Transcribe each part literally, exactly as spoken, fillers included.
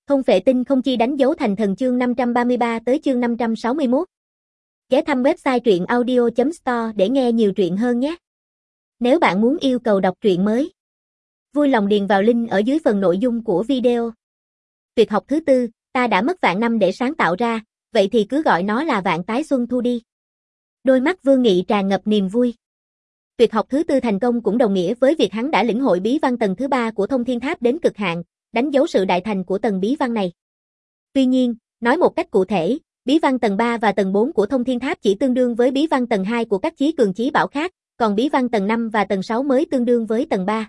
Không phệ tinh không chi đánh dấu thành thần chương năm trăm ba mươi ba tới chương năm trăm sáu mươi mốt. Ghé thăm website truyện audio chấm store để nghe nhiều truyện hơn nhé. Nếu bạn muốn yêu cầu đọc truyện mới, vui lòng điền vào link ở dưới phần nội dung của video. Tuyệt học thứ tư, ta đã mất vạn năm để sáng tạo ra, vậy thì cứ gọi nó là vạn tái xuân thu đi. Đôi mắt Vương Nghị tràn ngập niềm vui. Tuyệt học thứ tư thành công cũng đồng nghĩa với việc hắn đã lĩnh hội bí văn tầng thứ ba của Thông Thiên Tháp đến cực hạn, đánh dấu sự đại thành của tầng bí văn này. Tuy nhiên, nói một cách cụ thể, bí văn tầng ba và tầng bốn của Thông Thiên Tháp chỉ tương đương với bí văn tầng hai của các chí cường chí bảo khác, còn bí văn tầng năm và tầng sáu mới tương đương với tầng ba.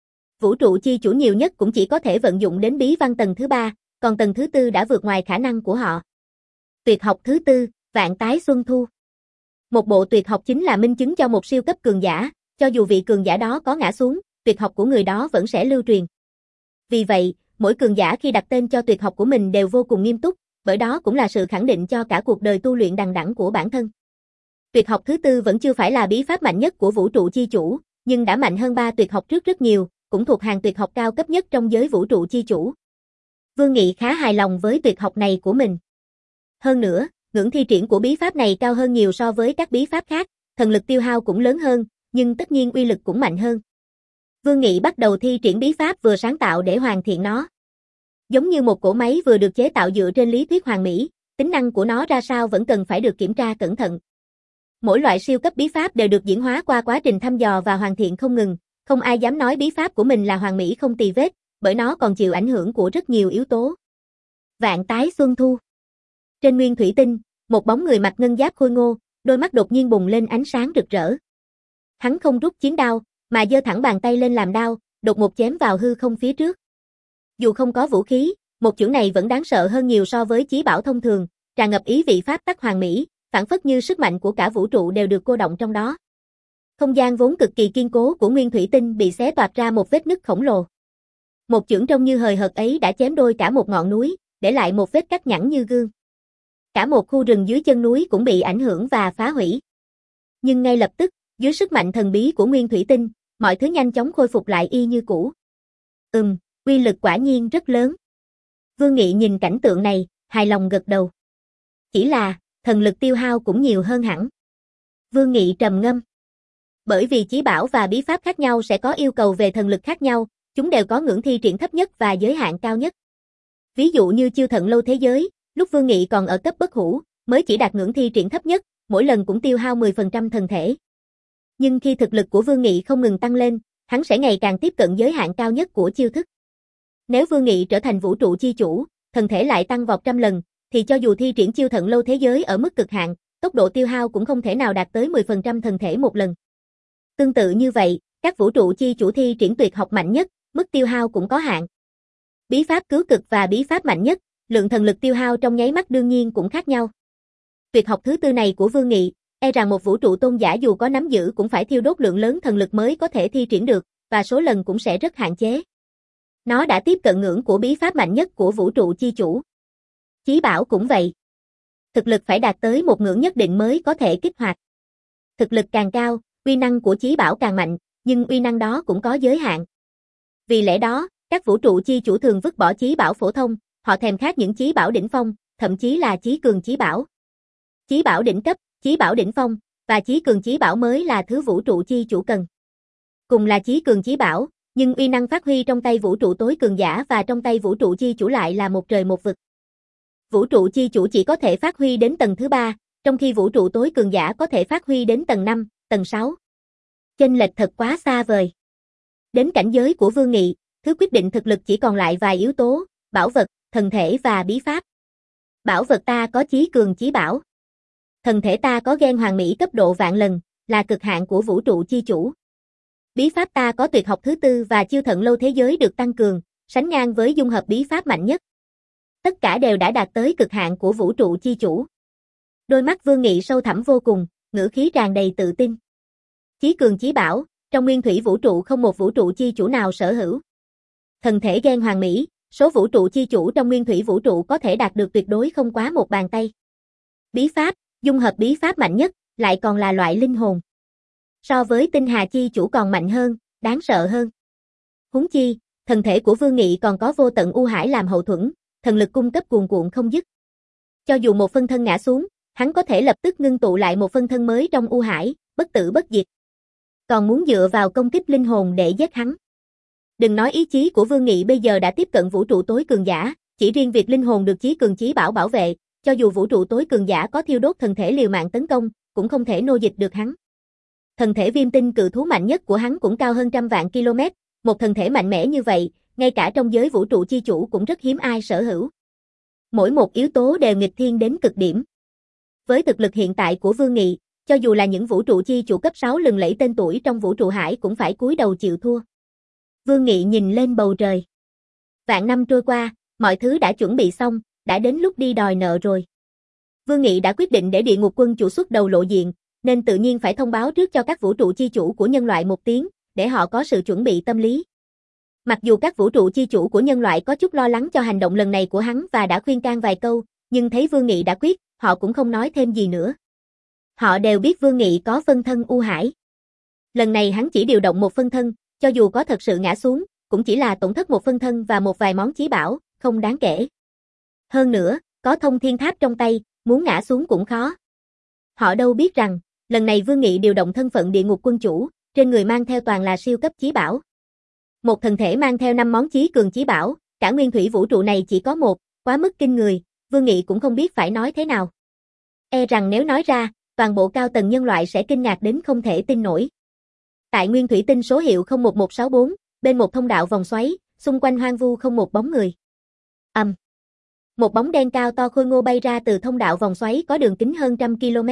Vũ trụ chi chủ nhiều nhất cũng chỉ có thể vận dụng đến bí văn tầng thứ ba, còn tầng thứ tư đã vượt ngoài khả năng của họ. Tuyệt học thứ tư, vạn tái xuân thu. Một bộ tuyệt học chính là minh chứng cho một siêu cấp cường giả, cho dù vị cường giả đó có ngã xuống, tuyệt học của người đó vẫn sẽ lưu truyền. Vì vậy, mỗi cường giả khi đặt tên cho tuyệt học của mình đều vô cùng nghiêm túc, bởi đó cũng là sự khẳng định cho cả cuộc đời tu luyện đằng đẵng của bản thân. Tuyệt học thứ tư vẫn chưa phải là bí pháp mạnh nhất của vũ trụ chi chủ, nhưng đã mạnh hơn ba tuyệt học trước rất nhiều, cũng thuộc hàng tuyệt học cao cấp nhất trong giới vũ trụ chi chủ. Vương Nghị khá hài lòng với tuyệt học này của mình. Hơn nữa, ngưỡng thi triển của bí pháp này cao hơn nhiều so với các bí pháp khác, thần lực tiêu hao cũng lớn hơn, nhưng tất nhiên uy lực cũng mạnh hơn. Vương Nghị bắt đầu thi triển bí pháp vừa sáng tạo để hoàn thiện nó. Giống như một cỗ máy vừa được chế tạo dựa trên lý thuyết hoàn mỹ, tính năng của nó ra sao vẫn cần phải được kiểm tra cẩn thận. Mỗi loại siêu cấp bí pháp đều được diễn hóa qua quá trình thăm dò và hoàn thiện không ngừng, không ai dám nói bí pháp của mình là hoàn mỹ không tì vết, bởi nó còn chịu ảnh hưởng của rất nhiều yếu tố. Vạn tái xuân thu. Trên nguyên thủy tinh, một bóng người mặc ngân giáp khôi ngô, đôi mắt đột nhiên bùng lên ánh sáng rực rỡ. Hắn không rút chiến đao, mà giơ thẳng bàn tay lên làm đao, đột một chém vào hư không phía trước. Dù không có vũ khí, một chưởng này vẫn đáng sợ hơn nhiều so với chí bảo thông thường, tràn ngập ý vị pháp tắc hoàn mỹ, phảng phất như sức mạnh của cả vũ trụ đều được cô đọng trong đó. Không gian vốn cực kỳ kiên cố của nguyên thủy tinh bị xé toạc ra một vết nứt khổng lồ. Một chưởng trông như hời hợt ấy đã chém đôi cả một ngọn núi, để lại một vết cắt nhẵn như gương. Cả một khu rừng dưới chân núi cũng bị ảnh hưởng và phá hủy. Nhưng ngay lập tức, dưới sức mạnh thần bí của nguyên thủy tinh, mọi thứ nhanh chóng khôi phục lại y như cũ. Ừm, uy lực quả nhiên rất lớn. Vương Nghị nhìn cảnh tượng này, hài lòng gật đầu. Chỉ là, thần lực tiêu hao cũng nhiều hơn hẳn. Vương Nghị trầm ngâm. Bởi vì chí bảo và bí pháp khác nhau sẽ có yêu cầu về thần lực khác nhau, chúng đều có ngưỡng thi triển thấp nhất và giới hạn cao nhất. Ví dụ như chiêu Thận Lâu Thế Giới, lúc Vương Nghị còn ở cấp bất hủ, mới chỉ đạt ngưỡng thi triển thấp nhất, mỗi lần cũng tiêu hao mười phần trăm thần thể. Nhưng khi thực lực của Vương Nghị không ngừng tăng lên, hắn sẽ ngày càng tiếp cận giới hạn cao nhất của chiêu thức. Nếu Vương Nghị trở thành vũ trụ chi chủ, thần thể lại tăng vọt trăm lần, thì cho dù thi triển chiêu Thận Lâu Thế Giới ở mức cực hạn, tốc độ tiêu hao cũng không thể nào đạt tới mười phần trăm thần thể một lần. Tương tự như vậy, các vũ trụ chi chủ thi triển tuyệt học mạnh nhất, mức tiêu hao cũng có hạn. Bí pháp cứu cực và bí pháp mạnh nhất, lượng thần lực tiêu hao trong nháy mắt đương nhiên cũng khác nhau. Tuyệt học thứ tư này của Vương Nghị, e rằng một vũ trụ tôn giả dù có nắm giữ cũng phải thiêu đốt lượng lớn thần lực mới có thể thi triển được, và số lần cũng sẽ rất hạn chế. Nó đã tiếp cận ngưỡng của bí pháp mạnh nhất của vũ trụ chi chủ. Chí bảo cũng vậy. Thực lực phải đạt tới một ngưỡng nhất định mới có thể kích hoạt. Thực lực càng cao, uy năng của chí bảo càng mạnh, nhưng uy năng đó cũng có giới hạn. Vì lẽ đó, các vũ trụ chi chủ thường vứt bỏ chí bảo phổ thông, họ thèm khát những chí bảo đỉnh phong, thậm chí là chí cường chí bảo. Chí bảo đỉnh cấp, chí bảo đỉnh phong, và chí cường chí bảo mới là thứ vũ trụ chi chủ cần. Cùng là chí cường chí bảo, nhưng uy năng phát huy trong tay vũ trụ tối cường giả và trong tay vũ trụ chi chủ lại là một trời một vực. Vũ trụ chi chủ chỉ có thể phát huy đến tầng thứ ba, trong khi vũ trụ tối cường giả có thể phát huy đến tầng năm, tầng sáu. Chênh lệch thật quá xa vời. Đến cảnh giới của Vương Nghị, thứ quyết định thực lực chỉ còn lại vài yếu tố, bảo vật, thần thể và bí pháp. Bảo vật ta có chí cường chí bảo. Thần thể ta có gen hoàn mỹ cấp độ vạn lần, là cực hạn của vũ trụ chi chủ. Bí pháp ta có tuyệt học thứ tư và chiêu Thận Lâu Thế Giới được tăng cường, sánh ngang với dung hợp bí pháp mạnh nhất. Tất cả đều đã đạt tới cực hạn của vũ trụ chi chủ. Đôi mắt Vương Nghị sâu thẳm vô cùng, ngữ khí tràn đầy tự tin. Chí cường chí bảo, trong nguyên thủy vũ trụ không một vũ trụ chi chủ nào sở hữu. Thần thể gen hoàn mỹ, số vũ trụ chi chủ trong nguyên thủy vũ trụ có thể đạt được tuyệt đối không quá một bàn tay. Bí pháp, dung hợp bí pháp mạnh nhất, lại còn là loại linh hồn. So với tinh hà chi chủ còn mạnh hơn, đáng sợ hơn. Huống chi, thần thể của Vương Nghị còn có vô tận u hải làm hậu thuẫn, thần lực cung cấp cuồn cuộn không dứt. Cho dù một phân thân ngã xuống, hắn có thể lập tức ngưng tụ lại một phân thân mới trong u hải, bất tử bất diệt. Còn muốn dựa vào công kích linh hồn để giết hắn. Đừng nói ý chí của Vương Nghị bây giờ đã tiếp cận vũ trụ tối cường giả, chỉ riêng việc linh hồn được chí cường chí bảo bảo vệ, cho dù vũ trụ tối cường giả có thiêu đốt thần thể liều mạng tấn công, cũng không thể nô dịch được hắn. Thần thể viêm tinh cự thú mạnh nhất của hắn cũng cao hơn trăm vạn km, một thần thể mạnh mẽ như vậy, ngay cả trong giới vũ trụ chi chủ cũng rất hiếm ai sở hữu. Mỗi một yếu tố đều nghịch thiên đến cực điểm. Với thực lực hiện tại của Vương Nghị, cho dù là những vũ trụ chi chủ cấp sáu lừng lẫy tên tuổi trong vũ trụ hải cũng phải cúi đầu chịu thua. Vương Nghị nhìn lên bầu trời. Vạn năm trôi qua, mọi thứ đã chuẩn bị xong, đã đến lúc đi đòi nợ rồi. Vương Nghị đã quyết định để địa ngục quân chủ xuất đầu lộ diện, nên tự nhiên phải thông báo trước cho các vũ trụ chi chủ của nhân loại một tiếng, để họ có sự chuẩn bị tâm lý. Mặc dù các vũ trụ chi chủ của nhân loại có chút lo lắng cho hành động lần này của hắn và đã khuyên can vài câu, nhưng thấy Vương Nghị đã quyết, họ cũng không nói thêm gì nữa. Họ đều biết Vương Nghị có phân thân U Hải. Lần này hắn chỉ điều động một phân thân, cho dù có thật sự ngã xuống, cũng chỉ là tổn thất một phân thân và một vài món chí bảo, không đáng kể. Hơn nữa, có thông thiên tháp trong tay, muốn ngã xuống cũng khó. Họ đâu biết rằng, lần này Vương Nghị điều động thân phận địa ngục quân chủ, trên người mang theo toàn là siêu cấp chí bảo. Một thần thể mang theo năm món chí cường chí bảo, cả nguyên thủy vũ trụ này chỉ có một, quá mức kinh người, Vương Nghị cũng không biết phải nói thế nào. E rằng nếu nói ra, toàn bộ cao tầng nhân loại sẽ kinh ngạc đến không thể tin nổi. Tại nguyên thủy tinh số hiệu không một một sáu bốn, bên một thông đạo vòng xoáy, xung quanh hoang vu không một bóng người. Ầm. Um. Một bóng đen cao to khôi ngô bay ra từ thông đạo vòng xoáy có đường kính hơn trăm km.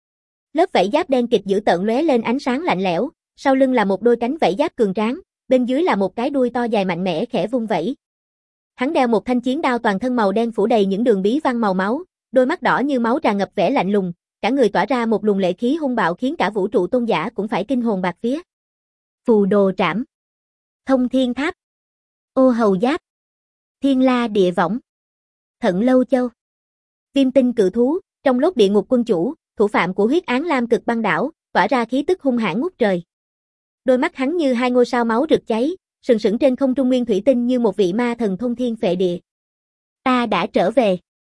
Lớp vảy giáp đen kịt dữ tợn lóe lên ánh sáng lạnh lẽo, sau lưng là một đôi cánh vảy giáp cường tráng, bên dưới là một cái đuôi to dài mạnh mẽ khẽ vung vẩy. Hắn đeo một thanh chiến đao toàn thân màu đen phủ đầy những đường bí văn màu máu, đôi mắt đỏ như máu tràn ngập vẻ lạnh lùng, cả người tỏa ra một luồng lệ khí hung bạo khiến cả vũ trụ tôn giả cũng phải kinh hồn bạt vía. Phù đồ trảm, thông thiên tháp, ô hầu giáp, thiên la địa võng, thận lâu châu, viêm tinh cự thú, trong lốt địa ngục quân chủ, thủ phạm của huyết án lam cực băng đảo, tỏa ra khí tức hung hãn ngút trời. Đôi mắt hắn như hai ngôi sao máu rực cháy, sừng sững trên không trung nguyên thủy tinh như một vị ma thần thông thiên phệ địa. Ta đã trở về.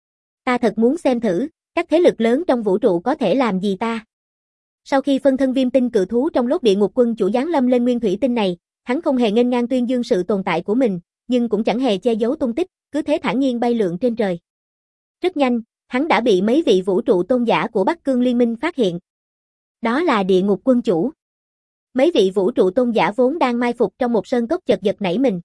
Ta thật muốn xem thử, các thế lực lớn trong vũ trụ có thể làm gì ta. Sau khi phân thân viêm tinh cự thú trong lốt địa ngục quân chủ giáng lâm lên nguyên thủy tinh này, hắn không hề nghênh ngang tuyên dương sự tồn tại của mình, nhưng cũng chẳng hề che giấu tung tích, cứ thế thản nhiên bay lượn trên trời. Rất nhanh, hắn đã bị mấy vị vũ trụ tôn giả của Bắc Cương Liên minh phát hiện. Đó là địa ngục quân chủ. Mấy vị vũ trụ tôn giả vốn đang mai phục trong một sơn cốc chợt giật nảy mình.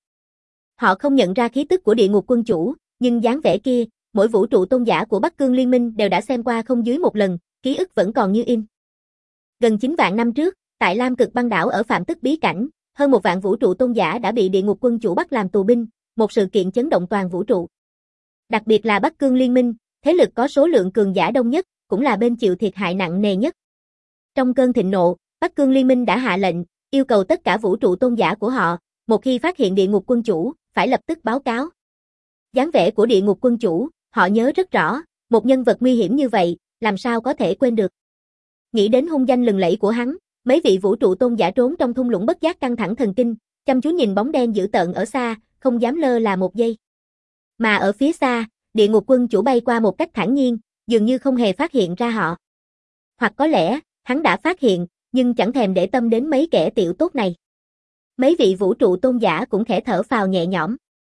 Họ không nhận ra khí tức của địa ngục quân chủ, nhưng dáng vẻ kia, mỗi vũ trụ tôn giả của Bắc Cương Liên minh đều đã xem qua không dưới một lần, ký ức vẫn còn như in. Gần chín vạn năm trước, tại Lam Cực băng đảo ở Phạm Tức bí cảnh, hơn một vạn vũ trụ tôn giả đã bị địa ngục quân chủ bắt làm tù binh, một sự kiện chấn động toàn vũ trụ. Đặc biệt là Bắc Cương Liên minh, thế lực có số lượng cường giả đông nhất, cũng là bên chịu thiệt hại nặng nề nhất. Trong cơn thịnh nộ, Bắc Cương Liên minh đã hạ lệnh, yêu cầu tất cả vũ trụ tôn giả của họ, một khi phát hiện địa ngục quân chủ, phải lập tức báo cáo. Dáng vẻ của địa ngục quân chủ, họ nhớ rất rõ, một nhân vật nguy hiểm như vậy, làm sao có thể quên được. Nghĩ đến hung danh lừng lẫy của hắn, mấy vị vũ trụ tôn giả trốn trong thung lũng bất giác căng thẳng thần kinh, chăm chú nhìn bóng đen dữ tợn ở xa, không dám lơ là một giây. Mà ở phía xa, địa ngục quân chủ bay qua một cách thản nhiên, dường như không hề phát hiện ra họ. Hoặc có lẽ, hắn đã phát hiện, nhưng chẳng thèm để tâm đến mấy kẻ tiểu tốt này. Mấy vị vũ trụ tôn giả cũng khẽ thở phào nhẹ nhõm.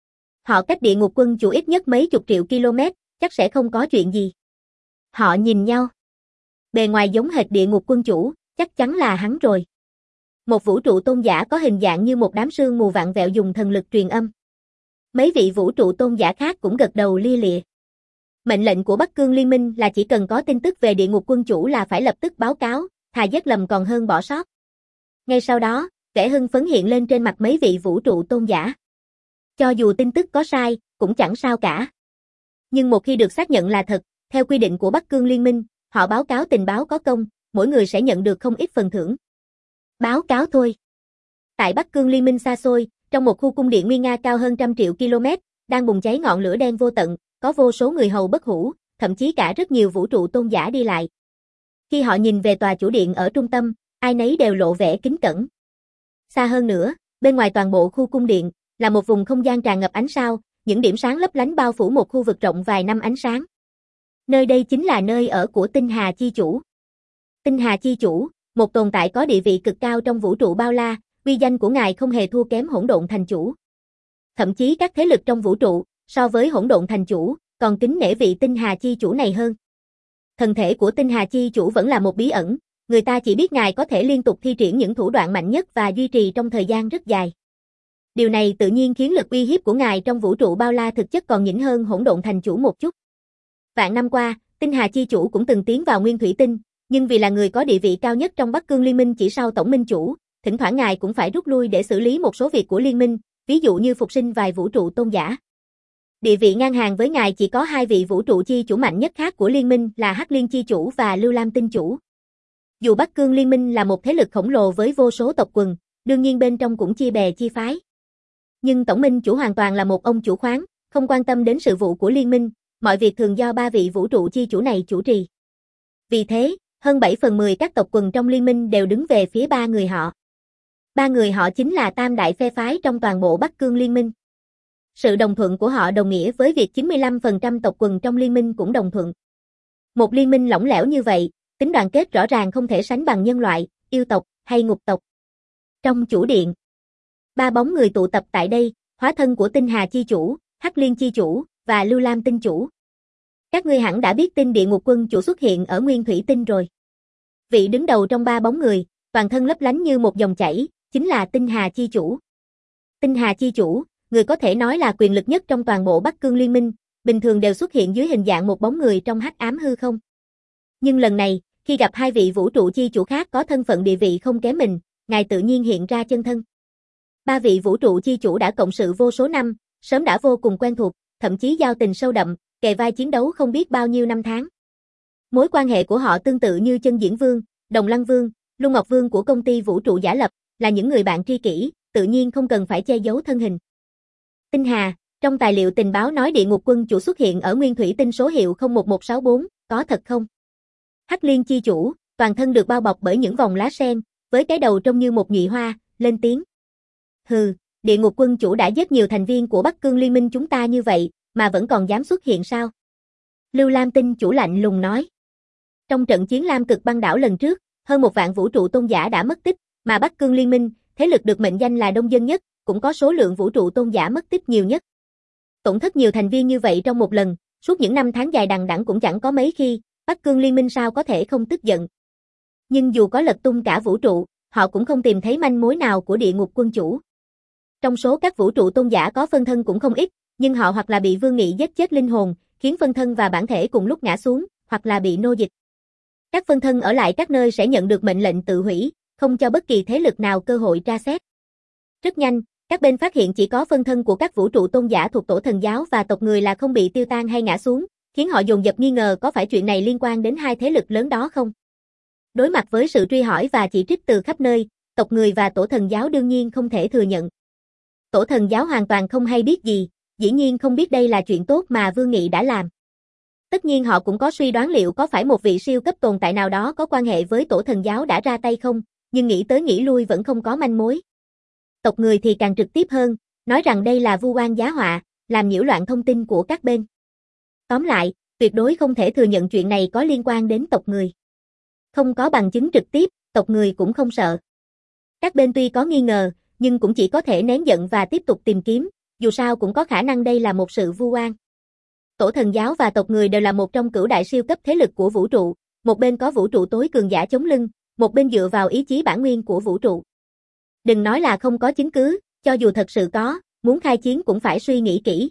Họ cách địa ngục quân chủ ít nhất mấy chục triệu km, chắc sẽ không có chuyện gì. Họ nhìn nhau. Bề ngoài giống hệt địa ngục quân chủ, chắc chắn là hắn rồi. Một vũ trụ tôn giả có hình dạng như một đám sương mù vạn vẹo dùng thần lực truyền âm. Mấy vị vũ trụ tôn giả khác cũng gật đầu lia lịa. Mệnh lệnh của Bắc Cương Liên minh là chỉ cần có tin tức về địa ngục quân chủ là phải lập tức báo cáo, thà giết lầm còn hơn bỏ sót. Ngay sau đó, vẻ hưng phấn hiện lên trên mặt mấy vị vũ trụ tôn giả. Cho dù tin tức có sai, cũng chẳng sao cả. Nhưng một khi được xác nhận là thật, theo quy định của Bắc Cương Liên minh, họ báo cáo tình báo có công, mỗi người sẽ nhận được không ít phần thưởng. Báo cáo thôi. Tại Bắc Cương Liên minh xa xôi, trong một khu cung điện nguy nga cao hơn trăm triệu km, đang bùng cháy ngọn lửa đen vô tận, có vô số người hầu bất hủ, thậm chí cả rất nhiều vũ trụ tôn giả đi lại. Khi họ nhìn về tòa chủ điện ở trung tâm, ai nấy đều lộ vẻ kính cẩn. Xa hơn nữa, bên ngoài toàn bộ khu cung điện, là một vùng không gian tràn ngập ánh sao, những điểm sáng lấp lánh bao phủ một khu vực rộng vài năm ánh sáng. Nơi đây chính là nơi ở của Tinh Hà Chi Chủ. Tinh Hà Chi Chủ, một tồn tại có địa vị cực cao trong vũ trụ bao la, uy danh của ngài không hề thua kém Hỗn Độn Thành Chủ. Thậm chí các thế lực trong vũ trụ, so với Hỗn Độn Thành Chủ, còn kính nể vị Tinh Hà Chi Chủ này hơn. Thân thể của Tinh Hà Chi Chủ vẫn là một bí ẩn, người ta chỉ biết ngài có thể liên tục thi triển những thủ đoạn mạnh nhất và duy trì trong thời gian rất dài. Điều này tự nhiên khiến lực uy hiếp của ngài trong vũ trụ bao la thực chất còn nhỉnh hơn Hỗn Độn Thành Chủ một chút. Vạn năm qua, Tinh Hà Chi Chủ cũng từng tiến vào Nguyên Thủy Tinh, nhưng vì là người có địa vị cao nhất trong Bắc Cương Liên minh chỉ sau Tổng Minh Chủ, thỉnh thoảng ngài cũng phải rút lui để xử lý một số việc của liên minh, ví dụ như phục sinh vài vũ trụ tôn giả. Địa vị ngang hàng với ngài chỉ có hai vị vũ trụ chi chủ mạnh nhất khác của liên minh là Hắc Liên Chi Chủ và Lưu Lam Tinh Chủ. Dù Bắc Cương Liên minh là một thế lực khổng lồ với vô số tộc quần, đương nhiên bên trong cũng chia bè chia phái. Nhưng Tổng Minh Chủ hoàn toàn là một ông chủ khoáng, không quan tâm đến sự vụ của liên minh, mọi việc thường do ba vị vũ trụ chi chủ này chủ trì. Vì thế, hơn bảy phần mười các tộc quần trong liên minh đều đứng về phía ba người họ. Ba người họ chính là tam đại phe phái trong toàn bộ Bắc Cương Liên minh. Sự đồng thuận của họ đồng nghĩa với việc chín mươi lăm phần trăm tộc quần trong liên minh cũng đồng thuận. Một liên minh lỏng lẻo như vậy, tính đoàn kết rõ ràng không thể sánh bằng nhân loại, yêu tộc hay ngục tộc. Trong chủ điện, ba bóng người tụ tập tại đây, hóa thân của Tinh Hà Chi Chủ, Hắc Liên Chi Chủ và Lưu Lam Tinh Chủ. Các ngươi hẳn đã biết tin Địa Ngục Quân Chủ xuất hiện ở Nguyên Thủy Tinh rồi. Vị đứng đầu trong ba bóng người, toàn thân lấp lánh như một dòng chảy, chính là Tinh Hà Chi Chủ. Tinh Hà Chi Chủ, người có thể nói là quyền lực nhất trong toàn bộ Bắc Cương Liên minh, bình thường đều xuất hiện dưới hình dạng một bóng người trong hắc ám hư không. Nhưng lần này, khi gặp hai vị vũ trụ chi chủ khác có thân phận địa vị không kém mình, ngài tự nhiên hiện ra chân thân. Ba vị vũ trụ chi chủ đã cộng sự vô số năm, sớm đã vô cùng quen thuộc, thậm chí giao tình sâu đậm, kề vai chiến đấu không biết bao nhiêu năm tháng. Mối quan hệ của họ tương tự như Chân Diễn Vương, Đồng Lăng Vương, Luân Ngọc Vương của công ty vũ trụ giả lập, là những người bạn tri kỷ, tự nhiên không cần phải che giấu thân hình. Tinh Hà, trong tài liệu tình báo nói Địa Ngục Quân Chủ xuất hiện ở Nguyên Thủy Tinh số hiệu không một một sáu bốn, có thật không? Hắc Liên Chi Chủ, toàn thân được bao bọc bởi những vòng lá sen, với cái đầu trông như một nhụy hoa, lên tiếng. Hừ, Địa Ngục Quân Chủ đã giết nhiều thành viên của Bắc Cương Liên minh chúng ta như vậy, mà vẫn còn dám xuất hiện sao? Lưu Lam Tinh Chủ lạnh lùng nói. Trong trận chiến Lam Cực Băng Đảo lần trước, hơn một vạn vũ trụ tôn giả đã mất tích, mà Bắc Cương Liên minh, thế lực được mệnh danh là đông dân nhất, cũng có số lượng vũ trụ tôn giả mất tích nhiều nhất. Tổn thất nhiều thành viên như vậy trong một lần, suốt những năm tháng dài đằng đẵng cũng chẳng có mấy khi, Bắc Cương Liên minh sao có thể không tức giận. Nhưng dù có lật tung cả vũ trụ, họ cũng không tìm thấy manh mối nào của Địa Ngục Quân Chủ. Trong số các vũ trụ tôn giả có phân thân cũng không ít, nhưng họ hoặc là bị Vương Nghị giết chết linh hồn, khiến phân thân và bản thể cùng lúc ngã xuống, hoặc là bị nô dịch. Các phân thân ở lại các nơi sẽ nhận được mệnh lệnh tự hủy, không cho bất kỳ thế lực nào cơ hội tra xét. Rất nhanh, các bên phát hiện chỉ có phân thân của các vũ trụ tôn giả thuộc tổ thần giáo và tộc người là không bị tiêu tan hay ngã xuống, khiến họ dồn dập nghi ngờ có phải chuyện này liên quan đến hai thế lực lớn đó không. Đối mặt với sự truy hỏi và chỉ trích từ khắp nơi, tộc người và tổ thần giáo đương nhiên không thể thừa nhận. Tổ thần giáo hoàn toàn không hay biết gì, dĩ nhiên không biết đây là chuyện tốt mà Vương Nghị đã làm. Tất nhiên họ cũng có suy đoán liệu có phải một vị siêu cấp tồn tại nào đó có quan hệ với tổ thần giáo đã ra tay không, nhưng nghĩ tới nghĩ lui vẫn không có manh mối. Tộc người thì càng trực tiếp hơn, nói rằng đây là vu oan giá họa, làm nhiễu loạn thông tin của các bên. Tóm lại, tuyệt đối không thể thừa nhận chuyện này có liên quan đến tộc người. Không có bằng chứng trực tiếp, tộc người cũng không sợ. Các bên tuy có nghi ngờ, nhưng cũng chỉ có thể nén giận và tiếp tục tìm kiếm, dù sao cũng có khả năng đây là một sự vu oan. Tổ thần giáo và tộc người đều là một trong cửu đại siêu cấp thế lực của vũ trụ, một bên có vũ trụ tối cường giả chống lưng, một bên dựa vào ý chí bản nguyên của vũ trụ. Đừng nói là không có chứng cứ, cho dù thật sự có, muốn khai chiến cũng phải suy nghĩ kỹ.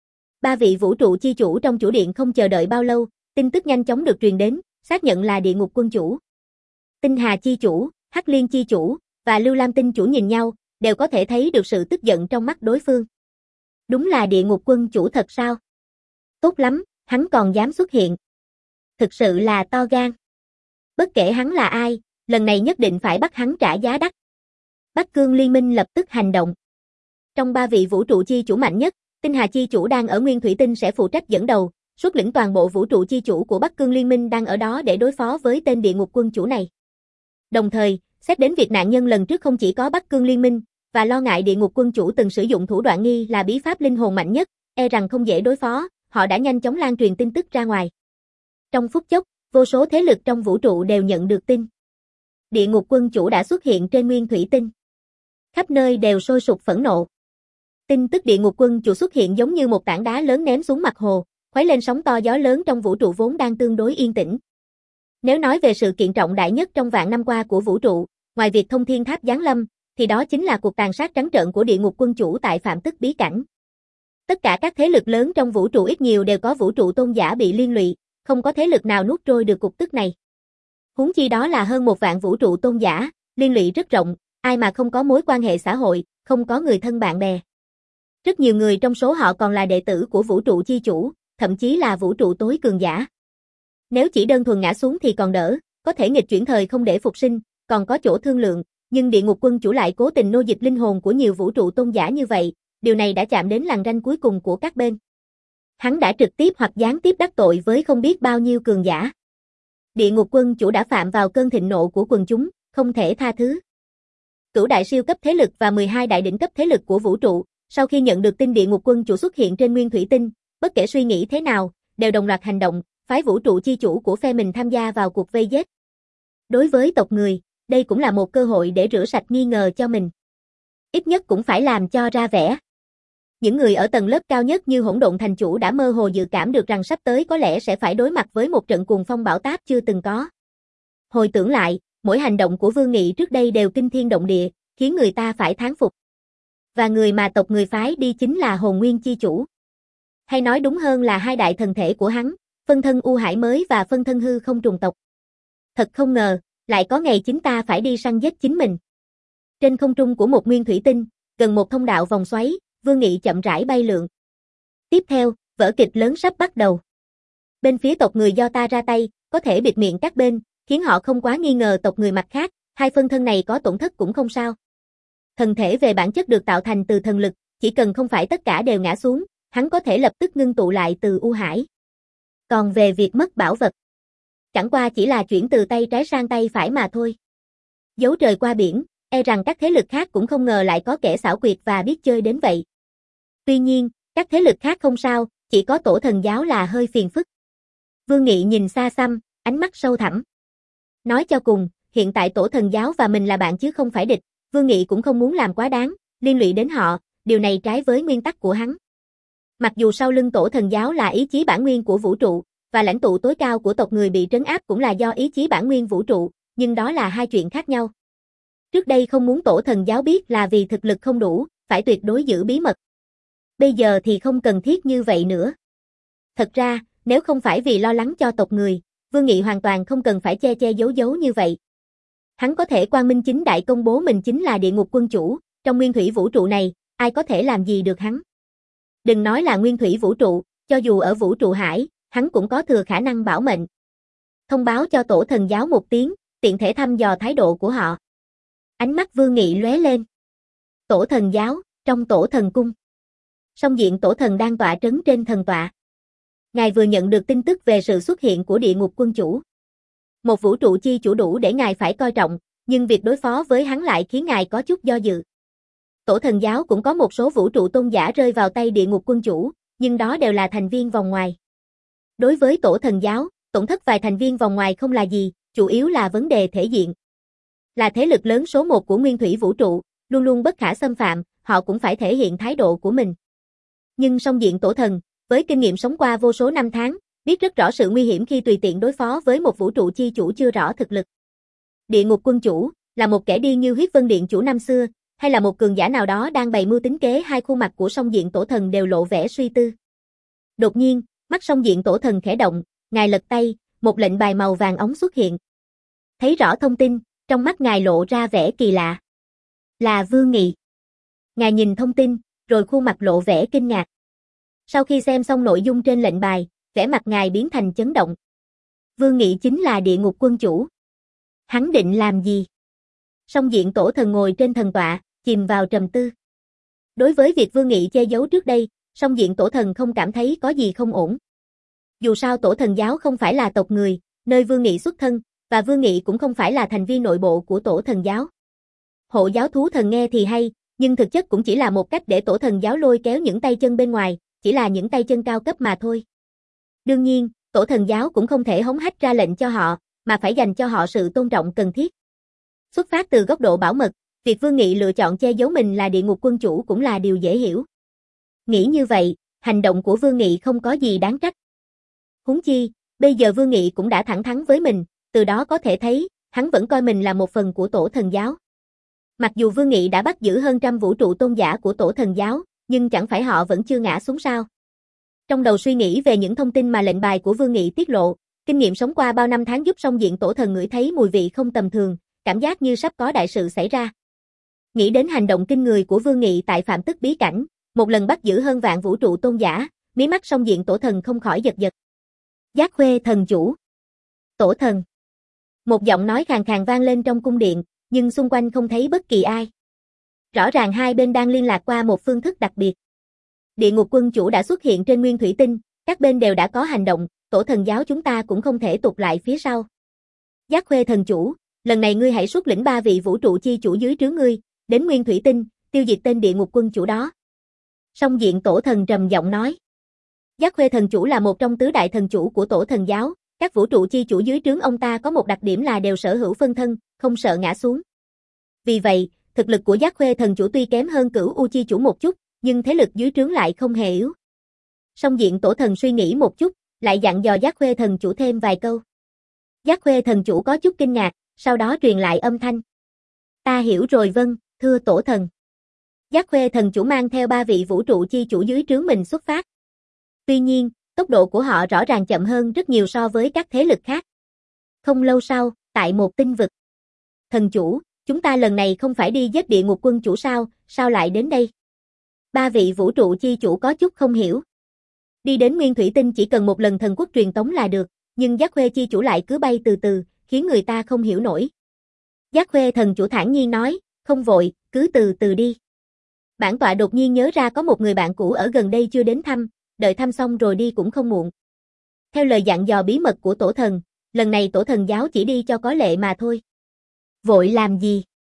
Ba vị vũ trụ chi chủ trong chủ điện không chờ đợi bao lâu, tin tức nhanh chóng được truyền đến, xác nhận là Địa Ngục Quân Chủ. Tinh Hà Chi Chủ, Hắc Liên Chi Chủ và Lưu Lam Tinh Chủ nhìn nhau, đều có thể thấy được sự tức giận trong mắt đối phương. Đúng là Địa Ngục Quân Chủ thật sao? Tốt lắm, hắn còn dám xuất hiện. Thực sự là to gan. Bất kể hắn là ai, lần này nhất định phải bắt hắn trả giá đắt. Bắc Cương Liên minh lập tức hành động. Trong ba vị vũ trụ chi chủ mạnh nhất, Tinh Hà Chi Chủ đang ở Nguyên Thủy Tinh sẽ phụ trách dẫn đầu, xuất lĩnh toàn bộ vũ trụ chi chủ của Bắc Cương Liên minh đang ở đó để đối phó với tên Địa Ngục Quân Chủ này. Đồng thời, xét đến việc nạn nhân lần trước không chỉ có Bắc Cương Liên minh, và lo ngại Địa Ngục Quân Chủ từng sử dụng thủ đoạn nghi là bí pháp linh hồn mạnh nhất, e rằng không dễ đối phó, họ đã nhanh chóng lan truyền tin tức ra ngoài. Trong phút chốc, vô số thế lực trong vũ trụ đều nhận được tin. Địa ngục quân chủ đã xuất hiện trên nguyên thủy tinh. Khắp nơi đều sôi sục phẫn nộ. Tin tức địa ngục quân chủ xuất hiện giống như một tảng đá lớn ném xuống mặt hồ, khuấy lên sóng to gió lớn trong vũ trụ vốn đang tương đối yên tĩnh. Nếu nói về sự kiện trọng đại nhất trong vạn năm qua của vũ trụ, ngoài việc thông thiên tháp giáng lâm, thì đó chính là cuộc tàn sát trắng trợn của địa ngục quân chủ tại Phạm Tức bí cảnh. Tất cả các thế lực lớn trong vũ trụ ít nhiều đều có vũ trụ tôn giả bị liên lụy, không có thế lực nào nuốt trôi được cục tức này. Huống chi đó là hơn một vạn vũ trụ tôn giả, liên lụy rất rộng, ai mà không có mối quan hệ xã hội, không có người thân bạn bè. Rất nhiều người trong số họ còn là đệ tử của vũ trụ chi chủ, thậm chí là vũ trụ tối cường giả. Nếu chỉ đơn thuần ngã xuống thì còn đỡ, có thể nghịch chuyển thời không để phục sinh, còn có chỗ thương lượng, nhưng địa ngục quân chủ lại cố tình nô dịch linh hồn của nhiều vũ trụ tôn giả như vậy, điều này đã chạm đến lằn ranh cuối cùng của các bên. Hắn đã trực tiếp hoặc gián tiếp đắc tội với không biết bao nhiêu cường giả. Địa ngục quân chủ đã phạm vào cơn thịnh nộ của quần chúng, không thể tha thứ. Cửu đại siêu cấp thế lực và mười hai đại đỉnh cấp thế lực của vũ trụ, sau khi nhận được tin địa ngục quân chủ xuất hiện trên nguyên thủy tinh, bất kể suy nghĩ thế nào, đều đồng loạt hành động, phái vũ trụ chi chủ của phe mình tham gia vào cuộc vây giết. Đối với tộc người, đây cũng là một cơ hội để rửa sạch nghi ngờ cho mình. Ít nhất cũng phải làm cho ra vẻ. Những người ở tầng lớp cao nhất như Hỗn Độn Thành Chủ đã mơ hồ dự cảm được rằng sắp tới có lẽ sẽ phải đối mặt với một trận cuồng phong bão táp chưa từng có. Hồi tưởng lại, mỗi hành động của Vương Nghị trước đây đều kinh thiên động địa, khiến người ta phải thán phục. Và người mà tộc người phái đi chính là Hồn Nguyên chi chủ. Hay nói đúng hơn là hai đại thần thể của hắn, phân thân U Hải mới và phân thân hư không trùng tộc. Thật không ngờ, lại có ngày chính ta phải đi săn giết chính mình. Trên không trung của một nguyên thủy tinh, gần một thông đạo vòng xoáy, Vương Nghị chậm rãi bay lượn. Tiếp theo, vở kịch lớn sắp bắt đầu. Bên phía tộc người do ta ra tay, có thể bịt miệng các bên, khiến họ không quá nghi ngờ tộc người mặt khác, hai phân thân này có tổn thất cũng không sao. Thần thể về bản chất được tạo thành từ thần lực, chỉ cần không phải tất cả đều ngã xuống, hắn có thể lập tức ngưng tụ lại từ U Hải. Còn về việc mất bảo vật, chẳng qua chỉ là chuyển từ tay trái sang tay phải mà thôi. Giấu trời qua biển, e rằng các thế lực khác cũng không ngờ lại có kẻ xảo quyệt và biết chơi đến vậy. Tuy nhiên, các thế lực khác không sao, chỉ có Tổ Thần giáo là hơi phiền phức. Vương Nghị nhìn xa xăm, ánh mắt sâu thẳm. Nói cho cùng, hiện tại Tổ Thần giáo và mình là bạn chứ không phải địch, Vương Nghị cũng không muốn làm quá đáng, liên lụy đến họ, điều này trái với nguyên tắc của hắn. Mặc dù sau lưng Tổ Thần giáo là ý chí bản nguyên của vũ trụ, và lãnh tụ tối cao của tộc người bị trấn áp cũng là do ý chí bản nguyên vũ trụ, nhưng đó là hai chuyện khác nhau. Trước đây không muốn Tổ Thần giáo biết là vì thực lực không đủ, phải tuyệt đối giữ bí mật. Bây giờ thì không cần thiết như vậy nữa. Thật ra, nếu không phải vì lo lắng cho tộc người, Vương Nghị hoàn toàn không cần phải che che giấu giấu như vậy. Hắn có thể quang minh chính đại công bố mình chính là địa ngục quân chủ, trong nguyên thủy vũ trụ này, ai có thể làm gì được hắn. Đừng nói là nguyên thủy vũ trụ, cho dù ở vũ trụ hải, hắn cũng có thừa khả năng bảo mệnh. Thông báo cho Tổ Thần giáo một tiếng, tiện thể thăm dò thái độ của họ. Ánh mắt Vương Nghị lóe lên. Tổ Thần giáo, trong Tổ Thần cung. Song diện Tổ Thần đang tọa trấn trên thần tọa. Ngài vừa nhận được tin tức về sự xuất hiện của địa ngục quân chủ. Một vũ trụ chi chủ đủ để ngài phải coi trọng, nhưng việc đối phó với hắn lại khiến ngài có chút do dự. Tổ Thần giáo cũng có một số vũ trụ tôn giả rơi vào tay địa ngục quân chủ, nhưng đó đều là thành viên vòng ngoài. Đối với Tổ Thần giáo, tổn thất vài thành viên vòng ngoài không là gì, chủ yếu là vấn đề thể diện. Là thế lực lớn số một của nguyên thủy vũ trụ, luôn luôn bất khả xâm phạm, họ cũng phải thể hiện thái độ của mình. Nhưng song diện Tổ Thần, với kinh nghiệm sống qua vô số năm tháng, biết rất rõ sự nguy hiểm khi tùy tiện đối phó với một vũ trụ chi chủ chưa rõ thực lực. Địa ngục quân chủ, là một kẻ điên như Huyết Vân Điện chủ năm xưa, hay là một cường giả nào đó đang bày mưu tính kế, hai khuôn mặt của song diện Tổ Thần đều lộ vẻ suy tư. Đột nhiên, mắt song diện Tổ Thần khẽ động, ngài lật tay, một lệnh bài màu vàng óng xuất hiện. Thấy rõ thông tin, trong mắt ngài lộ ra vẻ kỳ lạ. Là Vương Nghị. Ngài nhìn thông tin, rồi khuôn mặt lộ vẻ kinh ngạc. Sau khi xem xong nội dung trên lệnh bài, vẻ mặt ngài biến thành chấn động. Vương Nghị chính là địa ngục quân chủ. Hắn định làm gì? Song diện Tổ Thần ngồi trên thần tọa, chìm vào trầm tư. Đối với việc Vương Nghị che giấu trước đây, song diện Tổ Thần không cảm thấy có gì không ổn. Dù sao Tổ Thần giáo không phải là tộc người, nơi Vương Nghị xuất thân, và Vương Nghị cũng không phải là thành viên nội bộ của Tổ Thần giáo. Hộ giáo thú thần nghe thì hay, nhưng thực chất cũng chỉ là một cách để Tổ Thần giáo lôi kéo những tay chân bên ngoài, chỉ là những tay chân cao cấp mà thôi. Đương nhiên, tổ thần giáo cũng không thể hống hách ra lệnh cho họ, mà phải dành cho họ sự tôn trọng cần thiết. Xuất phát từ góc độ bảo mật, việc Vương Nghị lựa chọn che giấu mình là địa ngục quân chủ cũng là điều dễ hiểu. Nghĩ như vậy, hành động của Vương Nghị không có gì đáng trách. Huống chi, bây giờ Vương Nghị cũng đã thẳng thắn với mình, từ đó có thể thấy, hắn vẫn coi mình là một phần của tổ thần giáo. Mặc dù Vương Nghị đã bắt giữ hơn trăm vũ trụ tôn giả của tổ thần giáo, nhưng chẳng phải họ vẫn chưa ngã xuống sao? Trong đầu suy nghĩ về những thông tin mà lệnh bài của Vương Nghị tiết lộ, kinh nghiệm sống qua bao năm tháng giúp song diện tổ thần ngửi thấy mùi vị không tầm thường, cảm giác như sắp có đại sự xảy ra. Nghĩ đến hành động kinh người của Vương Nghị tại Phạm Tức bí cảnh, một lần bắt giữ hơn vạn vũ trụ tôn giả, mí mắt song diện tổ thần không khỏi giật giật. Giác Khuê thần chủ. Tổ thần. Một giọng nói khàn khàn vang lên trong cung điện, nhưng xung quanh không thấy bất kỳ ai. Rõ ràng hai bên đang liên lạc qua một phương thức đặc biệt. Địa ngục quân chủ đã xuất hiện trên nguyên thủy tinh, các bên đều đã có hành động, tổ thần giáo chúng ta cũng không thể tụt lại phía sau. Giác Khuê thần chủ, lần này ngươi hãy xuất lĩnh ba vị vũ trụ chi chủ dưới trướng ngươi, đến nguyên thủy tinh, tiêu diệt tên địa ngục quân chủ đó. Song diện tổ thần trầm giọng nói. Giác Khuê thần chủ là một trong tứ đại thần chủ của tổ thần giáo, các vũ trụ chi chủ dưới trướng ông ta có một đặc điểm là đều sở hữu phân thân, không sợ ngã xuống. Vì vậy, thực lực của Giác Khuê thần chủ tuy kém hơn Cửu U chi chủ một chút, nhưng thế lực dưới trướng lại không hề yếu. Song diện tổ thần suy nghĩ một chút, lại dặn dò Giác Khuê thần chủ thêm vài câu. Giác Khuê thần chủ có chút kinh ngạc, sau đó truyền lại âm thanh. Ta hiểu rồi vâng, thưa tổ thần. Giác Khuê thần chủ mang theo ba vị vũ trụ chi chủ dưới trướng mình xuất phát. Tuy nhiên, tốc độ của họ rõ ràng chậm hơn rất nhiều so với các thế lực khác. Không lâu sau, tại một tinh vực. Thần chủ, chúng ta lần này không phải đi giết địa ngục quân chủ sao, sao lại đến đây? Ba vị vũ trụ chi chủ có chút không hiểu. Đi đến nguyên thủy tinh chỉ cần một lần thần quốc truyền tống là được, nhưng Giác Khuê chi chủ lại cứ bay từ từ, khiến người ta không hiểu nổi. Giác Khuê thần chủ thản nhiên nói, không vội, cứ từ từ đi. Bản tọa đột nhiên nhớ ra có một người bạn cũ ở gần đây chưa đến thăm, đợi thăm xong rồi đi cũng không muộn. Theo lời dặn dò bí mật của tổ thần, lần này tổ thần giáo chỉ đi cho có lệ mà thôi. Vội làm gì?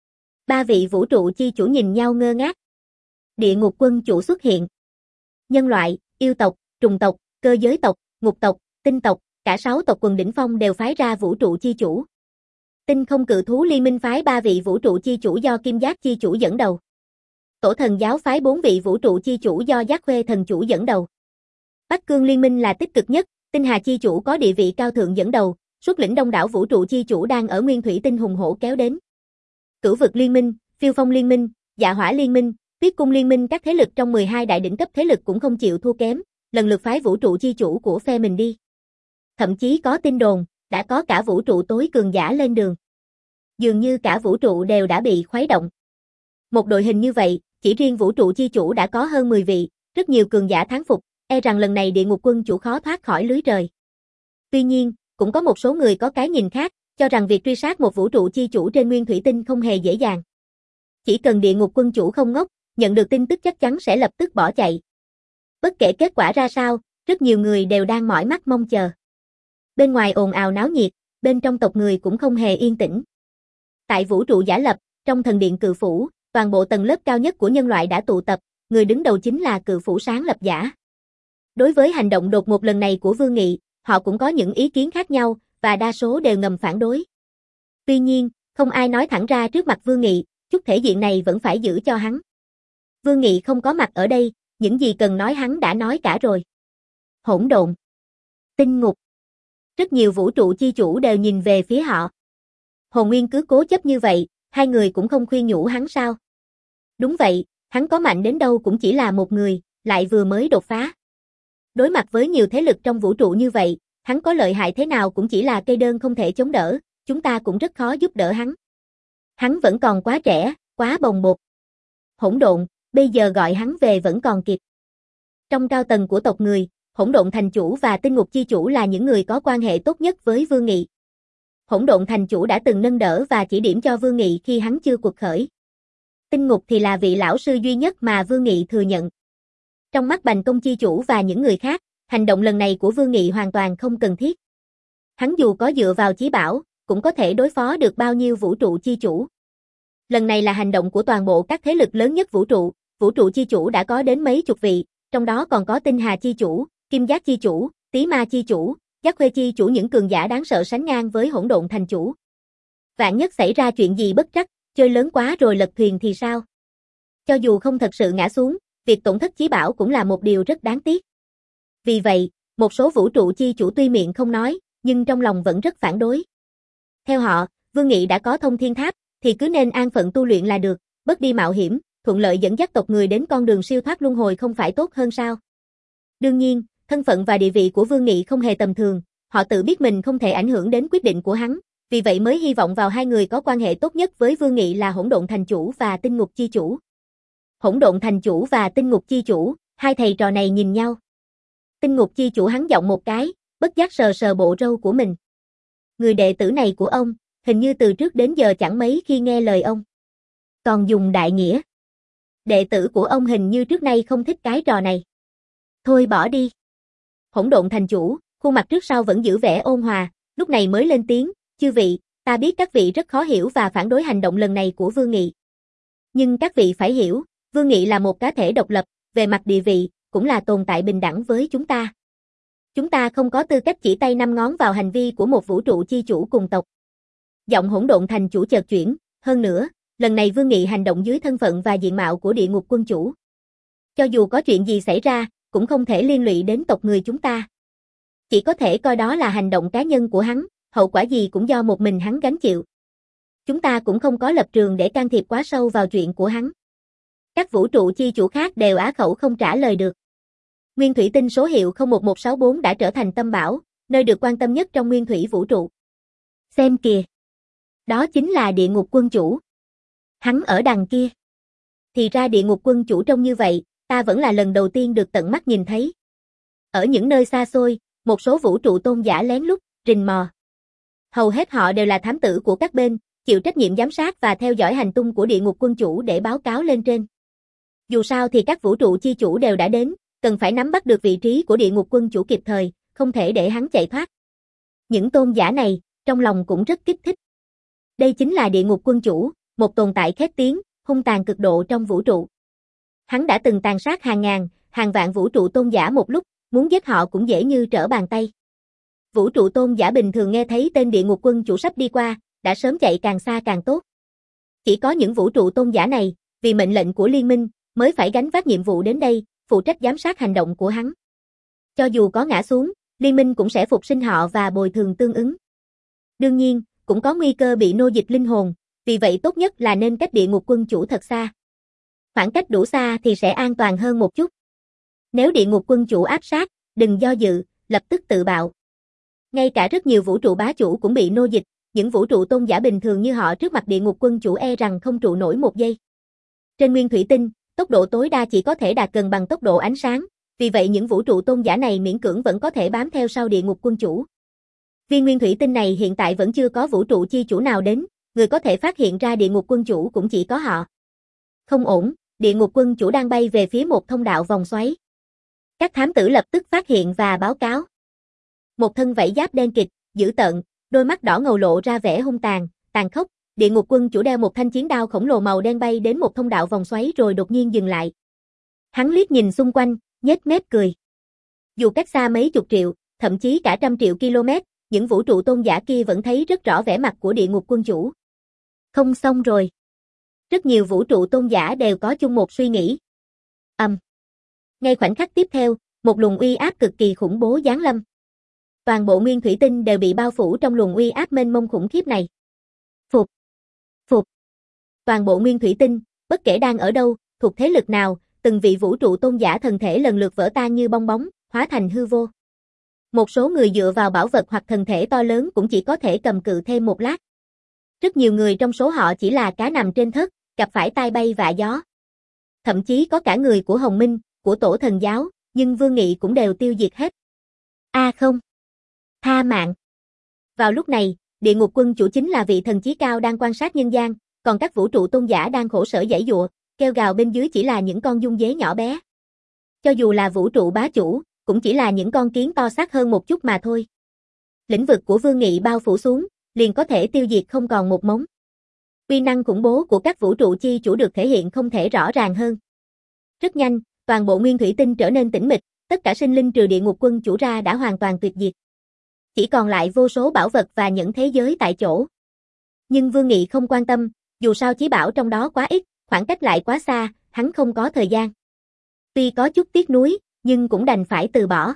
Ba vị vũ trụ chi chủ nhìn nhau ngơ ngác. Địa ngục quân chủ xuất hiện. Nhân loại, yêu tộc, trùng tộc, cơ giới tộc, ngục tộc, tinh tộc, cả sáu tộc quần đỉnh phong đều phái ra vũ trụ chi chủ. Tinh không cự thú liên minh phái ba vị vũ trụ chi chủ do Kim Giác chi chủ dẫn đầu. Tổ thần giáo phái bốn vị vũ trụ chi chủ do Giác Khuê thần chủ dẫn đầu. Bắc Cương liên minh là tích cực nhất, Tinh Hà chi chủ có địa vị cao thượng dẫn đầu, xuất lĩnh đông đảo vũ trụ chi chủ đang ở nguyên thủy tinh hùng hổ kéo đến. Cửu vực liên minh, Phiêu Phong liên minh, Dạ Hỏa liên minh, Tuyết cung liên minh các thế lực trong mười hai đại đỉnh cấp thế lực cũng không chịu thua kém, lần lượt phái vũ trụ chi chủ của phe mình đi. Thậm chí có tin đồn, đã có cả vũ trụ tối cường giả lên đường. Dường như cả vũ trụ đều đã bị khuấy động. Một đội hình như vậy, chỉ riêng vũ trụ chi chủ đã có hơn mười vị, rất nhiều cường giả thán phục, e rằng lần này địa ngục quân chủ khó thoát khỏi lưới trời. Tuy nhiên, cũng có một số người có cái nhìn khác, cho rằng việc truy sát một vũ trụ chi chủ trên nguyên thủy tinh không hề dễ dàng. Chỉ cần địa ngục quân chủ không ngốc, nhận được tin tức chắc chắn sẽ lập tức bỏ chạy. Bất kể kết quả ra sao, rất nhiều người đều đang mỏi mắt mong chờ. Bên ngoài ồn ào náo nhiệt, bên trong tộc người cũng không hề yên tĩnh. Tại vũ trụ giả lập, trong thần điện cự phủ, toàn bộ tầng lớp cao nhất của nhân loại đã tụ tập, người đứng đầu chính là cự phủ sáng lập giả. Đối với hành động đột ngột lần này của Vương Nghị, họ cũng có những ý kiến khác nhau, và đa số đều ngầm phản đối. Tuy nhiên, không ai nói thẳng ra trước mặt Vương Nghị, chút thể diện này vẫn phải giữ cho hắn. Vương Nghị không có mặt ở đây, những gì cần nói hắn đã nói cả rồi. Hỗn độn. Tinh ngục. Rất nhiều vũ trụ chi chủ đều nhìn về phía họ. Hồ Nguyên cứ cố chấp như vậy, hai người cũng không khuyên nhủ hắn sao? Đúng vậy, hắn có mạnh đến đâu cũng chỉ là một người, lại vừa mới đột phá. Đối mặt với nhiều thế lực trong vũ trụ như vậy, hắn có lợi hại thế nào cũng chỉ là cây đơn không thể chống đỡ, chúng ta cũng rất khó giúp đỡ hắn. Hắn vẫn còn quá trẻ, quá bồng bột. Hỗn độn, bây giờ gọi hắn về vẫn còn kịp. Trong cao tầng của tộc người, Hỗn độn thành chủ và Tinh ngục chi chủ là những người có quan hệ tốt nhất với Vương Nghị. Hỗn độn thành chủ đã từng nâng đỡ và chỉ điểm cho Vương Nghị khi hắn chưa cuộc khởi. Tinh ngục thì là vị lão sư duy nhất mà Vương Nghị thừa nhận. Trong mắt Bành Công chi chủ và những người khác, hành động lần này của Vương Nghị hoàn toàn không cần thiết. Hắn dù có dựa vào chí bảo, cũng có thể đối phó được bao nhiêu vũ trụ chi chủ. Lần này là hành động của toàn bộ các thế lực lớn nhất vũ trụ, vũ trụ chi chủ đã có đến mấy chục vị, trong đó còn có Tinh Hà chi chủ, Kim Giác chi chủ, Tí Ma chi chủ, Giác Khuê chi chủ, những cường giả đáng sợ sánh ngang với Hỗn Độn thành chủ. Vạn nhất xảy ra chuyện gì bất trắc, chơi lớn quá rồi lật thuyền thì sao? Cho dù không thật sự ngã xuống, việc tổn thất chí bảo cũng là một điều rất đáng tiếc. Vì vậy, một số vũ trụ chi chủ tuy miệng không nói, nhưng trong lòng vẫn rất phản đối. Theo họ, Vương Nghị đã có thông thiên tháp, thì cứ nên an phận tu luyện là được, bớt đi mạo hiểm, thuận lợi dẫn dắt tộc người đến con đường siêu thoát luân hồi không phải tốt hơn sao? Đương nhiên, thân phận và địa vị của Vương Nghị không hề tầm thường, họ tự biết mình không thể ảnh hưởng đến quyết định của hắn, vì vậy mới hy vọng vào hai người có quan hệ tốt nhất với Vương Nghị là Hỗn Độn thành chủ và Tinh Ngục chi chủ. Hỗn Độn thành chủ và Tinh Ngục chi chủ, hai thầy trò này nhìn nhau. Tinh Ngục chi chủ hắn giọng một cái, bất giác sờ sờ bộ râu của mình. Người đệ tử này của ông, hình như từ trước đến giờ chẳng mấy khi nghe lời ông. Còn dùng đại nghĩa. Đệ tử của ông hình như trước nay không thích cái trò này. Thôi bỏ đi. Hỗn Độn thành chủ, khuôn mặt trước sau vẫn giữ vẻ ôn hòa, lúc này mới lên tiếng, chư vị, ta biết các vị rất khó hiểu và phản đối hành động lần này của Vương Nghị. Nhưng các vị phải hiểu, Vương Nghị là một cá thể độc lập, về mặt địa vị, cũng là tồn tại bình đẳng với chúng ta. Chúng ta không có tư cách chỉ tay năm ngón vào hành vi của một vũ trụ chi chủ cùng tộc. Giọng Hỗn Độn thành chủ chợt chuyển, hơn nữa, lần này Vương Nghị hành động dưới thân phận và diện mạo của Địa Ngục quân chủ. Cho dù có chuyện gì xảy ra, cũng không thể liên lụy đến tộc người chúng ta. Chỉ có thể coi đó là hành động cá nhân của hắn, hậu quả gì cũng do một mình hắn gánh chịu. Chúng ta cũng không có lập trường để can thiệp quá sâu vào chuyện của hắn. Các vũ trụ chi chủ khác đều á khẩu không trả lời được. Nguyên thủy tinh số hiệu không một một sáu bốn đã trở thành tâm bảo, nơi được quan tâm nhất trong nguyên thủy vũ trụ. Xem kìa. Đó chính là Địa Ngục quân chủ. Hắn ở đằng kia. Thì ra Địa Ngục quân chủ trông như vậy, ta vẫn là lần đầu tiên được tận mắt nhìn thấy. Ở những nơi xa xôi, một số vũ trụ tôn giả lén lút, rình mò. Hầu hết họ đều là thám tử của các bên, chịu trách nhiệm giám sát và theo dõi hành tung của Địa Ngục quân chủ để báo cáo lên trên. Dù sao thì các vũ trụ chi chủ đều đã đến, cần phải nắm bắt được vị trí của Địa Ngục quân chủ kịp thời, không thể để hắn chạy thoát. Những tôn giả này, trong lòng cũng rất kích thích. Đây chính là Địa Ngục quân chủ, một tồn tại khét tiếng, hung tàn cực độ trong vũ trụ. Hắn đã từng tàn sát hàng ngàn, hàng vạn vũ trụ tôn giả một lúc, muốn giết họ cũng dễ như trở bàn tay. Vũ trụ tôn giả bình thường nghe thấy tên Địa Ngục quân chủ sắp đi qua, đã sớm chạy càng xa càng tốt. Chỉ có những vũ trụ tôn giả này, vì mệnh lệnh của liên minh, mới phải gánh vác nhiệm vụ đến đây, phụ trách giám sát hành động của hắn. Cho dù có ngã xuống, liên minh cũng sẽ phục sinh họ và bồi thường tương ứng. Đương nhiên, cũng có nguy cơ bị nô dịch linh hồn, vì vậy tốt nhất là nên cách Địa Ngục quân chủ thật xa. Khoảng cách đủ xa thì sẽ an toàn hơn một chút. Nếu Địa Ngục quân chủ áp sát, đừng do dự, lập tức tự bạo. Ngay cả rất nhiều vũ trụ bá chủ cũng bị nô dịch, những vũ trụ tôn giả bình thường như họ trước mặt Địa Ngục quân chủ e rằng không trụ nổi một giây. Trên nguyên thủy tinh, tốc độ tối đa chỉ có thể đạt gần bằng tốc độ ánh sáng, vì vậy những vũ trụ tôn giả này miễn cưỡng vẫn có thể bám theo sau Địa Ngục quân chủ. Viên nguyên thủy tinh này hiện tại vẫn chưa có vũ trụ chi chủ nào đến, người có thể phát hiện ra Địa Ngục quân chủ cũng chỉ có họ. Không ổn, Địa Ngục quân chủ đang bay về phía một thông đạo vòng xoáy. Các thám tử lập tức phát hiện và báo cáo. Một thân vảy giáp đen kịt, dữ tợn, đôi mắt đỏ ngầu lộ ra vẻ hung tàn, tàn khốc. Địa Ngục quân chủ đeo một thanh chiến đao khổng lồ màu đen bay đến một thông đạo vòng xoáy rồi đột nhiên dừng lại. Hắn liếc nhìn xung quanh, nhếch mép cười. Dù cách xa mấy chục triệu, thậm chí cả trăm triệu km, những vũ trụ tôn giả kia vẫn thấy rất rõ vẻ mặt của Địa Ngục quân chủ. Không xong rồi. Rất nhiều vũ trụ tôn giả đều có chung một suy nghĩ. Ầm. Um. Ngay khoảnh khắc tiếp theo, một luồng uy áp cực kỳ khủng bố giáng lâm. Toàn bộ nguyên thủy tinh đều bị bao phủ trong luồng uy áp mênh mông khủng khiếp này. Phục. Phục. Toàn bộ nguyên thủy tinh, bất kể đang ở đâu, thuộc thế lực nào, từng vị vũ trụ tôn giả thần thể lần lượt vỡ tan như bong bóng, hóa thành hư vô. Một số người dựa vào bảo vật hoặc thần thể to lớn cũng chỉ có thể cầm cự thêm một lát. Rất nhiều người trong số họ chỉ là cá nằm trên thớt, gặp phải tai bay vạ gió. Thậm chí có cả người của Hồng Minh, của Tổ Thần Giáo, nhưng Vương Nghị cũng đều tiêu diệt hết. A à không. Tha mạng. Vào lúc này, Địa Ngục quân chủ chính là vị thần chí cao đang quan sát nhân gian, còn các vũ trụ tôn giả đang khổ sở giãy giụa, kêu gào bên dưới chỉ là những con dung dế nhỏ bé. Cho dù là vũ trụ bá chủ, cũng chỉ là những con kiến to xác hơn một chút mà thôi. Lĩnh vực của Vương Nghị bao phủ xuống, liền có thể tiêu diệt không còn một mống. Uy năng khủng bố của các vũ trụ chi chủ được thể hiện không thể rõ ràng hơn. Rất nhanh, toàn bộ nguyên thủy tinh trở nên tĩnh mịch, tất cả sinh linh trừ địa ngục quân chủ ra đã hoàn toàn tuyệt diệt. Chỉ còn lại vô số bảo vật và những thế giới tại chỗ. Nhưng Vương Nghị không quan tâm, dù sao chí bảo trong đó quá ít, khoảng cách lại quá xa, hắn không có thời gian. Tuy có chút tiếc nuối, nhưng cũng đành phải từ bỏ.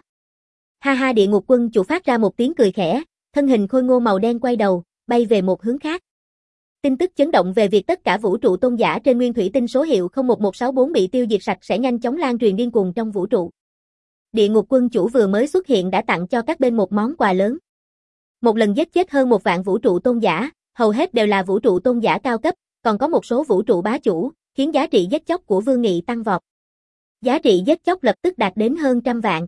Ha ha, địa ngục quân chủ phát ra một tiếng cười khẽ, thân hình khôi ngô màu đen quay đầu, bay về một hướng khác. Tin tức chấn động về việc tất cả vũ trụ tôn giả trên nguyên thủy tinh số hiệu không một một sáu bốn bị tiêu diệt sạch sẽ nhanh chóng lan truyền điên cuồng trong vũ trụ. Địa ngục quân chủ vừa mới xuất hiện đã tặng cho các bên một món quà lớn. Một lần giết chết hơn một vạn vũ trụ tôn giả, hầu hết đều là vũ trụ tôn giả cao cấp, còn có một số vũ trụ bá chủ, khiến giá trị giết chóc của Vương Nghị tăng vọt. Giá trị giết chóc lập tức đạt đến hơn trăm vạn.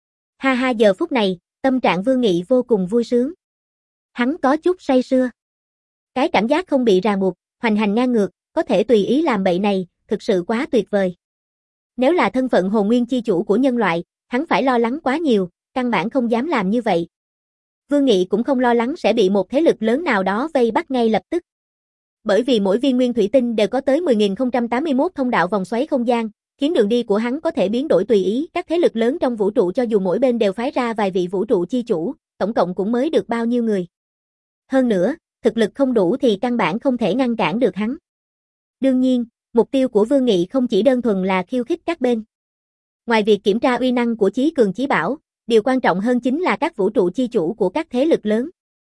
Ha ha, giờ phút này, tâm trạng Vương Nghị vô cùng vui sướng. Hắn có chút say sưa. Cái cảm giác không bị ràng buộc, hoành hành ngang ngược, có thể tùy ý làm bậy này, thực sự quá tuyệt vời. Nếu là thân phận hồn nguyên chi chủ của nhân loại, hắn phải lo lắng quá nhiều, căn bản không dám làm như vậy. Vương Nghị cũng không lo lắng sẽ bị một thế lực lớn nào đó vây bắt ngay lập tức. Bởi vì mỗi viên nguyên thủy tinh đều có tới mười nghìn không trăm tám mươi mốt thông đạo vòng xoáy không gian, khiến đường đi của hắn có thể biến đổi tùy ý. Các thế lực lớn trong vũ trụ cho dù mỗi bên đều phái ra vài vị vũ trụ chi chủ, tổng cộng cũng mới được bao nhiêu người. Hơn nữa, thực lực không đủ thì căn bản không thể ngăn cản được hắn. Đương nhiên, mục tiêu của Vương Nghị không chỉ đơn thuần là khiêu khích các bên. Ngoài việc kiểm tra uy năng của chí cường chí bảo, điều quan trọng hơn chính là các vũ trụ chi chủ của các thế lực lớn.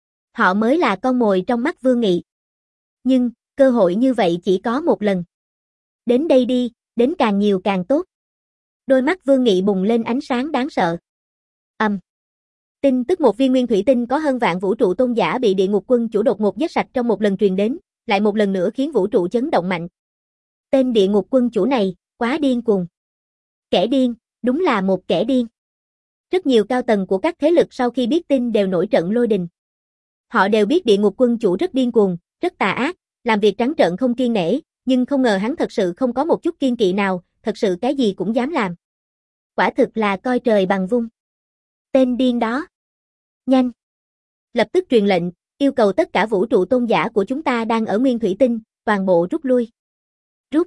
Họ mới là con mồi trong mắt Vương Nghị. Nhưng, cơ hội như vậy chỉ có một lần. Đến đây đi, đến càng nhiều càng tốt. Đôi mắt Vương Nghị bùng lên ánh sáng đáng sợ. Ầm. Um. Tin tức một viên nguyên thủy tinh có hơn vạn vũ trụ tôn giả bị địa ngục quân chủ đột ngột giết sạch trong một lần truyền đến, lại một lần nữa khiến vũ trụ chấn động mạnh. Tên địa ngục quân chủ này, quá điên cuồng. Kẻ điên, đúng là một kẻ điên. Rất nhiều cao tầng của các thế lực sau khi biết tin đều nổi trận lôi đình. Họ đều biết địa ngục quân chủ rất điên cuồng, rất tà ác, làm việc trắng trợn không kiêng nể, nhưng không ngờ hắn thật sự không có một chút kiêng kỵ nào, thật sự cái gì cũng dám làm. Quả thực là coi trời bằng vung. Tên điên đó. Nhanh. Lập tức truyền lệnh, yêu cầu tất cả vũ trụ tôn giả của chúng ta đang ở nguyên thủy tinh, toàn bộ rút lui. Rút.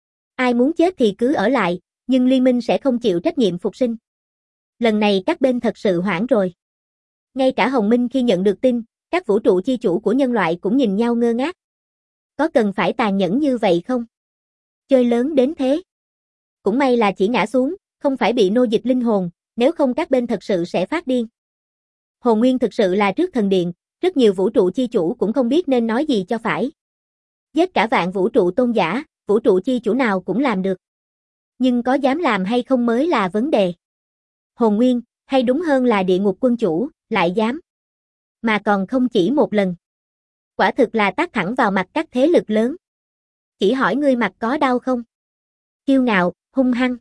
Ai muốn chết thì cứ ở lại, nhưng liên minh sẽ không chịu trách nhiệm phục sinh. Lần này các bên thật sự hoảng rồi. Ngay cả Hồng Minh khi nhận được tin, các vũ trụ chi chủ của nhân loại cũng nhìn nhau ngơ ngác. Có cần phải tàn nhẫn như vậy không? Chơi lớn đến thế. Cũng may là chỉ ngã xuống, không phải bị nô dịch linh hồn, nếu không các bên thật sự sẽ phát điên. Hồn Nguyên thực sự là trước thần điện, rất nhiều vũ trụ chi chủ cũng không biết nên nói gì cho phải. Giết cả vạn vũ trụ tôn giả, vũ trụ chi chủ nào cũng làm được. Nhưng có dám làm hay không mới là vấn đề. Hồn Nguyên, hay đúng hơn là địa ngục quân chủ, lại dám. Mà còn không chỉ một lần. Quả thực là tát thẳng vào mặt các thế lực lớn. Chỉ hỏi ngươi mặt có đau không? Kiêu ngạo, hung hăng.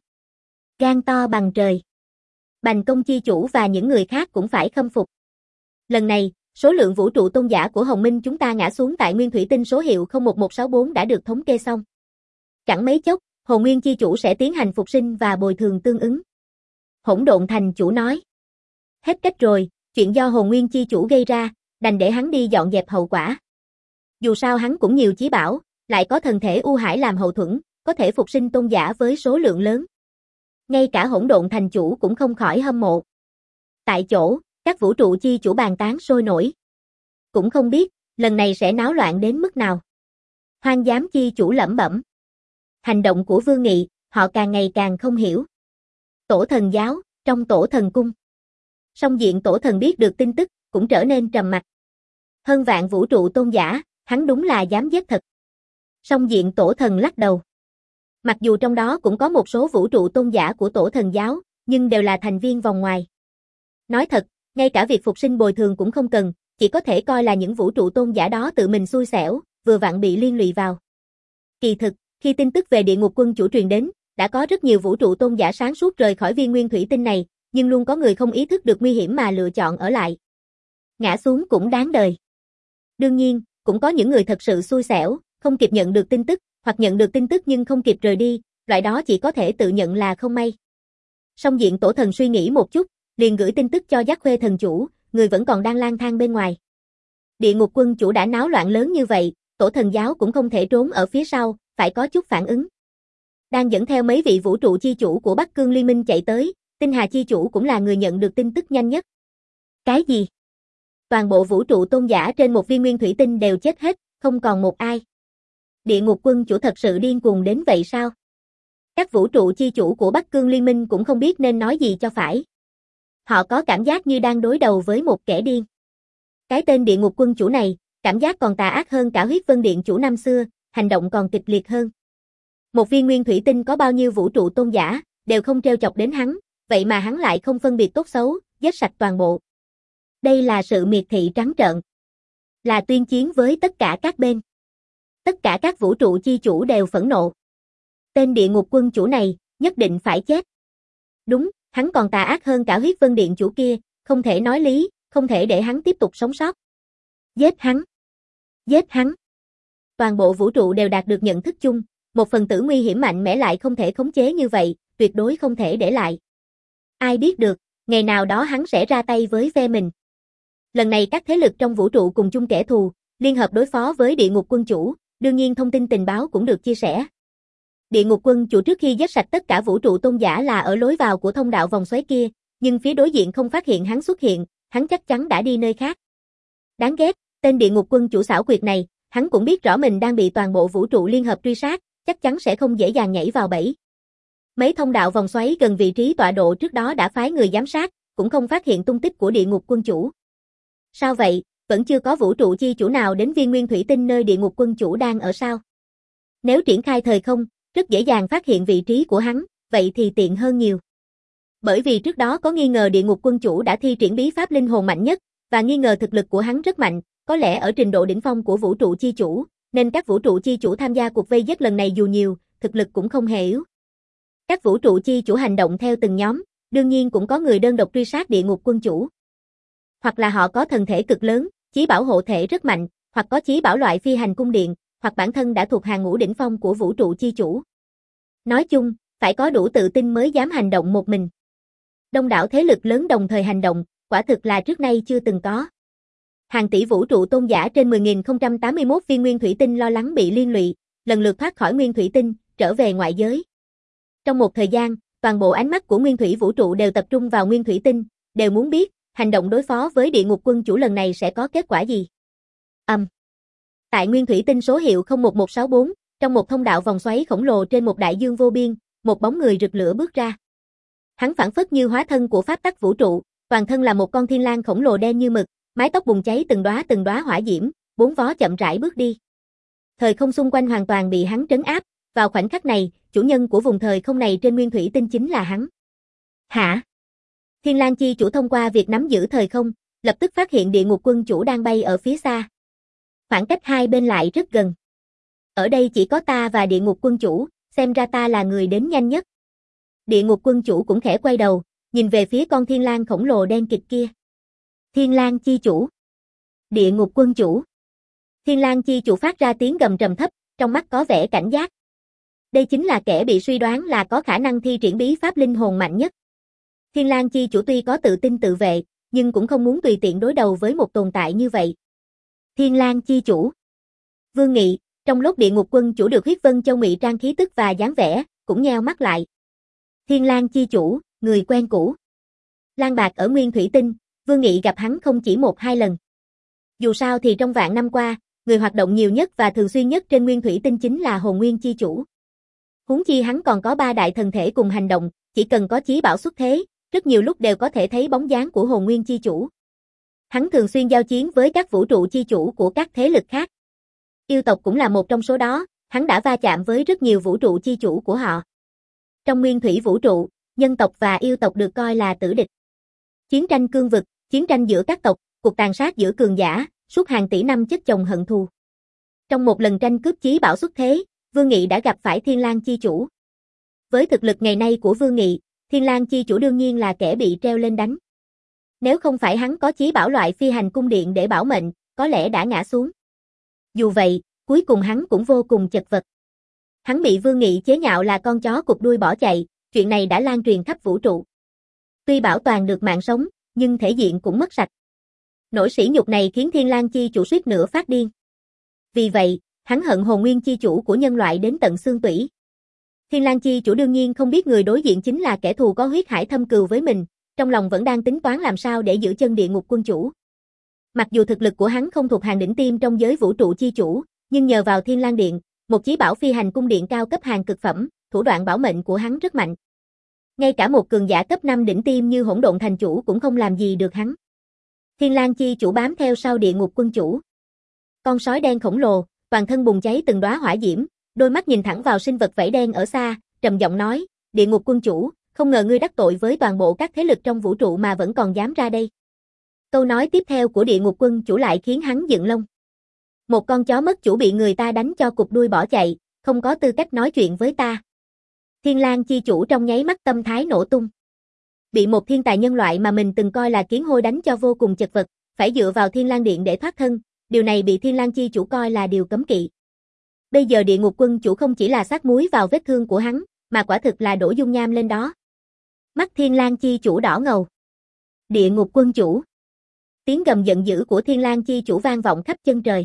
Gan to bằng trời. Bành Công chi chủ và những người khác cũng phải khâm phục. Lần này, số lượng vũ trụ tôn giả của Hồng Minh chúng ta ngã xuống tại nguyên thủy tinh số hiệu không một một sáu bốn đã được thống kê xong. Chẳng mấy chốc, Hồn Nguyên chi chủ sẽ tiến hành phục sinh và bồi thường tương ứng. Hỗn Độn Thành chủ nói. Hết cách rồi, chuyện do Hồn Nguyên chi chủ gây ra, đành để hắn đi dọn dẹp hậu quả. Dù sao hắn cũng nhiều chí bảo, lại có thần thể U Hải làm hậu thuẫn, có thể phục sinh tôn giả với số lượng lớn. Ngay cả Hỗn Độn Thành chủ cũng không khỏi hâm mộ. Tại chỗ, các vũ trụ chi chủ bàn tán sôi nổi. Cũng không biết, lần này sẽ náo loạn đến mức nào. Hoang Giám chi chủ lẩm bẩm. Hành động của Vương Nghị, họ càng ngày càng không hiểu. Tổ thần giáo, trong tổ thần cung. Song diện tổ thần biết được tin tức, cũng trở nên trầm mặc. Hơn vạn vũ trụ tôn giả, hắn đúng là dám giết thật. Song diện tổ thần lắc đầu. Mặc dù trong đó cũng có một số vũ trụ tôn giả của tổ thần giáo, nhưng đều là thành viên vòng ngoài. Nói thật, ngay cả việc phục sinh bồi thường cũng không cần, chỉ có thể coi là những vũ trụ tôn giả đó tự mình xui xẻo, vừa vặn bị liên lụy vào. Kỳ thực, khi tin tức về địa ngục quân chủ truyền đến, đã có rất nhiều vũ trụ tôn giả sáng suốt rời khỏi viên nguyên thủy tinh này, nhưng luôn có người không ý thức được nguy hiểm mà lựa chọn ở lại. Ngã xuống cũng đáng đời. Đương nhiên, cũng có những người thật sự xui xẻo, không kịp nhận được tin tức, hoặc nhận được tin tức nhưng không kịp rời đi, loại đó chỉ có thể tự nhận là không may. Song diện tổ thần suy nghĩ một chút, liền gửi tin tức cho Giác Khuê thần chủ, người vẫn còn đang lang thang bên ngoài. Địa ngục quân chủ đã náo loạn lớn như vậy, tổ thần giáo cũng không thể trốn ở phía sau, phải có chút phản ứng. đang dẫn theo mấy vị vũ trụ chi chủ của Bắc Cương Liên minh chạy tới, Tinh Hà chi chủ cũng là người nhận được tin tức nhanh nhất. Cái gì? Toàn bộ vũ trụ tôn giả trên một viên nguyên thủy tinh đều chết hết, không còn một ai. Địa ngục quân chủ thật sự điên cuồng đến vậy sao? Các vũ trụ chi chủ của Bắc Cương Liên minh cũng không biết nên nói gì cho phải. Họ có cảm giác như đang đối đầu với một kẻ điên. Cái tên địa ngục quân chủ này, cảm giác còn tà ác hơn cả huyết vân điện chủ năm xưa, hành động còn kịch liệt hơn. Một viên nguyên thủy tinh có bao nhiêu vũ trụ tôn giả, đều không trêu chọc đến hắn, vậy mà hắn lại không phân biệt tốt xấu, giết sạch toàn bộ. Đây là sự miệt thị trắng trợn. Là tuyên chiến với tất cả các bên. Tất cả các vũ trụ chi chủ đều phẫn nộ. Tên địa ngục quân chủ này, nhất định phải chết. Đúng, hắn còn tà ác hơn cả huyết vân điện chủ kia, không thể nói lý, không thể để hắn tiếp tục sống sót. Giết hắn. Giết hắn. Toàn bộ vũ trụ đều đạt được nhận thức chung, một phần tử nguy hiểm mạnh mẽ lại không thể khống chế như vậy, tuyệt đối không thể để lại. Ai biết được, ngày nào đó hắn sẽ ra tay với phe mình. Lần này các thế lực trong vũ trụ cùng chung kẻ thù, liên hợp đối phó với địa ngục quân chủ, đương nhiên thông tin tình báo cũng được chia sẻ. Địa ngục quân chủ trước khi giết sạch tất cả vũ trụ tôn giả là ở lối vào của thông đạo vòng xoáy kia, nhưng phía đối diện không phát hiện hắn xuất hiện, hắn chắc chắn đã đi nơi khác. Đáng ghét, tên địa ngục quân chủ xảo quyệt này, hắn cũng biết rõ mình đang bị toàn bộ vũ trụ liên hợp truy sát, chắc chắn sẽ không dễ dàng nhảy vào bẫy. Mấy thông đạo vòng xoáy gần vị trí tọa độ trước đó đã phái người giám sát, cũng không phát hiện tung tích của địa ngục quân chủ. Sao vậy, vẫn chưa có vũ trụ chi chủ nào đến viên nguyên thủy tinh nơi địa ngục quân chủ đang ở sao? Nếu triển khai thời không, rất dễ dàng phát hiện vị trí của hắn, vậy thì tiện hơn nhiều. Bởi vì trước đó có nghi ngờ địa ngục quân chủ đã thi triển bí pháp linh hồn mạnh nhất, và nghi ngờ thực lực của hắn rất mạnh, có lẽ ở trình độ đỉnh phong của vũ trụ chi chủ, nên các vũ trụ chi chủ tham gia cuộc vây giết lần này dù nhiều, thực lực cũng không hề yếu. Các vũ trụ chi chủ hành động theo từng nhóm, đương nhiên cũng có người đơn độc truy sát địa ngục quân chủ. Hoặc là họ có thần thể cực lớn, chí bảo hộ thể rất mạnh, hoặc có chí bảo loại phi hành cung điện, hoặc bản thân đã thuộc hàng ngũ đỉnh phong của vũ trụ chi chủ. Nói chung, phải có đủ tự tin mới dám hành động một mình. Đông đảo thế lực lớn đồng thời hành động, quả thực là trước nay chưa từng có. Hàng tỷ vũ trụ tôn giả trên mười nghìn không trăm tám mươi mốt viên nguyên thủy tinh lo lắng bị liên lụy, lần lượt thoát khỏi nguyên thủy tinh, trở về ngoại giới. Trong một thời gian, toàn bộ ánh mắt của nguyên thủy vũ trụ đều tập trung vào nguyên thủy tinh, đều muốn biết, hành động đối phó với địa ngục quân chủ lần này sẽ có kết quả gì. Âm. Um. Tại nguyên thủy tinh số hiệu không một một sáu bốn, trong một thông đạo vòng xoáy khổng lồ trên một đại dương vô biên, một bóng người rực lửa bước ra. Hắn phảng phất như hóa thân của pháp tắc vũ trụ, toàn thân là một con thiên lang khổng lồ đen như mực, mái tóc bùng cháy từng đóa từng đóa hỏa diễm, bốn vó chậm rãi bước đi. Thời không xung quanh hoàn toàn bị hắn trấn áp, vào khoảnh khắc này, chủ nhân của vùng thời không này trên nguyên thủy tinh chính là hắn. Hả? Thiên Lang chi chủ thông qua việc nắm giữ thời không, lập tức phát hiện địa ngục quân chủ đang bay ở phía xa. Khoảng cách hai bên lại rất gần. Ở đây chỉ có ta và địa ngục quân chủ, xem ra ta là người đến nhanh nhất. Địa ngục quân chủ cũng khẽ quay đầu, nhìn về phía con thiên lang khổng lồ đen kịt kia. Thiên Lang chi chủ. Địa ngục quân chủ. Thiên Lang chi chủ phát ra tiếng gầm trầm thấp, trong mắt có vẻ cảnh giác. Đây chính là kẻ bị suy đoán là có khả năng thi triển bí pháp linh hồn mạnh nhất. Thiên Lang chi chủ tuy có tự tin tự vệ, nhưng cũng không muốn tùy tiện đối đầu với một tồn tại như vậy. Thiên Lang chi chủ. Vương Nghị, trong lúc địa ngục quân chủ được huyết vân châu ngụy trang khí tức và dáng vẻ, cũng nheo mắt lại. Thiên Lang chi chủ, người quen cũ. Lang Bạc ở Nguyên Thủy Tinh, Vương Nghị gặp hắn không chỉ một hai lần. Dù sao thì trong vạn năm qua, người hoạt động nhiều nhất và thường xuyên nhất trên Nguyên Thủy Tinh chính là Hồn Nguyên chi chủ. Huống chi hắn còn có ba đại thần thể cùng hành động, chỉ cần có chí bảo xuất thế, rất nhiều lúc đều có thể thấy bóng dáng của Hồn Nguyên chi chủ. Hắn thường xuyên giao chiến với các vũ trụ chi chủ của các thế lực khác. Yêu tộc cũng là một trong số đó, hắn đã va chạm với rất nhiều vũ trụ chi chủ của họ. Trong nguyên thủy vũ trụ, nhân tộc và yêu tộc được coi là tử địch. Chiến tranh cương vực, chiến tranh giữa các tộc, cuộc tàn sát giữa cường giả, suốt hàng tỷ năm chất chồng hận thù. Trong một lần tranh cướp chí bảo xuất thế, Vương Nghị đã gặp phải Thiên Lang chi chủ. Với thực lực ngày nay của Vương Nghị, Thiên Lang chi chủ đương nhiên là kẻ bị treo lên đánh. Nếu không phải hắn có chí bảo loại phi hành cung điện để bảo mệnh, có lẽ đã ngã xuống. Dù vậy, cuối cùng hắn cũng vô cùng chật vật. Hắn bị Vương Nghị chế nhạo là con chó cụp đuôi bỏ chạy, chuyện này đã lan truyền khắp vũ trụ. Tuy bảo toàn được mạng sống, nhưng thể diện cũng mất sạch. Nỗi sỉ nhục này khiến Thiên Lang chi chủ suýt nữa phát điên. Vì vậy, hắn hận Hồn Nguyên chi chủ của nhân loại đến tận xương tủy. Thiên Lang Chi chủ đương nhiên không biết người đối diện chính là kẻ thù có huyết hải thâm cừu với mình, trong lòng vẫn đang tính toán làm sao để giữ chân địa ngục quân chủ. Mặc dù thực lực của hắn không thuộc hàng đỉnh tiêm trong giới vũ trụ chi chủ, nhưng nhờ vào Thiên Lang Điện, một chí bảo phi hành cung điện cao cấp hàng cực phẩm, thủ đoạn bảo mệnh của hắn rất mạnh. Ngay cả một cường giả cấp năm đỉnh tiêm như Hỗn Độn Thành chủ cũng không làm gì được hắn. Thiên Lang Chi chủ bám theo sau địa ngục quân chủ. Con sói đen khổng lồ, toàn thân bùng cháy từng đóa hỏa diễm, đôi mắt nhìn thẳng vào sinh vật vảy đen ở xa, trầm giọng nói, địa ngục quân chủ, không ngờ ngươi đắc tội với toàn bộ các thế lực trong vũ trụ mà vẫn còn dám ra đây. Câu nói tiếp theo của địa ngục quân chủ lại khiến hắn dựng lông. Một con chó mất chủ bị người ta đánh cho cụp đuôi bỏ chạy, không có tư cách nói chuyện với ta. Thiên Lang Chi chủ trong nháy mắt tâm thái nổ tung. Bị một thiên tài nhân loại mà mình từng coi là kiến hôi đánh cho vô cùng chật vật, phải dựa vào Thiên Lang Điện để thoát thân, điều này bị Thiên Lang Chi chủ coi là điều cấm kỵ. Bây giờ địa ngục quân chủ không chỉ là sát muối vào vết thương của hắn, mà quả thực là đổ dung nham lên đó. Mắt Thiên Lang Chi chủ đỏ ngầu. Địa ngục quân chủ. Tiếng gầm giận dữ của Thiên Lang Chi chủ vang vọng khắp chân trời.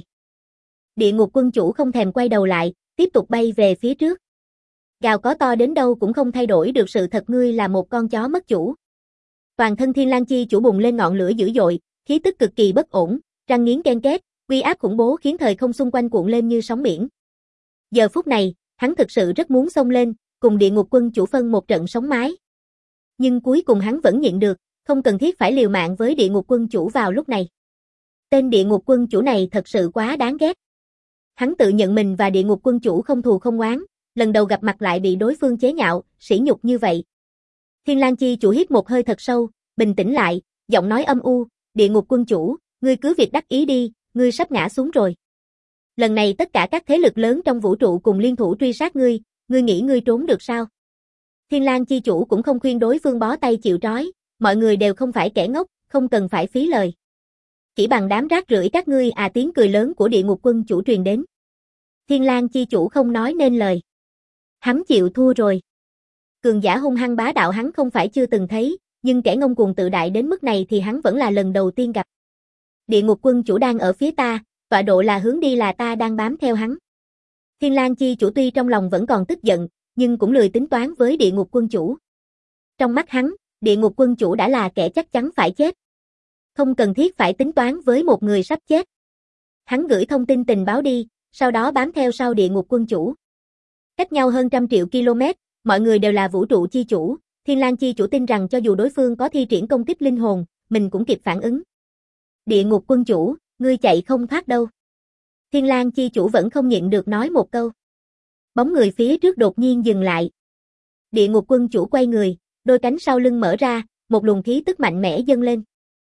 Địa ngục quân chủ không thèm quay đầu lại, tiếp tục bay về phía trước. Gào có to đến đâu cũng không thay đổi được sự thật ngươi là một con chó mất chủ. Toàn thân Thiên Lang Chi chủ bùng lên ngọn lửa dữ dội, khí tức cực kỳ bất ổn, răng nghiến ken két, uy áp khủng bố khiến thời không xung quanh cuộn lên như sóng biển. Giờ phút này, hắn thực sự rất muốn xông lên, cùng địa ngục quân chủ phân một trận sống mái. Nhưng cuối cùng hắn vẫn nhịn được, không cần thiết phải liều mạng với địa ngục quân chủ vào lúc này. Tên địa ngục quân chủ này thật sự quá đáng ghét. Hắn tự nhận mình và địa ngục quân chủ không thù không oán, lần đầu gặp mặt lại bị đối phương chế nhạo, sỉ nhục như vậy. Thiên Lang Chi chủ hít một hơi thật sâu, bình tĩnh lại, giọng nói âm u, địa ngục quân chủ, ngươi cứ việc đắc ý đi, ngươi sắp ngã xuống rồi. Lần này tất cả các thế lực lớn trong vũ trụ cùng liên thủ truy sát ngươi, ngươi nghĩ ngươi trốn được sao? Thiên Lang Chi chủ cũng không khuyên đối phương bó tay chịu trói, mọi người đều không phải kẻ ngốc, không cần phải phí lời. Chỉ bằng đám rác rưởi các ngươi à, tiếng cười lớn của địa ngục quân chủ truyền đến. Thiên Lang Chi chủ không nói nên lời. Hắn chịu thua rồi. Cường giả hung hăng bá đạo hắn không phải chưa từng thấy, nhưng kẻ ngông cuồng tự đại đến mức này thì hắn vẫn là lần đầu tiên gặp. Địa ngục quân chủ đang ở phía ta, tọa độ là hướng đi là ta đang bám theo hắn. Thiên Lang Chi chủ tuy trong lòng vẫn còn tức giận, nhưng cũng lười tính toán với địa ngục quân chủ. Trong mắt hắn, địa ngục quân chủ đã là kẻ chắc chắn phải chết. Không cần thiết phải tính toán với một người sắp chết. Hắn gửi thông tin tình báo đi, sau đó bám theo sau địa ngục quân chủ. Cách nhau hơn trăm triệu km, mọi người đều là vũ trụ chi chủ, Thiên Lang Chi chủ tin rằng cho dù đối phương có thi triển công kích linh hồn, mình cũng kịp phản ứng. Địa ngục quân chủ, ngươi chạy không thoát đâu. Thiên Lang Chi chủ vẫn không nhịn được nói một câu. Bóng người phía trước đột nhiên dừng lại. Địa ngục quân chủ quay người, đôi cánh sau lưng mở ra, một luồng khí tức mạnh mẽ dâng lên.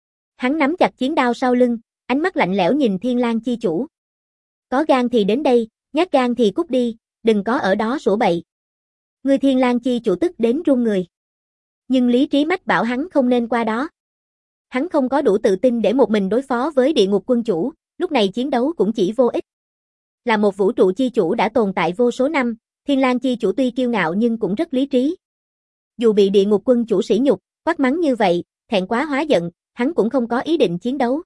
Hắn nắm chặt chiến đao sau lưng, ánh mắt lạnh lẽo nhìn Thiên Lang Chi chủ. Có gan thì đến đây, nhát gan thì cút đi, đừng có ở đó sủa bậy. Người Thiên Lang Chi chủ tức đến run người. Nhưng lý trí mách bảo hắn không nên qua đó. Hắn không có đủ tự tin để một mình đối phó với địa ngục quân chủ, lúc này chiến đấu cũng chỉ vô ích. Là một vũ trụ chi chủ đã tồn tại vô số năm, Thiên Lang Chi chủ tuy kiêu ngạo nhưng cũng rất lý trí. Dù bị địa ngục quân chủ sỉ nhục, quát mắng như vậy, thẹn quá hóa giận, hắn cũng không có ý định chiến đấu.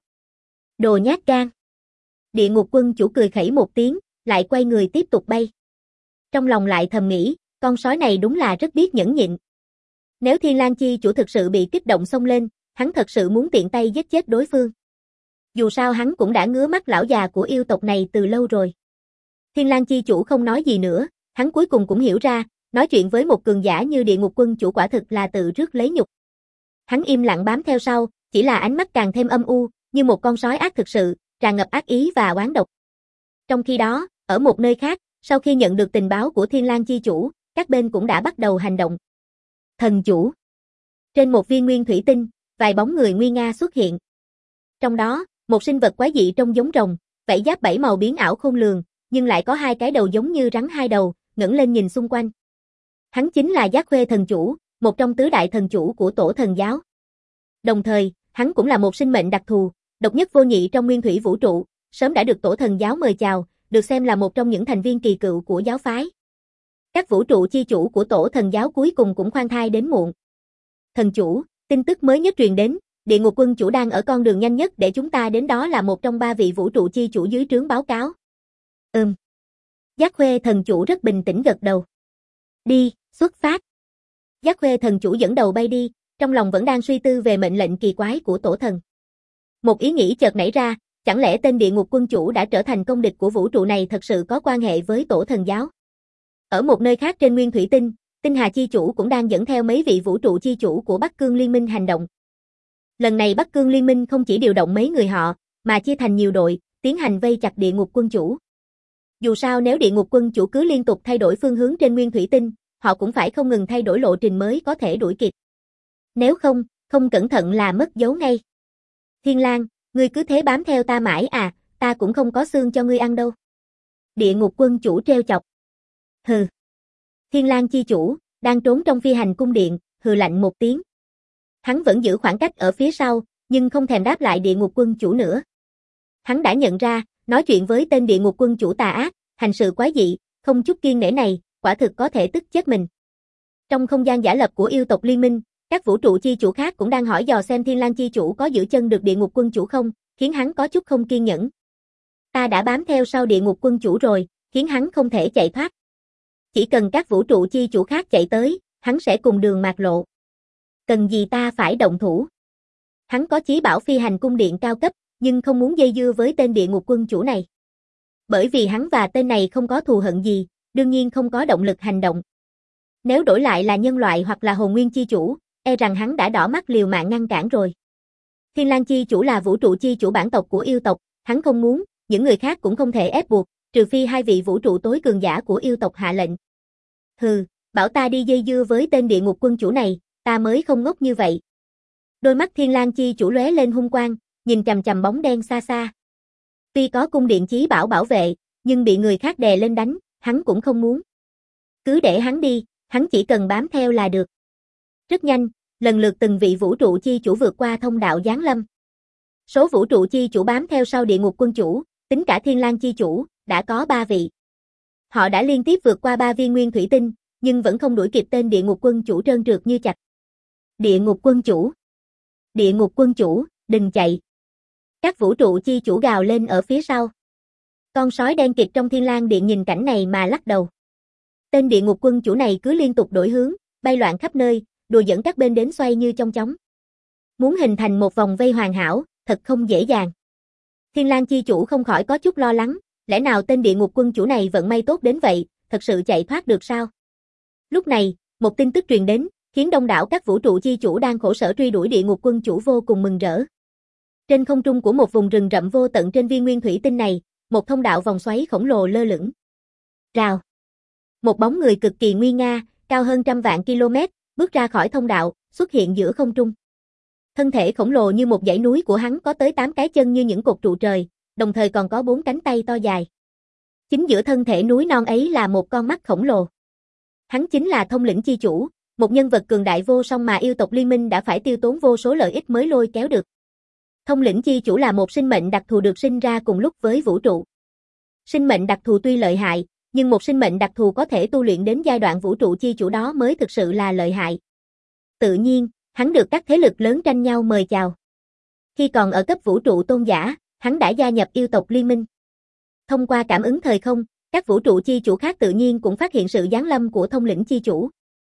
Đồ nhát gan. Địa ngục quân chủ cười khẩy một tiếng, lại quay người tiếp tục bay. Trong lòng lại thầm nghĩ, con sói này đúng là rất biết nhẫn nhịn. Nếu Thiên Lang Chi chủ thực sự bị kích động xông lên, hắn thật sự muốn tiện tay giết chết đối phương. Dù sao hắn cũng đã ngứa mắt lão già của yêu tộc này từ lâu rồi. Thiên Lang Chi chủ không nói gì nữa, hắn cuối cùng cũng hiểu ra, nói chuyện với một cường giả như địa ngục quân chủ quả thực là tự rước lấy nhục. Hắn im lặng bám theo sau, chỉ là ánh mắt càng thêm âm u, như một con sói ác thực sự, tràn ngập ác ý và oán độc. Trong khi đó, ở một nơi khác, sau khi nhận được tình báo của Thiên Lang Chi chủ, các bên cũng đã bắt đầu hành động. Thần chủ. Trên một viên nguyên thủy tinh, vài bóng người nguy nga xuất hiện. Trong đó, một sinh vật quái dị trông giống rồng, vảy giáp bảy màu biến ảo khôn lường, nhưng lại có hai cái đầu giống như rắn hai đầu, ngẩng lên nhìn xung quanh. Hắn chính là Giác Khuê thần chủ, một trong tứ đại thần chủ của Tổ Thần giáo. Đồng thời, hắn cũng là một sinh mệnh đặc thù, độc nhất vô nhị trong nguyên thủy vũ trụ, sớm đã được Tổ Thần giáo mời chào, được xem là một trong những thành viên kỳ cựu của giáo phái. Các vũ trụ chi chủ của Tổ Thần giáo cuối cùng cũng khoan thai đến muộn. Thần chủ, tin tức mới nhất truyền đến, địa ngục quân chủ đang ở con đường nhanh nhất để chúng ta đến đó là một trong ba vị vũ trụ chi chủ dưới trướng báo cáo. Ừm. Giác Khuê thần chủ rất bình tĩnh gật đầu. Đi, xuất phát. Giác Khuê thần chủ dẫn đầu bay đi, trong lòng vẫn đang suy tư về mệnh lệnh kỳ quái của tổ thần. Một ý nghĩ chợt nảy ra, chẳng lẽ tên địa ngục quân chủ đã trở thành công địch của vũ trụ này thật sự có quan hệ với tổ thần giáo? Ở một nơi khác trên nguyên thủy tinh, Tinh Hà chi chủ cũng đang dẫn theo mấy vị vũ trụ chi chủ của Bắc Cương Liên minh hành động. Lần này Bắc Cương Liên minh không chỉ điều động mấy người họ, mà chia thành nhiều đội, tiến hành vây chặt địa ngục quân chủ. Dù sao nếu địa ngục quân chủ cứ liên tục thay đổi phương hướng trên nguyên thủy tinh, họ cũng phải không ngừng thay đổi lộ trình mới có thể đuổi kịp. Nếu không, không cẩn thận là mất dấu ngay. Thiên Lang, ngươi cứ thế bám theo ta mãi à, ta cũng không có xương cho ngươi ăn đâu. Địa ngục quân chủ trêu chọc. Hừ. Thiên Lang chi chủ, đang trốn trong phi hành cung điện, hừ lạnh một tiếng. Hắn vẫn giữ khoảng cách ở phía sau, nhưng không thèm đáp lại địa ngục quân chủ nữa. Hắn đã nhận ra, nói chuyện với tên địa ngục quân chủ tà ác, hành sự quái dị, không chút kiêng nể này, quả thực có thể tức chết mình. Trong không gian giả lập của yêu tộc liên minh, các vũ trụ chi chủ khác cũng đang hỏi dò xem Thiên Lang chi chủ có giữ chân được địa ngục quân chủ không, khiến hắn có chút không kiên nhẫn. Ta đã bám theo sau địa ngục quân chủ rồi, khiến hắn không thể chạy thoát. Chỉ cần các vũ trụ chi chủ khác chạy tới, hắn sẽ cùng đường mạt lộ. Cần gì ta phải động thủ? Hắn có chí bảo phi hành cung điện cao cấp, nhưng không muốn dây dưa với tên địa ngục quân chủ này. Bởi vì hắn và tên này không có thù hận gì, đương nhiên không có động lực hành động. Nếu đổi lại là nhân loại hoặc là hồn nguyên chi chủ, e rằng hắn đã đỏ mắt liều mạng ngăn cản rồi. Thiên Lang chi chủ là vũ trụ chi chủ bản tộc của yêu tộc, hắn không muốn, những người khác cũng không thể ép buộc, trừ phi hai vị vũ trụ tối cường giả của yêu tộc hạ lệnh. Hừ, bảo ta đi dây dưa với tên địa ngục quân chủ này, ta mới không ngốc như vậy. Đôi mắt Thiên Lang chi chủ lóe lên hung quang, nhìn chằm chằm bóng đen xa xa. Tuy có cung điện chí bảo bảo vệ, nhưng bị người khác đè lên đánh, hắn cũng không muốn. Cứ để hắn đi, hắn chỉ cần bám theo là được. Rất nhanh, lần lượt từng vị vũ trụ chi chủ vượt qua thông đạo giáng lâm. Số vũ trụ chi chủ bám theo sau địa ngục quân chủ, tính cả Thiên Lang chi chủ, đã có ba vị. Họ đã liên tiếp vượt qua ba viên nguyên thủy tinh, nhưng vẫn không đuổi kịp tên địa ngục quân chủ trơn trượt như chạch. Địa ngục quân chủ. Địa ngục quân chủ, đừng chạy. Các vũ trụ chi chủ gào lên ở phía sau. Con sói đen kịt trong Thiên Lang điện nhìn cảnh này mà lắc đầu. Tên địa ngục quân chủ này cứ liên tục đổi hướng, bay loạn khắp nơi, đùa dẫn các bên đến xoay như trong chóng. Muốn hình thành một vòng vây hoàn hảo, thật không dễ dàng. Thiên Lang chi chủ không khỏi có chút lo lắng, lẽ nào tên địa ngục quân chủ này vận may tốt đến vậy, thật sự chạy thoát được sao? Lúc này, một tin tức truyền đến, khiến đông đảo các vũ trụ chi chủ đang khổ sở truy đuổi địa ngục quân chủ vô cùng mừng rỡ. Trên không trung của một vùng rừng rậm vô tận trên viên nguyên thủy tinh này, một thông đạo vòng xoáy khổng lồ lơ lửng. Rào. Một bóng người cực kỳ nguy nga, cao hơn trăm vạn km, bước ra khỏi thông đạo, xuất hiện giữa không trung. Thân thể khổng lồ như một dãy núi của hắn có tới tám cái chân như những cột trụ trời, đồng thời còn có bốn cánh tay to dài. Chính giữa thân thể núi non ấy là một con mắt khổng lồ. Hắn chính là Thông Lĩnh chi chủ, một nhân vật cường đại vô song mà yêu tộc liên minh đã phải tiêu tốn vô số lợi ích mới lôi kéo được. Thông Lĩnh chi chủ là một sinh mệnh đặc thù được sinh ra cùng lúc với vũ trụ. Sinh mệnh đặc thù tuy lợi hại, nhưng một sinh mệnh đặc thù có thể tu luyện đến giai đoạn vũ trụ chi chủ đó mới thực sự là lợi hại. Tự nhiên, hắn được các thế lực lớn tranh nhau mời chào. Khi còn ở cấp vũ trụ tôn giả, hắn đã gia nhập yêu tộc liên minh. Thông qua cảm ứng thời không, các vũ trụ chi chủ khác tự nhiên cũng phát hiện sự giáng lâm của Thông Lĩnh chi chủ.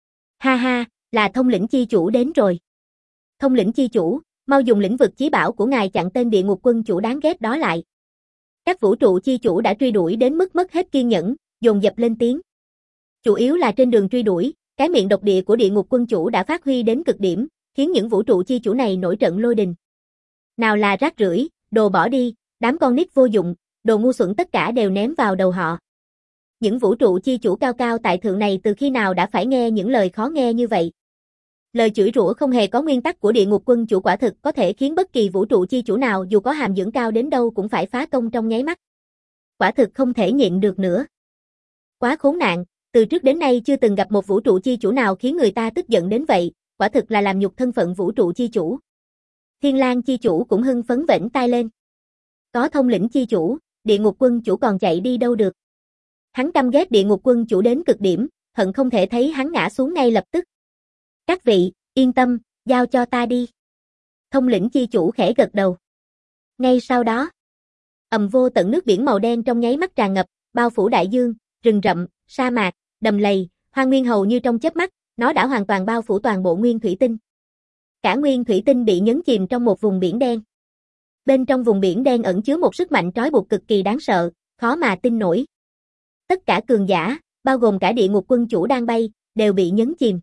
Ha ha, là Thông Lĩnh chi chủ đến rồi. Thông Lĩnh chi chủ, mau dùng lĩnh vực chí bảo của ngài chặn tên địa ngục quân chủ đáng ghét đó lại. Các vũ trụ chi chủ đã truy đuổi đến mức mất hết kiên nhẫn, dồn dập lên tiếng. Chủ yếu là trên đường truy đuổi, cái miệng độc địa của địa ngục quân chủ đã phát huy đến cực điểm, khiến những vũ trụ chi chủ này nổi trận lôi đình. Nào là rác rưởi, đồ bỏ đi, đám con nít vô dụng, đồ ngu xuẩn tất cả đều ném vào đầu họ. Những vũ trụ chi chủ cao cao tại thượng này từ khi nào đã phải nghe những lời khó nghe như vậy. Lời chửi rủa không hề có nguyên tắc của địa ngục quân chủ quả thực có thể khiến bất kỳ vũ trụ chi chủ nào dù có hàm dưỡng cao đến đâu cũng phải phá công trong nháy mắt. Quả thực không thể nhịn được nữa. Quá khốn nạn, từ trước đến nay chưa từng gặp một vũ trụ chi chủ nào khiến người ta tức giận đến vậy, quả thực là làm nhục thân phận vũ trụ chi chủ. Thiên Lang chi chủ cũng hưng phấn vểnh tai lên. Có Thông Lĩnh chi chủ, địa ngục quân chủ còn chạy đi đâu được. Hắn căm ghét địa ngục quân chủ đến cực điểm, hận không thể thấy hắn ngã xuống ngay lập tức. Các vị, yên tâm, giao cho ta đi. Thông Lĩnh chi chủ khẽ gật đầu. Ngay sau đó, ầm vô tận nước biển màu đen trong nháy mắt tràn ngập, bao phủ đại dương, rừng rậm, sa mạc, đầm lầy, Hoang nguyên hầu như trong chớp mắt, nó đã hoàn toàn bao phủ toàn bộ nguyên thủy tinh. Cả nguyên thủy tinh bị nhấn chìm trong một vùng biển đen. Bên trong vùng biển đen ẩn chứa một sức mạnh trói buộc cực kỳ đáng sợ, khó mà tin nổi. Tất cả cường giả, bao gồm cả địa ngục quân chủ đang bay, đều bị nhấn chìm.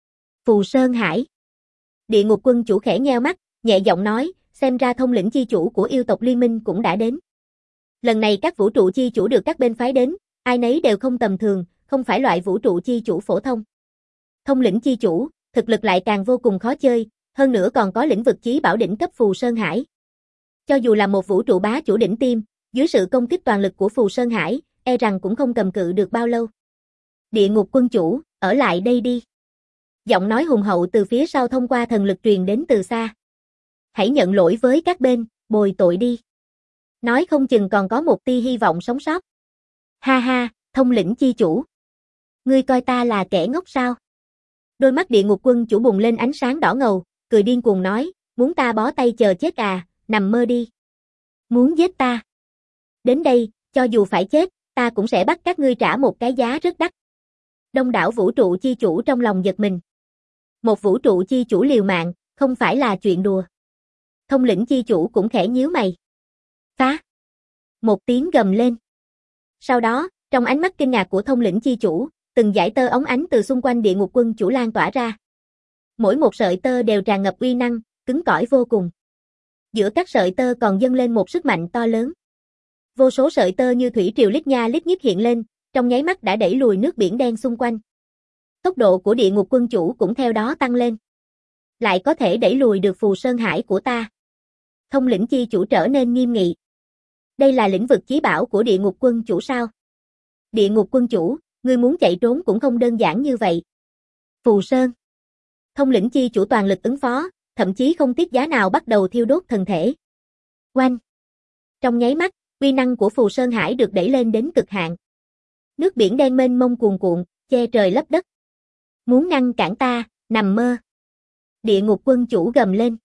Phù Sơn Hải. Địa ngục quân chủ khẽ nheo mắt, nhẹ giọng nói, xem ra thông lĩnh chi chủ của yêu tộc liên minh cũng đã đến. Lần này các vũ trụ chi chủ được các bên phái đến, ai nấy đều không tầm thường, không phải loại vũ trụ chi chủ phổ thông. Thông lĩnh chi chủ, thực lực lại càng vô cùng khó chơi, hơn nữa còn có lĩnh vực chí bảo đỉnh cấp Phù Sơn Hải. Cho dù là một vũ trụ bá chủ đỉnh tiêm, dưới sự công kích toàn lực của Phù Sơn Hải, e rằng cũng không cầm cự được bao lâu. Địa ngục quân chủ, ở lại đây đi. Giọng nói hùng hậu từ phía sau thông qua thần lực truyền đến từ xa. Hãy nhận lỗi với các bên, bồi tội đi. Nói không chừng còn có một tia hy vọng sống sót. Ha ha, thông lĩnh chi chủ. Ngươi coi ta là kẻ ngốc sao? Đôi mắt địa ngục quân chủ bùng lên ánh sáng đỏ ngầu, cười điên cuồng nói, muốn ta bó tay chờ chết à, nằm mơ đi. Muốn giết ta? Đến đây, cho dù phải chết, ta cũng sẽ bắt các ngươi trả một cái giá rất đắt. Đông đảo vũ trụ chi chủ trong lòng giật mình. Một vũ trụ chi chủ liều mạng, không phải là chuyện đùa. Thông lĩnh chi chủ cũng khẽ nhíu mày. Phá! Một tiếng gầm lên. Sau đó, trong ánh mắt kinh ngạc của thông lĩnh chi chủ, từng dải tơ óng ánh từ xung quanh địa ngục quân chủ lan tỏa ra. Mỗi một sợi tơ đều tràn ngập uy năng, cứng cỏi vô cùng. Giữa các sợi tơ còn dâng lên một sức mạnh to lớn. Vô số sợi tơ như thủy triều lít nha lít nhít hiện lên, trong nháy mắt đã đẩy lùi nước biển đen xung quanh. Tốc độ của địa ngục quân chủ cũng theo đó tăng lên. Lại có thể đẩy lùi được Phù Sơn Hải của ta. Thông lĩnh chi chủ trở nên nghiêm nghị. Đây là lĩnh vực chí bảo của địa ngục quân chủ sao? Địa ngục quân chủ, ngươi muốn chạy trốn cũng không đơn giản như vậy. Phù Sơn. Thông lĩnh chi chủ toàn lực ứng phó, thậm chí không tiếc giá nào bắt đầu thiêu đốt thần thể. Oanh. Trong nháy mắt, uy năng của Phù Sơn Hải được đẩy lên đến cực hạn. Nước biển đen mênh mông cuồn cuộn, che trời lấp đất. Muốn ngăn cản ta, nằm mơ. Địa ngục quân chủ gầm lên.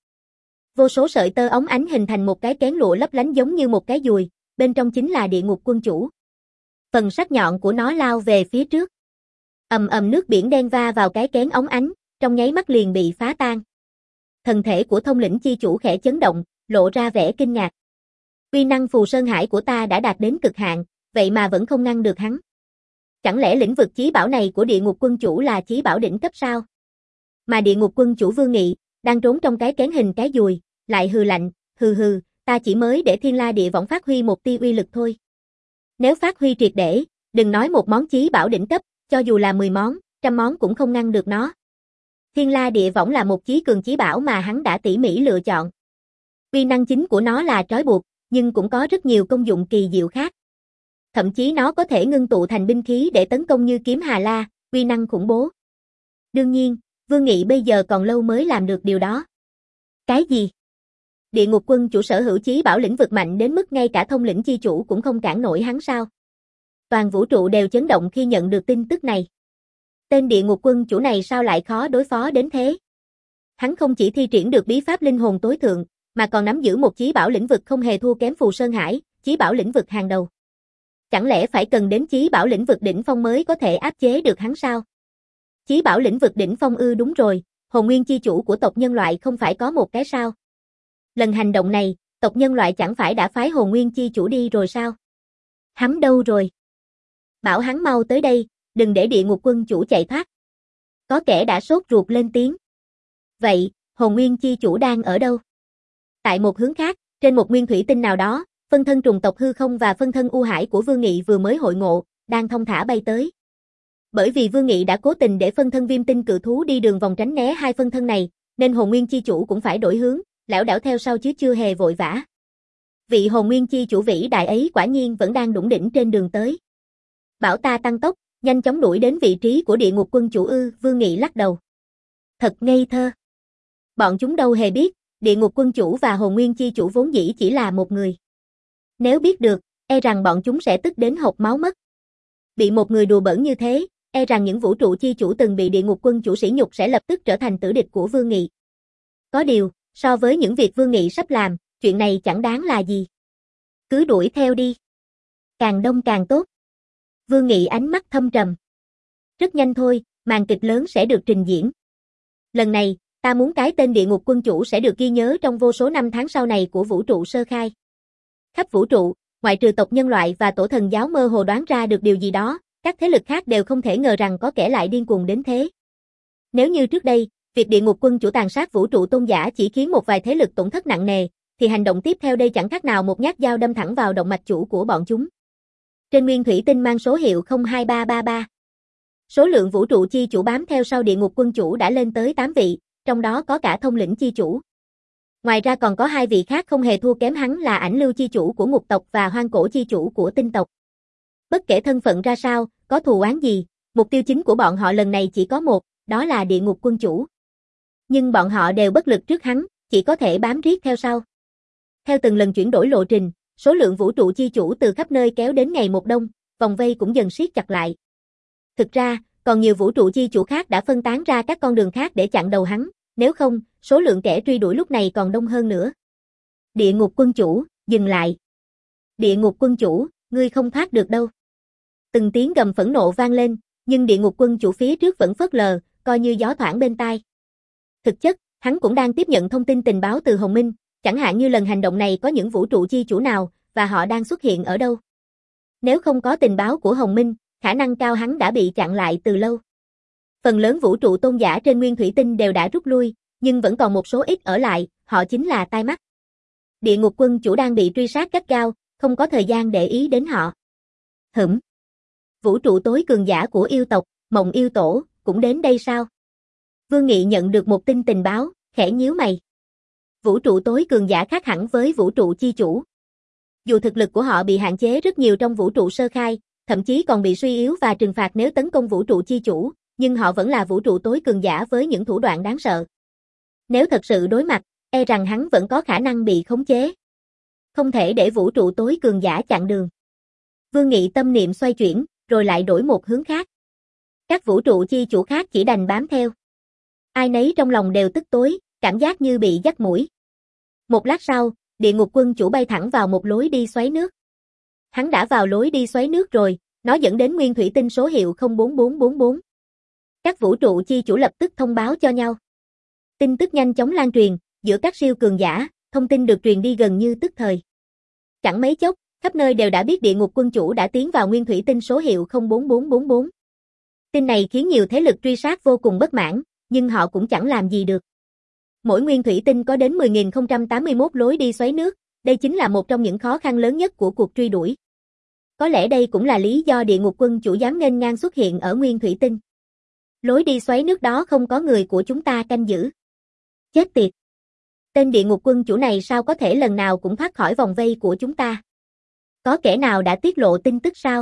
Vô số sợi tơ óng ánh hình thành một cái kén lụa lấp lánh giống như một cái dùi, bên trong chính là địa ngục quân chủ. Phần sắc nhọn của nó lao về phía trước. Ầm ầm nước biển đen va vào cái kén óng ánh, trong nháy mắt liền bị phá tan. Thần thể của thông lĩnh chi chủ khẽ chấn động, lộ ra vẻ kinh ngạc. Uy năng Phù Sơn Hải của ta đã đạt đến cực hạn, vậy mà vẫn không ngăn được hắn. Chẳng lẽ lĩnh vực chí bảo này của địa ngục quân chủ là chí bảo đỉnh cấp sao? Mà địa ngục quân chủ Vương Nghị, đang trốn trong cái kén hình cái dùi, lại hừ lạnh, hừ hừ, ta chỉ mới để Thiên La Địa Võng phát huy một tia uy lực thôi. Nếu phát huy triệt để, đừng nói một món chí bảo đỉnh cấp, cho dù là mười món, trăm món cũng không ngăn được nó. Thiên La Địa Võng là một chí cường chí bảo mà hắn đã tỉ mỉ lựa chọn. Uy năng chính của nó là trói buộc, nhưng cũng có rất nhiều công dụng kỳ diệu khác. Thậm chí nó có thể ngưng tụ thành binh khí để tấn công như kiếm Hà La, uy năng khủng bố. Đương nhiên, Vương Nghị bây giờ còn lâu mới làm được điều đó. Cái gì? Địa ngục quân chủ sở hữu chí bảo lĩnh vực mạnh đến mức ngay cả thông lĩnh chi chủ cũng không cản nổi hắn sao? Toàn vũ trụ đều chấn động khi nhận được tin tức này. Tên địa ngục quân chủ này sao lại khó đối phó đến thế? Hắn không chỉ thi triển được bí pháp linh hồn tối thượng, mà còn nắm giữ một chí bảo lĩnh vực không hề thua kém Phù Sơn Hải, chí bảo lĩnh vực hàng đầu. Chẳng lẽ phải cần đến chí bảo lĩnh vực đỉnh phong mới có thể áp chế được hắn sao? Chí bảo lĩnh vực đỉnh phong ư? Đúng rồi, hồn nguyên chi chủ của tộc nhân loại không phải có một cái sao? Lần hành động này, tộc nhân loại chẳng phải đã phái hồn nguyên chi chủ đi rồi sao? Hắn đâu rồi? Bảo hắn mau tới đây, đừng để địa ngục quân chủ chạy thoát. Có kẻ đã sốt ruột lên tiếng. Vậy, hồn nguyên chi chủ đang ở đâu? Tại một hướng khác, trên một nguyên thủy tinh nào đó, phân thân trùng tộc hư không và phân thân u hải của Vương Nghị vừa mới hội ngộ, đang thong thả bay tới. Bởi vì Vương Nghị đã cố tình để phân thân viêm tinh cự thú đi đường vòng tránh né hai phân thân này, nên hồn nguyên chi chủ cũng phải đổi hướng, lảo đảo theo sau chứ chưa hề vội vã. Vị hồn nguyên chi chủ vĩ đại ấy quả nhiên vẫn đang đủng đỉnh trên đường tới. Bảo ta tăng tốc, nhanh chóng đuổi đến vị trí của địa ngục quân chủ ư? Vương Nghị lắc đầu. Thật ngây thơ. Bọn chúng đâu hề biết, địa ngục quân chủ và hồn nguyên chi chủ vốn dĩ chỉ là một người. Nếu biết được, e rằng bọn chúng sẽ tức đến hộc máu mất. Bị một người đùa bỡn như thế, e rằng những vũ trụ chi chủ từng bị địa ngục quân chủ sỉ nhục sẽ lập tức trở thành tử địch của Vương Nghị. Có điều, so với những việc Vương Nghị sắp làm, chuyện này chẳng đáng là gì. Cứ đuổi theo đi. Càng đông càng tốt. Vương Nghị ánh mắt thâm trầm. Rất nhanh thôi, màn kịch lớn sẽ được trình diễn. Lần này, ta muốn cái tên Địa Ngục Quân Chủ sẽ được ghi nhớ trong vô số năm tháng sau này của vũ trụ sơ khai. Khắp vũ trụ, ngoại trừ tộc nhân loại và tổ thần giáo mơ hồ đoán ra được điều gì đó, các thế lực khác đều không thể ngờ rằng có kẻ lại điên cuồng đến thế. Nếu như trước đây, việc Địa Ngục Quân Chủ tàn sát vũ trụ tôn giả chỉ khiến một vài thế lực tổn thất nặng nề, thì hành động tiếp theo đây chẳng khác nào một nhát dao đâm thẳng vào động mạch chủ của bọn chúng. Trên nguyên thủy tinh mang số hiệu không hai ba ba ba. Số lượng vũ trụ chi chủ bám theo sau Địa Ngục Quân Chủ đã lên tới tám vị, trong đó có cả thông lĩnh chi chủ. Ngoài ra còn có hai vị khác không hề thua kém hắn là Ảnh Lưu chi chủ của ngục tộc và Hoang Cổ chi chủ của tinh tộc. Bất kể thân phận ra sao, có thù oán gì, mục tiêu chính của bọn họ lần này chỉ có một, đó là Địa Ngục Quân Chủ. Nhưng bọn họ đều bất lực trước hắn, chỉ có thể bám riết theo sau. Theo từng lần chuyển đổi lộ trình, số lượng vũ trụ chi chủ từ khắp nơi kéo đến ngày một đông, vòng vây cũng dần siết chặt lại. Thực ra, còn nhiều vũ trụ chi chủ khác đã phân tán ra các con đường khác để chặn đầu hắn, nếu không, số lượng kẻ truy đuổi lúc này còn đông hơn nữa. Địa Ngục Quân Chủ, dừng lại. Địa Ngục Quân Chủ, ngươi không thoát được đâu. Từng tiếng gầm phẫn nộ vang lên, nhưng Địa Ngục Quân Chủ phía trước vẫn phớt lờ, coi như gió thoảng bên tai. Thực chất, hắn cũng đang tiếp nhận thông tin tình báo từ Hồng Minh, chẳng hạn như lần hành động này có những vũ trụ chi chủ nào, và họ đang xuất hiện ở đâu. Nếu không có tình báo của Hồng Minh, khả năng cao hắn đã bị chặn lại từ lâu. Phần lớn vũ trụ tôn giả trên nguyên thủy tinh đều đã rút lui, nhưng vẫn còn một số ít ở lại, họ chính là tai mắt. Địa Ngục Quân Chủ đang bị truy sát gắt gao, không có thời gian để ý đến họ. Hửm. Vũ trụ tối cường giả của yêu tộc, Mộng Yêu Tổ, cũng đến đây sao? Vương Nghị nhận được một tin tình báo, khẽ nhíu mày. Vũ trụ tối cường giả khác hẳn với vũ trụ chi chủ. Dù thực lực của họ bị hạn chế rất nhiều trong vũ trụ sơ khai, thậm chí còn bị suy yếu và trừng phạt nếu tấn công vũ trụ chi chủ, nhưng họ vẫn là vũ trụ tối cường giả với những thủ đoạn đáng sợ. Nếu thật sự đối mặt, e rằng hắn vẫn có khả năng bị khống chế. Không thể để vũ trụ tối cường giả chặn đường. Vương Nghị tâm niệm xoay chuyển, rồi lại đổi một hướng khác. Các vũ trụ chi chủ khác chỉ đành bám theo. Ai nấy trong lòng đều tức tối, cảm giác như bị dắt mũi. Một lát sau, Địa Ngục Quân Chủ bay thẳng vào một lối đi xoáy nước. Hắn đã vào lối đi xoáy nước rồi, nó dẫn đến nguyên thủy tinh số hiệu không bốn bốn bốn bốn. Các vũ trụ chi chủ lập tức thông báo cho nhau. Tin tức nhanh chóng lan truyền, giữa các siêu cường giả, thông tin được truyền đi gần như tức thời. Chẳng mấy chốc, khắp nơi đều đã biết Địa Ngục Quân Chủ đã tiến vào nguyên thủy tinh số hiệu không bốn bốn bốn bốn. Tin này khiến nhiều thế lực truy sát vô cùng bất mãn, nhưng họ cũng chẳng làm gì được. Mỗi nguyên thủy tinh có đến mười nghìn không trăm tám mươi mốt lối đi xoáy nước, đây chính là một trong những khó khăn lớn nhất của cuộc truy đuổi. Có lẽ đây cũng là lý do Địa Ngục Quân Chủ dám nghênh ngang xuất hiện ở nguyên thủy tinh. Lối đi xoáy nước đó không có người của chúng ta canh giữ. Chết tiệt! Tên Địa Ngục Quân Chủ này sao có thể lần nào cũng thoát khỏi vòng vây của chúng ta? Có kẻ nào đã tiết lộ tin tức sao?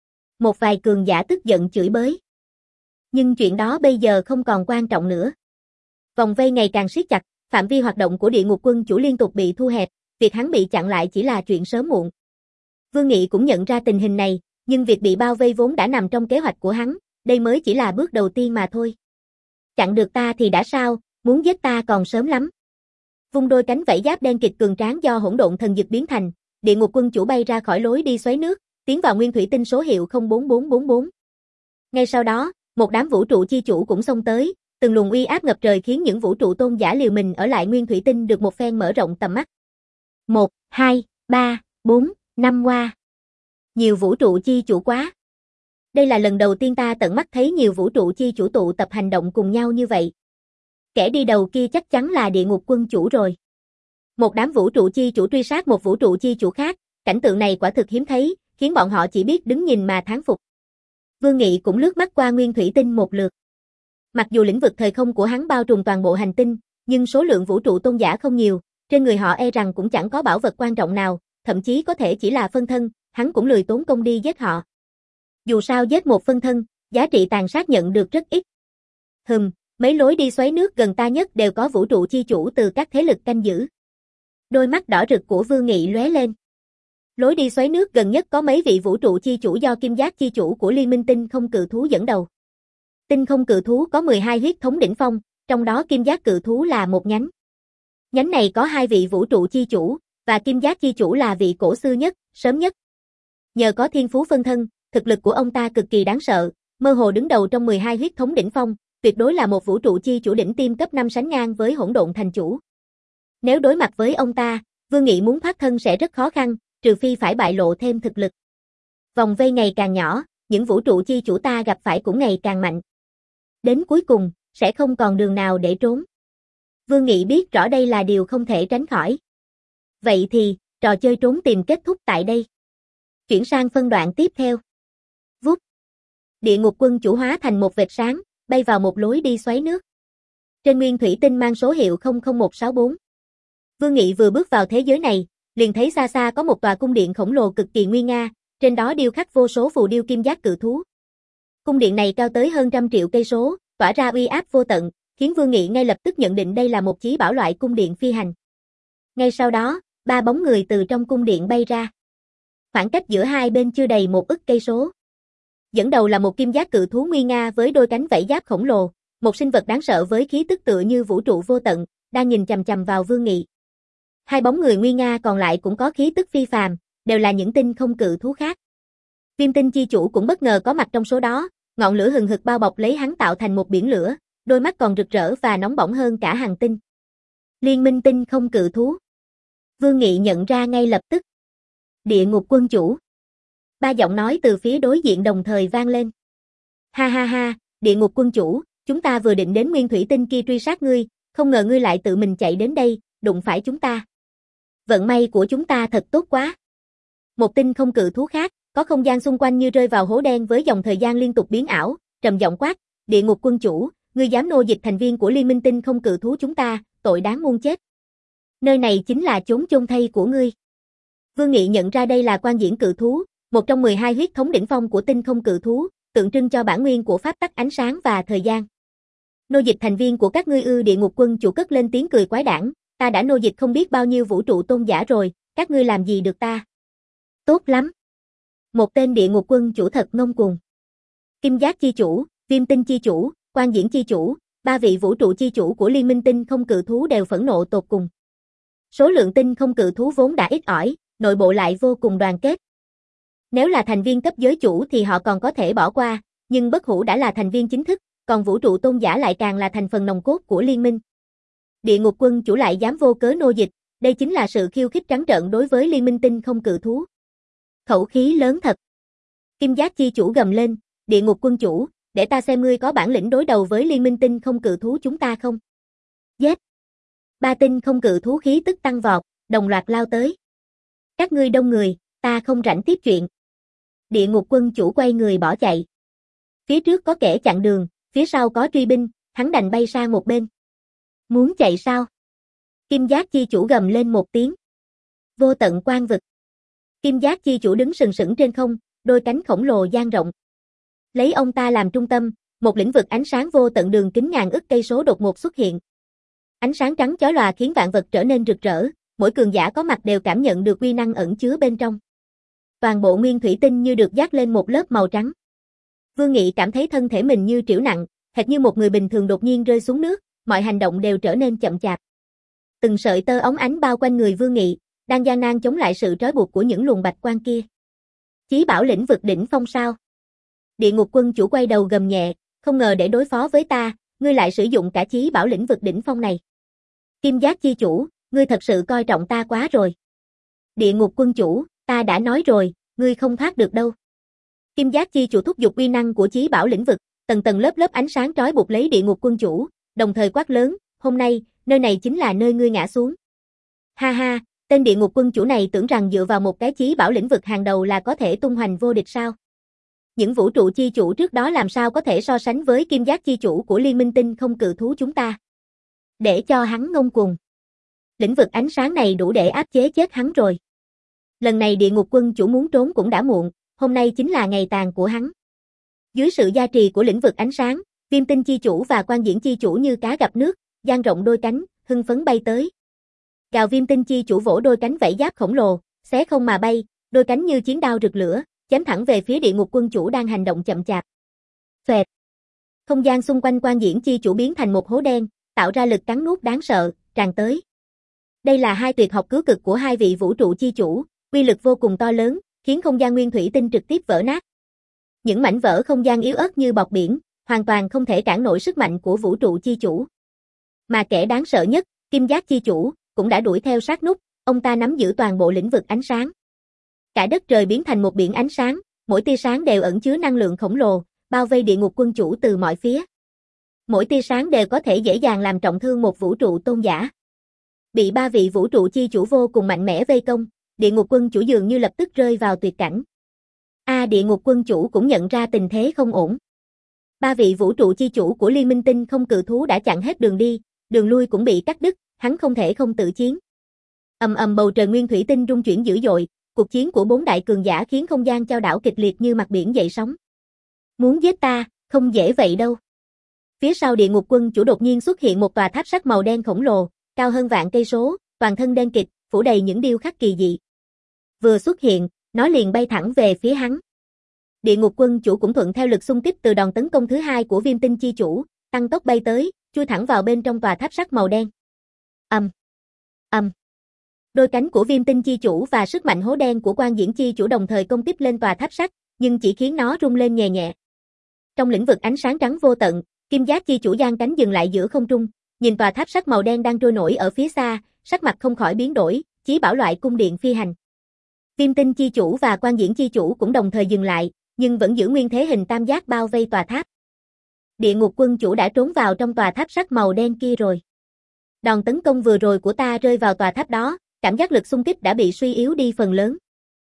Một vài cường giả tức giận chửi bới. Nhưng chuyện đó bây giờ không còn quan trọng nữa. Vòng vây ngày càng siết chặt, phạm vi hoạt động của Địa Ngục Quân Chủ liên tục bị thu hẹp, việc hắn bị chặn lại chỉ là chuyện sớm muộn. Vương Nghị cũng nhận ra tình hình này, nhưng việc bị bao vây vốn đã nằm trong kế hoạch của hắn, đây mới chỉ là bước đầu tiên mà thôi. Chặn được ta thì đã sao, muốn giết ta còn sớm lắm. Vung đôi cánh vảy giáp đen kịt cường tráng do hỗn độn thần dực biến thành, Địa Ngục Quân Chủ bay ra khỏi lối đi xoáy nước, tiến vào nguyên thủy tinh số hiệu không bốn bốn bốn bốn. Ngay sau đó, một đám vũ trụ chi chủ cũng xông tới, từng luồng uy áp ngập trời khiến những vũ trụ tôn giả liều mình ở lại nguyên thủy tinh được một phen mở rộng tầm mắt. Một, hai, ba, bốn, năm qua. Nhiều vũ trụ chi chủ quá. Đây là lần đầu tiên ta tận mắt thấy nhiều vũ trụ chi chủ tụ tập hành động cùng nhau như vậy. Kẻ đi đầu kia chắc chắn là Địa Ngục Quân Chủ rồi. Một đám vũ trụ chi chủ truy sát một vũ trụ chi chủ khác, cảnh tượng này quả thực hiếm thấy, khiến bọn họ chỉ biết đứng nhìn mà thán phục. Vương Nghị cũng lướt mắt qua nguyên thủy tinh một lượt. Mặc dù lĩnh vực thời không của hắn bao trùm toàn bộ hành tinh, nhưng số lượng vũ trụ tôn giả không nhiều, trên người họ e rằng cũng chẳng có bảo vật quan trọng nào, thậm chí có thể chỉ là phân thân, hắn cũng lười tốn công đi giết họ. Dù sao giết một phân thân, giá trị tàn sát nhận được rất ít. Hừm, mấy lối đi xoáy nước gần ta nhất đều có vũ trụ chi chủ từ các thế lực canh giữ. Đôi mắt đỏ rực của Vương Nghị lóe lên. Lối đi xoáy nước gần nhất có mấy vị vũ trụ chi chủ do Kim Giác chi chủ của Liên minh Tinh Không Cự Thú dẫn đầu. Tinh Không Cự Thú có mười hai huyết thống đỉnh phong, trong đó Kim Giác Cự Thú là một nhánh. Nhánh này có hai vị vũ trụ chi chủ, và Kim Giác chi chủ là vị cổ xưa nhất, sớm nhất. Nhờ có thiên phú phân thân, thực lực của ông ta cực kỳ đáng sợ, Mơ hồ đứng đầu trong mười hai huyết thống đỉnh phong, tuyệt đối là một vũ trụ chi chủ đỉnh tiêm cấp năm sánh ngang với Hỗn Độn Thành Chủ. Nếu đối mặt với ông ta, Vương Nghị muốn thoát thân sẽ rất khó khăn, trừ phi phải bại lộ thêm thực lực. Vòng vây ngày càng nhỏ, những vũ trụ chi chủ ta gặp phải cũng ngày càng mạnh. Đến cuối cùng, sẽ không còn đường nào để trốn. Vương Nghị biết rõ đây là điều không thể tránh khỏi. Vậy thì, trò chơi trốn tìm kết thúc tại đây. Chuyển sang phân đoạn tiếp theo. Vút. Địa ngục quân chủ hóa thành một vệt sáng, bay vào một lối đi xoáy nước. Trên nguyên thủy tinh mang số hiệu không không một sáu bốn. Vương Nghị vừa bước vào thế giới này, liền thấy xa xa có một tòa cung điện khổng lồ cực kỳ nguy nga, trên đó điêu khắc vô số phù điêu kim giác cự thú. Cung điện này cao tới hơn trăm triệu cây số, tỏa ra uy áp vô tận, khiến Vương Nghị ngay lập tức nhận định đây là một chí bảo loại cung điện phi hành. Ngay sau đó, ba bóng người từ trong cung điện bay ra. Khoảng cách giữa hai bên chưa đầy một ức cây số. Dẫn đầu là một kim giác cự thú nguy nga với đôi cánh vảy giáp khổng lồ, một sinh vật đáng sợ với khí tức tựa như vũ trụ vô tận, đang nhìn chằm chằm vào Vương Nghị. Hai bóng người nguy nga còn lại cũng có khí tức phi phàm, đều là những tinh không cự thú khác. Viêm tinh chi chủ cũng bất ngờ có mặt trong số đó, ngọn lửa hừng hực bao bọc lấy hắn tạo thành một biển lửa, đôi mắt còn rực rỡ và nóng bỏng hơn cả hành tinh. Liên minh tinh không cự thú. Vương Nghị nhận ra ngay lập tức. Địa ngục quân chủ. Ba giọng nói từ phía đối diện đồng thời vang lên. Ha ha ha, địa ngục quân chủ, chúng ta vừa định đến nguyên thủy tinh kia truy sát ngươi, không ngờ ngươi lại tự mình chạy đến đây, đụng phải chúng ta. Vận may của chúng ta thật tốt quá. Một tinh không cự thú khác, có không gian xung quanh như rơi vào hố đen với dòng thời gian liên tục biến ảo, trầm giọng quát, địa ngục quân chủ, ngươi dám nô dịch thành viên của liên minh tinh không cự thú chúng ta, tội đáng muôn chết. Nơi này chính là chốn chôn thây của ngươi. Vương Nghị nhận ra đây là quan diễn cự thú, một trong mười hai huyết thống đỉnh phong của tinh không cự thú, tượng trưng cho bản nguyên của pháp tắc ánh sáng và thời gian. Nô dịch thành viên của các ngươi ư? Địa ngục quân chủ cất lên tiếng cười quái đản, ta đã nô dịch không biết bao nhiêu vũ trụ tôn giả rồi, các ngươi làm gì được ta? Tốt lắm. Một tên địa ngục quân chủ thật ngông cuồng. Kim giác chi chủ, viêm tinh chi chủ, quan diễn chi chủ, ba vị vũ trụ chi chủ của liên minh tinh không cự thú đều phẫn nộ tột cùng. Số lượng tinh không cự thú vốn đã ít ỏi, nội bộ lại vô cùng đoàn kết. Nếu là thành viên cấp giới chủ thì họ còn có thể bỏ qua, nhưng bất hủ đã là thành viên chính thức, còn vũ trụ tôn giả lại càng là thành phần nòng cốt của liên minh. Địa ngục quân chủ lại dám vô cớ nô dịch, đây chính là sự khiêu khích trắng trợn đối với liên minh tinh không cự thú. Khẩu khí lớn thật. Kim giác chi chủ gầm lên, địa ngục quân chủ, để ta xem ngươi có bản lĩnh đối đầu với liên minh tinh không cự thú chúng ta không. Giết. Ba tinh không cự thú khí tức tăng vọt, đồng loạt lao tới. Các ngươi đông người, ta không rảnh tiếp chuyện. Địa ngục quân chủ quay người bỏ chạy. Phía trước có kẻ chặn đường, phía sau có truy binh, hắn đành bay sang một bên. Muốn chạy sao? Kim giác chi chủ gầm lên một tiếng. Vô tận quang vực. Kim giác chi chủ đứng sừng sững trên không, đôi cánh khổng lồ dang rộng. Lấy ông ta làm trung tâm, một lĩnh vực ánh sáng vô tận đường kính ngàn ức cây số đột ngột xuất hiện. Ánh sáng trắng chói lòa khiến vạn vật trở nên rực rỡ, mỗi cường giả có mặt đều cảm nhận được uy năng ẩn chứa bên trong. Toàn bộ nguyên thủy tinh như được dát lên một lớp màu trắng. Vương Nghị cảm thấy thân thể mình như trĩu nặng, hệt như một người bình thường đột nhiên rơi xuống nước, mọi hành động đều trở nên chậm chạp. Từng sợi tơ óng ánh bao quanh người Vương Nghị, đang gian nan chống lại sự trói buộc của những luồng bạch quang kia. Chí bảo lĩnh vực đỉnh phong sao? Địa ngục quân chủ quay đầu gầm nhẹ, không ngờ để đối phó với ta, ngươi lại sử dụng cả chí bảo lĩnh vực đỉnh phong này. Kim giác chi chủ, ngươi thật sự coi trọng ta quá rồi. Địa ngục quân chủ, ta đã nói rồi, ngươi không thoát được đâu. Kim giác chi chủ thúc giục uy năng của chí bảo lĩnh vực, tầng tầng lớp lớp ánh sáng trói buộc lấy địa ngục quân chủ, đồng thời quát lớn, hôm nay, nơi này chính là nơi ngươi ngã xuống. Ha ha, tên địa ngục quân chủ này tưởng rằng dựa vào một cái chí bảo lĩnh vực hàng đầu là có thể tung hoành vô địch sao? Những vũ trụ chi chủ trước đó làm sao có thể so sánh với kim giác chi chủ của liên minh tinh không cự thú chúng ta? Để cho hắn ngông cuồng. Lĩnh vực ánh sáng này đủ để áp chế chết hắn rồi. Lần này địa ngục quân chủ muốn trốn cũng đã muộn, hôm nay chính là ngày tàn của hắn. Dưới sự gia trì của lĩnh vực ánh sáng, viêm tinh chi chủ và quan diễn chi chủ như cá gặp nước, dang rộng đôi cánh, hưng phấn bay tới. Gào viêm tinh chi chủ vỗ đôi cánh vảy giáp khổng lồ, xé không mà bay, đôi cánh như chiến đao rực lửa, chém thẳng về phía địa ngục quân chủ đang hành động chậm chạp. Phệt. Không gian xung quanh quan diễn chi chủ biến thành một hố đen, tạo ra lực cắn nuốt đáng sợ, tràn tới. Đây là hai tuyệt học cứu cực của hai vị vũ trụ chi chủ, uy lực vô cùng to lớn, khiến không gian nguyên thủy tinh trực tiếp vỡ nát. Những mảnh vỡ không gian yếu ớt như bọt biển, hoàn toàn không thể cản nổi sức mạnh của vũ trụ chi chủ. Mà kẻ đáng sợ nhất, Kim Giác chi chủ, cũng đã đuổi theo sát nút, ông ta nắm giữ toàn bộ lĩnh vực ánh sáng. Cả đất trời biến thành một biển ánh sáng, mỗi tia sáng đều ẩn chứa năng lượng khổng lồ, bao vây địa ngục quân chủ từ mọi phía. Mỗi tia sáng đều có thể dễ dàng làm trọng thương một vũ trụ tôn giả. Bị ba vị vũ trụ chi chủ vô cùng mạnh mẽ vây công, địa ngục quân chủ dường như lập tức rơi vào tuyệt cảnh. A địa ngục quân chủ cũng nhận ra tình thế không ổn. Ba vị vũ trụ chi chủ của Liên minh tinh không cự thú đã chặn hết đường đi, đường lui cũng bị cắt đứt, hắn không thể không tự chiến. Ầm ầm bầu trời nguyên thủy tinh rung chuyển dữ dội, cuộc chiến của bốn đại cường giả khiến không gian chao đảo kịch liệt như mặt biển dậy sóng. Muốn giết ta, không dễ vậy đâu. Phía sau địa ngục quân chủ đột nhiên xuất hiện một tòa tháp sắt màu đen khổng lồ, cao hơn vạn cây số, toàn thân đen kịt, phủ đầy những điêu khắc kỳ dị. Vừa xuất hiện, nó liền bay thẳng về phía hắn. Địa ngục quân chủ cũng thuận theo lực xung kích từ đòn tấn công thứ hai của Viêm Tinh chi chủ, tăng tốc bay tới, chui thẳng vào bên trong tòa tháp sắt màu đen. Ầm, ầm. Đôi cánh của Viêm Tinh chi chủ và sức mạnh hố đen của Quan Diễn chi chủ đồng thời công kích lên tòa tháp sắt, nhưng chỉ khiến nó rung lên nhẹ nhẹ. Trong lĩnh vực ánh sáng trắng vô tận, Kim Giác chi chủ giang cánh dừng lại giữa không trung, nhìn tòa tháp sắt màu đen đang trôi nổi ở phía xa, sắc mặt không khỏi biến đổi, chí bảo loại cung điện phi hành. Viêm Tinh chi chủ và Quan Diễn chi chủ cũng đồng thời dừng lại, nhưng vẫn giữ nguyên thế hình tam giác bao vây tòa tháp. Địa ngục quân chủ đã trốn vào trong tòa tháp sắt màu đen kia rồi. Đòn tấn công vừa rồi của ta rơi vào tòa tháp đó, cảm giác lực xung kích đã bị suy yếu đi phần lớn.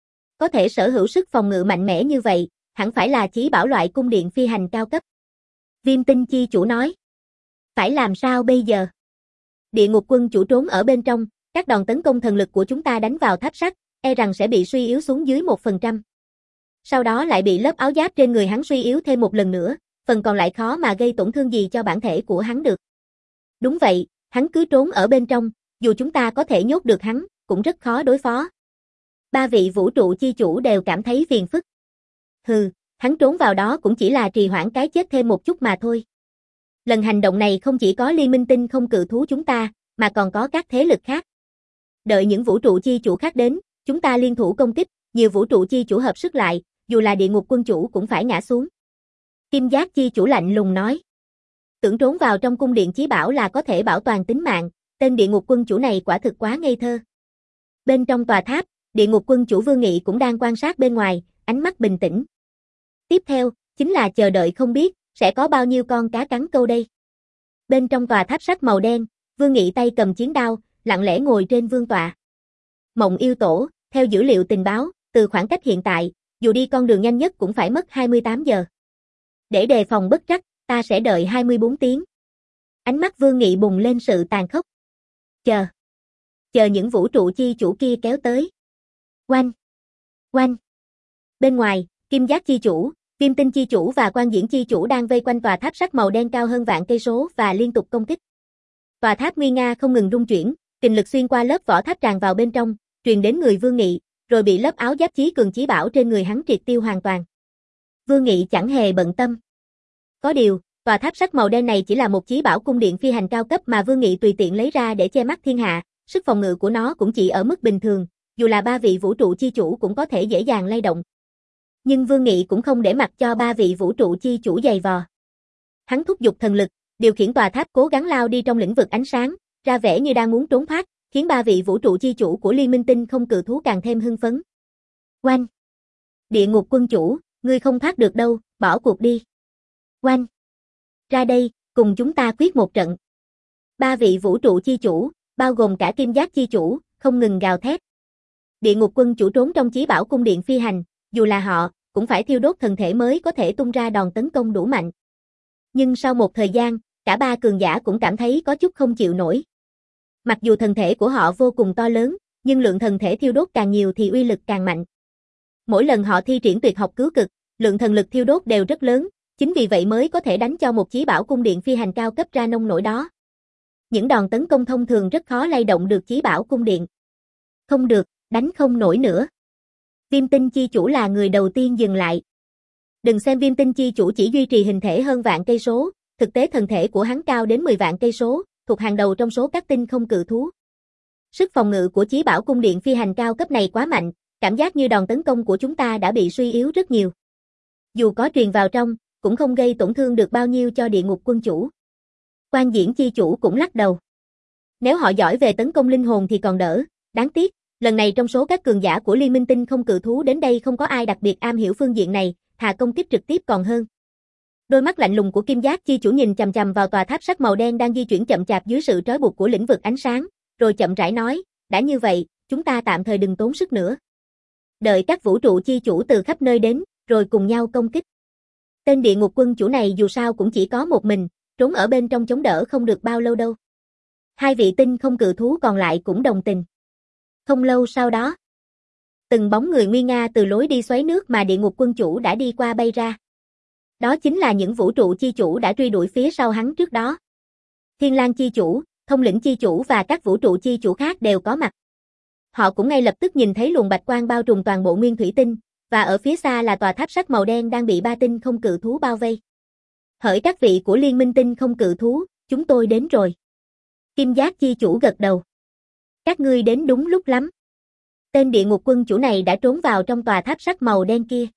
Có thể sở hữu sức phòng ngự mạnh mẽ như vậy, hẳn phải là chí bảo loại cung điện phi hành cao cấp. Viêm Tinh chi chủ nói. Phải làm sao bây giờ? Địa ngục quân chủ trốn ở bên trong, các đòn tấn công thần lực của chúng ta đánh vào tháp sắt, e rằng sẽ bị suy yếu xuống dưới một phần trăm. Sau đó lại bị lớp áo giáp trên người hắn suy yếu thêm một lần nữa, phần còn lại khó mà gây tổn thương gì cho bản thể của hắn được. Đúng vậy, hắn cứ trốn ở bên trong, dù chúng ta có thể nhốt được hắn, cũng rất khó đối phó. Ba vị vũ trụ chi chủ đều cảm thấy phiền phức. Hừ, hắn trốn vào đó cũng chỉ là trì hoãn cái chết thêm một chút mà thôi. Lần hành động này không chỉ có Liên minh tinh không cự thú chúng ta, mà còn có các thế lực khác. Đợi những vũ trụ chi chủ khác đến, chúng ta liên thủ công kích, nhiều vũ trụ chi chủ hợp sức lại, dù là địa ngục quân chủ cũng phải ngã xuống. Kim Giác chi chủ lạnh lùng nói. Tưởng trốn vào trong cung điện chí bảo là có thể bảo toàn tính mạng, tên địa ngục quân chủ này quả thực quá ngây thơ. Bên trong tòa tháp, địa ngục quân chủ Vương Nghị cũng đang quan sát bên ngoài, ánh mắt bình tĩnh. Tiếp theo, chính là chờ đợi không biết, sẽ có bao nhiêu con cá cắn câu đây. Bên trong tòa tháp sắt màu đen, Vương Nghị tay cầm chiến đao, lặng lẽ ngồi trên vương tọa. Mộng yêu tổ, theo dữ liệu tình báo, từ khoảng cách hiện tại, dù đi con đường nhanh nhất cũng phải mất hai mươi tám giờ. Để đề phòng bất trắc, ta sẽ đợi hai mươi bốn tiếng. Ánh mắt Vương Nghị bùng lên sự tàn khốc. Chờ. Chờ những vũ trụ chi chủ kia kéo tới. Oanh. Oanh. Bên ngoài, Kim Giác chi chủ, Viêm Tinh chi chủ và Quan Diễn chi chủ đang vây quanh tòa tháp sắt màu đen cao hơn vạn cây số và liên tục công kích. Tòa tháp nguy nga không ngừng rung chuyển, kình lực xuyên qua lớp vỏ tháp tràn vào bên trong, truyền đến người Vương Nghị, rồi bị lớp áo giáp chí cường chí bảo trên người hắn triệt tiêu hoàn toàn. Vương Nghị chẳng hề bận tâm. Có điều, tòa tháp sắt màu đen này chỉ là một chí bảo cung điện phi hành cao cấp mà Vương Nghị tùy tiện lấy ra để che mắt thiên hạ, sức phòng ngự của nó cũng chỉ ở mức bình thường, dù là ba vị vũ trụ chi chủ cũng có thể dễ dàng lay động. Nhưng Vương Nghị cũng không để mặc cho ba vị vũ trụ chi chủ giày vò. Hắn thúc giục thần lực, điều khiển tòa tháp cố gắng lao đi trong lĩnh vực ánh sáng, ra vẻ như đang muốn trốn thoát, khiến ba vị vũ trụ chi chủ của Liên minh tinh không cự thú càng thêm hưng phấn. Oanh! Địa ngục quân chủ, ngươi không thoát được đâu, bỏ cuộc đi. Oanh! Ra đây, cùng chúng ta quyết một trận. Ba vị vũ trụ chi chủ, bao gồm cả Kim Giác chi chủ, không ngừng gào thét. Địa ngục quân chủ trốn trong chí bảo cung điện phi hành, dù là họ, cũng phải thiêu đốt thần thể mới có thể tung ra đòn tấn công đủ mạnh. Nhưng sau một thời gian, cả ba cường giả cũng cảm thấy có chút không chịu nổi. Mặc dù thần thể của họ vô cùng to lớn, nhưng lượng thần thể thiêu đốt càng nhiều thì uy lực càng mạnh. Mỗi lần họ thi triển tuyệt học cứu cực, lượng thần lực thiêu đốt đều rất lớn, chính vì vậy mới có thể đánh cho một chí bảo cung điện phi hành cao cấp ra nông nổi đó. Những đòn tấn công thông thường rất khó lay động được chí bảo cung điện. Không được, đánh không nổi nữa. Viêm Tinh chi chủ là người đầu tiên dừng lại. Đừng xem Viêm Tinh chi chủ chỉ duy trì hình thể hơn vạn cây số, thực tế thần thể của hắn cao đến mười vạn cây số, thuộc hàng đầu trong số các tinh không cự thú. Sức phòng ngự của chí bảo cung điện phi hành cao cấp này quá mạnh, cảm giác như đòn tấn công của chúng ta đã bị suy yếu rất nhiều. Dù có truyền vào trong, cũng không gây tổn thương được bao nhiêu cho địa ngục quân chủ. Quan Diễn chi chủ cũng lắc đầu. Nếu họ giỏi về tấn công linh hồn thì còn đỡ, đáng tiếc, lần này trong số các cường giả của Liên minh tinh không cự thú đến đây không có ai đặc biệt am hiểu phương diện này, thà công kích trực tiếp còn hơn. Đôi mắt lạnh lùng của Kim Giác chi chủ nhìn chằm chằm vào tòa tháp sắt màu đen đang di chuyển chậm chạp dưới sự trói buộc của lĩnh vực ánh sáng, rồi chậm rãi nói, đã như vậy, chúng ta tạm thời đừng tốn sức nữa. Đợi các vũ trụ chi chủ từ khắp nơi đến, rồi cùng nhau công kích. Tên địa ngục quân chủ này dù sao cũng chỉ có một mình, trốn ở bên trong chống đỡ không được bao lâu đâu. Hai vị tinh không cự thú còn lại cũng đồng tình. Không lâu sau đó, từng bóng người nguy nga từ lối đi xoáy nước mà địa ngục quân chủ đã đi qua bay ra. Đó chính là những vũ trụ chi chủ đã truy đuổi phía sau hắn trước đó. Thiên Lang chi chủ, Thông lĩnh chi chủ và các vũ trụ chi chủ khác đều có mặt. Họ cũng ngay lập tức nhìn thấy luồng bạch quang bao trùm toàn bộ nguyên thủy tinh, và ở phía xa là tòa tháp sắt màu đen đang bị ba tinh không cự thú bao vây. Hỡi các vị của Liên minh tinh không cự thú, chúng tôi đến rồi. Kim Giác chi chủ gật đầu. Các ngươi đến đúng lúc lắm. Tên địa ngục quân chủ này đã trốn vào trong tòa tháp sắt màu đen kia.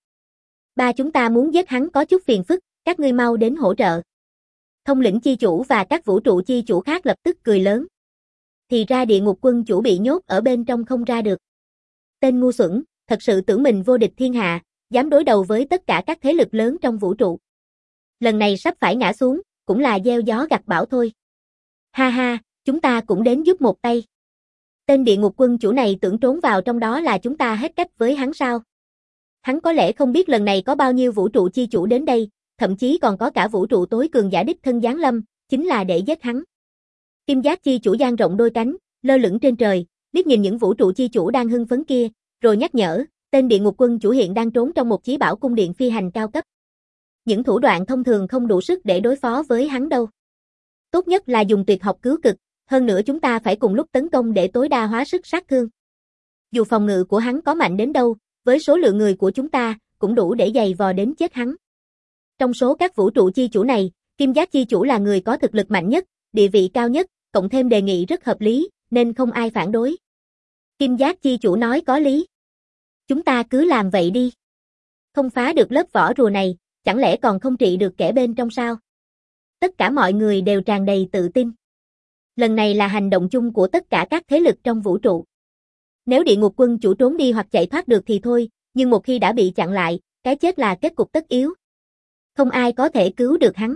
Ba chúng ta muốn giết hắn có chút phiền phức, các ngươi mau đến hỗ trợ. Thông lĩnh chi chủ và các vũ trụ chi chủ khác lập tức cười lớn. Thì ra địa ngục quân chủ bị nhốt ở bên trong không ra được. Tên ngu xuẩn, thật sự tưởng mình vô địch thiên hạ, dám đối đầu với tất cả các thế lực lớn trong vũ trụ. Lần này sắp phải ngã xuống, cũng là gieo gió gặt bão thôi. Ha ha, chúng ta cũng đến giúp một tay. Tên địa ngục quân chủ này tưởng trốn vào trong đó là chúng ta hết cách với hắn sao? Hắn có lẽ không biết lần này có bao nhiêu vũ trụ chi chủ đến đây, thậm chí còn có cả vũ trụ tối cường giả đích thân giáng lâm, chính là để giết hắn. Kim Giác chi chủ dang rộng đôi cánh, lơ lửng trên trời, liếc nhìn những vũ trụ chi chủ đang hưng phấn kia, rồi nhắc nhở, tên địa ngục quân chủ hiện đang trốn trong một chí bảo cung điện phi hành cao cấp. Những thủ đoạn thông thường không đủ sức để đối phó với hắn đâu. Tốt nhất là dùng tuyệt học cứu cực, hơn nữa chúng ta phải cùng lúc tấn công để tối đa hóa sức sát thương. Dù phòng ngự của hắn có mạnh đến đâu, với số lượng người của chúng ta, cũng đủ để giày vò đến chết hắn. Trong số các vũ trụ chi chủ này, Kim Giác chi chủ là người có thực lực mạnh nhất, địa vị cao nhất, cộng thêm đề nghị rất hợp lý, nên không ai phản đối. Kim Giác chi chủ nói có lý. Chúng ta cứ làm vậy đi. Không phá được lớp vỏ rùa này, chẳng lẽ còn không trị được kẻ bên trong sao? Tất cả mọi người đều tràn đầy tự tin. Lần này là hành động chung của tất cả các thế lực trong vũ trụ. Nếu địa ngục quân chủ trốn đi hoặc chạy thoát được thì thôi, nhưng một khi đã bị chặn lại, cái chết là kết cục tất yếu. Không ai có thể cứu được hắn.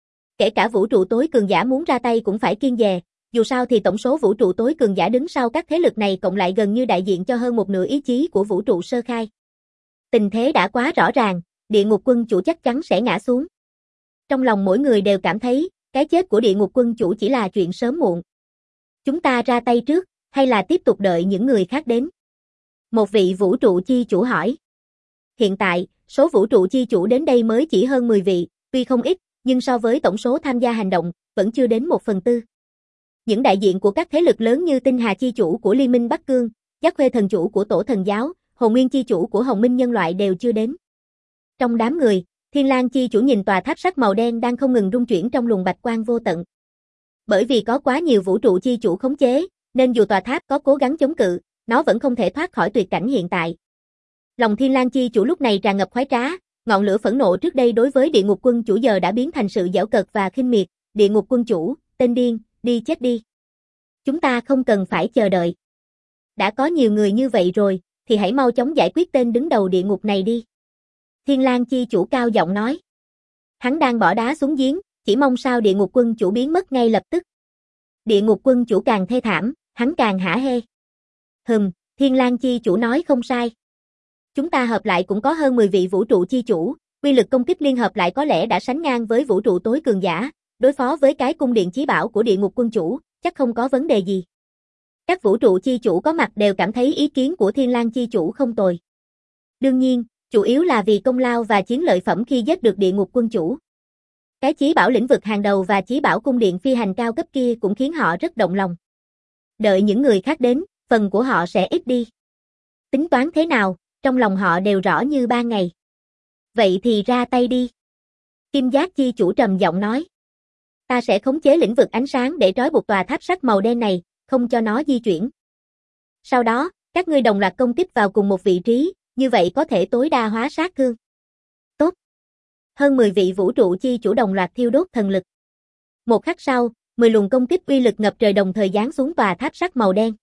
Kể cả vũ trụ tối cường giả muốn ra tay cũng phải kiêng dè, dù sao thì tổng số vũ trụ tối cường giả đứng sau các thế lực này cộng lại gần như đại diện cho hơn một nửa ý chí của vũ trụ sơ khai. Tình thế đã quá rõ ràng, địa ngục quân chủ chắc chắn sẽ ngã xuống. Trong lòng mỗi người đều cảm thấy, cái chết của địa ngục quân chủ chỉ là chuyện sớm muộn. Chúng ta ra tay trước, hay là tiếp tục đợi những người khác đến? Một vị vũ trụ chi chủ hỏi. Hiện tại, số vũ trụ chi chủ đến đây mới chỉ hơn mười vị, tuy không ít, nhưng so với tổng số tham gia hành động, vẫn chưa đến một phần tư. Những đại diện của các thế lực lớn như Tinh Hà chi chủ của Liên minh Bắc Cương, Giác Khuê thần chủ của Tổ thần giáo, Hồn Nguyên chi chủ của Hồng Minh nhân loại đều chưa đến. Trong đám người, Thiên Lang chi chủ nhìn tòa tháp sắt màu đen đang không ngừng rung chuyển trong luồng bạch quang vô tận. Bởi vì có quá nhiều vũ trụ chi chủ khống chế, nên dù tòa tháp có cố gắng chống cự, nó vẫn không thể thoát khỏi tuyệt cảnh hiện tại. Lòng Thiên Lang chi chủ lúc này tràn ngập khoái trá, ngọn lửa phẫn nộ trước đây đối với địa ngục quân chủ giờ đã biến thành sự giễu cợt và khinh miệt. Địa ngục quân chủ, tên điên, đi chết đi. Chúng ta không cần phải chờ đợi. Đã có nhiều người như vậy rồi, thì hãy mau chóng giải quyết tên đứng đầu địa ngục này đi. Thiên Lang chi chủ cao giọng nói. Hắn đang bỏ đá xuống giếng, chỉ mong sao địa ngục quân chủ biến mất ngay lập tức. Địa ngục quân chủ càng thê thảm, hắn càng hả hê. Hừm, Thiên Lang chi chủ nói không sai. Chúng ta hợp lại cũng có hơn mười vị vũ trụ chi chủ, quy lực công kích liên hợp lại có lẽ đã sánh ngang với vũ trụ tối cường giả, đối phó với cái cung điện chí bảo của địa ngục quân chủ, chắc không có vấn đề gì. Các vũ trụ chi chủ có mặt đều cảm thấy ý kiến của Thiên Lang chi chủ không tồi. Đương nhiên, chủ yếu là vì công lao và chiến lợi phẩm khi giết được địa ngục quân chủ. Cái chí bảo lĩnh vực hàng đầu và chí bảo cung điện phi hành cao cấp kia cũng khiến họ rất động lòng. Đợi những người khác đến, phần của họ sẽ ít đi. Tính toán thế nào, trong lòng họ đều rõ như ban ngày. Vậy thì ra tay đi. Kim Giác chi chủ trầm giọng nói. Ta sẽ khống chế lĩnh vực ánh sáng để trói buộc tòa tháp sắt màu đen này, không cho nó di chuyển. Sau đó, các ngươi đồng loạt công kích vào cùng một vị trí, như vậy có thể tối đa hóa sát thương. Tốt, Hơn mười vị vũ trụ chi chủ đồng loạt thiêu đốt thần lực. Một khắc sau, mười luồng công kích uy lực ngập trời đồng thời giáng xuống tòa tháp sắt màu đen.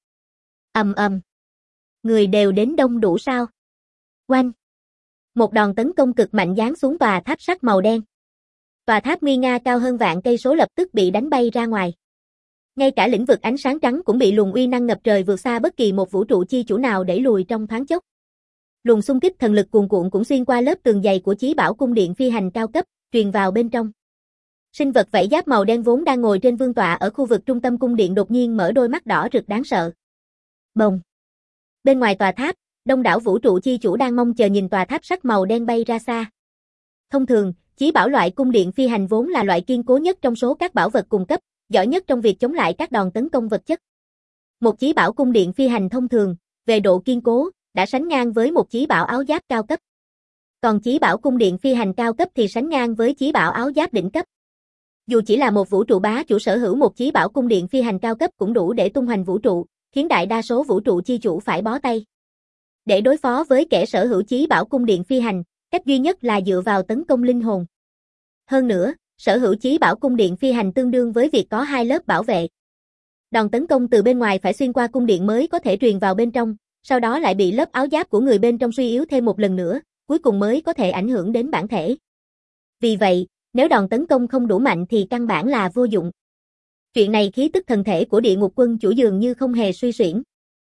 Ầm ầm. Người đều đến đông đủ sao? Oanh. Một đòn tấn công cực mạnh giáng xuống tòa tháp sắt màu đen. Tòa tháp nguy nga cao hơn vạn cây số lập tức bị đánh bay ra ngoài. Ngay cả lĩnh vực ánh sáng trắng cũng bị luồng uy năng ngập trời vượt xa bất kỳ một vũ trụ chi chủ nào đẩy lùi trong thoáng chốc. Luồng xung kích thần lực cuồn cuộn cũng xuyên qua lớp tường dày của Chí Bảo cung điện phi hành cao cấp, truyền vào bên trong. Sinh vật vảy giáp màu đen vốn đang ngồi trên vương tọa ở khu vực trung tâm cung điện đột nhiên mở đôi mắt đỏ rực đáng sợ. Bồng. Bên ngoài tòa tháp, đông đảo vũ trụ chi chủ đang mong chờ nhìn tòa tháp sắt màu đen bay ra xa. Thông thường, Chí Bảo loại cung điện phi hành vốn là loại kiên cố nhất trong số các bảo vật cùng cấp, giỏi nhất trong việc chống lại các đòn tấn công vật chất. Một Chí Bảo cung điện phi hành thông thường, về độ kiên cố, đã sánh ngang với một Chí Bảo áo giáp cao cấp. Còn Chí Bảo cung điện phi hành cao cấp thì sánh ngang với Chí Bảo áo giáp đỉnh cấp. Dù chỉ là một vũ trụ bá chủ sở hữu một Chí Bảo cung điện phi hành cao cấp cũng đủ để tung hoành vũ trụ, khiến đại đa số vũ trụ chi chủ phải bó tay. Để đối phó với kẻ sở hữu Chí Bảo cung điện phi hành, cách duy nhất là dựa vào tấn công linh hồn. Hơn nữa, sở hữu Chí Bảo cung điện phi hành tương đương với việc có hai lớp bảo vệ. Đòn tấn công từ bên ngoài phải xuyên qua cung điện mới có thể truyền vào bên trong, sau đó lại bị lớp áo giáp của người bên trong suy yếu thêm một lần nữa, cuối cùng mới có thể ảnh hưởng đến bản thể. Vì vậy, nếu đòn tấn công không đủ mạnh thì căn bản là vô dụng. Chuyện này khí tức thần thể của Địa Ngục Quân chủ dường như không hề suy xuyển.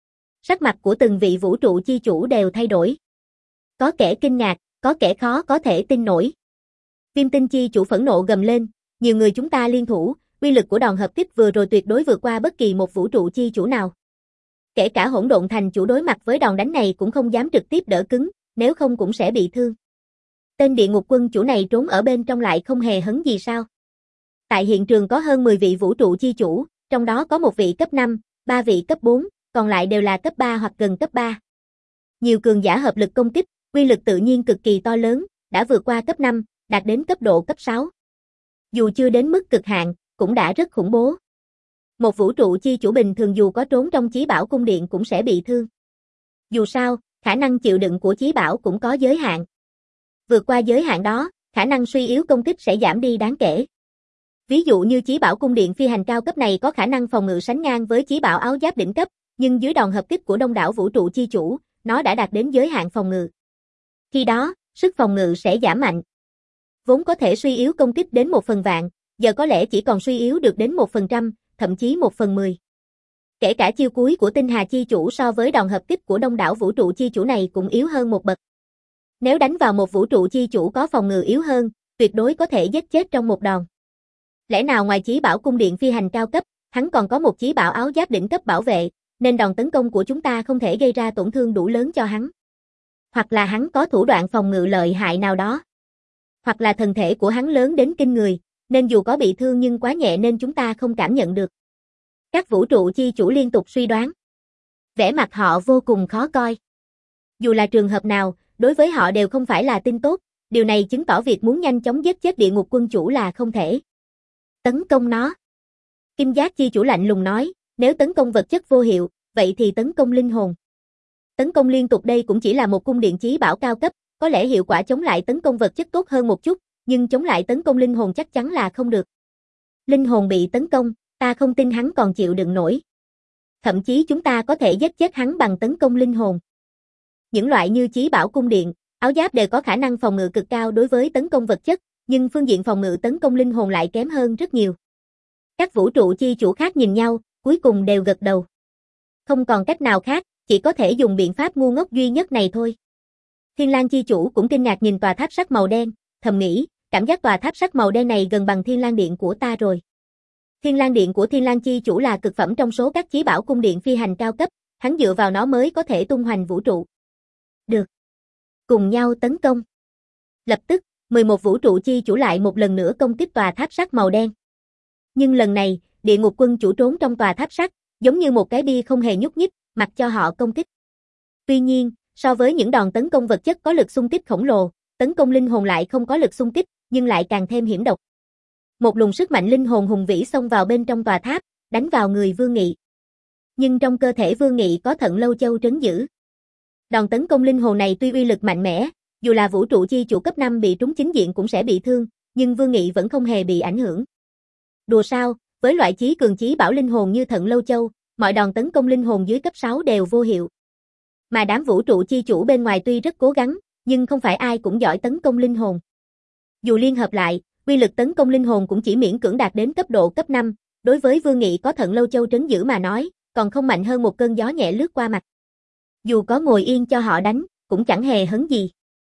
Sắc mặt của từng vị vũ trụ chi chủ đều thay đổi. Có kẻ kinh ngạc, có kẻ khó có thể tin nổi. Viêm Tinh chi chủ phẫn nộ gầm lên, nhiều người chúng ta liên thủ, uy lực của đòn hợp kích vừa rồi tuyệt đối vượt qua bất kỳ một vũ trụ chi chủ nào. Kể cả Hỗn Độn Thành chủ đối mặt với đòn đánh này cũng không dám trực tiếp đỡ cứng, nếu không cũng sẽ bị thương. Tên Địa Ngục Quân chủ này trốn ở bên trong lại không hề hấn gì sao? Tại hiện trường có hơn mười vị vũ trụ chi chủ, trong đó có một vị cấp năm, ba vị cấp bốn, còn lại đều là cấp ba hoặc gần cấp ba. Nhiều cường giả hợp lực công kích, uy lực tự nhiên cực kỳ to lớn, đã vượt qua cấp năm, đạt đến cấp độ cấp sáu. Dù chưa đến mức cực hạn, cũng đã rất khủng bố. Một vũ trụ chi chủ bình thường dù có trốn trong Chí Bảo cung điện cũng sẽ bị thương. Dù sao, khả năng chịu đựng của Chí Bảo cũng có giới hạn. Vượt qua giới hạn đó, khả năng suy yếu công kích sẽ giảm đi đáng kể. Ví dụ như Chí Bảo cung điện phi hành cao cấp này có khả năng phòng ngự sánh ngang với Chí Bảo áo giáp đỉnh cấp, nhưng dưới đòn hợp kích của đông đảo vũ trụ chi chủ, nó đã đạt đến giới hạn phòng ngự. Khi đó, sức phòng ngự sẽ giảm mạnh. Vốn có thể suy yếu công kích đến một phần vạn, giờ có lẽ chỉ còn suy yếu được đến một phần trăm, thậm chí một phần mười. Kể cả chiêu cuối của Tinh Hà chi chủ so với đòn hợp kích của đông đảo vũ trụ chi chủ này cũng yếu hơn một bậc. Nếu đánh vào một vũ trụ chi chủ có phòng ngự yếu hơn, tuyệt đối có thể giết chết trong một đòn. Lẽ nào ngoài Chí Bảo cung điện phi hành cao cấp, hắn còn có một Chí Bảo áo giáp đỉnh cấp bảo vệ, nên đòn tấn công của chúng ta không thể gây ra tổn thương đủ lớn cho hắn. Hoặc là hắn có thủ đoạn phòng ngự lợi hại nào đó. Hoặc là thần thể của hắn lớn đến kinh người, nên dù có bị thương nhưng quá nhẹ nên chúng ta không cảm nhận được. Các vũ trụ chi chủ liên tục suy đoán. Vẻ mặt họ vô cùng khó coi. Dù là trường hợp nào, đối với họ đều không phải là tin tốt, điều này chứng tỏ việc muốn nhanh chóng giết chết Địa Ngục Quân chủ là không thể. Tấn công nó. Kim Giác chi chủ lạnh lùng nói, nếu tấn công vật chất vô hiệu, vậy thì tấn công linh hồn. Tấn công liên tục đây cũng chỉ là một cung điện Chí Bảo cao cấp, có lẽ hiệu quả chống lại tấn công vật chất tốt hơn một chút, nhưng chống lại tấn công linh hồn chắc chắn là không được. Linh hồn bị tấn công, ta không tin hắn còn chịu đựng nổi. Thậm chí chúng ta có thể giết chết hắn bằng tấn công linh hồn. Những loại như Chí Bảo cung điện, áo giáp đều có khả năng phòng ngự cực cao đối với tấn công vật chất, nhưng phương diện phòng ngự tấn công linh hồn lại kém hơn rất nhiều. Các vũ trụ chi chủ khác nhìn nhau, cuối cùng đều gật đầu. Không còn cách nào khác, chỉ có thể dùng biện pháp ngu ngốc duy nhất này thôi. Thiên Lang chi chủ cũng kinh ngạc nhìn tòa tháp sắt màu đen, thầm nghĩ, cảm giác tòa tháp sắt màu đen này gần bằng Thiên Lang điện của ta rồi. Thiên Lang điện của Thiên Lang chi chủ là cực phẩm trong số các Chí Bảo cung điện phi hành cao cấp, hắn dựa vào nó mới có thể tung hoành vũ trụ. Được. Cùng nhau tấn công. Lập tức, mười một vũ trụ chi chủ lại một lần nữa công kích tòa tháp sắt màu đen. Nhưng lần này, Địa Ngục Quân chủ trốn trong tòa tháp sắt, giống như một cái bia không hề nhúc nhích, mặc cho họ công kích. Tuy nhiên, so với những đòn tấn công vật chất có lực xung kích khổng lồ, tấn công linh hồn lại không có lực xung kích, nhưng lại càng thêm hiểm độc. Một luồng sức mạnh linh hồn hùng vĩ xông vào bên trong tòa tháp, đánh vào người Vương Nghị. Nhưng trong cơ thể Vương Nghị có Thận Lâu Châu trấn giữ. Đòn tấn công linh hồn này tuy uy lực mạnh mẽ, Dù là vũ trụ chi chủ cấp năm bị trúng chính diện cũng sẽ bị thương, nhưng Vương Nghị vẫn không hề bị ảnh hưởng. Đùa sao, với loại chí cường chí bảo linh hồn như Thận Lâu Châu, mọi đòn tấn công linh hồn dưới cấp sáu đều vô hiệu. Mà đám vũ trụ chi chủ bên ngoài tuy rất cố gắng, nhưng không phải ai cũng giỏi tấn công linh hồn. Dù liên hợp lại, uy lực tấn công linh hồn cũng chỉ miễn cưỡng đạt đến cấp độ cấp năm, đối với Vương Nghị có Thận Lâu Châu trấn giữ mà nói, còn không mạnh hơn một cơn gió nhẹ lướt qua mặt. Dù có ngồi yên cho họ đánh, cũng chẳng hề hấn gì.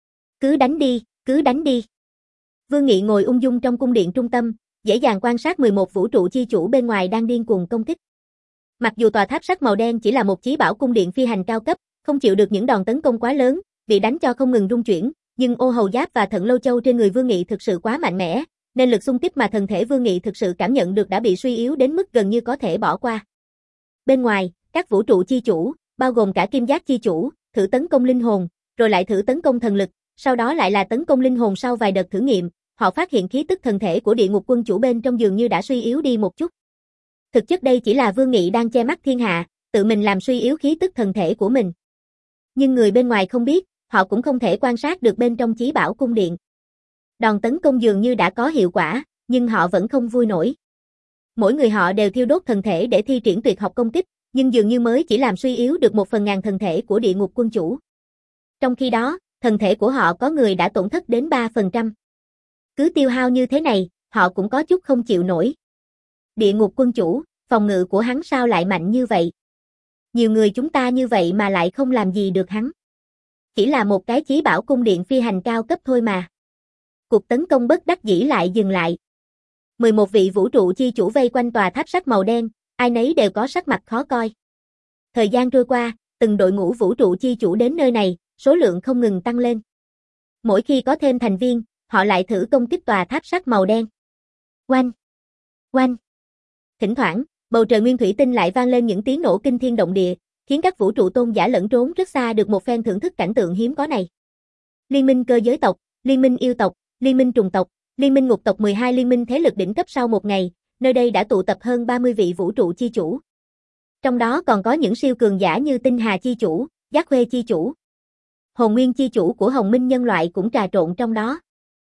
Cứ đánh đi, cứ đánh đi. Vương Nghị ngồi ung dung trong cung điện trung tâm, dễ dàng quan sát mười một vũ trụ chi chủ bên ngoài đang điên cuồng công kích. Mặc dù tòa tháp sắt màu đen chỉ là một chí bảo cung điện phi hành cao cấp, không chịu được những đòn tấn công quá lớn, bị đánh cho không ngừng rung chuyển, nhưng ô hầu giáp và Thận Lâu Châu trên người Vương Nghị thực sự quá mạnh mẽ, nên lực xung kích mà thần thể Vương Nghị thực sự cảm nhận được đã bị suy yếu đến mức gần như có thể bỏ qua. Bên ngoài, các vũ trụ chi chủ, bao gồm cả Kim Giác chi chủ, thử tấn công linh hồn, rồi lại thử tấn công thần lực, sau đó lại là tấn công linh hồn sau vài đợt thử nghiệm, họ phát hiện khí tức thần thể của Địa Ngục Quân chủ bên trong dường như đã suy yếu đi một chút. Thực chất đây chỉ là Vương Nghị đang che mắt thiên hạ, tự mình làm suy yếu khí tức thần thể của mình. Nhưng người bên ngoài không biết, họ cũng không thể quan sát được bên trong chí bảo cung điện. Đòn tấn công dường như đã có hiệu quả, nhưng họ vẫn không vui nổi. Mỗi người họ đều thiêu đốt thần thể để thi triển tuyệt học công kích, nhưng dường như mới chỉ làm suy yếu được một phần ngàn thần thể của Địa Ngục Quân chủ. Trong khi đó, thần thể của họ có người đã tổn thất đến ba phần trăm. Cứ tiêu hao như thế này, họ cũng có chút không chịu nổi. Địa Ngục Quân chủ, phòng ngự của hắn sao lại mạnh như vậy? Nhiều người chúng ta như vậy mà lại không làm gì được hắn. Chỉ là một cái chí bảo cung điện phi hành cao cấp thôi mà. Cuộc tấn công bất đắc dĩ lại dừng lại. mười một vị vũ trụ chi chủ vây quanh tòa tháp sắt màu đen, ai nấy đều có sắc mặt khó coi. Thời gian trôi qua, từng đội ngũ vũ trụ chi chủ đến nơi này, số lượng không ngừng tăng lên. Mỗi khi có thêm thành viên, họ lại thử công kích tòa tháp sắt màu đen. Oanh! Oanh! Thỉnh thoảng, bầu trời nguyên thủy tinh lại vang lên những tiếng nổ kinh thiên động địa, khiến các vũ trụ tôn giả lẫn trốn rất xa được một phen thưởng thức cảnh tượng hiếm có này. Liên minh cơ giới tộc, liên minh yêu tộc, liên minh trùng tộc, liên minh ngục tộc mười hai liên minh thế lực đỉnh cấp sau một ngày, nơi đây đã tụ tập hơn ba mươi vị vũ trụ chi chủ. Trong đó còn có những siêu cường giả như Tinh Hà chi chủ, Giác Khuê chi chủ. Hồn Nguyên chi chủ của Hồng Minh nhân loại cũng trà trộn trong đó.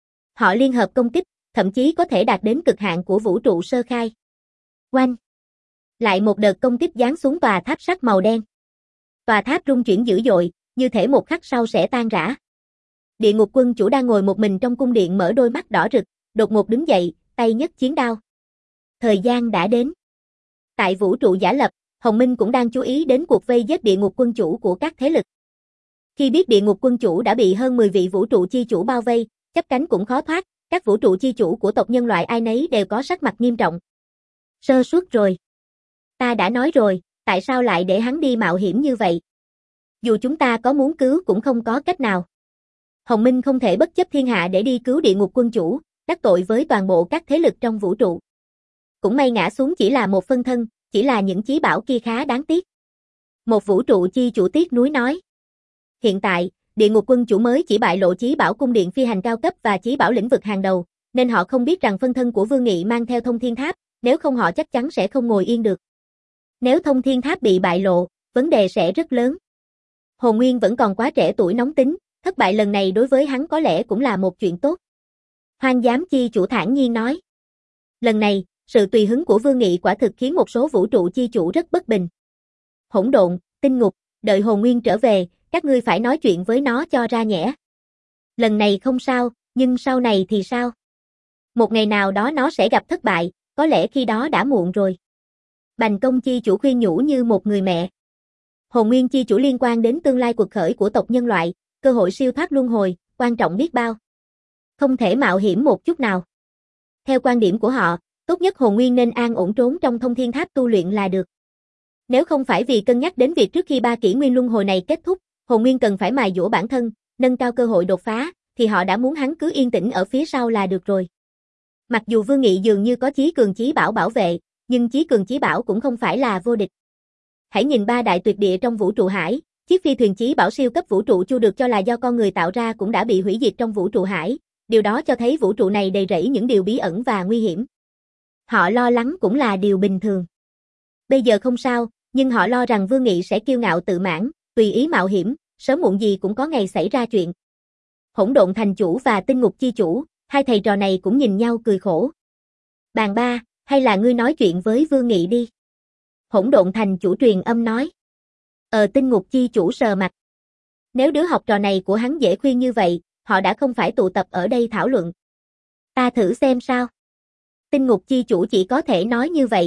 Họ liên hợp công kích, thậm chí có thể đạt đến cực hạn của vũ trụ sơ khai. Oanh! Lại một đợt công kích giáng xuống tòa tháp sắt màu đen. Tòa tháp rung chuyển dữ dội, như thể một khắc sau sẽ tan rã. Địa Ngục Quân chủ đang ngồi một mình trong cung điện mở đôi mắt đỏ rực, đột ngột đứng dậy, tay nhấc chiến đao. Thời gian đã đến. Tại vũ trụ giả lập, Hồng Minh cũng đang chú ý đến cuộc vây giết Địa Ngục Quân chủ của các thế lực. Khi biết Địa Ngục Quân chủ đã bị hơn mười vị vũ trụ chi chủ bao vây, chắp cánh cũng khó thoát, các vũ trụ chi chủ của tộc nhân loại ai nấy đều có sắc mặt nghiêm trọng. Sơ suất rồi. Ta đã nói rồi, tại sao lại để hắn đi mạo hiểm như vậy? Dù chúng ta có muốn cứu cũng không có cách nào. Hồng Minh không thể bất chấp thiên hạ để đi cứu Địa Ngục Quân chủ, đắc tội với toàn bộ các thế lực trong vũ trụ. Cũng may ngã xuống chỉ là một phân thân, chỉ là những chí bảo kia khá đáng tiếc. Một vũ trụ chi chủ tiếc nuối nói. Hiện tại, Địa Ngục Quân chủ mới chỉ bại lộ chí bảo cung điện phi hành cao cấp và chí bảo lĩnh vực hàng đầu, nên họ không biết rằng phân thân của Vương Nghị mang theo thông thiên tháp, nếu không họ chắc chắn sẽ không ngồi yên được. Nếu thông thiên tháp bị bại lộ, vấn đề sẽ rất lớn. Hồn Nguyên vẫn còn quá trẻ tuổi nóng tính, thất bại lần này đối với hắn có lẽ cũng là một chuyện tốt. Hoang Giám chi chủ thản nhiên nói. Lần này, sự tùy hứng của Vương Nghị quả thực khiến một số vũ trụ chi chủ rất bất bình. Hỗn độn, tinh ngục, đợi Hồn Nguyên trở về, các ngươi phải nói chuyện với nó cho ra nhẽ. Lần này không sao, nhưng sau này thì sao? Một ngày nào đó nó sẽ gặp thất bại, có lẽ khi đó đã muộn rồi. Bành Công chi chủ khuyên nhủ như một người mẹ. Hồn Nguyên chi chủ liên quan đến tương lai cuộc khởi của tộc nhân loại, cơ hội siêu thoát luân hồi, quan trọng biết bao. Không thể mạo hiểm một chút nào. Theo quan điểm của họ, tốt nhất Hồn Nguyên nên an ổn trốn trong thông thiên tháp tu luyện là được. Nếu không phải vì cân nhắc đến việc trước khi ba kỷ nguyên luân hồi này kết thúc, Hồn Nguyên cần phải mài dũa bản thân, nâng cao cơ hội đột phá, thì họ đã muốn hắn cứ yên tĩnh ở phía sau là được rồi. Mặc dù Vương Nghị dường như có chí cường chí bảo bảo vệ, nhưng chí cường chí bảo cũng không phải là vô địch. Hãy nhìn ba đại tuyệt địa trong vũ trụ hải, chiếc phi thuyền chí bảo siêu cấp vũ trụ Chu được cho là do con người tạo ra cũng đã bị hủy diệt trong vũ trụ hải, điều đó cho thấy vũ trụ này đầy rẫy những điều bí ẩn và nguy hiểm. Họ lo lắng cũng là điều bình thường. Bây giờ không sao, nhưng họ lo rằng Vương Nghị sẽ kiêu ngạo tự mãn, tùy ý mạo hiểm, sớm muộn gì cũng có ngày xảy ra chuyện. Hỗn Độn Thành Chủ và Tinh Ngục Chi Chủ, hai thầy trò này cũng nhìn nhau cười khổ. Bàn ba, hay là ngươi nói chuyện với Vương Nghị đi. Hỗn Độn Thành Chủ truyền âm nói. Ờ Tinh Ngục Chi Chủ sờ mặt. Nếu đứa học trò này của hắn dễ khuyên như vậy, họ đã không phải tụ tập ở đây thảo luận. Ta thử xem sao. Tinh Ngục Chi Chủ chỉ có thể nói như vậy.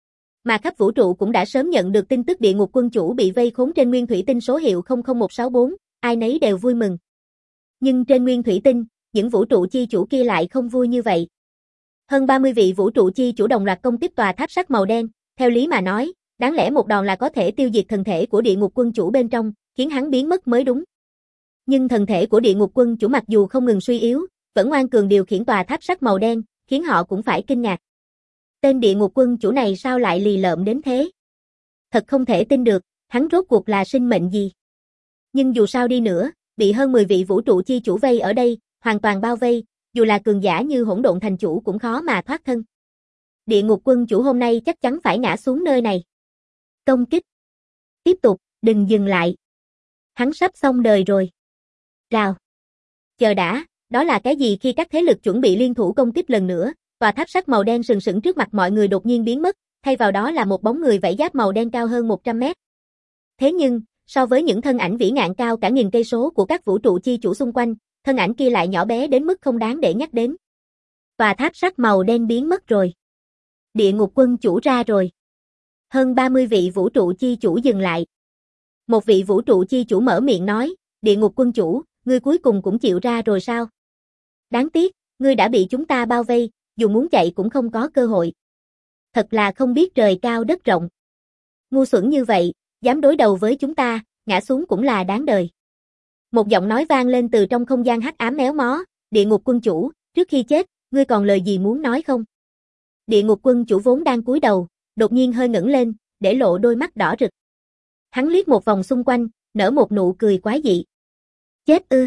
Mà khắp vũ trụ cũng đã sớm nhận được tin tức Địa Ngục Quân Chủ bị vây khốn trên Nguyên Thủy Tinh số hiệu không không một sáu bốn, ai nấy đều vui mừng. Nhưng trên Nguyên Thủy Tinh, những vũ trụ chi chủ kia lại không vui như vậy. Hơn ba mươi vị vũ trụ chi chủ đồng loạt công kích tòa tháp sắt màu đen, theo lý mà nói, đáng lẽ một đòn là có thể tiêu diệt thần thể của Địa Ngục Quân Chủ bên trong, khiến hắn biến mất mới đúng. Nhưng thần thể của Địa Ngục Quân Chủ mặc dù không ngừng suy yếu, vẫn ngoan cường điều khiển tòa tháp sắt màu đen, khiến họ cũng phải kinh ngạc. Tên Địa Ngục Quân Chủ này sao lại lì lợm đến thế? Thật không thể tin được, hắn rốt cuộc là sinh mệnh gì? Nhưng dù sao đi nữa, bị hơn mười vị vũ trụ chi chủ vây ở đây, hoàn toàn bao vây, dù là cường giả như Hỗn Độn Thành Chủ cũng khó mà thoát thân. Địa Ngục Quân Chủ hôm nay chắc chắn phải ngã xuống nơi này. Công kích. Tiếp tục, đừng dừng lại. Hắn sắp xong đời rồi. Rào. Chờ đã, đó là cái gì? Khi các thế lực chuẩn bị liên thủ công kích lần nữa, tòa tháp sắt màu đen sừng sững trước mặt mọi người đột nhiên biến mất, thay vào đó là một bóng người vảy giáp màu đen cao hơn một trăm mét. Thế nhưng, so với những thân ảnh vĩ ngạn cao cả nghìn cây số của các vũ trụ chi chủ xung quanh, thân ảnh kia lại nhỏ bé đến mức không đáng để nhắc đến. Tòa tháp sắt màu đen biến mất rồi. Địa Ngục Quân Chủ ra rồi. Hơn ba mươi vị vũ trụ chi chủ dừng lại. Một vị vũ trụ chi chủ mở miệng nói, Địa Ngục Quân Chủ, ngươi cuối cùng cũng chịu ra rồi sao? Đáng tiếc, ngươi đã bị chúng ta bao vây, dù muốn chạy cũng không có cơ hội. Thật là không biết trời cao đất rộng. Ngu xuẩn như vậy, dám đối đầu với chúng ta, ngã xuống cũng là đáng đời. Một giọng nói vang lên từ trong không gian hắc ám méo mó, Địa Ngục Quân Chủ, trước khi chết, ngươi còn lời gì muốn nói không? Địa Ngục Quân Chủ vốn đang cúi đầu, đột nhiên hơi ngẩng lên, để lộ đôi mắt đỏ rực. Hắn liếc một vòng xung quanh, nở một nụ cười quái dị. Chết ư?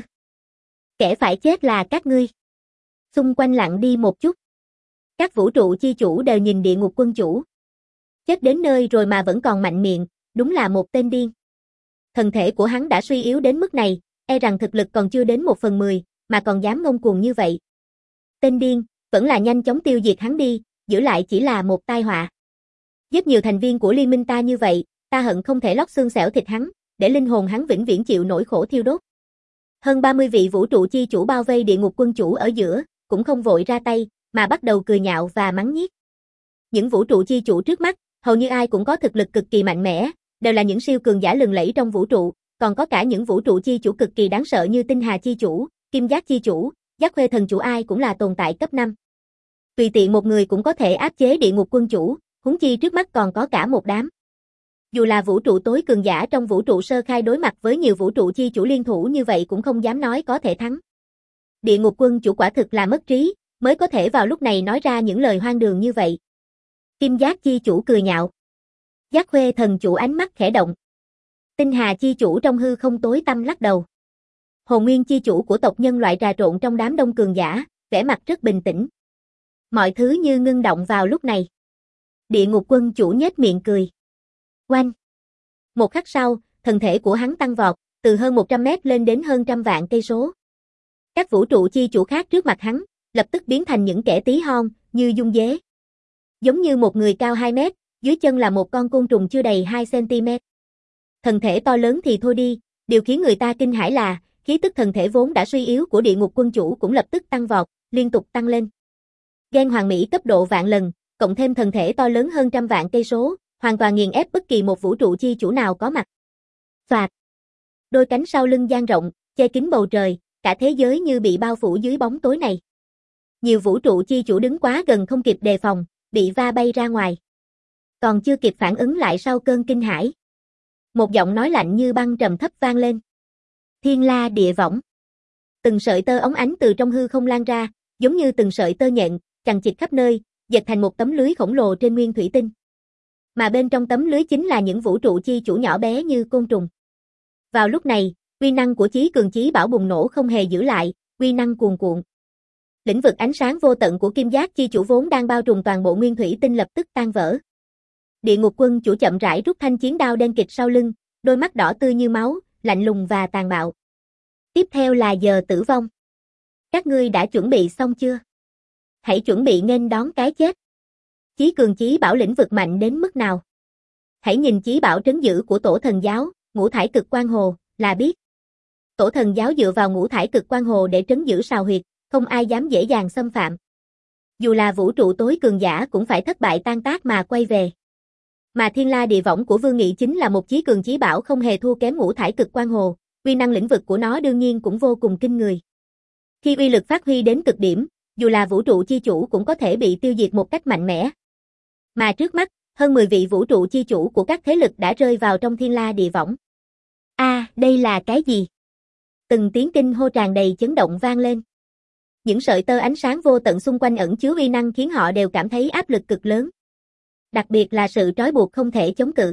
Kẻ phải chết là các ngươi. Xung quanh lặng đi một chút. Các vũ trụ chi chủ đều nhìn Địa Ngục Quân Chủ. Chết đến nơi rồi mà vẫn còn mạnh miệng, đúng là một tên điên. Thần thể của hắn đã suy yếu đến mức này, e rằng thực lực còn chưa đến một phần mười, mà còn dám ngông cuồng như vậy. Tên điên, vẫn là nhanh chóng tiêu diệt hắn đi, giữ lại chỉ là một tai họa. Giết nhiều thành viên của liên minh ta như vậy, ta hận không thể lóc xương xẻo thịt hắn, để linh hồn hắn vĩnh viễn chịu nỗi khổ thiêu đốt. Hơn ba mươi vị vũ trụ chi chủ bao vây Địa Ngục Quân Chủ ở giữa, cũng không vội ra tay, mà bắt đầu cười nhạo và mắng nhiếc. Những vũ trụ chi chủ trước mắt, hầu như ai cũng có thực lực cực kỳ mạnh mẽ, đều là những siêu cường giả lừng lẫy trong vũ trụ, còn có cả những vũ trụ chi chủ cực kỳ đáng sợ như Tinh Hà chi chủ, Kim Giác chi chủ, Giác Khuê thần chủ, ai cũng là tồn tại cấp năm. Tùy tiện một người cũng có thể áp chế Địa Ngục Quân Chủ, huống chi trước mắt còn có cả một đám. Dù là vũ trụ tối cường giả trong vũ trụ sơ khai đối mặt với nhiều vũ trụ chi chủ liên thủ như vậy cũng không dám nói có thể thắng. Địa Ngục Quân Chủ quả thực là mất trí, mới có thể vào lúc này nói ra những lời hoang đường như vậy. Kim Giác chi chủ cười nhạo. Giác Khuê thần chủ ánh mắt khẽ động. Tinh Hà chi chủ trong hư không tối tăm lắc đầu. Hồn Nguyên chi chủ của tộc nhân loại trà trộn trong đám đông cường giả, vẻ mặt rất bình tĩnh. Mọi thứ như ngưng động vào lúc này. Địa Ngục Quân Chủ nhếch miệng cười. Oanh! Một khắc sau, thần thể của hắn tăng vọt, từ hơn một trăm mét lên đến hơn trăm vạn cây số. Các vũ trụ chi chủ khác trước mặt hắn, lập tức biến thành những kẻ tí hon, như dung dế. Giống như một người cao hai mét, dưới chân là một con côn trùng chưa đầy hai xăng-ti-mét. Thần thể to lớn thì thôi đi, điều khiến người ta kinh hãi là, khí tức thần thể vốn đã suy yếu của Địa Ngục Quân Chủ cũng lập tức tăng vọt, liên tục tăng lên. Gen hoàn mỹ cấp độ vạn lần, cộng thêm thần thể to lớn hơn trăm vạn cây số, hoàn toàn nghiền ép bất kỳ một vũ trụ chi chủ nào có mặt. Soạt. Đôi cánh sau lưng dang rộng, che kín bầu trời, cả thế giới như bị bao phủ dưới bóng tối này. Nhiều vũ trụ chi chủ đứng quá gần không kịp đề phòng, bị va bay ra ngoài. Còn chưa kịp phản ứng lại sau cơn kinh hãi. Một giọng nói lạnh như băng trầm thấp vang lên. Thiên la địa võng. Từng sợi tơ óng ánh từ trong hư không lan ra, giống như từng sợi tơ nhện, chằng chịt khắp nơi, dệt thành một tấm lưới khổng lồ trên nguyên thủy tinh. Mà bên trong tấm lưới chính là những vũ trụ chi chủ nhỏ bé như côn trùng. Vào lúc này, uy năng của Chí Cường Chí Bảo bùng nổ không hề giữ lại, uy năng cuồn cuộn. Lĩnh vực ánh sáng vô tận của Kim Giác chi chủ vốn đang bao trùm toàn bộ nguyên thủy tinh lập tức tan vỡ. Địa Ngục Quân Chủ chậm rãi rút thanh chiến đao đen kịt sau lưng, đôi mắt đỏ tươi như máu, lạnh lùng và tàn bạo. Tiếp theo là giờ tử vong. Các ngươi đã chuẩn bị xong chưa? Hãy chuẩn bị nghênh đón cái chết. Chí cường chí bảo lĩnh vực mạnh đến mức nào? Hãy nhìn chí bảo trấn giữ của tổ thần giáo, ngũ thải cực quang hồ, là biết. Tổ thần giáo dựa vào ngũ thải cực quang hồ để trấn giữ sào huyệt, không ai dám dễ dàng xâm phạm. Dù là vũ trụ tối cường giả cũng phải thất bại tan tác mà quay về. Mà Thiên La Địa Võng của Vương Nghị chính là một chí cường chí bảo không hề thua kém ngũ thải cực quang hồ, uy năng lĩnh vực của nó đương nhiên cũng vô cùng kinh người. Khi uy lực phát huy đến cực điểm, dù là vũ trụ chi chủ cũng có thể bị tiêu diệt một cách mạnh mẽ. Mà trước mắt, hơn mười vị vũ trụ chi chủ của các thế lực đã rơi vào trong Thiên La Địa Võng. A, à, đây là cái gì? Từng tiếng kinh hô tràn đầy chấn động vang lên. Những sợi tơ ánh sáng vô tận xung quanh ẩn chứa uy năng khiến họ đều cảm thấy áp lực cực lớn. Đặc biệt là sự trói buộc không thể chống cự.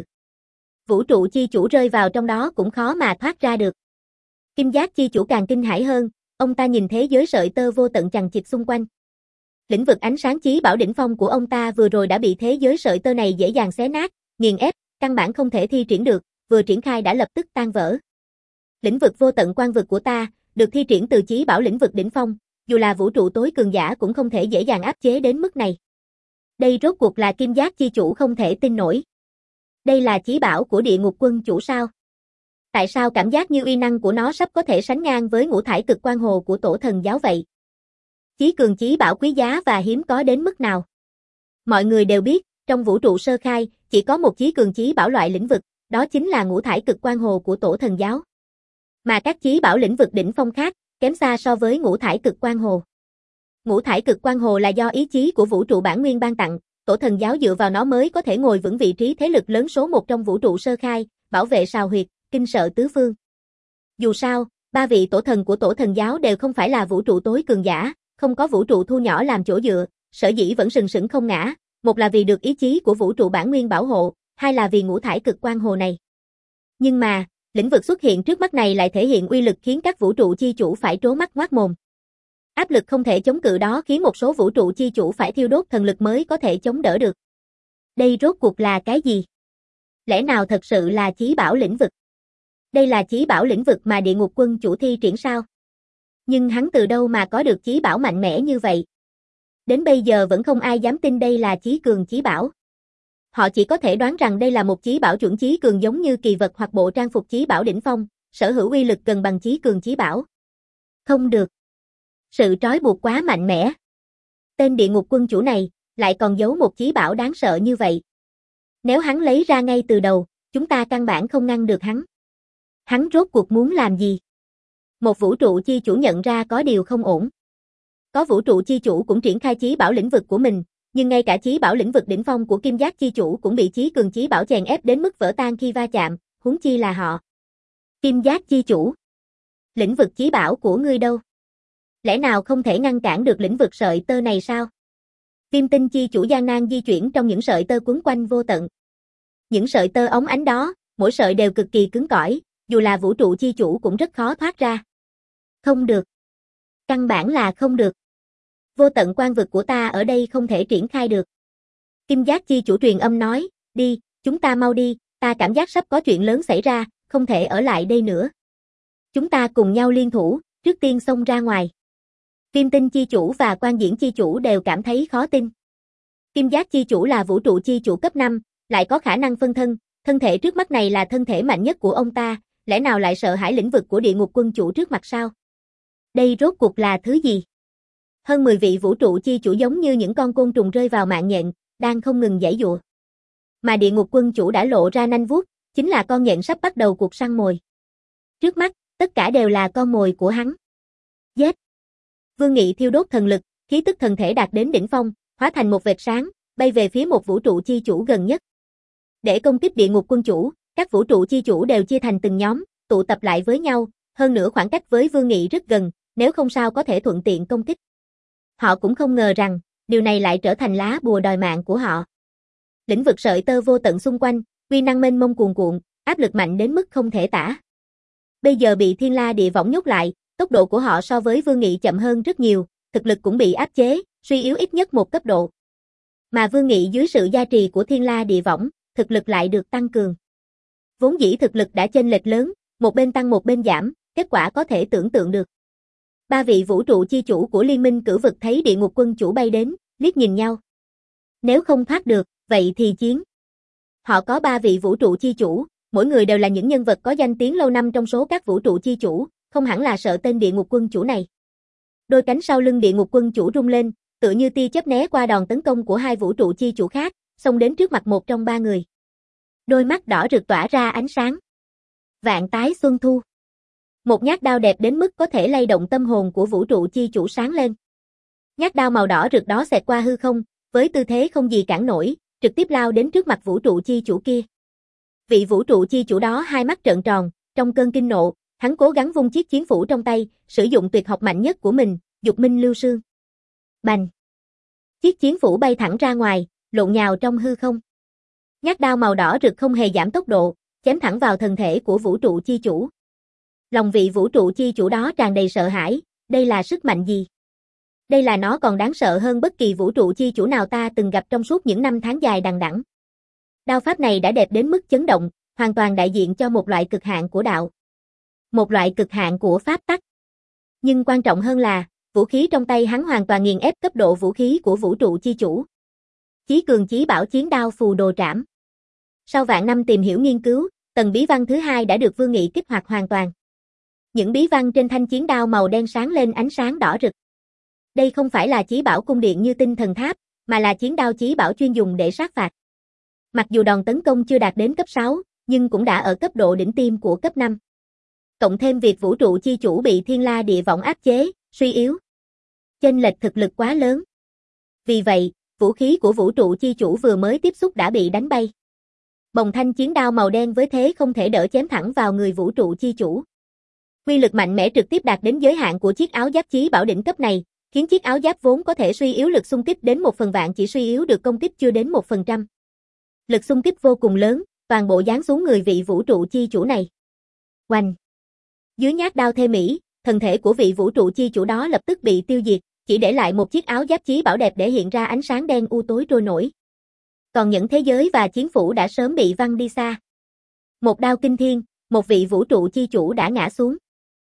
Vũ trụ chi chủ rơi vào trong đó cũng khó mà thoát ra được. Kim Giác chi chủ càng kinh hãi hơn, ông ta nhìn thế giới sợi tơ vô tận chằng chịt xung quanh. Lĩnh vực ánh sáng chí bảo đỉnh phong của ông ta vừa rồi đã bị thế giới sợi tơ này dễ dàng xé nát, nghiền ép, căn bản không thể thi triển được, vừa triển khai đã lập tức tan vỡ. Lĩnh vực vô tận quang vực của ta, được thi triển từ chí bảo lĩnh vực đỉnh phong, dù là vũ trụ tối cường giả cũng không thể dễ dàng áp chế đến mức này. Đây rốt cuộc là Kim Giác chi chủ không thể tin nổi. Đây là chí bảo của địa ngục quân chủ sao? Tại sao cảm giác như uy năng của nó sắp có thể sánh ngang với ngũ thải cực quang hồ của tổ thần giáo vậy? Chí cường chí bảo quý giá và hiếm có đến mức nào? Mọi người đều biết, trong vũ trụ sơ khai, chỉ có một chí cường chí bảo loại lĩnh vực, đó chính là ngũ thải cực quang hồ của tổ thần giáo. Mà các chí bảo lĩnh vực đỉnh phong khác, kém xa so với ngũ thải cực quang hồ. Ngũ thải cực quang hồ là do ý chí của vũ trụ bản nguyên ban tặng, tổ thần giáo dựa vào nó mới có thể ngồi vững vị trí thế lực lớn số một trong vũ trụ sơ khai, bảo vệ sào huyệt, kinh sợ tứ phương. Dù sao, ba vị tổ thần của tổ thần giáo đều không phải là vũ trụ tối cường giả, không có vũ trụ thu nhỏ làm chỗ dựa, sở dĩ vẫn sừng sững không ngã, một là vì được ý chí của vũ trụ bản nguyên bảo hộ, hai là vì ngũ thải cực quang hồ này. Nhưng mà, lĩnh vực xuất hiện trước mắt này lại thể hiện uy lực khiến các vũ trụ chi chủ phải trố mắt ngoác mồm. Áp lực không thể chống cự đó khiến một số vũ trụ chi chủ phải thiêu đốt thần lực mới có thể chống đỡ được. Đây rốt cuộc là cái gì? Lẽ nào thật sự là chí bảo lĩnh vực? Đây là chí bảo lĩnh vực mà địa ngục quân chủ thi triển sao? Nhưng hắn từ đâu mà có được chí bảo mạnh mẽ như vậy? Đến bây giờ vẫn không ai dám tin đây là chí cường chí bảo. Họ chỉ có thể đoán rằng đây là một chí bảo chuẩn chí cường giống như kỳ vật hoặc bộ trang phục chí bảo đỉnh phong, sở hữu uy lực gần bằng chí cường chí bảo. Không được. Sự trói buộc quá mạnh mẽ. Tên địa ngục quân chủ này, lại còn giấu một chí bảo đáng sợ như vậy. Nếu hắn lấy ra ngay từ đầu, chúng ta căn bản không ngăn được hắn. Hắn rốt cuộc muốn làm gì? Một vũ trụ chi chủ nhận ra có điều không ổn. Có vũ trụ chi chủ cũng triển khai chí bảo lĩnh vực của mình, nhưng ngay cả chí bảo lĩnh vực đỉnh phong của Kim Giác chi chủ cũng bị chí cường chí bảo chèn ép đến mức vỡ tan khi va chạm, huống chi là họ. Kim Giác chi chủ. Lĩnh vực chí bảo của ngươi đâu? Lẽ nào không thể ngăn cản được lĩnh vực sợi tơ này sao? Viêm tinh chi chủ gian nan di chuyển trong những sợi tơ quấn quanh vô tận. Những sợi tơ óng ánh đó, mỗi sợi đều cực kỳ cứng cỏi, dù là vũ trụ chi chủ cũng rất khó thoát ra. Không được. Căn bản là không được. Vô tận quan vực của ta ở đây không thể triển khai được. Kim Giác chi chủ truyền âm nói, đi, chúng ta mau đi, ta cảm giác sắp có chuyện lớn xảy ra, không thể ở lại đây nữa. Chúng ta cùng nhau liên thủ, trước tiên xông ra ngoài. Viêm tinh chi chủ và Quan Diễn chi chủ đều cảm thấy khó tin. Kim Giác chi chủ là vũ trụ chi chủ cấp năm, lại có khả năng phân thân, thân thể trước mắt này là thân thể mạnh nhất của ông ta, lẽ nào lại sợ hãi lĩnh vực của địa ngục quân chủ trước mặt sao? Đây rốt cuộc là thứ gì? Hơn mười vị vũ trụ chi chủ giống như những con côn trùng rơi vào mạng nhện, đang không ngừng giãy giụa. Mà địa ngục quân chủ đã lộ ra nanh vuốt, chính là con nhện sắp bắt đầu cuộc săn mồi. Trước mắt, tất cả đều là con mồi của hắn. Giết! Vương Nghị thiêu đốt thần lực, khí tức thần thể đạt đến đỉnh phong, hóa thành một vệt sáng, bay về phía một vũ trụ chi chủ gần nhất. Để công kích địa ngục quân chủ, các vũ trụ chi chủ đều chia thành từng nhóm, tụ tập lại với nhau, hơn nữa khoảng cách với Vương Nghị rất gần, nếu không sao có thể thuận tiện công kích. Họ cũng không ngờ rằng, điều này lại trở thành lá bùa đòi mạng của họ. Lĩnh vực sợi tơ vô tận xung quanh, uy năng mênh mông cuồn cuộn, áp lực mạnh đến mức không thể tả. Bây giờ bị Thiên La Địa Võng nhốt lại, tốc độ của họ so với Vương Nghị chậm hơn rất nhiều, thực lực cũng bị áp chế, suy yếu ít nhất một cấp độ. Mà Vương Nghị dưới sự gia trì của Thiên La Địa Võng, thực lực lại được tăng cường. Vốn dĩ thực lực đã chênh lệch lớn, một bên tăng một bên giảm, kết quả có thể tưởng tượng được. Ba vị vũ trụ chi chủ của liên minh cửu vực thấy địa ngục quân chủ bay đến, liếc nhìn nhau. Nếu không thoát được, vậy thì chiến. Họ có ba vị vũ trụ chi chủ, mỗi người đều là những nhân vật có danh tiếng lâu năm trong số các vũ trụ chi chủ, không hẳn là sợ tên địa ngục quân chủ này. Đôi cánh sau lưng địa ngục quân chủ rung lên, tựa như tia chớp né qua đòn tấn công của hai vũ trụ chi chủ khác, xông đến trước mặt một trong ba người. Đôi mắt đỏ rực tỏa ra ánh sáng. Vạn tái xuân thu. Một nhát đao đẹp đến mức có thể lay động tâm hồn của vũ trụ chi chủ sáng lên. Nhát đao màu đỏ rực đó xẹt qua hư không, với tư thế không gì cản nổi, trực tiếp lao đến trước mặt vũ trụ chi chủ kia. Vị vũ trụ chi chủ đó hai mắt trợn tròn, trong cơn kinh nộ, hắn cố gắng vung chiếc chiến phủ trong tay, sử dụng tuyệt học mạnh nhất của mình, Dục Minh Lưu Sương. Bành! Chiếc chiến phủ bay thẳng ra ngoài, lộn nhào trong hư không. Nhát đao màu đỏ rực không hề giảm tốc độ, chém thẳng vào thân thể của vũ trụ chi chủ. Lòng vị vũ trụ chi chủ đó tràn đầy sợ hãi, đây là sức mạnh gì? Đây là nó còn đáng sợ hơn bất kỳ vũ trụ chi chủ nào ta từng gặp trong suốt những năm tháng dài đằng đẵng. Đao pháp này đã đẹp đến mức chấn động, hoàn toàn đại diện cho một loại cực hạn của đạo. Một loại cực hạn của pháp tắc. Nhưng quan trọng hơn là, vũ khí trong tay hắn hoàn toàn nghiền ép cấp độ vũ khí của vũ trụ chi chủ. Chí cường chí bảo chiến đao phù đồ trảm. Sau vạn năm tìm hiểu nghiên cứu, tầng bí văn thứ hai đã được Vương Nghị kích hoạt hoàn toàn. Những bí văn trên thanh chiến đao màu đen sáng lên ánh sáng đỏ rực. Đây không phải là chí bảo cung điện như tinh thần tháp, mà là chiến đao chí bảo chuyên dùng để sát phạt. Mặc dù đòn tấn công chưa đạt đến cấp sáu, nhưng cũng đã ở cấp độ đỉnh tiêm của cấp năm. Cộng thêm việc vũ trụ chi chủ bị thiên la địa võng áp chế, suy yếu. Chênh lệch thực lực quá lớn. Vì vậy, vũ khí của vũ trụ chi chủ vừa mới tiếp xúc đã bị đánh bay. Bồng thanh chiến đao màu đen với thế không thể đỡ chém thẳng vào người vũ trụ chi chủ. Quy lực mạnh mẽ trực tiếp đạt đến giới hạn của chiếc áo giáp chí bảo đỉnh cấp này, khiến chiếc áo giáp vốn có thể suy yếu lực xung kích đến một phần vạn chỉ suy yếu được công kích chưa đến một phần trăm. Lực xung kích vô cùng lớn, toàn bộ giáng xuống người vị vũ trụ chi chủ này. Oanh! Dưới nhát đao thê mỹ, thân thể của vị vũ trụ chi chủ đó lập tức bị tiêu diệt, chỉ để lại một chiếc áo giáp chí bảo đẹp để hiện ra ánh sáng đen u tối trôi nổi. Còn những thế giới và chiến phủ đã sớm bị văng đi xa. Một đao kinh thiên, một vị vũ trụ chi chủ đã ngã xuống.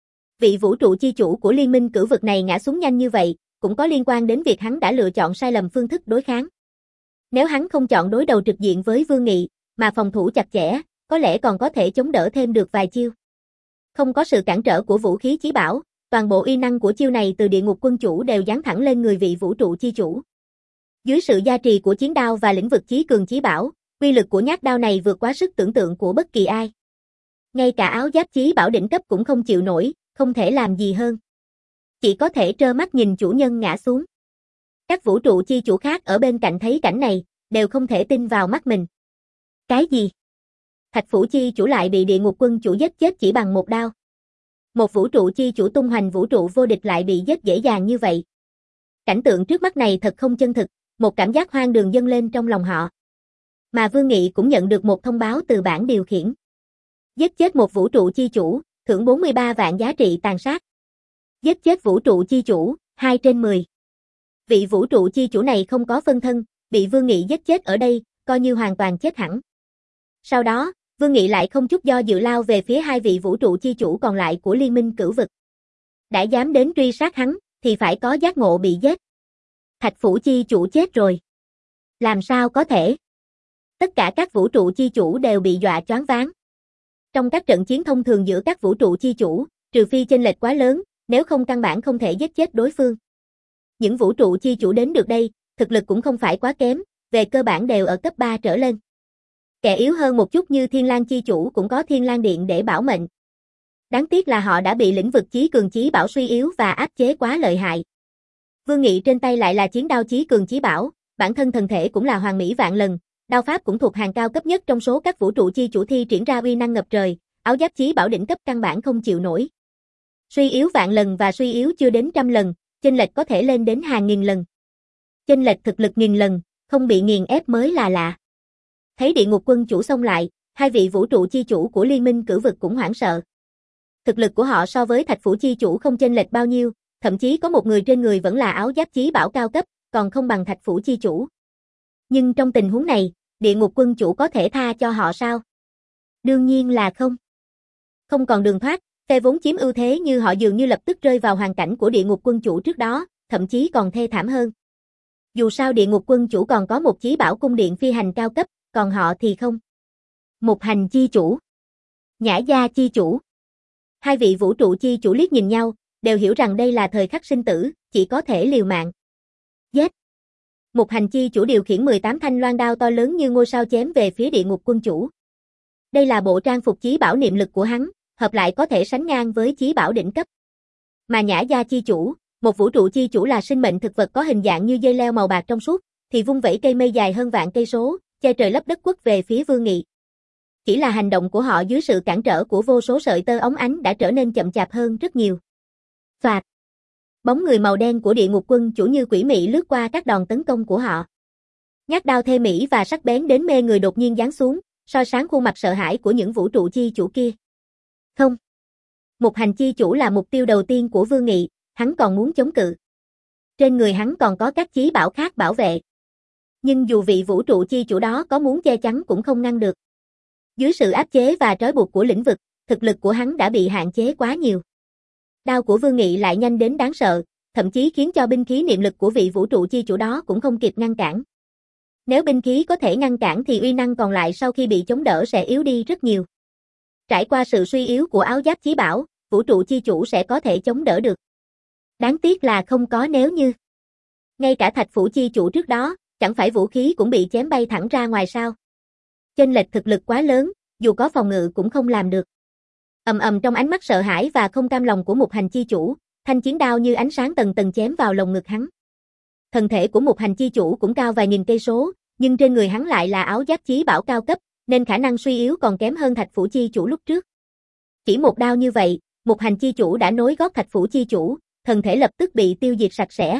Vị vũ trụ chi chủ của liên minh cửu vực này ngã xuống nhanh như vậy, cũng có liên quan đến việc hắn đã lựa chọn sai lầm phương thức đối kháng. Nếu hắn không chọn đối đầu trực diện với Vương Nghị, mà phòng thủ chặt chẽ, có lẽ còn có thể chống đỡ thêm được vài chiêu. Không có sự cản trở của vũ khí chí bảo, toàn bộ uy năng của chiêu này từ địa ngục quân chủ đều giáng thẳng lên người vị vũ trụ chi chủ. Dưới sự gia trì của chiến đao và lĩnh vực chí cường chí bảo, uy lực của nhát đao này vượt quá sức tưởng tượng của bất kỳ ai. Ngay cả áo giáp chí bảo đỉnh cấp cũng không chịu nổi, không thể làm gì hơn. Chỉ có thể trơ mắt nhìn chủ nhân ngã xuống. Các vũ trụ chi chủ khác ở bên cạnh thấy cảnh này, đều không thể tin vào mắt mình. Cái gì? Thạch Phủ chi chủ lại bị địa ngục quân chủ giết chết chỉ bằng một đao. Một vũ trụ chi chủ tung hoành vũ trụ vô địch lại bị giết dễ dàng như vậy. Cảnh tượng trước mắt này thật không chân thực, một cảm giác hoang đường dâng lên trong lòng họ. Mà Vương Nghị cũng nhận được một thông báo từ bảng điều khiển. Giết chết một vũ trụ chi chủ, thưởng bốn mươi ba vạn giá trị tàn sát. Giết chết vũ trụ chi chủ, hai trên mười. Vị vũ trụ chi chủ này không có phân thân, bị Vương Nghị giết chết ở đây, coi như hoàn toàn chết hẳn. Sau đó, Vương Nghị lại không chút do dự lao về phía hai vị vũ trụ chi chủ còn lại của liên minh cửu vực. Đã dám đến truy sát hắn, thì phải có giác ngộ bị giết. Thạch Phủ chi chủ chết rồi. Làm sao có thể? Tất cả các vũ trụ chi chủ đều bị dọa choáng váng. Trong các trận chiến thông thường giữa các vũ trụ chi chủ, trừ phi chênh lệch quá lớn, nếu không căn bản không thể giết chết đối phương. Những vũ trụ chi chủ đến được đây, thực lực cũng không phải quá kém, về cơ bản đều ở cấp ba trở lên. Kẻ yếu hơn một chút như Thiên Lang chi chủ cũng có Thiên Lang Điện để bảo mệnh. Đáng tiếc là họ đã bị lĩnh vực chí cường chí bảo suy yếu và áp chế quá lợi hại. Vương Nghị trên tay lại là chiến đao chí cường chí bảo, bản thân thần thể cũng là hoàn mỹ vạn lần, đao pháp cũng thuộc hàng cao cấp nhất trong số các vũ trụ chi chủ thi triển ra uy năng ngập trời, áo giáp chí bảo đỉnh cấp căn bản không chịu nổi. Suy yếu vạn lần và suy yếu chưa đến trăm lần, chênh lệch có thể lên đến hàng nghìn lần. Chênh lệch thực lực nghìn lần, không bị nghiền ép mới là lạ. Thấy địa ngục quân chủ xông lại, hai vị vũ trụ chi chủ của liên minh cửu vực cũng hoảng sợ. Thực lực của họ so với Thạch Phủ chi chủ không chênh lệch bao nhiêu, thậm chí có một người trên người vẫn là áo giáp chí bảo cao cấp, còn không bằng Thạch Phủ chi chủ. Nhưng trong tình huống này, địa ngục quân chủ có thể tha cho họ sao? Đương nhiên là không. Không còn đường thoát, Phe vốn chiếm ưu thế như họ dường như lập tức rơi vào hoàn cảnh của địa ngục quân chủ trước đó, thậm chí còn thê thảm hơn. Dù sao địa ngục quân chủ còn có một chí bảo cung điện phi hành cao cấp, còn họ thì không. Một hành chi chủ. Nhã gia chi chủ. Hai vị vũ trụ chi chủ liếc nhìn nhau, đều hiểu rằng đây là thời khắc sinh tử, chỉ có thể liều mạng. Giết! Một hành chi chủ điều khiển mười tám thanh loan đao to lớn như ngôi sao chém về phía địa ngục quân chủ. Đây là bộ trang phục chí bảo niệm lực của hắn, hợp lại có thể sánh ngang với chí bảo đỉnh cấp. Mà Nhã gia chi chủ, một vũ trụ chi chủ là sinh mệnh thực vật có hình dạng như dây leo màu bạc trong suốt, thì vung vẩy cây mây dài hơn vạn cây số, che trời lấp đất quất về phía Vương Nghị. Chỉ là hành động của họ dưới sự cản trở của vô số sợi tơ óng ánh đã trở nên chậm chạp hơn rất nhiều. Phạt. Bóng người màu đen của địa ngục quân chủ như quỷ mị lướt qua các đòn tấn công của họ. Nhát đao thê mỹ và sắc bén đến mê người đột nhiên giáng xuống, soi sáng khuôn mặt sợ hãi của những vũ trụ chi chủ kia. Không. Một hành chi chủ là mục tiêu đầu tiên của Vương Nghị, hắn còn muốn chống cự. Trên người hắn còn có các chí bảo khác bảo vệ. Nhưng dù vị vũ trụ chi chủ đó có muốn che chắn cũng không ngăn được. Dưới sự áp chế và trói buộc của lĩnh vực, thực lực của hắn đã bị hạn chế quá nhiều. Đao của Vương Nghị lại nhanh đến đáng sợ, thậm chí khiến cho binh khí niệm lực của vị vũ trụ chi chủ đó cũng không kịp ngăn cản. Nếu binh khí có thể ngăn cản thì uy năng còn lại sau khi bị chống đỡ sẽ yếu đi rất nhiều. Trải qua sự suy yếu của áo giáp chí bảo, vũ trụ chi chủ sẽ có thể chống đỡ được. Đáng tiếc là không có nếu như. Ngay cả thạch phủ chi chủ trước đó, chẳng phải vũ khí cũng bị chém bay thẳng ra ngoài sao? Chênh lệch thực lực quá lớn, dù có phòng ngự cũng không làm được. Ầm ầm trong ánh mắt sợ hãi và không cam lòng của một hành chi chủ, thanh chiến đao như ánh sáng tầng tầng chém vào lồng ngực hắn. Thân thể của một hành chi chủ cũng cao vài nghìn cây số, nhưng trên người hắn lại là áo giáp chí bảo cao cấp, nên khả năng suy yếu còn kém hơn thạch phủ chi chủ lúc trước. Chỉ một đao như vậy, một hành chi chủ đã nối gót thạch phủ chi chủ, thân thể lập tức bị tiêu diệt sạch sẽ.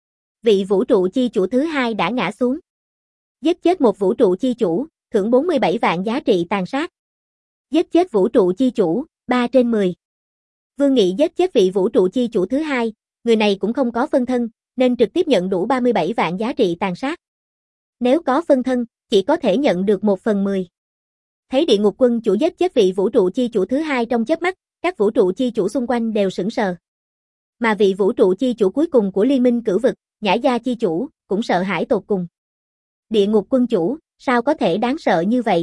Vị vũ trụ chi chủ thứ hai đã ngã xuống. Giết chết một vũ trụ chi chủ, thưởng bốn mươi bảy vạn giá trị tàn sát. Giết chết vũ trụ chi chủ, ba trên mười. Vương Nghị giết chết vị vũ trụ chi chủ thứ hai, người này cũng không có phân thân, nên trực tiếp nhận đủ ba mươi bảy vạn giá trị tàn sát. Nếu có phân thân, chỉ có thể nhận được một phần mười. Thấy địa ngục quân chủ giết chết vị vũ trụ chi chủ thứ hai trong chớp mắt, các vũ trụ chi chủ xung quanh đều sững sờ. Mà vị vũ trụ chi chủ cuối cùng của liên minh cửu vực, Nhã gia chi chủ, cũng sợ hãi tột cùng. Địa ngục quân chủ, sao có thể đáng sợ như vậy?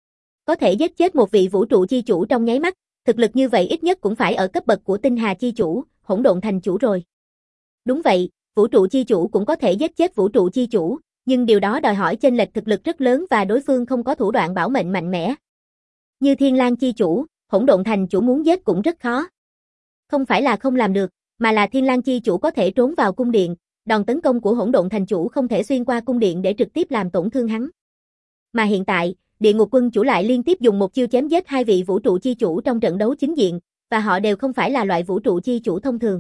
Có thể giết chết một vị vũ trụ chi chủ trong nháy mắt, thực lực như vậy ít nhất cũng phải ở cấp bậc của tinh hà chi chủ, hỗn độn thành chủ rồi. Đúng vậy, vũ trụ chi chủ cũng có thể giết chết vũ trụ chi chủ, nhưng điều đó đòi hỏi chênh lệch thực lực rất lớn và đối phương không có thủ đoạn bảo mệnh mạnh mẽ. Như Thiên Lang chi chủ, hỗn độn thành chủ muốn giết cũng rất khó. Không phải là không làm được, mà là Thiên Lang chi chủ có thể trốn vào cung điện, đòn tấn công của hỗn độn thành chủ không thể xuyên qua cung điện để trực tiếp làm tổn thương hắn. Mà hiện tại, địa ngục quân chủ lại liên tiếp dùng một chiêu chém giết hai vị vũ trụ chi chủ trong trận đấu chính diện, và họ đều không phải là loại vũ trụ chi chủ thông thường.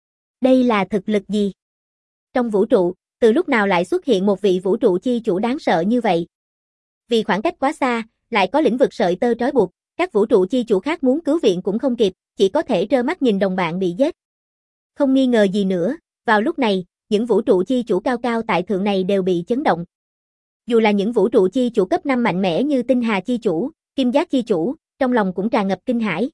Đây là thực lực gì? Trong vũ trụ, từ lúc nào lại xuất hiện một vị vũ trụ chi chủ đáng sợ như vậy? Vì khoảng cách quá xa, lại có lĩnh vực sợi tơ trói buộc, các vũ trụ chi chủ khác muốn cứu viện cũng không kịp, chỉ có thể trơ mắt nhìn đồng bạn bị giết. Không nghi ngờ gì nữa, vào lúc này, những vũ trụ chi chủ cao cao tại thượng này đều bị chấn động. Dù là những vũ trụ chi chủ cấp năm mạnh mẽ như Tinh Hà chi chủ, Kim Giác chi chủ, trong lòng cũng tràn ngập kinh hãi.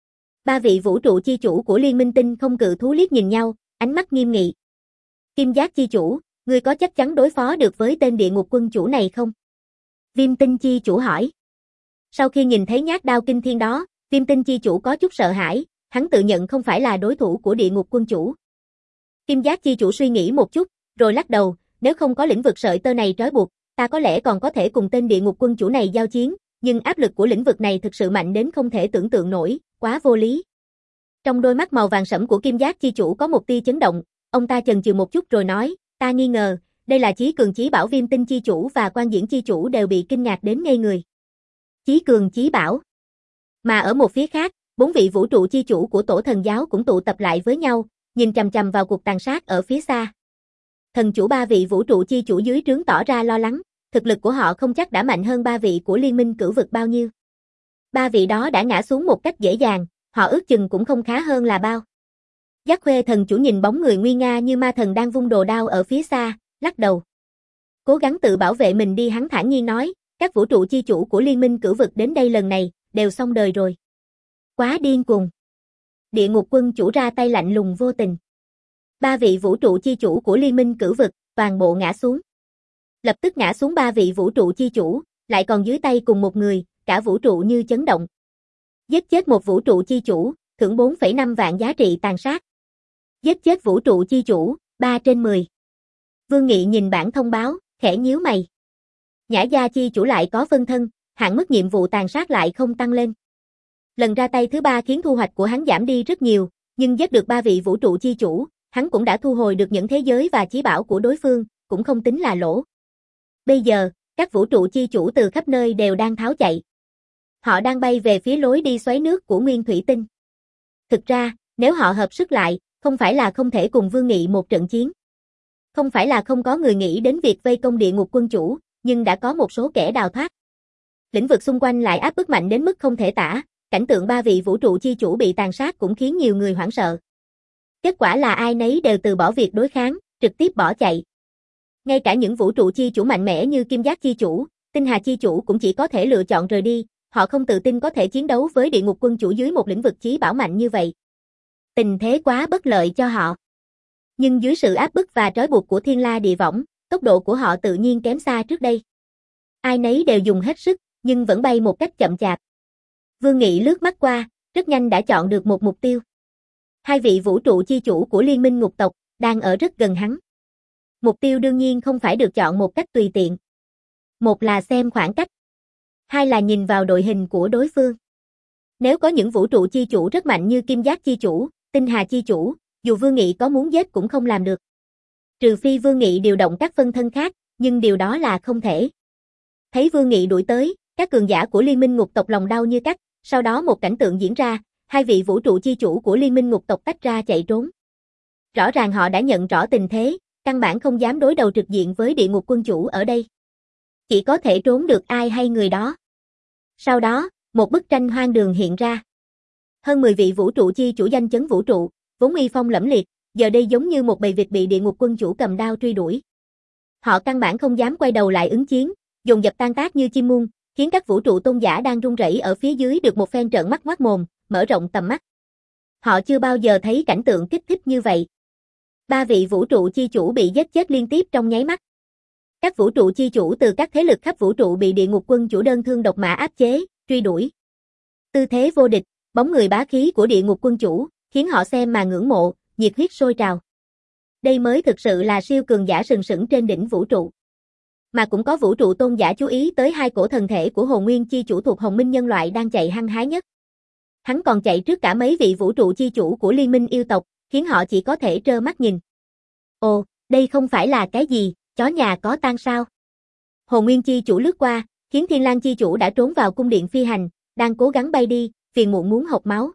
Ba vị vũ trụ chi chủ của Liên Minh Tinh không cự thú liếc nhìn nhau, ánh mắt nghiêm nghị. Kim Giác chi chủ, ngươi có chắc chắn đối phó được với tên địa ngục quân chủ này không? Viêm Tinh chi chủ hỏi. Sau khi nhìn thấy nhát đao kinh thiên đó, Viêm Tinh chi chủ có chút sợ hãi, hắn tự nhận không phải là đối thủ của địa ngục quân chủ. Kim Giác chi chủ suy nghĩ một chút, rồi lắc đầu, nếu không có lĩnh vực sợi tơ này trói buộc, ta có lẽ còn có thể cùng tên địa ngục quân chủ này giao chiến, nhưng áp lực của lĩnh vực này thực sự mạnh đến không thể tưởng tượng nổi, quá vô lý. Trong đôi mắt màu vàng sẫm của Kim Giác chi chủ có một tia chấn động, ông ta chần chừ một chút rồi nói, ta nghi ngờ, đây là Chí Cường Chí Bảo. Viêm Tinh chi chủ và Quan Diễn chi chủ đều bị kinh ngạc đến ngây người. Chí Cường Chí Bảo. Mà ở một phía khác, bốn vị vũ trụ chi chủ của Tổ Thần giáo cũng tụ tập lại với nhau, nhìn chằm chằm vào cuộc tàn sát ở phía xa. Thần chủ ba vị vũ trụ chi chủ dưới trướng tỏ ra lo lắng, thực lực của họ không chắc đã mạnh hơn ba vị của liên minh cửu vực bao nhiêu. Ba vị đó đã ngã xuống một cách dễ dàng, họ ước chừng cũng không khá hơn là bao. Giác Khuê thần chủ nhìn bóng người nguy nga như ma thần đang vung đồ đao ở phía xa, lắc đầu. Cố gắng tự bảo vệ mình đi, hắn thản nhiên nói, các vũ trụ chi chủ của liên minh cửu vực đến đây lần này, đều xong đời rồi. Quá điên cuồng. Địa ngục quân chủ ra tay lạnh lùng vô tình. Ba vị vũ trụ chi chủ của liên minh cửu vực, toàn bộ ngã xuống. Lập tức ngã xuống ba vị vũ trụ chi chủ, lại còn dưới tay cùng một người, cả vũ trụ như chấn động. Giết chết một vũ trụ chi chủ, thưởng bốn phẩy năm vạn giá trị tàn sát. Giết chết vũ trụ chi chủ, ba trên mười. Vương Nghị nhìn bản thông báo, khẽ nhíu mày. Nhã gia chi chủ lại có phân thân, hạn mức nhiệm vụ tàn sát lại không tăng lên. Lần ra tay thứ ba khiến thu hoạch của hắn giảm đi rất nhiều, nhưng giết được ba vị vũ trụ chi chủ, hắn cũng đã thu hồi được những thế giới và chí bảo của đối phương, cũng không tính là lỗ. Bây giờ, các vũ trụ chi chủ từ khắp nơi đều đang tháo chạy. Họ đang bay về phía lối đi xoáy nước của Nguyên Thủy Tinh. Thực ra, nếu họ hợp sức lại, không phải là không thể cùng Vương Nghị một trận chiến. Không phải là không có người nghĩ đến việc vây công địa ngục quân chủ, nhưng đã có một số kẻ đào thoát. Lĩnh vực xung quanh lại áp bức mạnh đến mức không thể tả, cảnh tượng ba vị vũ trụ chi chủ bị tàn sát cũng khiến nhiều người hoảng sợ. Kết quả là ai nấy đều từ bỏ việc đối kháng, trực tiếp bỏ chạy. Ngay cả những vũ trụ chi chủ mạnh mẽ như Kim Giác chi chủ, Tinh Hà chi chủ cũng chỉ có thể lựa chọn rời đi, họ không tự tin có thể chiến đấu với địa ngục quân chủ dưới một lĩnh vực chí bảo mạnh như vậy. Tình thế quá bất lợi cho họ. Nhưng dưới sự áp bức và trói buộc của Thiên La Địa Võng, tốc độ của họ tự nhiên kém xa trước đây. Ai nấy đều dùng hết sức, nhưng vẫn bay một cách chậm chạp. Vương Nghị lướt mắt qua, rất nhanh đã chọn được một mục tiêu. Hai vị vũ trụ chi chủ của Liên minh ngục tộc, đang ở rất gần hắn. Mục tiêu đương nhiên không phải được chọn một cách tùy tiện. Một là xem khoảng cách. Hai là nhìn vào đội hình của đối phương. Nếu có những vũ trụ chi chủ rất mạnh như Kim Giác chi chủ, Tinh Hà chi chủ, dù Vương Nghị có muốn giết cũng không làm được. Trừ phi Vương Nghị điều động các phân thân khác, nhưng điều đó là không thể. Thấy Vương Nghị đuổi tới, các cường giả của Liên minh ngục tộc lòng đau như cắt, sau đó một cảnh tượng diễn ra, hai vị vũ trụ chi chủ của Liên minh ngục tộc tách ra chạy trốn. Rõ ràng họ đã nhận rõ tình thế, căn bản không dám đối đầu trực diện với địa ngục quân chủ ở đây. Chỉ có thể trốn được ai hay người đó. Sau đó, một bức tranh hoang đường hiện ra. Hơn mười vị vũ trụ chi chủ danh chấn vũ trụ, vốn uy phong lẫm liệt, giờ đây giống như một bầy vịt bị địa ngục quân chủ cầm đao truy đuổi. Họ căn bản không dám quay đầu lại ứng chiến, dồn dập tan tác như chim muông, khiến các vũ trụ tôn giả đang run rẩy ở phía dưới được một phen trợn mắt ngoác mồm, mở rộng tầm mắt. Họ chưa bao giờ thấy cảnh tượng kích thích như vậy. Ba vị vũ trụ chi chủ bị giết chết liên tiếp trong nháy mắt. Các vũ trụ chi chủ từ các thế lực khắp vũ trụ bị địa ngục quân chủ đơn thương độc mã áp chế, truy đuổi. Tư thế vô địch, bóng người bá khí của địa ngục quân chủ, khiến họ xem mà ngưỡng mộ, nhiệt huyết sôi trào. Đây mới thực sự là siêu cường giả sừng sững trên đỉnh vũ trụ. Mà cũng có vũ trụ tôn giả chú ý tới hai cổ thần thể của Hồn Nguyên chi chủ thuộc Hồng Minh nhân loại đang chạy hăng hái nhất. Hắn còn chạy trước cả mấy vị vũ trụ chi chủ của Liên minh yêu tộc, khiến họ chỉ có thể trơ mắt nhìn. Ồ, đây không phải là cái gì, chó nhà có tang sao? Hồn Nguyên chi chủ lướt qua, khiến Thiên Lang chi chủ đã trốn vào cung điện phi hành, đang cố gắng bay đi, phiền muộn muốn hộc máu.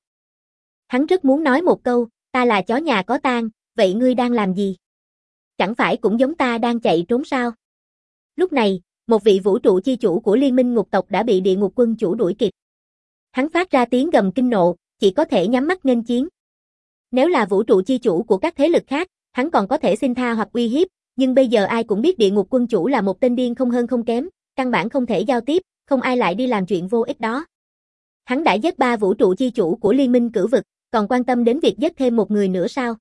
Hắn rất muốn nói một câu, ta là chó nhà có tang, vậy ngươi đang làm gì? Chẳng phải cũng giống ta đang chạy trốn sao? Lúc này, một vị vũ trụ chi chủ của Liên minh ngục tộc đã bị địa ngục quân chủ đuổi kịp. Hắn phát ra tiếng gầm kinh nộ, chỉ có thể nhắm mắt nghênh chiến. Nếu là vũ trụ chi chủ của các thế lực khác, hắn còn có thể xin tha hoặc uy hiếp, nhưng bây giờ ai cũng biết địa ngục quân chủ là một tên điên không hơn không kém, căn bản không thể giao tiếp, không ai lại đi làm chuyện vô ích đó. Hắn đã giết ba vũ trụ chi chủ của Liên minh cửu vực, còn quan tâm đến việc giết thêm một người nữa sao?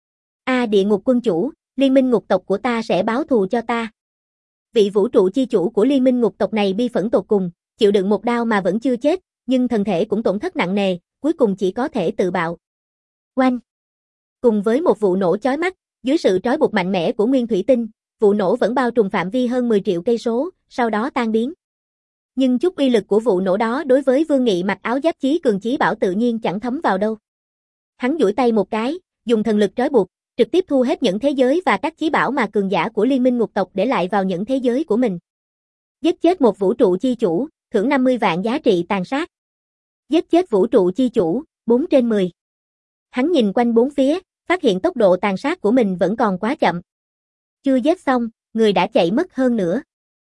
A à, địa ngục quân chủ, Liên minh ngục tộc của ta sẽ báo thù cho ta. Vị vũ trụ chi chủ của Liên minh ngục tộc này bi phẫn tột cùng, chịu đựng một đao mà vẫn chưa chết, nhưng thân thể cũng tổn thất nặng nề, cuối cùng chỉ có thể tự bạo. Oanh! Cùng với một vụ nổ chói mắt, dưới sự trói buộc mạnh mẽ của Nguyên Thủy Tinh, vụ nổ vẫn bao trùm phạm vi hơn mười triệu cây số, sau đó tan biến. Nhưng chút uy lực của vụ nổ đó đối với Vương Nghị mặc áo giáp chí cường chí bảo tự nhiên chẳng thấm vào đâu. Hắn duỗi tay một cái, dùng thần lực trói buộc, trực tiếp thu hết những thế giới và các chí bảo mà cường giả của Liên minh ngục tộc để lại vào những thế giới của mình. Giết chết một vũ trụ chi chủ, thưởng năm mươi vạn giá trị tàn sát. Giết chết vũ trụ chi chủ, bốn trên mười. Hắn nhìn quanh bốn phía, phát hiện tốc độ tàn sát của mình vẫn còn quá chậm. Chưa giết xong, người đã chạy mất hơn nữa.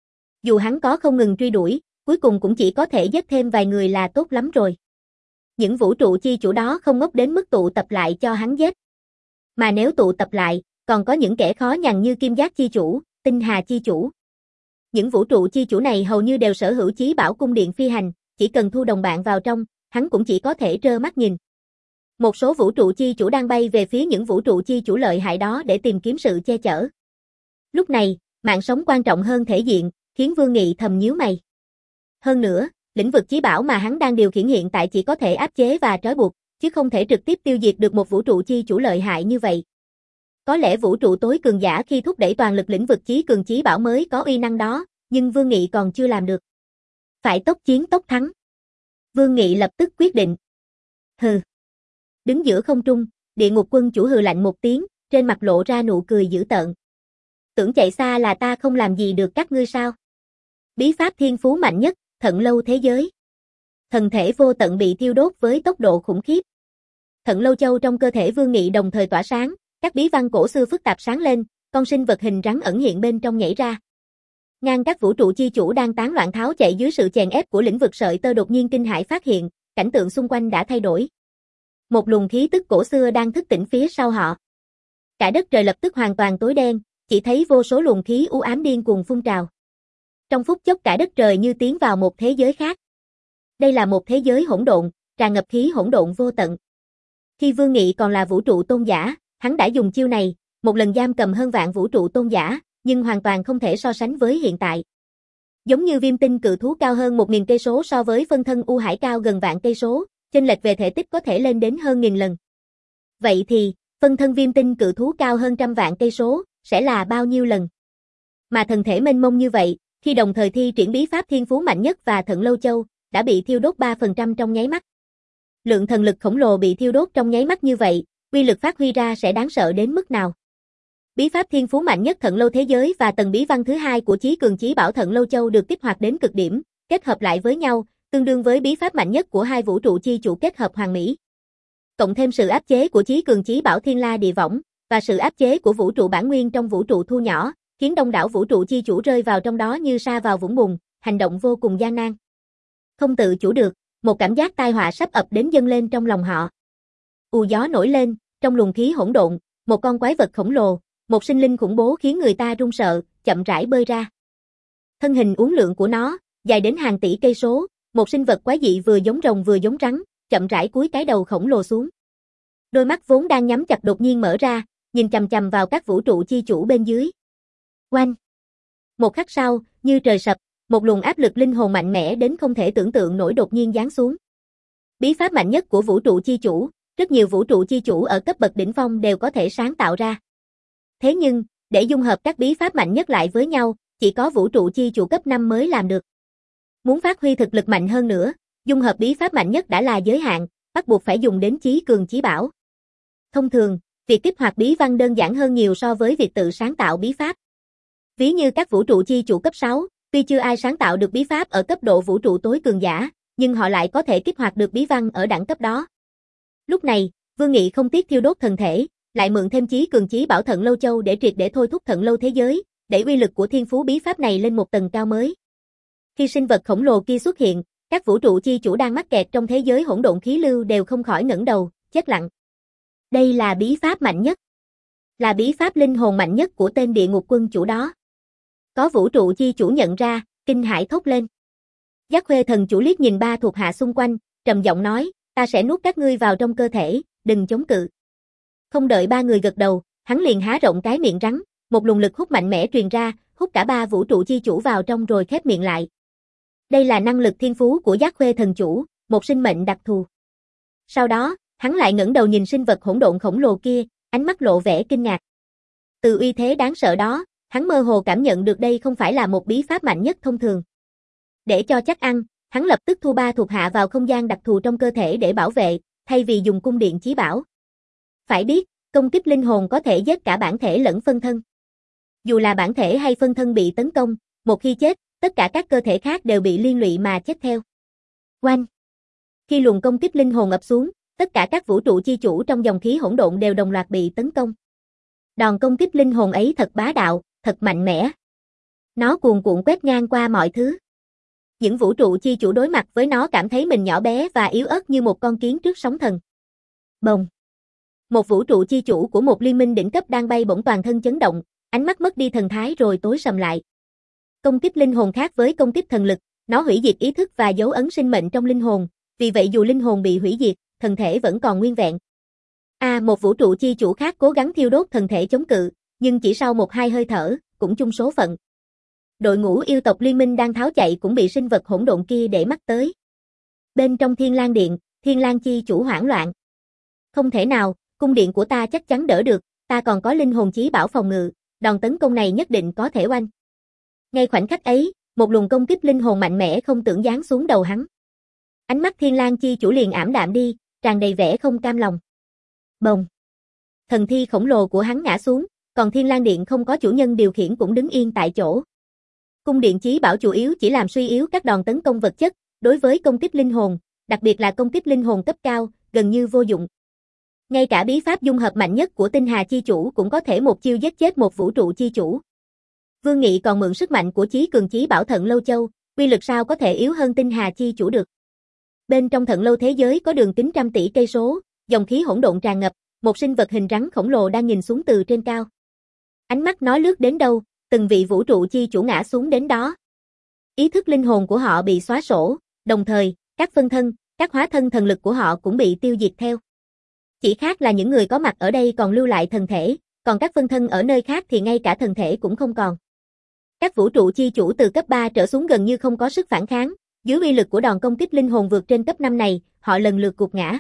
Dù hắn có không ngừng truy đuổi, cuối cùng cũng chỉ có thể giết thêm vài người là tốt lắm rồi. Những vũ trụ chi chủ đó không ngốc đến mức tụ tập lại cho hắn giết. Mà nếu tụ tập lại, còn có những kẻ khó nhằn như Kim Giác chi chủ, Tinh Hà chi chủ. Những vũ trụ chi chủ này hầu như đều sở hữu chí bảo cung điện phi hành, chỉ cần thu đồng bạn vào trong, hắn cũng chỉ có thể trơ mắt nhìn. Một số vũ trụ chi chủ đang bay về phía những vũ trụ chi chủ lợi hại đó để tìm kiếm sự che chở. Lúc này, mạng sống quan trọng hơn thể diện, khiến Vương Nghị thầm nhíu mày. Hơn nữa, lĩnh vực chí bảo mà hắn đang điều khiển hiện tại chỉ có thể áp chế và trói buộc, chứ không thể trực tiếp tiêu diệt được một vũ trụ chi chủ lợi hại như vậy. Có lẽ vũ trụ tối cường giả khi thúc đẩy toàn lực lĩnh vực chí cường chí bảo mới có uy năng đó, nhưng Vương Nghị còn chưa làm được. Phải tốc chiến tốc thắng. Vương Nghị lập tức quyết định. Hừ. Đứng giữa không trung, địa ngục quân chủ hừ lạnh một tiếng, trên mặt lộ ra nụ cười dữ tợn. Tưởng chạy xa là ta không làm gì được các ngươi sao? Bí pháp thiên phú mạnh nhất, Thận Lâu thế giới. Thần thể vô tận bị thiêu đốt với tốc độ khủng khiếp. Thận Lâu châu trong cơ thể Vương Nghị đồng thời tỏa sáng, các bí văn cổ xưa phức tạp sáng lên, con sinh vật hình rắn ẩn hiện bên trong nhảy ra. Ngang các vũ trụ chi chủ đang tán loạn tháo chạy dưới sự chèn ép của lĩnh vực sợi tơ đột nhiên kinh hãi phát hiện, cảnh tượng xung quanh đã thay đổi. Một luồng khí tức cổ xưa đang thức tỉnh phía sau họ. Cả đất trời lập tức hoàn toàn tối đen, chỉ thấy vô số luồng khí u ám điên cuồng phun trào. Trong phút chốc cả đất trời như tiến vào một thế giới khác. Đây là một thế giới hỗn độn, tràn ngập khí hỗn độn vô tận. Khi Vương Nghị còn là vũ trụ tôn giả, hắn đã dùng chiêu này, một lần giam cầm hơn vạn vũ trụ tôn giả, nhưng hoàn toàn không thể so sánh với hiện tại. Giống như viêm tinh cự thú cao hơn một nghìn cây số so với phân thân U Hải cao gần vạn cây số, chênh lệch về thể tích có thể lên đến hơn nghìn lần. Vậy thì, phân thân viêm tinh cự thú cao hơn trăm vạn cây số, sẽ là bao nhiêu lần? Mà thần thể mênh mông như vậy, khi đồng thời thi triển bí pháp thiên phú mạnh nhất và Thận Lâu châu, đã bị thiêu đốt ba phần trăm trong nháy mắt. Lượng thần lực khổng lồ bị thiêu đốt trong nháy mắt như vậy, uy lực phát huy ra sẽ đáng sợ đến mức nào? Bí pháp thiên phú mạnh nhất Thận Lâu thế giới và tầng bí văn thứ hai của chí cường chí bảo Thận Lâu châu được kích hoạt đến cực điểm, kết hợp lại với nhau, tương đương với bí pháp mạnh nhất của hai vũ trụ chi chủ kết hợp hoàn mỹ. Cộng thêm sự áp chế của chí cường chí bảo Thiên La Địa Võng và sự áp chế của vũ trụ bản nguyên trong vũ trụ thu nhỏ, khiến đông đảo vũ trụ chi chủ rơi vào trong đó như sa vào vũng bùn, hành động vô cùng gian nan. Không tự chủ được, một cảm giác tai họa sắp ập đến dâng lên trong lòng họ. Ù gió nổi lên, trong luồng khí hỗn độn, một con quái vật khổng lồ, một sinh linh khủng bố khiến người ta run sợ, chậm rãi bơi ra. Thân hình uốn lượn của nó, dài đến hàng tỷ cây số, một sinh vật quái dị vừa giống rồng vừa giống rắn, chậm rãi cúi cái đầu khổng lồ xuống. Đôi mắt vốn đang nhắm chặt đột nhiên mở ra, nhìn chằm chằm vào các vũ trụ chi chủ bên dưới. Oanh! Một khắc sau, như trời sập, một luồng áp lực linh hồn mạnh mẽ đến không thể tưởng tượng nổi đột nhiên giáng xuống. Bí pháp mạnh nhất của vũ trụ chi chủ, rất nhiều vũ trụ chi chủ ở cấp bậc đỉnh phong đều có thể sáng tạo ra. Thế nhưng, để dung hợp các bí pháp mạnh nhất lại với nhau, chỉ có vũ trụ chi chủ cấp năm mới làm được. Muốn phát huy thực lực mạnh hơn nữa, dung hợp bí pháp mạnh nhất đã là giới hạn, bắt buộc phải dùng đến chí cường chí bảo. Thông thường, việc kích hoạt bí văn đơn giản hơn nhiều so với việc tự sáng tạo bí pháp. Ví như các vũ trụ chi chủ cấp sáu, tuy chưa ai sáng tạo được bí pháp ở cấp độ vũ trụ tối cường giả, nhưng họ lại có thể kích hoạt được bí văn ở đẳng cấp đó. Lúc này, Vương Nghị không tiếc thiêu đốt thần thể, lại mượn thêm chí cường chí bảo Thận Lâu châu để triệt để thôi thúc Thận Lâu thế giới, đẩy uy lực của thiên phú bí pháp này lên một tầng cao mới. Khi sinh vật khổng lồ kia xuất hiện, các vũ trụ chi chủ đang mắc kẹt trong thế giới hỗn độn khí lưu đều không khỏi ngẩng đầu, chết lặng. Đây là bí pháp mạnh nhất. Là bí pháp linh hồn mạnh nhất của tên địa ngục quân chủ đó. Có vũ trụ chi chủ nhận ra, kinh hãi thốt lên. Giác Khuê thần chủ liếc nhìn ba thuộc hạ xung quanh, trầm giọng nói, ta sẽ nuốt các ngươi vào trong cơ thể, đừng chống cự. Không đợi ba người gật đầu, hắn liền há rộng cái miệng rắn, một luồng lực hút mạnh mẽ truyền ra, hút cả ba vũ trụ chi chủ vào trong rồi khép miệng lại. Đây là năng lực thiên phú của Giác Khuê thần chủ, một sinh mệnh đặc thù. Sau đó, hắn lại ngẩng đầu nhìn sinh vật hỗn độn khổng lồ kia, ánh mắt lộ vẻ kinh ngạc. Từ uy thế đáng sợ đó, hắn mơ hồ cảm nhận được đây không phải là một bí pháp mạnh nhất thông thường. Để cho chắc ăn, hắn lập tức thu ba thuộc hạ vào không gian đặc thù trong cơ thể để bảo vệ, thay vì dùng cung điện chí bảo. Phải biết, công kích linh hồn có thể giết cả bản thể lẫn phân thân. Dù là bản thể hay phân thân bị tấn công, một khi chết, tất cả các cơ thể khác đều bị liên lụy mà chết theo. Oanh! Khi luồng công kích linh hồn ập xuống, tất cả các vũ trụ chi chủ trong dòng khí hỗn độn đều đồng loạt bị tấn công. Đòn công kích linh hồn ấy thật bá đạo, thật mạnh mẽ. Nó cuồn cuộn quét ngang qua mọi thứ. Những vũ trụ chi chủ đối mặt với nó cảm thấy mình nhỏ bé và yếu ớt như một con kiến trước sóng thần. Bồng! Một vũ trụ chi chủ của một liên minh đỉnh cấp đang bay bổng toàn thân chấn động, ánh mắt mất đi thần thái rồi tối sầm lại. Công kích linh hồn khác với công kích thần lực, nó hủy diệt ý thức và dấu ấn sinh mệnh trong linh hồn, vì vậy dù linh hồn bị hủy diệt, thần thể vẫn còn nguyên vẹn. A, một vũ trụ chi chủ khác cố gắng thiêu đốt thần thể chống cự, nhưng chỉ sau một hai hơi thở, cũng chung số phận. Đội ngũ yêu tộc liên minh đang tháo chạy cũng bị sinh vật hỗn độn kia để mắt tới. Bên trong Thiên Lang Điện, Thiên Lang chi chủ hoảng loạn. Không thể nào, cung điện của ta chắc chắn đỡ được, ta còn có linh hồn chí bảo phòng ngự, đòn tấn công này nhất định có thể oanh. Ngay khoảnh khắc ấy, một luồng công kích linh hồn mạnh mẽ không tưởng giáng xuống đầu hắn. Ánh mắt Thiên Lang chi chủ liền ảm đạm đi, tràn đầy vẻ không cam lòng. Bồng. Thần thi khổng lồ của hắn ngã xuống, còn Thiên Lang Điện không có chủ nhân điều khiển cũng đứng yên tại chỗ. Cung điện chí bảo chủ yếu chỉ làm suy yếu các đòn tấn công vật chất, đối với công kích linh hồn, đặc biệt là công kích linh hồn cấp cao, gần như vô dụng. Ngay cả bí pháp dung hợp mạnh nhất của Tinh Hà chi chủ cũng có thể một chiêu giết chết một vũ trụ chi chủ. Vương Nghị còn mượn sức mạnh của chí cường chí bảo Thận Lâu Châu, uy lực sao có thể yếu hơn Tinh Hà chi chủ được. Bên trong Thận Lâu thế giới có đường kính trăm tỷ cây số, dòng khí hỗn độn tràn ngập, một sinh vật hình rắn khổng lồ đang nhìn xuống từ trên cao. Ánh mắt nó lướt đến đâu, từng vị vũ trụ chi chủ ngã xuống đến đó. Ý thức linh hồn của họ bị xóa sổ, đồng thời, các phân thân, các hóa thân thần lực của họ cũng bị tiêu diệt theo. Chỉ khác là những người có mặt ở đây còn lưu lại thần thể, còn các phân thân ở nơi khác thì ngay cả thần thể cũng không còn. Các vũ trụ chi chủ từ cấp ba trở xuống gần như không có sức phản kháng, dưới uy lực của đòn công kích linh hồn vượt trên cấp năm này, họ lần lượt gục ngã.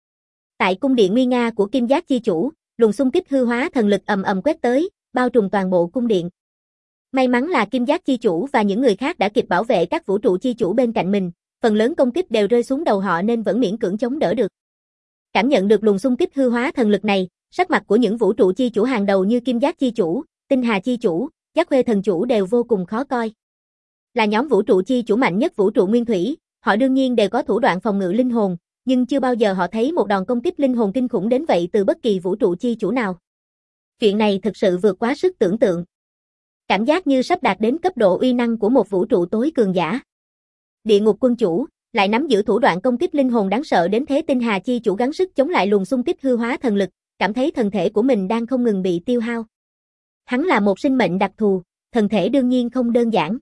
Tại cung điện nguy nga của Kim Giác chi chủ, luồng xung kích hư hóa thần lực ầm ầm quét tới, bao trùm toàn bộ cung điện. May mắn là Kim Giác chi chủ và những người khác đã kịp bảo vệ các vũ trụ chi chủ bên cạnh mình, phần lớn công kích đều rơi xuống đầu họ nên vẫn miễn cưỡng chống đỡ được. Cảm nhận được luồng xung kích hư hóa thần lực này, sắc mặt của những vũ trụ chi chủ hàng đầu như Kim Giác chi chủ, Tinh Hà chi chủ, Giác Huê thần chủ đều vô cùng khó coi. Là nhóm vũ trụ chi chủ mạnh nhất vũ trụ nguyên thủy, họ đương nhiên đều có thủ đoạn phòng ngự linh hồn, nhưng chưa bao giờ họ thấy một đòn công kích linh hồn kinh khủng đến vậy từ bất kỳ vũ trụ chi chủ nào. Chuyện này thực sự vượt quá sức tưởng tượng. Cảm giác như sắp đạt đến cấp độ uy năng của một vũ trụ tối cường giả. Địa ngục quân chủ lại nắm giữ thủ đoạn công kích linh hồn đáng sợ đến thế. Tinh Hà chi chủ gắng sức chống lại luồng xung kích hư hóa thần lực, cảm thấy thần thể của mình đang không ngừng bị tiêu hao. Hắn là một sinh mệnh đặc thù, thần thể đương nhiên không đơn giản.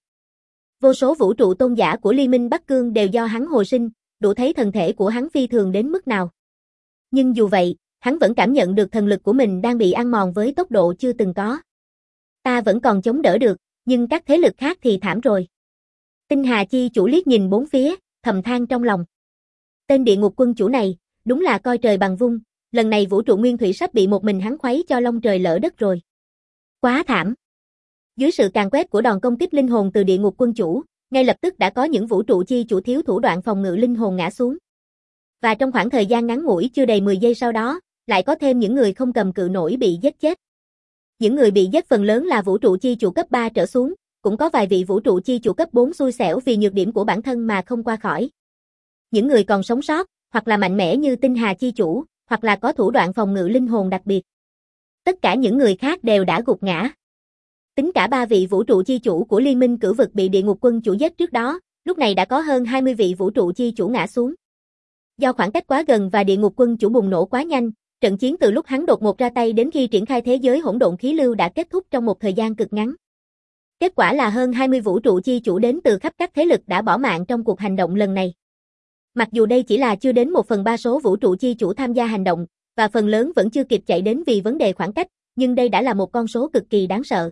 Vô số vũ trụ tôn giả của Liên minh Bắc Cương đều do hắn hồi sinh, đủ thấy thần thể của hắn phi thường đến mức nào. Nhưng dù vậy, hắn vẫn cảm nhận được thần lực của mình đang bị ăn mòn với tốc độ chưa từng có. Ta vẫn còn chống đỡ được, nhưng các thế lực khác thì thảm rồi. Tinh Hà chi chủ liếc nhìn bốn phía, thầm than trong lòng. Tên địa ngục quân chủ này, đúng là coi trời bằng vung, lần này vũ trụ nguyên thủy sắp bị một mình hắn khuấy cho long trời lỡ đất rồi. Quá thảm. Dưới sự càn quét của đòn công kích linh hồn từ địa ngục quân chủ, ngay lập tức đã có những vũ trụ chi chủ thiếu thủ đoạn phòng ngự linh hồn ngã xuống. Và trong khoảng thời gian ngắn ngủi chưa đầy mười giây sau đó, lại có thêm những người không cầm cự nổi bị giết chết. Những người bị giết phần lớn là vũ trụ chi chủ cấp ba trở xuống, cũng có vài vị vũ trụ chi chủ cấp bốn xui xẻo vì nhược điểm của bản thân mà không qua khỏi. Những người còn sống sót, hoặc là mạnh mẽ như Tinh Hà chi chủ, hoặc là có thủ đoạn phòng ngự linh hồn đặc biệt. Tất cả những người khác đều đã gục ngã. Tính cả ba vị vũ trụ chi chủ của Liên minh Cửu Vực bị địa ngục quân chủ giết trước đó, lúc này đã có hơn hai mươi vị vũ trụ chi chủ ngã xuống. Do khoảng cách quá gần và địa ngục quân chủ bùng nổ quá nhanh, trận chiến từ lúc hắn đột ngột ra tay đến khi triển khai thế giới hỗn độn khí lưu đã kết thúc trong một thời gian cực ngắn. Kết quả là hơn hai mươi vũ trụ chi chủ đến từ khắp các thế lực đã bỏ mạng trong cuộc hành động lần này. Mặc dù đây chỉ là chưa đến một phần ba số vũ trụ chi chủ tham gia hành động, và phần lớn vẫn chưa kịp chạy đến vì vấn đề khoảng cách, nhưng đây đã là một con số cực kỳ đáng sợ.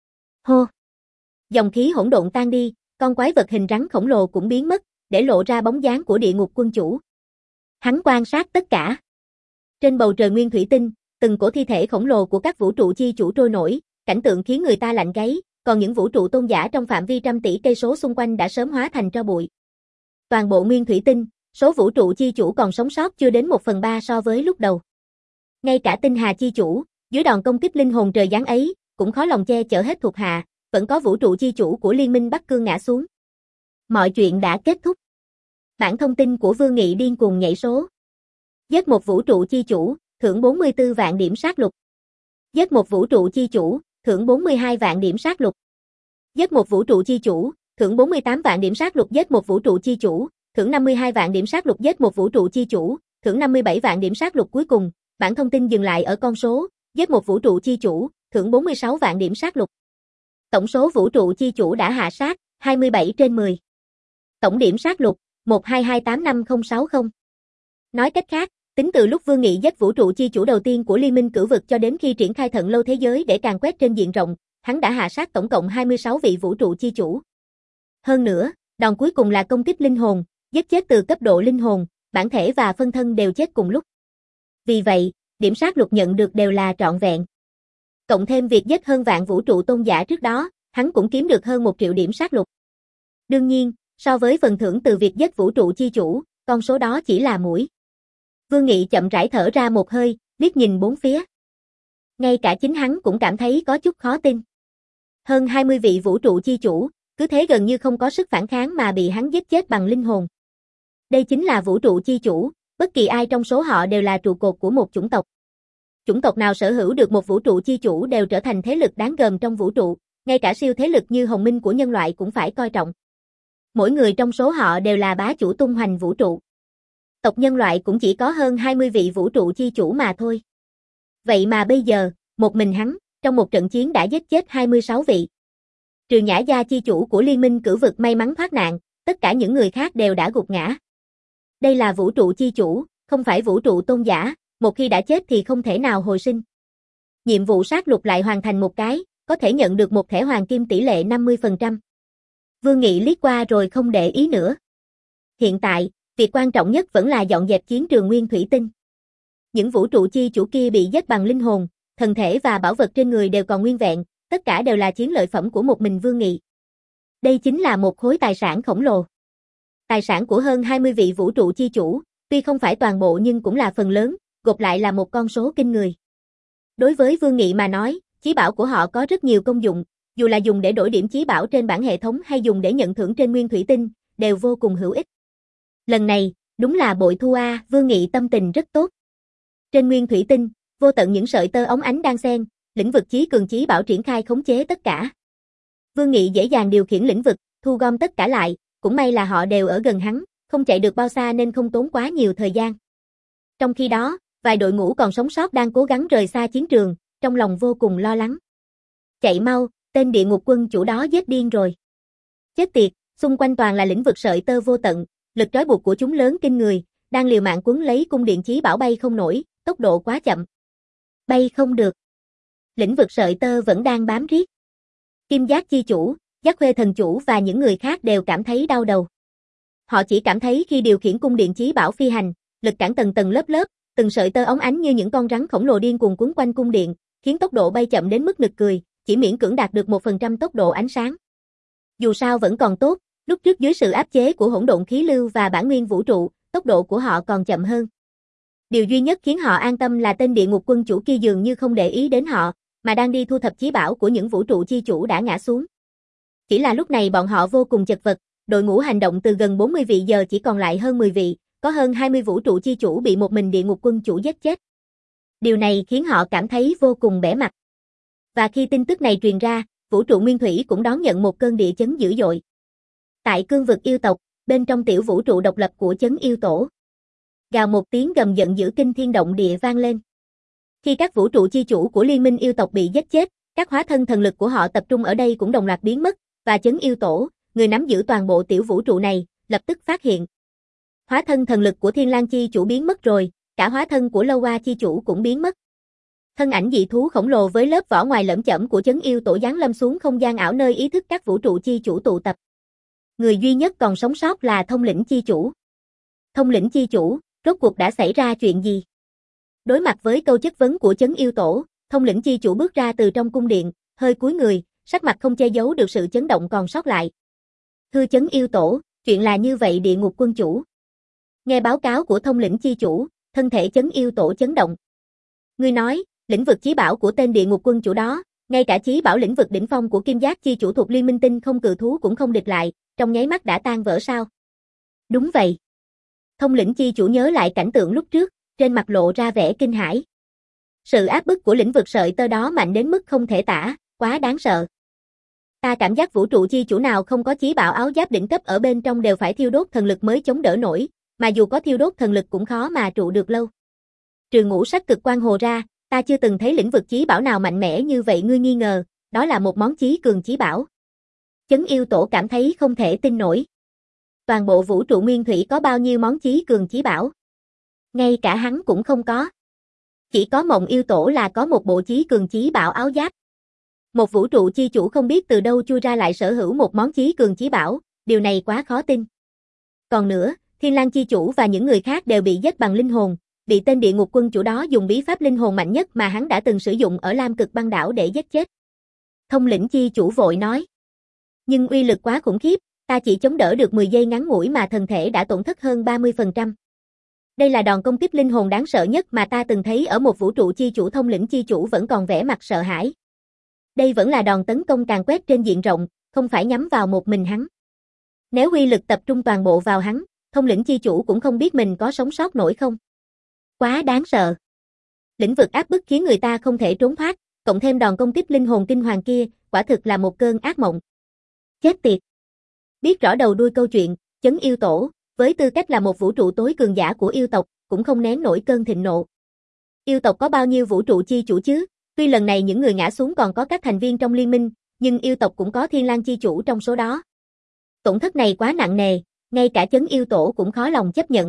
Hô! Dòng khí hỗn độn tan đi, con quái vật hình rắn khổng lồ cũng biến mất, để lộ ra bóng dáng của địa ngục quân chủ. Hắn quan sát tất cả. Trên bầu trời nguyên thủy tinh, từng cổ thi thể khổng lồ của các vũ trụ chi chủ trôi nổi, cảnh tượng khiến người ta lạnh gáy, còn những vũ trụ tôn giả trong phạm vi trăm tỷ cây số xung quanh đã sớm hóa thành tro bụi. Toàn bộ nguyên thủy tinh, số vũ trụ chi chủ còn sống sót chưa đến một phần ba so với lúc đầu. Ngay cả Tinh Hà chi chủ, dưới đòn công kích linh hồn trời giáng ấy, cũng khó lòng che chở hết thuộc hạ, vẫn có vũ trụ chi chủ của Liên minh Bắc Cương ngã xuống. Mọi chuyện đã kết thúc. Bản thông tin của Vương Nghị điên cuồng nhảy số. Giết một vũ trụ chi chủ, thưởng bốn mươi tư vạn điểm sát lục. Giết một vũ trụ chi chủ, thưởng bốn mươi hai vạn điểm sát lục. Giết một vũ trụ chi chủ, thưởng bốn mươi tám vạn điểm sát lục. Giết một vũ trụ chi chủ, thưởng năm mươi hai vạn điểm sát lục. Giết một vũ trụ chi chủ, thưởng năm mươi bảy vạn điểm sát lục. Cuối cùng, bản thông tin dừng lại ở con số, giết một vũ trụ chi chủ, thưởng bốn mươi sáu vạn điểm sát lục. Tổng số vũ trụ chi chủ đã hạ sát, hai mươi bảy trên mười. Tổng điểm sát lục, một hai hai tám năm không sáu không. Nói cách khác, Tính từ lúc Vương Nghị giết vũ trụ chi chủ đầu tiên của Liên minh cửu vực cho đến khi triển khai Thận Lâu thế giới để càn quét trên diện rộng, hắn đã hạ sát tổng cộng hai mươi sáu vị vũ trụ chi chủ. Hơn nữa, đòn cuối cùng là công kích linh hồn, giết chết từ cấp độ linh hồn, bản thể và phân thân đều chết cùng lúc. Vì vậy, điểm sát lục nhận được đều là trọn vẹn. Cộng thêm việc giết hơn vạn vũ trụ tôn giả trước đó, hắn cũng kiếm được hơn một triệu điểm sát lục. Đương nhiên, so với phần thưởng từ việc giết vũ trụ chi chủ, con số đó chỉ là muỗi. Vương Nghị chậm rãi thở ra một hơi, liếc nhìn bốn phía. Ngay cả chính hắn cũng cảm thấy có chút khó tin. Hơn hai mươi vị vũ trụ chi chủ, cứ thế gần như không có sức phản kháng mà bị hắn giết chết bằng linh hồn. Đây chính là vũ trụ chi chủ, bất kỳ ai trong số họ đều là trụ cột của một chủng tộc. Chủng tộc nào sở hữu được một vũ trụ chi chủ đều trở thành thế lực đáng gờm trong vũ trụ, ngay cả siêu thế lực như Hồng Minh của nhân loại cũng phải coi trọng. Mỗi người trong số họ đều là bá chủ tung hoành vũ trụ. Tộc nhân loại cũng chỉ có hơn hai mươi vị vũ trụ chi chủ mà thôi. Vậy mà bây giờ, một mình hắn, trong một trận chiến đã giết chết hai mươi sáu vị. Trừ Nhã Gia chi chủ của Liên minh cửu vực may mắn thoát nạn, tất cả những người khác đều đã gục ngã. Đây là vũ trụ chi chủ, không phải vũ trụ tôn giả, một khi đã chết thì không thể nào hồi sinh. Nhiệm vụ sát lục lại hoàn thành một cái, có thể nhận được một thẻ hoàng kim tỷ lệ năm mươi phần trăm. Vương Nghị liếc qua rồi không để ý nữa. Hiện tại, việc quan trọng nhất vẫn là dọn dẹp chiến trường Nguyên Thủy Tinh. Những vũ trụ chi chủ kia bị giết bằng linh hồn, thần thể và bảo vật trên người đều còn nguyên vẹn, tất cả đều là chiến lợi phẩm của một mình Vương Nghị. Đây chính là một khối tài sản khổng lồ. Tài sản của hơn hai mươi vị vũ trụ chi chủ, tuy không phải toàn bộ nhưng cũng là phần lớn, gộp lại là một con số kinh người. Đối với Vương Nghị mà nói, chí bảo của họ có rất nhiều công dụng, dù là dùng để đổi điểm chí bảo trên bảng hệ thống hay dùng để nhận thưởng trên Nguyên Thủy Tinh, đều vô cùng hữu ích. Lần này, đúng là bội thu a, Vương Nghị tâm tình rất tốt. Trên Nguyên Thủy Tinh, vô tận những sợi tơ óng ánh đan xen, lĩnh vực chí cường chí bảo triển khai khống chế tất cả. Vương Nghị dễ dàng điều khiển lĩnh vực, thu gom tất cả lại, cũng may là họ đều ở gần hắn, không chạy được bao xa nên không tốn quá nhiều thời gian. Trong khi đó, vài đội ngũ còn sống sót đang cố gắng rời xa chiến trường, trong lòng vô cùng lo lắng. Chạy mau, tên địa ngục quân chủ đó giết điên rồi. Chết tiệt, xung quanh toàn là lĩnh vực sợi tơ vô tận, lực trói buộc của chúng lớn kinh người, đang liều mạng cuốn lấy cung điện chí bảo bay không nổi, tốc độ quá chậm. Bay không được. Lĩnh vực sợi tơ vẫn đang bám riết. Kim Giác chi chủ, Giác Khuê thần chủ và những người khác đều cảm thấy đau đầu. Họ chỉ cảm thấy khi điều khiển cung điện chí bảo phi hành, lực cản tầng tầng lớp lớp, từng sợi tơ óng ánh như những con rắn khổng lồ điên cuồng quấn quanh cung điện, khiến tốc độ bay chậm đến mức nực cười, chỉ miễn cưỡng đạt được một phần trăm tốc độ ánh sáng. Dù sao vẫn còn tốt, lúc trước dưới sự áp chế của hỗn độn khí lưu và bản nguyên vũ trụ, tốc độ của họ còn chậm hơn. Điều duy nhất khiến họ an tâm là tên địa ngục quân chủ kia dường như không để ý đến họ, mà đang đi thu thập chí bảo của những vũ trụ chi chủ đã ngã xuống. Chỉ là lúc này bọn họ vô cùng chật vật, đội ngũ hành động từ gần bốn mươi vị giờ chỉ còn lại hơn mười vị, có hơn hai mươi vũ trụ chi chủ bị một mình địa ngục quân chủ giết chết. Điều này khiến họ cảm thấy vô cùng bẽ mặt. Và khi tin tức này truyền ra, vũ trụ nguyên thủy cũng đón nhận một cơn địa chấn dữ dội. Tại cương vực yêu tộc, bên trong tiểu vũ trụ độc lập của chấn yêu tổ, gào một tiếng gầm giận dữ kinh thiên động địa vang lên. Khi các vũ trụ chi chủ của liên minh yêu tộc bị giết chết, các hóa thân thần lực của họ tập trung ở đây cũng đồng loạt biến mất, và chấn yêu tổ, người nắm giữ toàn bộ tiểu vũ trụ này, lập tức phát hiện. Hóa thân thần lực của Thiên Lang chi chủ biến mất rồi, cả hóa thân của Lâu Hoa chi chủ cũng biến mất. Thân ảnh dị thú khổng lồ với lớp vỏ ngoài lởm chởm của chấn yêu tổ giáng lâm xuống không gian ảo nơi ý thức các vũ trụ chi chủ tụ tập. Người duy nhất còn sống sót là Thông lĩnh chi chủ. Thông lĩnh chi chủ, rốt cuộc đã xảy ra chuyện gì? Đối mặt với câu chất vấn của chấn yêu tổ, Thông lĩnh chi chủ bước ra từ trong cung điện, hơi cúi người, sắc mặt không che giấu được sự chấn động còn sót lại. Thưa chấn yêu tổ, chuyện là như vậy địa ngục quân chủ. Nghe báo cáo của Thông lĩnh chi chủ, thân thể chấn yêu tổ chấn động. Ngươi nói, lĩnh vực chí bảo của tên địa ngục quân chủ đó, ngay cả chí bảo lĩnh vực đỉnh phong của Kim Giác chi chủ thuộc Liên minh tinh không cự thú cũng không địch lại, trong nháy mắt đã tan vỡ sao? Đúng vậy. Thông lĩnh chi chủ nhớ lại cảnh tượng lúc trước, trên mặt lộ ra vẻ kinh hãi. Sự áp bức của lĩnh vực sợi tơ đó mạnh đến mức không thể tả, quá đáng sợ. Ta cảm giác vũ trụ chi chủ nào không có chí bảo áo giáp đỉnh cấp ở bên trong đều phải thiêu đốt thần lực mới chống đỡ nổi, mà dù có thiêu đốt thần lực cũng khó mà trụ được lâu. Trừ ngũ sắc cực quang hồ ra, ta chưa từng thấy lĩnh vực chí bảo nào mạnh mẽ như vậy. Ngươi nghi ngờ, đó là một món chí cường chí bảo. Chấn yêu tổ cảm thấy không thể tin nổi. Toàn bộ vũ trụ nguyên thủy có bao nhiêu món chí cường chí bảo? Ngay cả hắn cũng không có. Chỉ có Mộng Yêu Tổ là có một bộ chí cường chí bảo áo giáp. Một vũ trụ chi chủ không biết từ đâu chui ra lại sở hữu một món chí cường chí bảo, điều này quá khó tin. Còn nữa, Thiên Lang chi chủ và những người khác đều bị giết bằng linh hồn, bị tên địa ngục quân chủ đó dùng bí pháp linh hồn mạnh nhất mà hắn đã từng sử dụng ở Lam Cực Băng Đảo để giết chết. Thông lĩnh chi chủ vội nói. Nhưng uy lực quá khủng khiếp, ta chỉ chống đỡ được mười giây ngắn ngủi mà thân thể đã tổn thất hơn ba mươi phần trăm. Đây là đòn công kích linh hồn đáng sợ nhất mà ta từng thấy ở một vũ trụ chi chủ. Thông lĩnh chi chủ vẫn còn vẻ mặt sợ hãi. Đây vẫn là đòn tấn công càn quét trên diện rộng, không phải nhắm vào một mình hắn. Nếu uy lực tập trung toàn bộ vào hắn, thông lĩnh chi chủ cũng không biết mình có sống sót nổi không. Quá đáng sợ. Lĩnh vực áp bức khiến người ta không thể trốn thoát, cộng thêm đòn công kích linh hồn kinh hoàng kia, quả thực là một cơn ác mộng. Chết tiệt. Biết rõ đầu đuôi câu chuyện, Chấn Yêu Tổ, với tư cách là một vũ trụ tối cường giả của yêu tộc, cũng không nén nổi cơn thịnh nộ. Yêu tộc có bao nhiêu vũ trụ chi chủ chứ? Tuy lần này những người ngã xuống còn có các thành viên trong liên minh, nhưng yêu tộc cũng có Thiên Lang chi chủ trong số đó. Tổn thất này quá nặng nề, ngay cả Chấn Yêu Tổ cũng khó lòng chấp nhận.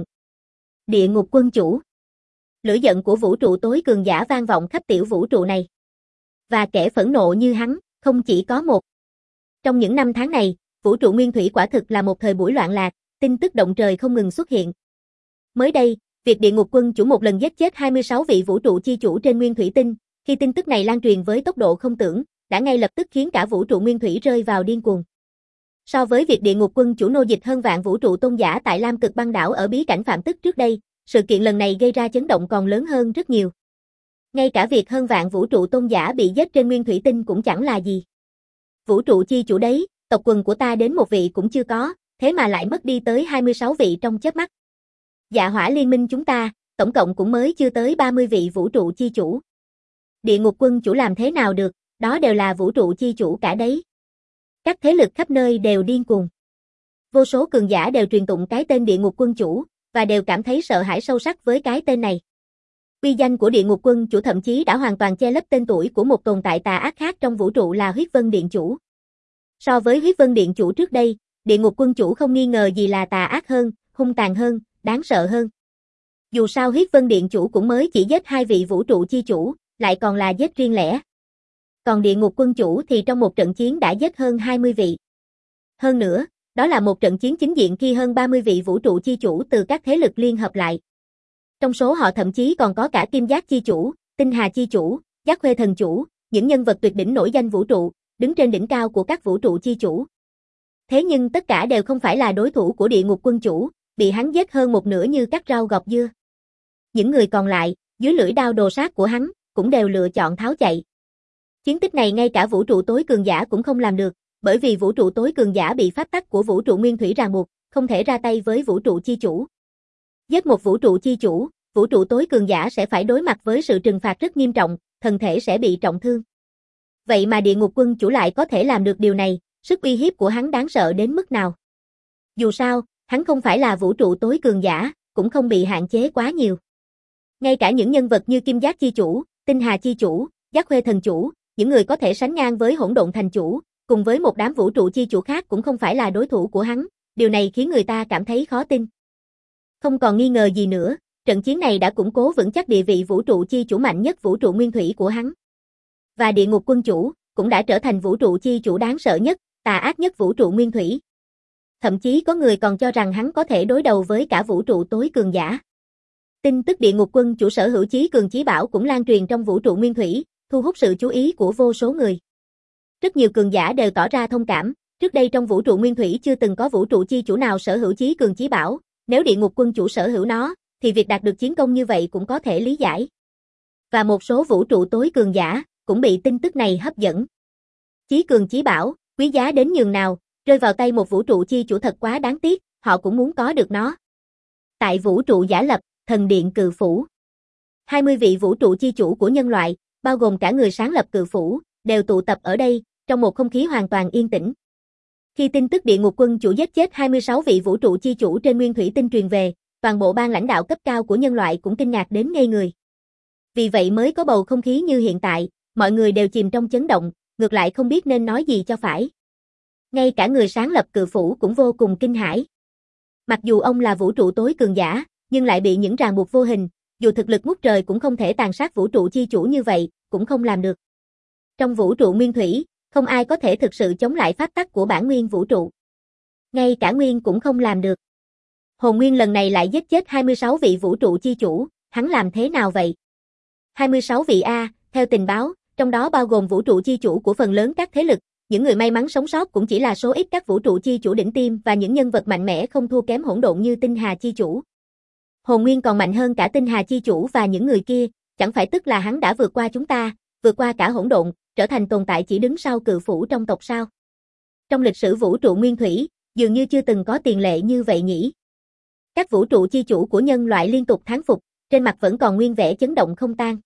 Địa ngục quân chủ. Lửa giận của vũ trụ tối cường giả vang vọng khắp tiểu vũ trụ này. Và kẻ phẫn nộ như hắn, không chỉ có một. Trong những năm tháng này, vũ trụ nguyên thủy quả thực là một thời buổi loạn lạc, tin tức động trời không ngừng xuất hiện. Mới đây, việc địa ngục quân chủ một lần giết chết hai mươi sáu vị vũ trụ chi chủ trên nguyên thủy tinh, khi tin tức này lan truyền với tốc độ không tưởng, đã ngay lập tức khiến cả vũ trụ nguyên thủy rơi vào điên cuồng. So với việc địa ngục quân chủ nô dịch hơn vạn vũ trụ tôn giả tại Lam Cực Băng Đảo ở bí cảnh Phạm Tức trước đây, sự kiện lần này gây ra chấn động còn lớn hơn rất nhiều. Ngay cả việc hơn vạn vũ trụ tôn giả bị giết trên nguyên thủy tinh cũng chẳng là gì. Vũ trụ chi chủ đấy, tộc quần của ta đến một vị cũng chưa có, thế mà lại mất đi tới hai mươi sáu vị trong chớp mắt. Dạ Hỏa liên minh chúng ta, tổng cộng cũng mới chưa tới ba mươi vị vũ trụ chi chủ. Địa ngục quân chủ làm thế nào được, đó đều là vũ trụ chi chủ cả đấy. Các thế lực khắp nơi đều điên cuồng. Vô số cường giả đều truyền tụng cái tên địa ngục quân chủ, và đều cảm thấy sợ hãi sâu sắc với cái tên này. Uy danh của địa ngục quân chủ thậm chí đã hoàn toàn che lấp tên tuổi của một tồn tại tà ác khác trong vũ trụ là Huyết Vân Điện chủ. So với Huyết Vân Điện chủ trước đây, địa ngục quân chủ không nghi ngờ gì là tà ác hơn, hung tàn hơn, đáng sợ hơn. Dù sao Huyết Vân Điện chủ cũng mới chỉ giết hai vị vũ trụ chi chủ, lại còn là giết riêng lẻ. Còn địa ngục quân chủ thì trong một trận chiến đã giết hơn hai mươi vị. Hơn nữa, đó là một trận chiến chính diện khi hơn ba mươi vị vũ trụ chi chủ từ các thế lực liên hợp lại. Trong số họ thậm chí còn có cả Kim Giác chi chủ, Tinh Hà chi chủ, Giác Khuê thần chủ, những nhân vật tuyệt đỉnh nổi danh vũ trụ, đứng trên đỉnh cao của các vũ trụ chi chủ. Thế nhưng tất cả đều không phải là đối thủ của địa ngục quân chủ, bị hắn giết hơn một nửa như cắt rau gọt dưa. Những người còn lại, dưới lưỡi đao đồ sát của hắn, cũng đều lựa chọn tháo chạy. Chiến tích này ngay cả vũ trụ tối cường giả cũng không làm được, bởi vì vũ trụ tối cường giả bị pháp tắc của vũ trụ nguyên thủy ràng buộc, không thể ra tay với vũ trụ chi chủ. Giết một vũ trụ chi chủ, vũ trụ tối cường giả sẽ phải đối mặt với sự trừng phạt rất nghiêm trọng, thân thể sẽ bị trọng thương. Vậy mà địa ngục quân chủ lại có thể làm được điều này, sức uy hiếp của hắn đáng sợ đến mức nào. Dù sao, hắn không phải là vũ trụ tối cường giả, cũng không bị hạn chế quá nhiều. Ngay cả những nhân vật như Kim Giác chi chủ, Tinh Hà chi chủ, Giác Khuê thần chủ, những người có thể sánh ngang với Hỗn Độn thành chủ, cùng với một đám vũ trụ chi chủ khác cũng không phải là đối thủ của hắn, điều này khiến người ta cảm thấy khó tin. Không còn nghi ngờ gì nữa, trận chiến này đã củng cố vững chắc địa vị vũ trụ chi chủ mạnh nhất vũ trụ nguyên thủy của hắn. Và địa ngục quân chủ cũng đã trở thành vũ trụ chi chủ đáng sợ nhất, tà ác nhất vũ trụ nguyên thủy. Thậm chí có người còn cho rằng hắn có thể đối đầu với cả vũ trụ tối cường giả. Tin tức địa ngục quân chủ sở hữu chí cường chí bảo cũng lan truyền trong vũ trụ nguyên thủy, thu hút sự chú ý của vô số người. Rất nhiều cường giả đều tỏ ra thông cảm, trước đây trong vũ trụ nguyên thủy chưa từng có vũ trụ chi chủ nào sở hữu chí cường chí bảo, nếu địa ngục quân chủ sở hữu nó, thì việc đạt được chiến công như vậy cũng có thể lý giải. Và một số vũ trụ tối cường giả cũng bị tin tức này hấp dẫn. Chí cường chí bảo, quý giá đến nhường nào, rơi vào tay một vũ trụ chi chủ thật quá đáng tiếc, họ cũng muốn có được nó. Tại vũ trụ giả lập, thần điện Cự Phủ. hai mươi vị vũ trụ chi chủ của nhân loại, bao gồm cả người sáng lập Cự Phủ, đều tụ tập ở đây, trong một không khí hoàn toàn yên tĩnh. Khi tin tức địa ngục quân chủ giết chết hai mươi sáu vị vũ trụ chi chủ trên nguyên thủy tinh truyền về, toàn bộ ban lãnh đạo cấp cao của nhân loại cũng kinh ngạc đến ngây người. Vì vậy mới có bầu không khí như hiện tại, mọi người đều chìm trong chấn động, ngược lại không biết nên nói gì cho phải. Ngay cả người sáng lập Cự Phủ cũng vô cùng kinh hãi. Mặc dù ông là vũ trụ tối cường giả, nhưng lại bị những ràng buộc vô hình, dù thực lực ngút trời cũng không thể tàn sát vũ trụ chi chủ như vậy, cũng không làm được. Trong vũ trụ nguyên thủy, không ai có thể thực sự chống lại pháp tắc của bản nguyên vũ trụ. Ngay cả Nguyên cũng không làm được. Hồn Nguyên lần này lại giết chết hai mươi sáu vị vũ trụ chi chủ, hắn làm thế nào vậy? hai mươi sáu vị A, theo tình báo, trong đó bao gồm vũ trụ chi chủ của phần lớn các thế lực, những người may mắn sống sót cũng chỉ là số ít các vũ trụ chi chủ đỉnh tiêm và những nhân vật mạnh mẽ không thua kém hỗn độn như Tinh Hà chi chủ. Hồn Nguyên còn mạnh hơn cả Tinh Hà chi chủ và những người kia, chẳng phải tức là hắn đã vượt qua chúng ta, vượt qua cả hỗn độn, trở thành tồn tại chỉ đứng sau cự phủ trong tộc sao? Trong lịch sử vũ trụ nguyên thủy, dường như chưa từng có tiền lệ như vậy nhỉ. Các vũ trụ chi chủ của nhân loại liên tục thán phục, trên mặt vẫn còn nguyên vẻ chấn động không tan.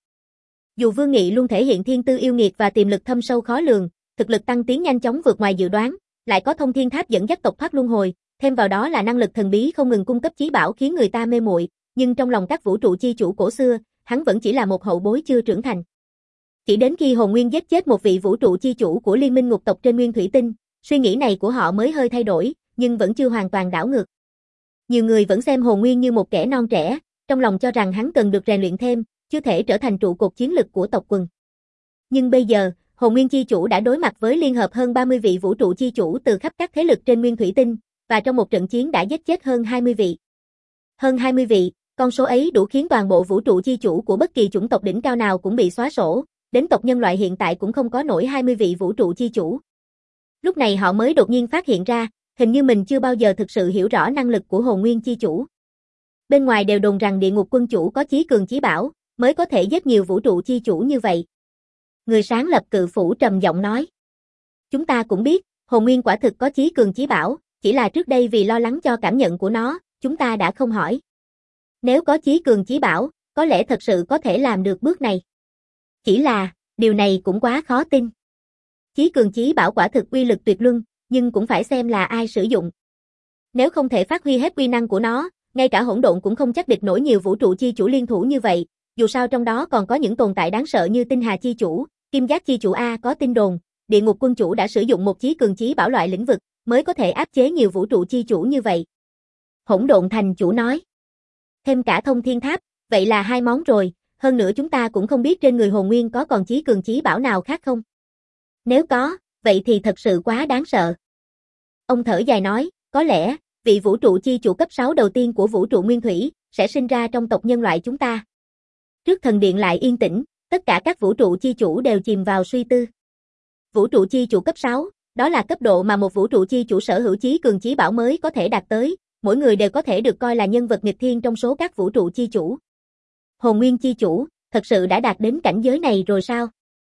Dù Vương Nghị luôn thể hiện thiên tư yêu nghiệt và tiềm lực thâm sâu khó lường, thực lực tăng tiến nhanh chóng vượt ngoài dự đoán, lại có thông thiên tháp dẫn dắt tộc thoát luân hồi, thêm vào đó là năng lực thần bí không ngừng cung cấp chí bảo khiến người ta mê muội, nhưng trong lòng các vũ trụ chi chủ cổ xưa, hắn vẫn chỉ là một hậu bối chưa trưởng thành. Chỉ đến khi Hồn Nguyên giết chết một vị vũ trụ chi chủ của liên minh ngục tộc trên nguyên thủy tinh, suy nghĩ này của họ mới hơi thay đổi, nhưng vẫn chưa hoàn toàn đảo ngược. Nhiều người vẫn xem Hồn Nguyên như một kẻ non trẻ, trong lòng cho rằng hắn cần được rèn luyện thêm, chưa thể trở thành trụ cột chiến lực của tộc quần. Nhưng bây giờ, Hồn Nguyên chi chủ đã đối mặt với liên hợp hơn ba mươi vị vũ trụ chi chủ từ khắp các thế lực trên nguyên thủy tinh, và trong một trận chiến đã giết chết hơn hai mươi vị. Hơn hai mươi vị, con số ấy đủ khiến toàn bộ vũ trụ chi chủ của bất kỳ chủng tộc đỉnh cao nào cũng bị xóa sổ, đến tộc nhân loại hiện tại cũng không có nổi hai mươi vị vũ trụ chi chủ. Lúc này họ mới đột nhiên phát hiện ra, hình như mình chưa bao giờ thực sự hiểu rõ năng lực của Hồn Nguyên chi chủ. Bên ngoài đều đồn rằng địa ngục quân chủ có chí cường chí bảo, mới có thể giết nhiều vũ trụ chi chủ như vậy. Người sáng lập cự phủ trầm giọng nói. Chúng ta cũng biết, Hồn Nguyên quả thực có chí cường chí bảo, chỉ là trước đây vì lo lắng cho cảm nhận của nó, chúng ta đã không hỏi. Nếu có chí cường chí bảo, có lẽ thật sự có thể làm được bước này. Chỉ là, điều này cũng quá khó tin. Chí cường chí bảo quả thực uy lực tuyệt luân, nhưng cũng phải xem là ai sử dụng. Nếu không thể phát huy hết uy năng của nó, ngay cả hỗn độn cũng không chắc địch nổi nhiều vũ trụ chi chủ liên thủ như vậy, dù sao trong đó còn có những tồn tại đáng sợ như Tinh Hà chi chủ, Kim Giác chi chủ A có tin đồn, địa ngục quân chủ đã sử dụng một chí cường chí bảo loại lĩnh vực, mới có thể áp chế nhiều vũ trụ chi chủ như vậy. Hỗn độn thành chủ nói. Thêm cả thông thiên tháp, vậy là hai món rồi, hơn nữa chúng ta cũng không biết trên người Hồn Nguyên có còn chí cường chí bảo nào khác không. Nếu có, vậy thì thật sự quá đáng sợ. Ông thở dài nói, có lẽ, vị vũ trụ chi chủ cấp sáu đầu tiên của vũ trụ nguyên thủy, sẽ sinh ra trong tộc nhân loại chúng ta. Trước thần điện lại yên tĩnh, tất cả các vũ trụ chi chủ đều chìm vào suy tư. Vũ trụ chi chủ cấp sáu, đó là cấp độ mà một vũ trụ chi chủ sở hữu chí cường chí bảo mới có thể đạt tới, mỗi người đều có thể được coi là nhân vật nghịch thiên trong số các vũ trụ chi chủ. Hồn Nguyên chi chủ, thật sự đã đạt đến cảnh giới này rồi sao?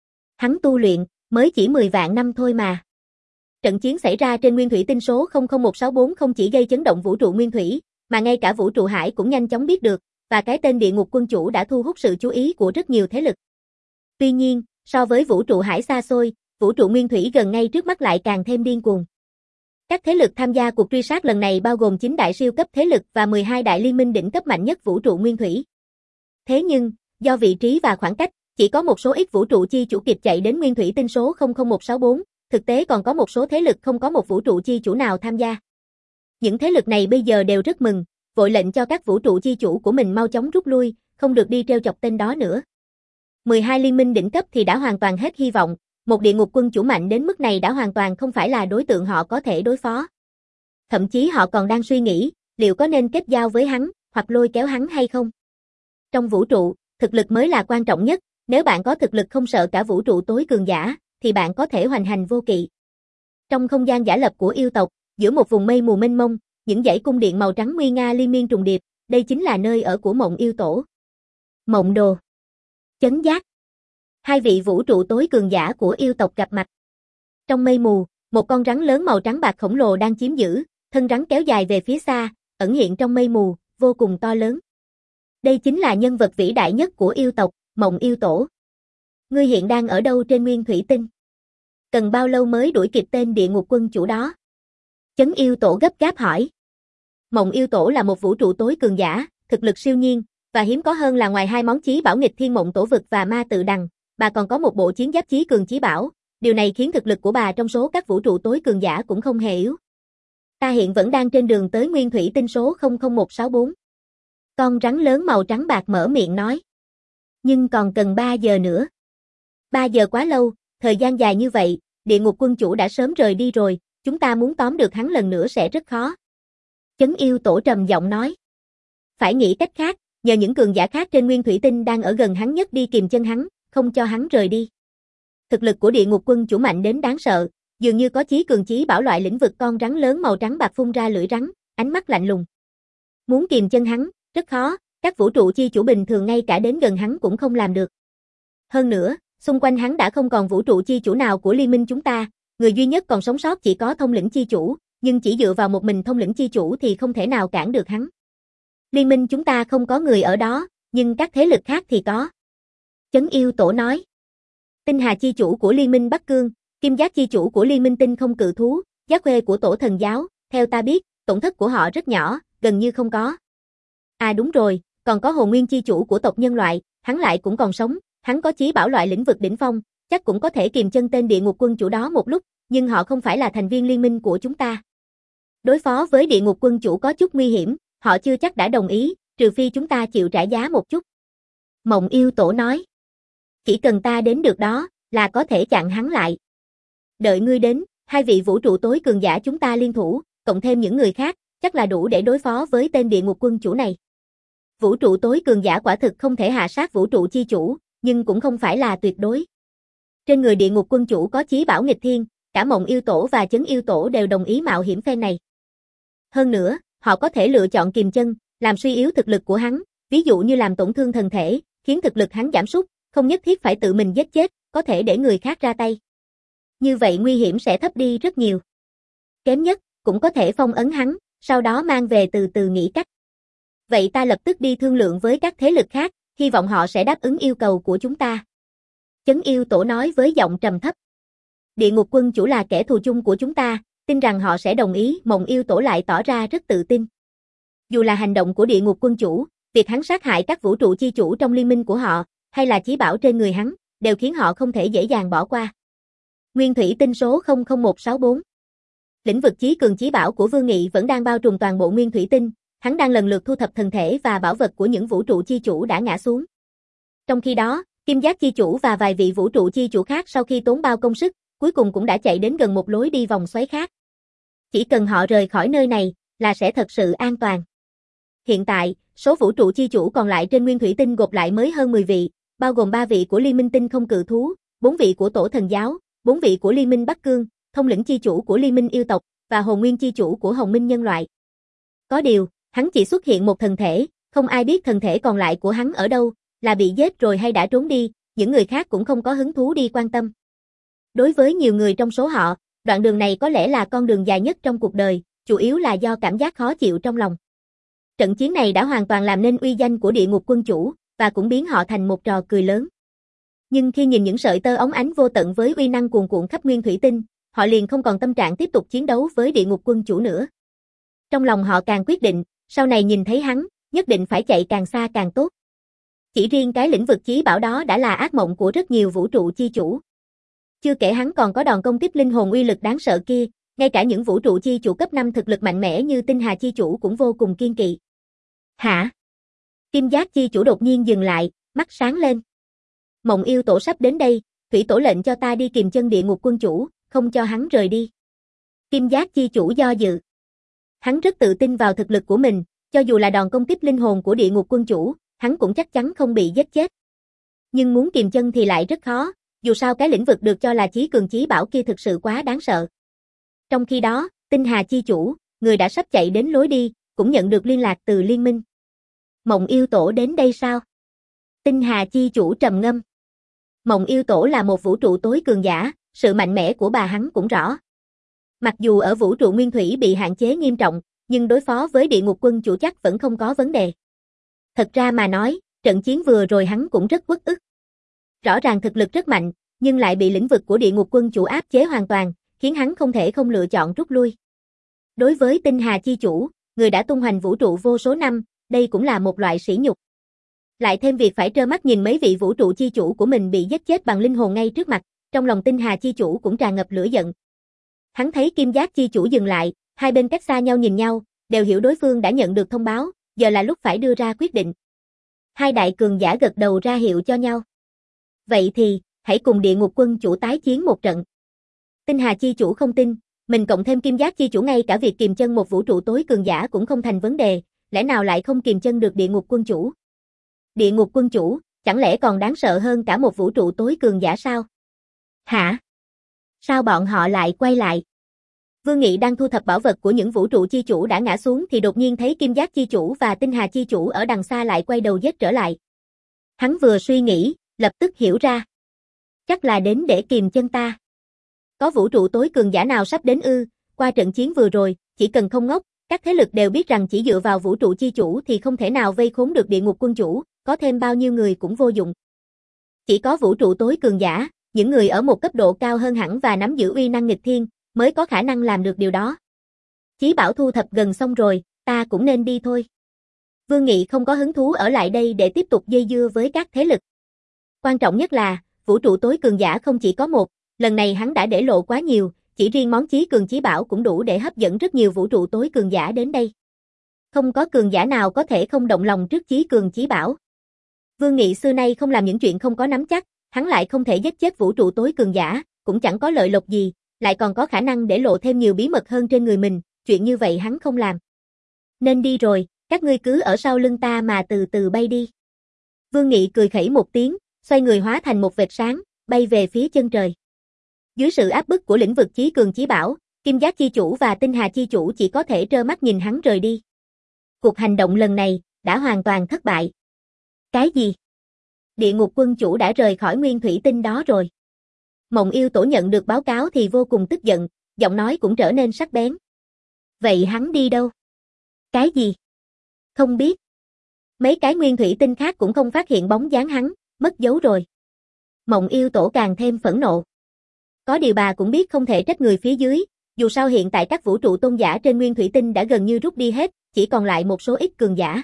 Hắn tu luyện, mới chỉ mười vạn năm thôi mà. Trận chiến xảy ra trên nguyên thủy tinh số không không một sáu bốn không chỉ gây chấn động vũ trụ nguyên thủy, mà ngay cả vũ trụ hải cũng nhanh chóng biết được, và cái tên địa ngục quân chủ đã thu hút sự chú ý của rất nhiều thế lực. Tuy nhiên, so với vũ trụ hải xa xôi, vũ trụ nguyên thủy gần ngay trước mắt lại càng thêm điên cuồng. Các thế lực tham gia cuộc truy sát lần này bao gồm chín đại siêu cấp thế lực và mười hai đại liên minh đỉnh cấp mạnh nhất vũ trụ nguyên thủy. Thế nhưng, do vị trí và khoảng cách, chỉ có một số ít vũ trụ chi chủ kịp chạy đến nguyên thủy tinh số không không một sáu bốn, thực tế còn có một số thế lực không có một vũ trụ chi chủ nào tham gia. Những thế lực này bây giờ đều rất mừng, vội lệnh cho các vũ trụ chi chủ của mình mau chóng rút lui, không được đi trêu chọc tên đó nữa. mười hai liên minh đỉnh cấp thì đã hoàn toàn hết hy vọng, một địa ngục quân chủ mạnh đến mức này đã hoàn toàn không phải là đối tượng họ có thể đối phó. Thậm chí họ còn đang suy nghĩ, liệu có nên kết giao với hắn, hoặc lôi kéo hắn hay không. Trong vũ trụ, thực lực mới là quan trọng nhất, nếu bạn có thực lực không sợ cả vũ trụ tối cường giả, thì bạn có thể hoành hành vô kỵ. Trong không gian giả lập của yêu tộc, giữa một vùng mây mù mênh mông, những dãy cung điện màu trắng nguy nga liên miên trùng điệp, đây chính là nơi ở của Mộng yêu tổ. Mộng đồ. Chấn giác. Hai vị vũ trụ tối cường giả của yêu tộc gặp mặt. Trong mây mù, một con rắn lớn màu trắng bạc khổng lồ đang chiếm giữ, thân rắn kéo dài về phía xa, ẩn hiện trong mây mù, vô cùng to lớn. Đây chính là nhân vật vĩ đại nhất của yêu tộc, Mộng yêu tổ. Ngươi hiện đang ở đâu trên nguyên thủy tinh? Cần bao lâu mới đuổi kịp tên địa ngục quân chủ đó? Chấn yêu tổ gấp gáp hỏi. Mộng yêu tổ là một vũ trụ tối cường giả, thực lực siêu nhiên, và hiếm có hơn là ngoài hai món chí bảo nghịch thiên mộng tổ vực và ma tự đằng, bà còn có một bộ chiến giáp chí cường chí bảo, điều này khiến thực lực của bà trong số các vũ trụ tối cường giả cũng không hề yếu. Ta hiện vẫn đang trên đường tới nguyên thủy tinh số không không một sáu bốn. Con rắn lớn màu trắng bạc mở miệng nói. Nhưng còn cần ba giờ nữa. ba giờ quá lâu, thời gian dài như vậy, địa ngục quân chủ đã sớm rời đi rồi, chúng ta muốn tóm được hắn lần nữa sẽ rất khó. Chấn yêu tổ trầm giọng nói. Phải nghĩ cách khác, nhờ những cường giả khác trên nguyên thủy tinh đang ở gần hắn nhất đi kìm chân hắn, không cho hắn rời đi. Thực lực của địa ngục quân chủ mạnh đến đáng sợ, dường như có chí cường chí bảo loại lĩnh vực. Con rắn lớn màu trắng bạc phun ra lưỡi rắn, ánh mắt lạnh lùng. Muốn kìm chân hắn, rất khó, các vũ trụ chi chủ bình thường ngay cả đến gần hắn cũng không làm được. Hơn nữa, xung quanh hắn đã không còn vũ trụ chi chủ nào của liên minh chúng ta, người duy nhất còn sống sót chỉ có thông lĩnh chi chủ, nhưng chỉ dựa vào một mình thông lĩnh chi chủ thì không thể nào cản được hắn. Liên minh chúng ta không có người ở đó, nhưng các thế lực khác thì có. Chấn yêu tổ nói. Tinh Hà chi chủ của liên minh Bắc Cương, Kim Giác chi chủ của liên minh Tinh Không Cự Thú, Giác Khuê của tổ thần giáo, theo ta biết, tổn thất của họ rất nhỏ, gần như không có. À đúng rồi, còn có Hồn Nguyên chi chủ của tộc nhân loại, hắn lại cũng còn sống, hắn có chí bảo loại lĩnh vực đỉnh phong, chắc cũng có thể kìm chân tên địa ngục quân chủ đó một lúc, nhưng họ không phải là thành viên liên minh của chúng ta. Đối phó với địa ngục quân chủ có chút nguy hiểm, họ chưa chắc đã đồng ý, trừ phi chúng ta chịu trả giá một chút. Mộng yêu tổ nói. Chỉ cần ta đến được đó, là có thể chặn hắn lại. Đợi ngươi đến, hai vị vũ trụ tối cường giả chúng ta liên thủ, cộng thêm những người khác, chắc là đủ để đối phó với tên địa ngục quân chủ này. Vũ trụ tối cường giả quả thực không thể hạ sát vũ trụ chi chủ, nhưng cũng không phải là tuyệt đối. Trên người địa ngục quân chủ có chí bảo nghịch thiên, cả Mộng yêu tổ và Chấn yêu tổ đều đồng ý mạo hiểm phen này. Hơn nữa, họ có thể lựa chọn kìm chân, làm suy yếu thực lực của hắn, ví dụ như làm tổn thương thần thể, khiến thực lực hắn giảm sút, không nhất thiết phải tự mình giết chết, có thể để người khác ra tay. Như vậy nguy hiểm sẽ thấp đi rất nhiều. Kém nhất, cũng có thể phong ấn hắn, sau đó mang về từ từ nghĩ cách. Vậy ta lập tức đi thương lượng với các thế lực khác, hy vọng họ sẽ đáp ứng yêu cầu của chúng ta. Chấn yêu tổ nói với giọng trầm thấp. Địa ngục quân chủ là kẻ thù chung của chúng ta, tin rằng họ sẽ đồng ý. Mộng yêu tổ lại tỏ ra rất tự tin. Dù là hành động của địa ngục quân chủ, việc hắn sát hại các vũ trụ chi chủ trong liên minh của họ, hay là chí bảo trên người hắn, đều khiến họ không thể dễ dàng bỏ qua. Nguyên thủy tinh số không không một sáu bốn. Lĩnh vực chí cường chí bảo của Vương Nghị vẫn đang bao trùm toàn bộ nguyên thủy tinh, hắn đang lần lượt thu thập thần thể và bảo vật của những vũ trụ chi chủ đã ngã xuống. Trong khi đó, Kim Giác chi chủ và vài vị vũ trụ chi chủ khác sau khi tốn bao công sức, cuối cùng cũng đã chạy đến gần một lối đi vòng xoáy khác. Chỉ cần họ rời khỏi nơi này, là sẽ thật sự an toàn. Hiện tại, số vũ trụ chi chủ còn lại trên nguyên thủy tinh gộp lại mới hơn mười vị, bao gồm ba vị của Liên minh Tinh Không Cự Thú, bốn vị của Tổ Thần Giáo, bốn vị của Liên minh Bắc Cương, thông lĩnh chi chủ của Liên minh Yêu tộc, và hồn nguyên chi chủ của Hồng Minh Nhân loại. Có điều, hắn chỉ xuất hiện một thần thể, không ai biết thần thể còn lại của hắn ở đâu, là bị giết rồi hay đã trốn đi, những người khác cũng không có hứng thú đi quan tâm. Đối với nhiều người trong số họ, đoạn đường này có lẽ là con đường dài nhất trong cuộc đời, chủ yếu là do cảm giác khó chịu trong lòng. Trận chiến này đã hoàn toàn làm nên uy danh của địa ngục quân chủ, và cũng biến họ thành một trò cười lớn. Nhưng khi nhìn những sợi tơ óng ánh vô tận với uy năng cuồn cuộn khắp nguyên thủy tinh, họ liền không còn tâm trạng tiếp tục chiến đấu với địa ngục quân chủ nữa. Trong lòng họ càng quyết định, sau này nhìn thấy hắn, nhất định phải chạy càng xa càng tốt. Chỉ riêng cái lĩnh vực chí bảo đó đã là ác mộng của rất nhiều vũ trụ chi chủ. Chưa kể hắn còn có đòn công kích linh hồn uy lực đáng sợ kia, ngay cả những vũ trụ chi chủ cấp năm thực lực mạnh mẽ như Tinh Hà chi chủ cũng vô cùng kiên kỵ. Hả? Kim Giác chi chủ đột nhiên dừng lại, mắt sáng lên. Mộng yêu tổ sắp đến đây, thủy tổ lệnh cho ta đi kìm chân địa ngục quân chủ, không cho hắn rời đi. Kim Giác chi chủ do dự. Hắn rất tự tin vào thực lực của mình, cho dù là đòn công kích linh hồn của địa ngục quân chủ, hắn cũng chắc chắn không bị giết chết. Nhưng muốn kìm chân thì lại rất khó, dù sao cái lĩnh vực được cho là chí cường chí bảo kia thực sự quá đáng sợ. Trong khi đó, Tinh Hà chi chủ, người đã sắp chạy đến lối đi, cũng nhận được liên lạc từ liên minh. Mộng yêu tổ đến đây sao? Tinh Hà chi chủ trầm ngâm. Mộng yêu tổ là một vũ trụ tối cường giả, sự mạnh mẽ của bà hắn cũng rõ. Mặc dù ở vũ trụ nguyên thủy bị hạn chế nghiêm trọng, nhưng đối phó với địa ngục quân chủ chắc vẫn không có vấn đề. Thật ra mà nói, trận chiến vừa rồi hắn cũng rất uất ức. Rõ ràng thực lực rất mạnh, nhưng lại bị lĩnh vực của địa ngục quân chủ áp chế hoàn toàn, khiến hắn không thể không lựa chọn rút lui. Đối với Tinh Hà chi chủ, người đã tung hoành vũ trụ vô số năm, đây cũng là một loại sỉ nhục. Lại thêm việc phải trơ mắt nhìn mấy vị vũ trụ chi chủ của mình bị giết chết bằng linh hồn ngay trước mặt, trong lòng Tinh Hà chi chủ cũng tràn ngập lửa giận. Hắn thấy Kim Giác chi chủ dừng lại, hai bên cách xa nhau nhìn nhau, đều hiểu đối phương đã nhận được thông báo, giờ là lúc phải đưa ra quyết định. Hai đại cường giả gật đầu ra hiệu cho nhau. Vậy thì, hãy cùng địa ngục quân chủ tái chiến một trận. Tinh Hà chi chủ không tin, mình cộng thêm Kim Giác chi chủ ngay cả việc kiềm chân một vũ trụ tối cường giả cũng không thành vấn đề, lẽ nào lại không kiềm chân được địa ngục quân chủ? Địa ngục quân chủ, chẳng lẽ còn đáng sợ hơn cả một vũ trụ tối cường giả sao? Hả? Sao bọn họ lại quay lại? Vương Nghị đang thu thập bảo vật của những vũ trụ chi chủ đã ngã xuống thì đột nhiên thấy Kim Giác chi chủ và Tinh Hà chi chủ ở đằng xa lại quay đầu giết trở lại. Hắn vừa suy nghĩ, lập tức hiểu ra. Chắc là đến để kìm chân ta. Có vũ trụ tối cường giả nào sắp đến ư? Qua trận chiến vừa rồi, chỉ cần không ngốc, các thế lực đều biết rằng chỉ dựa vào vũ trụ chi chủ thì không thể nào vây khốn được địa ngục quân chủ, có thêm bao nhiêu người cũng vô dụng. Chỉ có vũ trụ tối cường giả, những người ở một cấp độ cao hơn hẳn và nắm giữ uy năng nghịch thiên, mới có khả năng làm được điều đó. Chí bảo thu thập gần xong rồi, ta cũng nên đi thôi. Vương Nghị không có hứng thú ở lại đây để tiếp tục dây dưa với các thế lực. Quan trọng nhất là, vũ trụ tối cường giả không chỉ có một, lần này hắn đã để lộ quá nhiều, chỉ riêng món chí cường chí bảo cũng đủ để hấp dẫn rất nhiều vũ trụ tối cường giả đến đây. Không có cường giả nào có thể không động lòng trước chí cường chí bảo. Vương Nghị xưa nay không làm những chuyện không có nắm chắc, hắn lại không thể giết chết vũ trụ tối cường giả, cũng chẳng có lợi lộc gì, lại còn có khả năng để lộ thêm nhiều bí mật hơn trên người mình, chuyện như vậy hắn không làm. Nên đi rồi, các ngươi cứ ở sau lưng ta mà từ từ bay đi. Vương Nghị cười khẩy một tiếng, xoay người hóa thành một vệt sáng, bay về phía chân trời. Dưới sự áp bức của lĩnh vực chí cường chí bảo, Kim Giác chi chủ và Tinh Hà chi chủ chỉ có thể trơ mắt nhìn hắn rời đi. Cuộc hành động lần này đã hoàn toàn thất bại. Cái gì? Địa ngục quân chủ đã rời khỏi nguyên thủy tinh đó rồi. Mộng yêu tổ nhận được báo cáo thì vô cùng tức giận, giọng nói cũng trở nên sắc bén. Vậy hắn đi đâu? Cái gì? Không biết. Mấy cái nguyên thủy tinh khác cũng không phát hiện bóng dáng hắn, mất dấu rồi. Mộng yêu tổ càng thêm phẫn nộ. Có điều bà cũng biết không thể trách người phía dưới, dù sao hiện tại các vũ trụ tôn giả trên nguyên thủy tinh đã gần như rút đi hết, chỉ còn lại một số ít cường giả.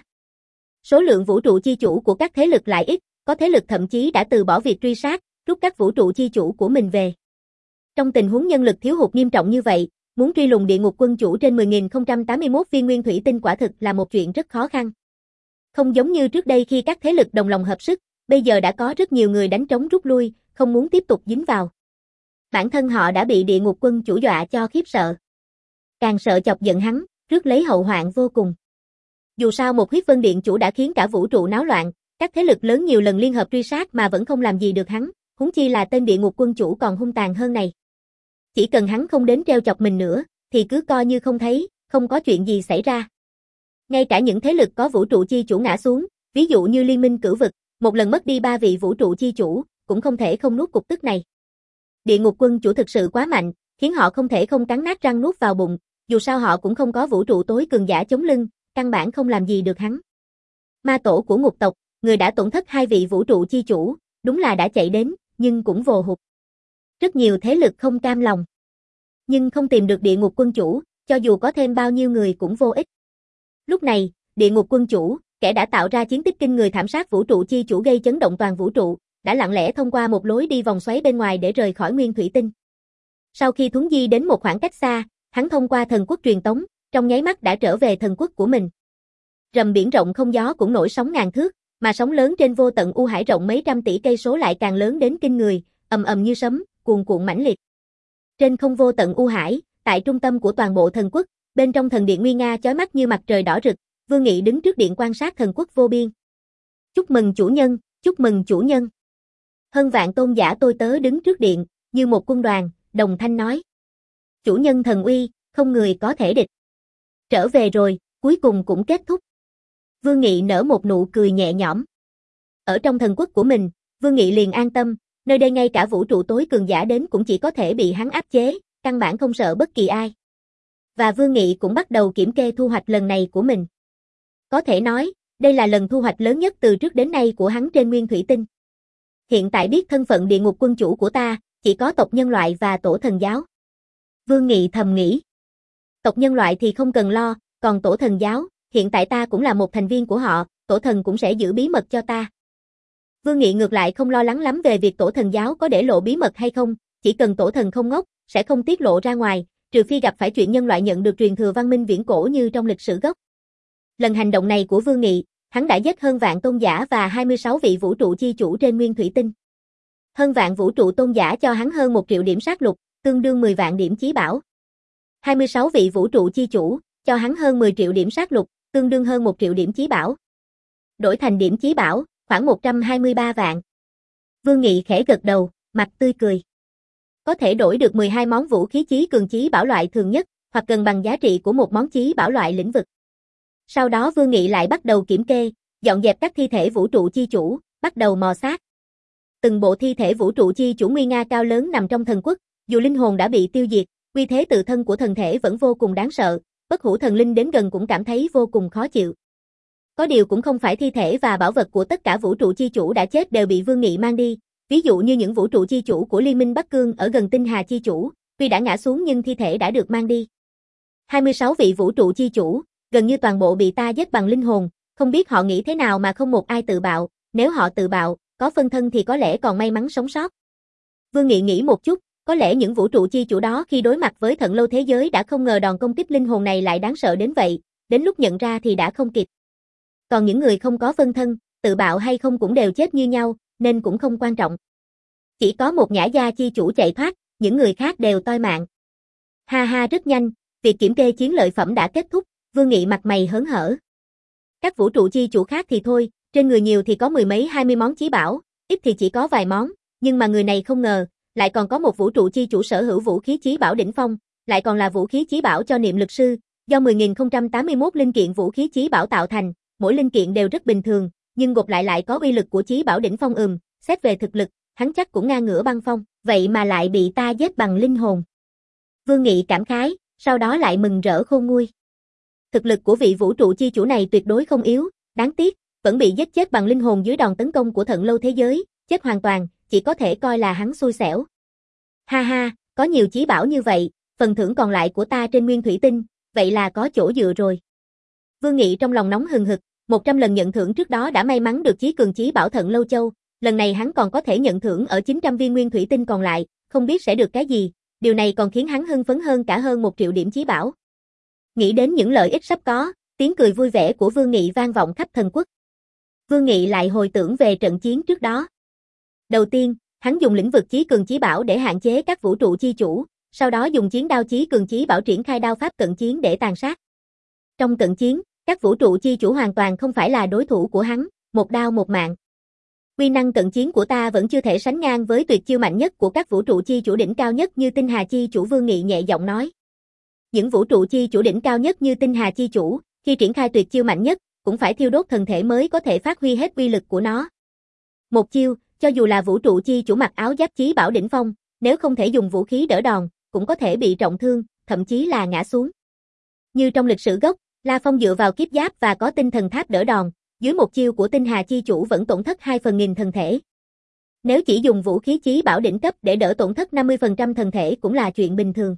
Số lượng vũ trụ chi chủ của các thế lực lại ít, có thế lực thậm chí đã từ bỏ việc truy sát, rút các vũ trụ chi chủ của mình về. Trong tình huống nhân lực thiếu hụt nghiêm trọng như vậy, muốn truy lùng địa ngục quân chủ trên mười nghìn không trăm tám mươi mốt viên nguyên thủy tinh quả thực là một chuyện rất khó khăn. Không giống như trước đây khi các thế lực đồng lòng hợp sức, bây giờ đã có rất nhiều người đánh trống rút lui, không muốn tiếp tục dính vào. Bản thân họ đã bị địa ngục quân chủ dọa cho khiếp sợ. Càng sợ chọc giận hắn, rước lấy hậu hoạn vô cùng. Dù sao một huyết vân điện chủ đã khiến cả vũ trụ náo loạn, các thế lực lớn nhiều lần liên hợp truy sát mà vẫn không làm gì được hắn, huống chi là tên địa ngục quân chủ còn hung tàn hơn này. Chỉ cần hắn không đến treo chọc mình nữa, thì cứ coi như không thấy, không có chuyện gì xảy ra. Ngay cả những thế lực có vũ trụ chi chủ ngã xuống, ví dụ như Liên minh Cửu vực, một lần mất đi ba vị vũ trụ chi chủ, cũng không thể không nuốt cục tức này. Địa ngục quân chủ thực sự quá mạnh, khiến họ không thể không cắn nát răng nuốt vào bụng, dù sao họ cũng không có vũ trụ tối cường giả chống lưng, căn bản không làm gì được hắn. Ma tổ của ngục tộc, người đã tổn thất hai vị vũ trụ chi chủ, đúng là đã chạy đến, nhưng cũng vồ hụt. Rất nhiều thế lực không cam lòng. Nhưng không tìm được địa ngục quân chủ, cho dù có thêm bao nhiêu người cũng vô ích. Lúc này, địa ngục quân chủ, kẻ đã tạo ra chiến tích kinh người thảm sát vũ trụ chi chủ gây chấn động toàn vũ trụ, đã lặng lẽ thông qua một lối đi vòng xoáy bên ngoài để rời khỏi nguyên thủy tinh. Sau khi thuấn di đến một khoảng cách xa, hắn thông qua thần quốc truyền tống, trong nháy mắt đã trở về thần quốc của mình. Rầm biển rộng không gió cũng nổi sóng ngàn thước, mà sóng lớn trên vô tận u hải rộng mấy trăm tỷ cây số lại càng lớn đến kinh người, ầm ầm như sấm, cuồn cuộn mãnh liệt. Trên không vô tận u hải, tại trung tâm của toàn bộ thần quốc, bên trong thần điện nguy nga chói mắt như mặt trời đỏ rực, Vương Nghị đứng trước điện quan sát thần quốc vô biên. Chúc mừng chủ nhân, chúc mừng chủ nhân. Hơn vạn tôn giả tôi tớ đứng trước điện, như một quân đoàn, đồng thanh nói. Chủ nhân thần uy, không người có thể địch. Trở về rồi, cuối cùng cũng kết thúc. Vương Nghị nở một nụ cười nhẹ nhõm. Ở trong thần quốc của mình, Vương Nghị liền an tâm, nơi đây ngay cả vũ trụ tối cường giả đến cũng chỉ có thể bị hắn áp chế, căn bản không sợ bất kỳ ai. Và Vương Nghị cũng bắt đầu kiểm kê thu hoạch lần này của mình. Có thể nói, đây là lần thu hoạch lớn nhất từ trước đến nay của hắn trên nguyên thủy tinh. Hiện tại biết thân phận địa ngục quân chủ của ta, chỉ có tộc nhân loại và tổ thần giáo. Vương Nghị thầm nghĩ. Tộc nhân loại thì không cần lo, còn tổ thần giáo, hiện tại ta cũng là một thành viên của họ, tổ thần cũng sẽ giữ bí mật cho ta. Vương Nghị ngược lại không lo lắng lắm về việc tổ thần giáo có để lộ bí mật hay không, chỉ cần tổ thần không ngốc, sẽ không tiết lộ ra ngoài, trừ phi gặp phải chuyện nhân loại nhận được truyền thừa văn minh viễn cổ như trong lịch sử gốc. Lần hành động này của Vương Nghị, hắn đã giết hơn vạn tôn giả và hai mươi sáu vị vũ trụ chi chủ trên nguyên thủy tinh. Hơn vạn vũ trụ tôn giả cho hắn hơn một triệu điểm sát lục, tương đương mười vạn điểm chí bảo. hai mươi sáu vị vũ trụ chi chủ, cho hắn hơn mười triệu điểm sát lục, tương đương hơn một triệu điểm chí bảo. Đổi thành điểm chí bảo, khoảng một trăm hai mươi ba vạn. Vương Nghị khẽ gật đầu, mặt tươi cười. Có thể đổi được mười hai món vũ khí chí cường chí bảo loại thường nhất, hoặc gần bằng giá trị của một món chí bảo loại lĩnh vực. Sau đó Vương Nghị lại bắt đầu kiểm kê, dọn dẹp các thi thể vũ trụ chi chủ, bắt đầu mò xác. Từng bộ thi thể vũ trụ chi chủ nguy nga cao lớn nằm trong thần quốc, dù linh hồn đã bị tiêu diệt, uy thế tự thân của thần thể vẫn vô cùng đáng sợ, bất hủ thần linh đến gần cũng cảm thấy vô cùng khó chịu. Có điều cũng không phải thi thể và bảo vật của tất cả vũ trụ chi chủ đã chết đều bị Vương Nghị mang đi, ví dụ như những vũ trụ chi chủ của Liên minh Bắc Cương ở gần tinh hà chi chủ, tuy đã ngã xuống nhưng thi thể đã được mang đi. hai mươi sáu vị vũ trụ chi chủ, gần như toàn bộ bị ta giết bằng linh hồn, không biết họ nghĩ thế nào mà không một ai tự bạo, nếu họ tự bạo, có phân thân thì có lẽ còn may mắn sống sót. Vương Nghị nghĩ một chút, có lẽ những vũ trụ chi chủ đó khi đối mặt với Thận Lâu thế giới đã không ngờ đòn công kích linh hồn này lại đáng sợ đến vậy, đến lúc nhận ra thì đã không kịp. Còn những người không có phân thân, tự bạo hay không cũng đều chết như nhau, nên cũng không quan trọng. Chỉ có một Nhã Gia chi chủ chạy thoát, những người khác đều toi mạng. Ha ha, rất nhanh, việc kiểm kê chiến lợi phẩm đã kết thúc, Vương Nghị mặt mày hớn hở. Các vũ trụ chi chủ khác thì thôi, trên người nhiều thì có mười mấy hai mươi món chí bảo, ít thì chỉ có vài món, nhưng mà người này không ngờ, lại còn có một vũ trụ chi chủ sở hữu vũ khí chí bảo đỉnh phong, lại còn là vũ khí chí bảo cho niệm lực sư, do mười nghìn không trăm tám mươi mốt linh kiện vũ khí chí bảo tạo thành, mỗi linh kiện đều rất bình thường, nhưng gộp lại lại có uy lực của chí bảo đỉnh phong ừm, xét về thực lực, hắn chắc cũng ngang ngửa băng phong, vậy mà lại bị ta giết bằng linh hồn. Vương Nghị cảm khái, sau đó lại mừng rỡ khôn nguôi. Thực lực của vị vũ trụ chi chủ này tuyệt đối không yếu, đáng tiếc, vẫn bị giết chết bằng linh hồn dưới đòn tấn công của Thận Lâu thế giới, chết hoàn toàn, chỉ có thể coi là hắn xui xẻo. Ha ha, có nhiều chí bảo như vậy, phần thưởng còn lại của ta trên nguyên thủy tinh, vậy là có chỗ dựa rồi. Vương Nghị trong lòng nóng hừng hực, một trăm lần nhận thưởng trước đó đã may mắn được chí cường chí bảo Thận Lâu Châu, lần này hắn còn có thể nhận thưởng ở chín trăm viên nguyên thủy tinh còn lại, không biết sẽ được cái gì, điều này còn khiến hắn hưng phấn hơn cả hơn một triệu điểm chí bảo. Nghĩ đến những lợi ích sắp có, tiếng cười vui vẻ của Vương Nghị vang vọng khắp thần quốc. Vương Nghị lại hồi tưởng về trận chiến trước đó. Đầu tiên, hắn dùng lĩnh vực chí cường chí bảo để hạn chế các vũ trụ chi chủ, sau đó dùng chiến đao chí cường chí bảo triển khai đao pháp cận chiến để tàn sát. Trong cận chiến, các vũ trụ chi chủ hoàn toàn không phải là đối thủ của hắn, một đao một mạng. Uy năng cận chiến của ta vẫn chưa thể sánh ngang với tuyệt chiêu mạnh nhất của các vũ trụ chi chủ đỉnh cao nhất như Tinh Hà chi chủ. Vương Nghị nhẹ giọng nói. Những vũ trụ chi chủ đỉnh cao nhất như Tinh Hà chi chủ, khi triển khai tuyệt chiêu mạnh nhất, cũng phải thiêu đốt thần thể mới có thể phát huy hết uy lực của nó. Một chiêu, cho dù là vũ trụ chi chủ mặc áo giáp chí bảo đỉnh phong, nếu không thể dùng vũ khí đỡ đòn, cũng có thể bị trọng thương, thậm chí là ngã xuống. Như trong lịch sử gốc, La Phong dựa vào kiếp giáp và có tinh thần tháp đỡ đòn, dưới một chiêu của Tinh Hà chi chủ vẫn tổn thất hai phần nghìn thần thể. Nếu chỉ dùng vũ khí chí bảo đỉnh cấp để đỡ tổn thất năm mươi phần trăm thần thể cũng là chuyện bình thường.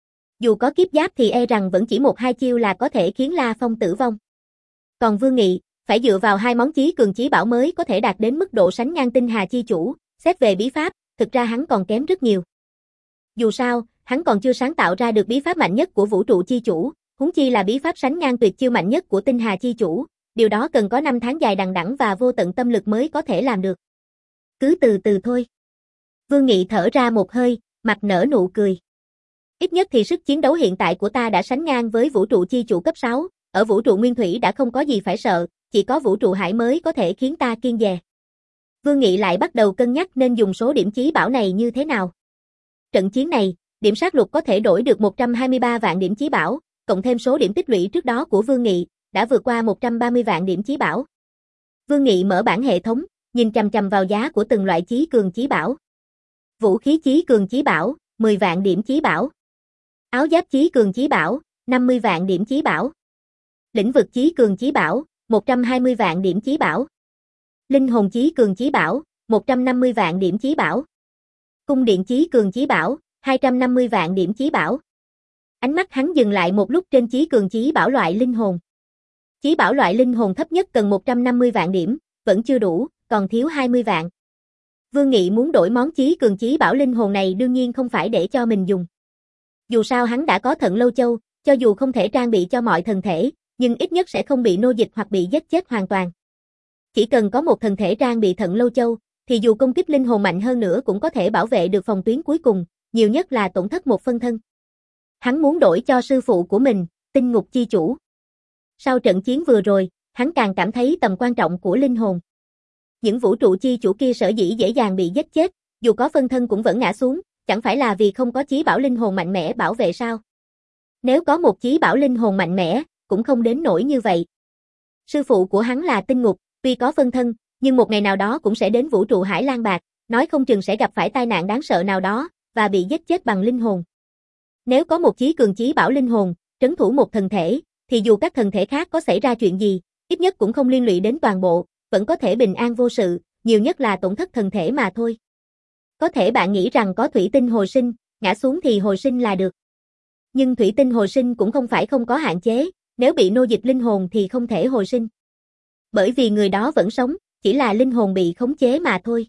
Dù có kiếp giáp thì e rằng vẫn chỉ một hai chiêu là có thể khiến La Phong tử vong. Còn Vương Nghị, phải dựa vào hai món chí cường chí bảo mới có thể đạt đến mức độ sánh ngang Tinh Hà chi chủ, xét về bí pháp, thực ra hắn còn kém rất nhiều. Dù sao, hắn còn chưa sáng tạo ra được bí pháp mạnh nhất của vũ trụ chi chủ, huống chi là bí pháp sánh ngang tuyệt chiêu mạnh nhất của Tinh Hà chi chủ, điều đó cần có năm tháng dài đằng đẵng và vô tận tâm lực mới có thể làm được. Cứ từ từ thôi. Vương Nghị thở ra một hơi, mặt nở nụ cười. Ít nhất thì sức chiến đấu hiện tại của ta đã sánh ngang với vũ trụ chi chủ cấp sáu, ở vũ trụ nguyên thủy đã không có gì phải sợ, chỉ có vũ trụ hải mới có thể khiến ta kiêng dè. Vương Nghị lại bắt đầu cân nhắc nên dùng số điểm chí bảo này như thế nào. Trận chiến này, điểm sát lục có thể đổi được một trăm hai mươi ba vạn điểm chí bảo, cộng thêm số điểm tích lũy trước đó của Vương Nghị, đã vượt qua một trăm ba mươi vạn điểm chí bảo. Vương Nghị mở bảng hệ thống, nhìn chằm chằm vào giá của từng loại chí cường chí bảo. Vũ khí chí cường chí bảo, mười vạn điểm chí bảo. Áo giáp chí cường chí bảo, năm mươi vạn điểm chí bảo. Lĩnh vực chí cường chí bảo, một trăm hai mươi vạn điểm chí bảo. Linh hồn chí cường chí bảo, một trăm năm mươi vạn điểm chí bảo. Cung điện chí cường chí bảo, hai trăm năm mươi vạn điểm chí bảo. Ánh mắt hắn dừng lại một lúc trên chí cường chí bảo loại linh hồn. Chí bảo loại linh hồn thấp nhất cần một trăm năm mươi vạn điểm, vẫn chưa đủ, còn thiếu hai mươi vạn. Vương Nghị muốn đổi món chí cường chí bảo linh hồn này đương nhiên không phải để cho mình dùng. Dù sao hắn đã có Thận Lâu Châu, cho dù không thể trang bị cho mọi thần thể, nhưng ít nhất sẽ không bị nô dịch hoặc bị giết chết hoàn toàn. Chỉ cần có một thần thể trang bị Thận Lâu Châu, thì dù công kích linh hồn mạnh hơn nữa cũng có thể bảo vệ được phòng tuyến cuối cùng, nhiều nhất là tổn thất một phân thân. Hắn muốn đổi cho sư phụ của mình, Tinh Ngục Chi Chủ. Sau trận chiến vừa rồi, hắn càng cảm thấy tầm quan trọng của linh hồn. Những vũ trụ chi chủ kia sở dĩ dễ dàng bị giết chết, dù có phân thân cũng vẫn ngã xuống, chẳng phải là vì không có chí bảo linh hồn mạnh mẽ bảo vệ sao? Nếu có một chí bảo linh hồn mạnh mẽ, cũng không đến nỗi như vậy. Sư phụ của hắn là Tinh Ngục, tuy có phân thân, nhưng một ngày nào đó cũng sẽ đến vũ trụ Hải Lang Bạc, nói không chừng sẽ gặp phải tai nạn đáng sợ nào đó, và bị giết chết bằng linh hồn. Nếu có một chí cường chí bảo linh hồn, trấn thủ một thần thể, thì dù các thần thể khác có xảy ra chuyện gì, ít nhất cũng không liên lụy đến toàn bộ, vẫn có thể bình an vô sự, nhiều nhất là tổn thất thần thể mà thôi. Có thể bạn nghĩ rằng có thủy tinh hồi sinh, ngã xuống thì hồi sinh là được. Nhưng thủy tinh hồi sinh cũng không phải không có hạn chế, nếu bị nô dịch linh hồn thì không thể hồi sinh. Bởi vì người đó vẫn sống, chỉ là linh hồn bị khống chế mà thôi.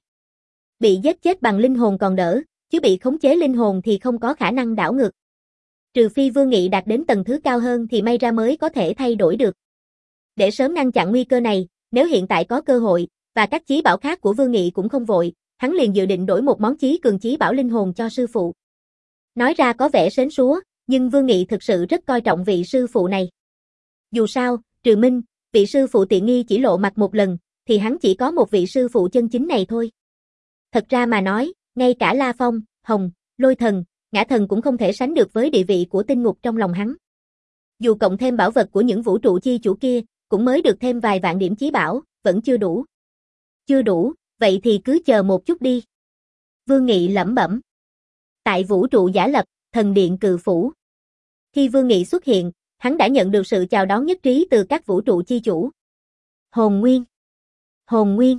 Bị giết chết bằng linh hồn còn đỡ, chứ bị khống chế linh hồn thì không có khả năng đảo ngược. Trừ phi Vương Nghị đạt đến tầng thứ cao hơn thì may ra mới có thể thay đổi được. Để sớm ngăn chặn nguy cơ này, nếu hiện tại có cơ hội, và các chí bảo khác của Vương Nghị cũng không vội, hắn liền dự định đổi một món chí cường chí bảo linh hồn cho sư phụ. Nói ra có vẻ sến súa, nhưng Vương Nghị thực sự rất coi trọng vị sư phụ này. Dù sao, trừ Minh, vị sư phụ tiện nghi chỉ lộ mặt một lần, thì hắn chỉ có một vị sư phụ chân chính này thôi. Thật ra mà nói, ngay cả La Phong, Hồng, Lôi Thần, Ngã Thần cũng không thể sánh được với địa vị của Tinh Ngục trong lòng hắn. Dù cộng thêm bảo vật của những vũ trụ chi chủ kia, cũng mới được thêm vài vạn điểm chí bảo, vẫn chưa đủ. Chưa đủ, vậy thì cứ chờ một chút đi. Vương Nghị lẩm bẩm. Tại vũ trụ giả lập, thần điện Cự Phủ. Khi Vương Nghị xuất hiện, hắn đã nhận được sự chào đón nhất trí từ các vũ trụ chi chủ. Hồn Nguyên. Hồn Nguyên.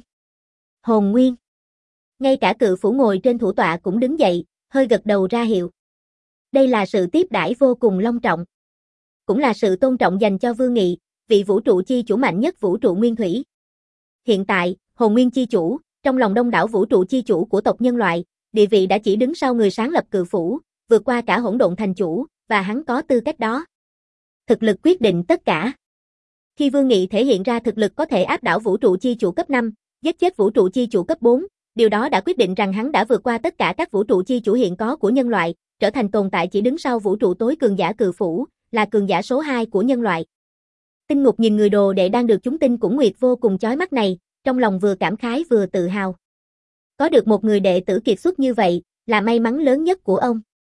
Hồn Nguyên. Ngay cả Cự Phủ ngồi trên thủ tọa cũng đứng dậy, hơi gật đầu ra hiệu. Đây là sự tiếp đãi vô cùng long trọng. Cũng là sự tôn trọng dành cho Vương Nghị, vị vũ trụ chi chủ mạnh nhất vũ trụ nguyên thủy. Hiện tại, Hồn Nguyên chi chủ, trong lòng đông đảo vũ trụ chi chủ của tộc nhân loại, địa vị đã chỉ đứng sau người sáng lập Cự Phủ, vượt qua cả Hỗn Độn Thành Chủ, và hắn có tư cách đó. Thực lực quyết định tất cả. Khi Vương Nghị thể hiện ra thực lực có thể áp đảo vũ trụ chi chủ cấp năm, giết chết vũ trụ chi chủ cấp bốn, điều đó đã quyết định rằng hắn đã vượt qua tất cả các vũ trụ chi chủ hiện có của nhân loại, trở thành tồn tại chỉ đứng sau vũ trụ tối cường giả Cự Phủ, là cường giả số hai của nhân loại. Tinh Ngục nhìn người đồ đệ đang được chúng tinh cũng nguyệt vô cùng chói mắt này, trong lòng vừa cảm khái vừa tự hào. Có được một người đệ tử kiệt xuất như vậy, là may mắn lớn nhất của ông.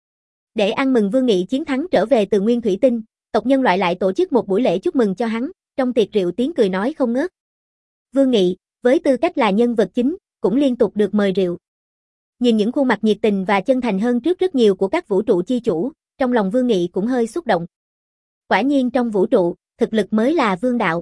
Để ăn mừng Vương Nghị chiến thắng trở về từ Nguyên Thủy Tinh, tộc nhân loại lại tổ chức một buổi lễ chúc mừng cho hắn, trong tiệc rượu tiếng cười nói không ngớt. Vương Nghị, với tư cách là nhân vật chính, cũng liên tục được mời rượu. Nhìn những khuôn mặt nhiệt tình và chân thành hơn trước rất nhiều của các vũ trụ chi chủ, trong lòng Vương Nghị cũng hơi xúc động. Quả nhiên trong vũ trụ, thực lực mới là vương đạo.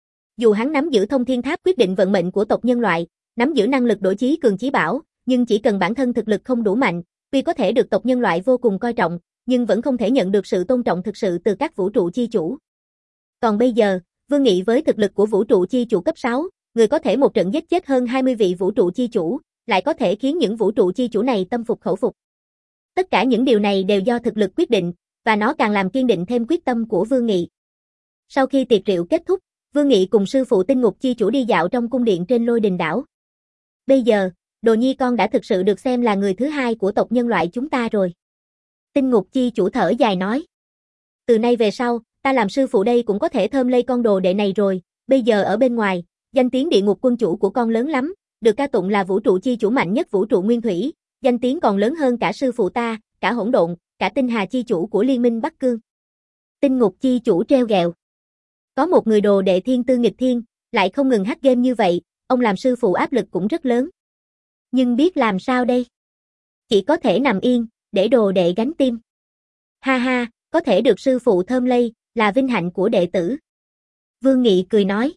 Dù hắn nắm giữ thông thiên tháp quyết định vận mệnh của tộc nhân loại, nắm giữ năng lực đổi chí cường chí bảo, nhưng chỉ cần bản thân thực lực không đủ mạnh, tuy có thể được tộc nhân loại vô cùng coi trọng, nhưng vẫn không thể nhận được sự tôn trọng thực sự từ các vũ trụ chi chủ. Còn bây giờ, Vương Nghị với thực lực của vũ trụ chi chủ cấp sáu, người có thể một trận giết chết hơn hai mươi vị vũ trụ chi chủ, lại có thể khiến những vũ trụ chi chủ này tâm phục khẩu phục. Tất cả những điều này đều do thực lực quyết định, và nó càng làm kiên định thêm quyết tâm của Vương Nghị. Sau khi tiệc rượu kết thúc, Vương Nghị cùng sư phụ Tinh Ngục chi chủ đi dạo trong cung điện trên Lôi Đình đảo. Bây giờ, Đồ Nhi con đã thực sự được xem là người thứ hai của tộc nhân loại chúng ta rồi. Tinh Ngục chi chủ thở dài nói. Từ nay về sau, ta làm sư phụ đây cũng có thể thơm lây con đồ đệ này rồi, bây giờ ở bên ngoài, danh tiếng địa ngục quân chủ của con lớn lắm, được ca tụng là vũ trụ chi chủ mạnh nhất vũ trụ nguyên thủy, danh tiếng còn lớn hơn cả sư phụ ta, cả hỗn độn, cả tinh hà chi chủ của liên minh Bắc Cương. Tinh Ngục chi chủ treo ghẹo. Có một người đồ đệ thiên tư nghịch thiên, lại không ngừng hack game như vậy, ông làm sư phụ áp lực cũng rất lớn. Nhưng biết làm sao đây? Chỉ có thể nằm yên, để đồ đệ gánh tim. Ha ha, có thể được sư phụ thơm lây, là vinh hạnh của đệ tử. Vương Nghị cười nói.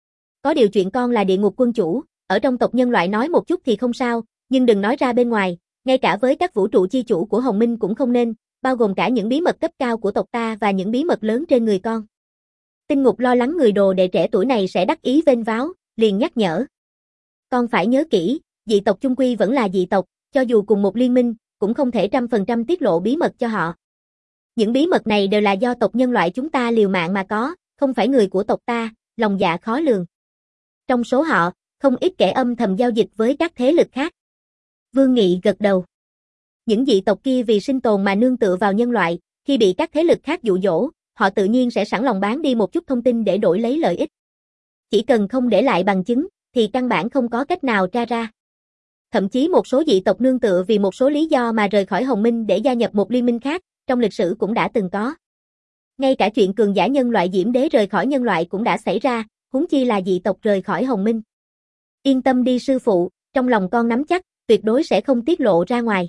Có điều chuyện con là địa ngục quân chủ, ở trong tộc nhân loại nói một chút thì không sao, nhưng đừng nói ra bên ngoài, ngay cả với các vũ trụ chi chủ của Hồng Minh cũng không nên, bao gồm cả những bí mật cấp cao của tộc ta và những bí mật lớn trên người con. Tinh Ngục lo lắng người đồ đệ trẻ tuổi này sẽ đắc ý vênh váo, liền nhắc nhở. Con phải nhớ kỹ, dị tộc chung quy vẫn là dị tộc, cho dù cùng một liên minh, cũng không thể trăm phần trăm tiết lộ bí mật cho họ. Những bí mật này đều là do tộc nhân loại chúng ta liều mạng mà có, không phải người của tộc ta, lòng dạ khó lường. Trong số họ, không ít kẻ âm thầm giao dịch với các thế lực khác. Vương Nghị gật đầu. Những dị tộc kia vì sinh tồn mà nương tựa vào nhân loại, khi bị các thế lực khác dụ dỗ, họ tự nhiên sẽ sẵn lòng bán đi một chút thông tin để đổi lấy lợi ích. Chỉ cần không để lại bằng chứng, thì căn bản không có cách nào tra ra. Thậm chí một số dị tộc nương tựa vì một số lý do mà rời khỏi Hồng Minh để gia nhập một liên minh khác, trong lịch sử cũng đã từng có. Ngay cả chuyện cường giả nhân loại Diễm Đế rời khỏi nhân loại cũng đã xảy ra, huống chi là dị tộc rời khỏi Hồng Minh. Yên tâm đi sư phụ, trong lòng con nắm chắc, tuyệt đối sẽ không tiết lộ ra ngoài.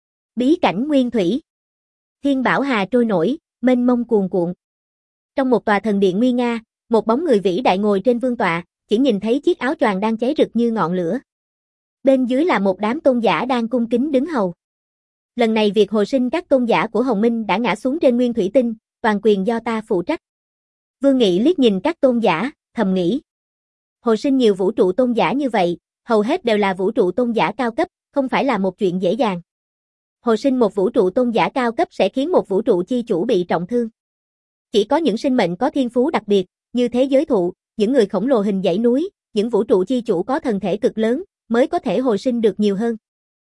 Bí cảnh nguyên thủy. Thiên Bảo Hà trôi nổi, mênh mông cuồn cuộn. Trong một tòa thần điện nguy nga, một bóng người vĩ đại ngồi trên vương tọa, chỉ nhìn thấy chiếc áo choàng đang cháy rực như ngọn lửa. Bên dưới là một đám tôn giả đang cung kính đứng hầu. Lần này việc hồi sinh các tôn giả của Hồng Minh đã ngã xuống trên Nguyên Thủy Tinh, toàn quyền do ta phụ trách. Vương Nghị liếc nhìn các tôn giả, thầm nghĩ. Hồi sinh nhiều vũ trụ tôn giả như vậy, hầu hết đều là vũ trụ tôn giả cao cấp, không phải là một chuyện dễ dàng. Hồi sinh một vũ trụ tôn giả cao cấp sẽ khiến một vũ trụ chi chủ bị trọng thương. Chỉ có những sinh mệnh có thiên phú đặc biệt, như thế giới thụ, những người khổng lồ hình dãy núi, những vũ trụ chi chủ có thần thể cực lớn, mới có thể hồi sinh được nhiều hơn.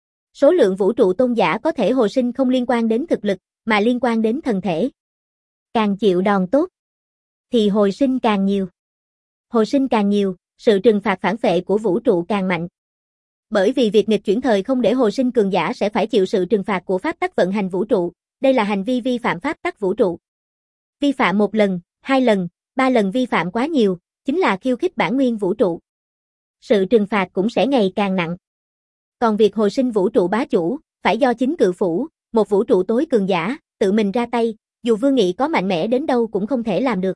Số lượng vũ trụ tôn giả có thể hồi sinh không liên quan đến thực lực, mà liên quan đến thần thể. Càng chịu đòn tốt, thì hồi sinh càng nhiều. Hồi sinh càng nhiều, sự trừng phạt phản phệ của vũ trụ càng mạnh. Bởi vì việc nghịch chuyển thời không để hồi sinh cường giả sẽ phải chịu sự trừng phạt của pháp tắc vận hành vũ trụ, đây là hành vi vi phạm pháp tắc vũ trụ. Vi phạm một lần, hai lần, ba lần vi phạm quá nhiều, chính là khiêu khích bản nguyên vũ trụ. Sự trừng phạt cũng sẽ ngày càng nặng. Còn việc hồi sinh vũ trụ bá chủ, phải do chính cự phủ, một vũ trụ tối cường giả, tự mình ra tay, dù Vương Nghị có mạnh mẽ đến đâu cũng không thể làm được.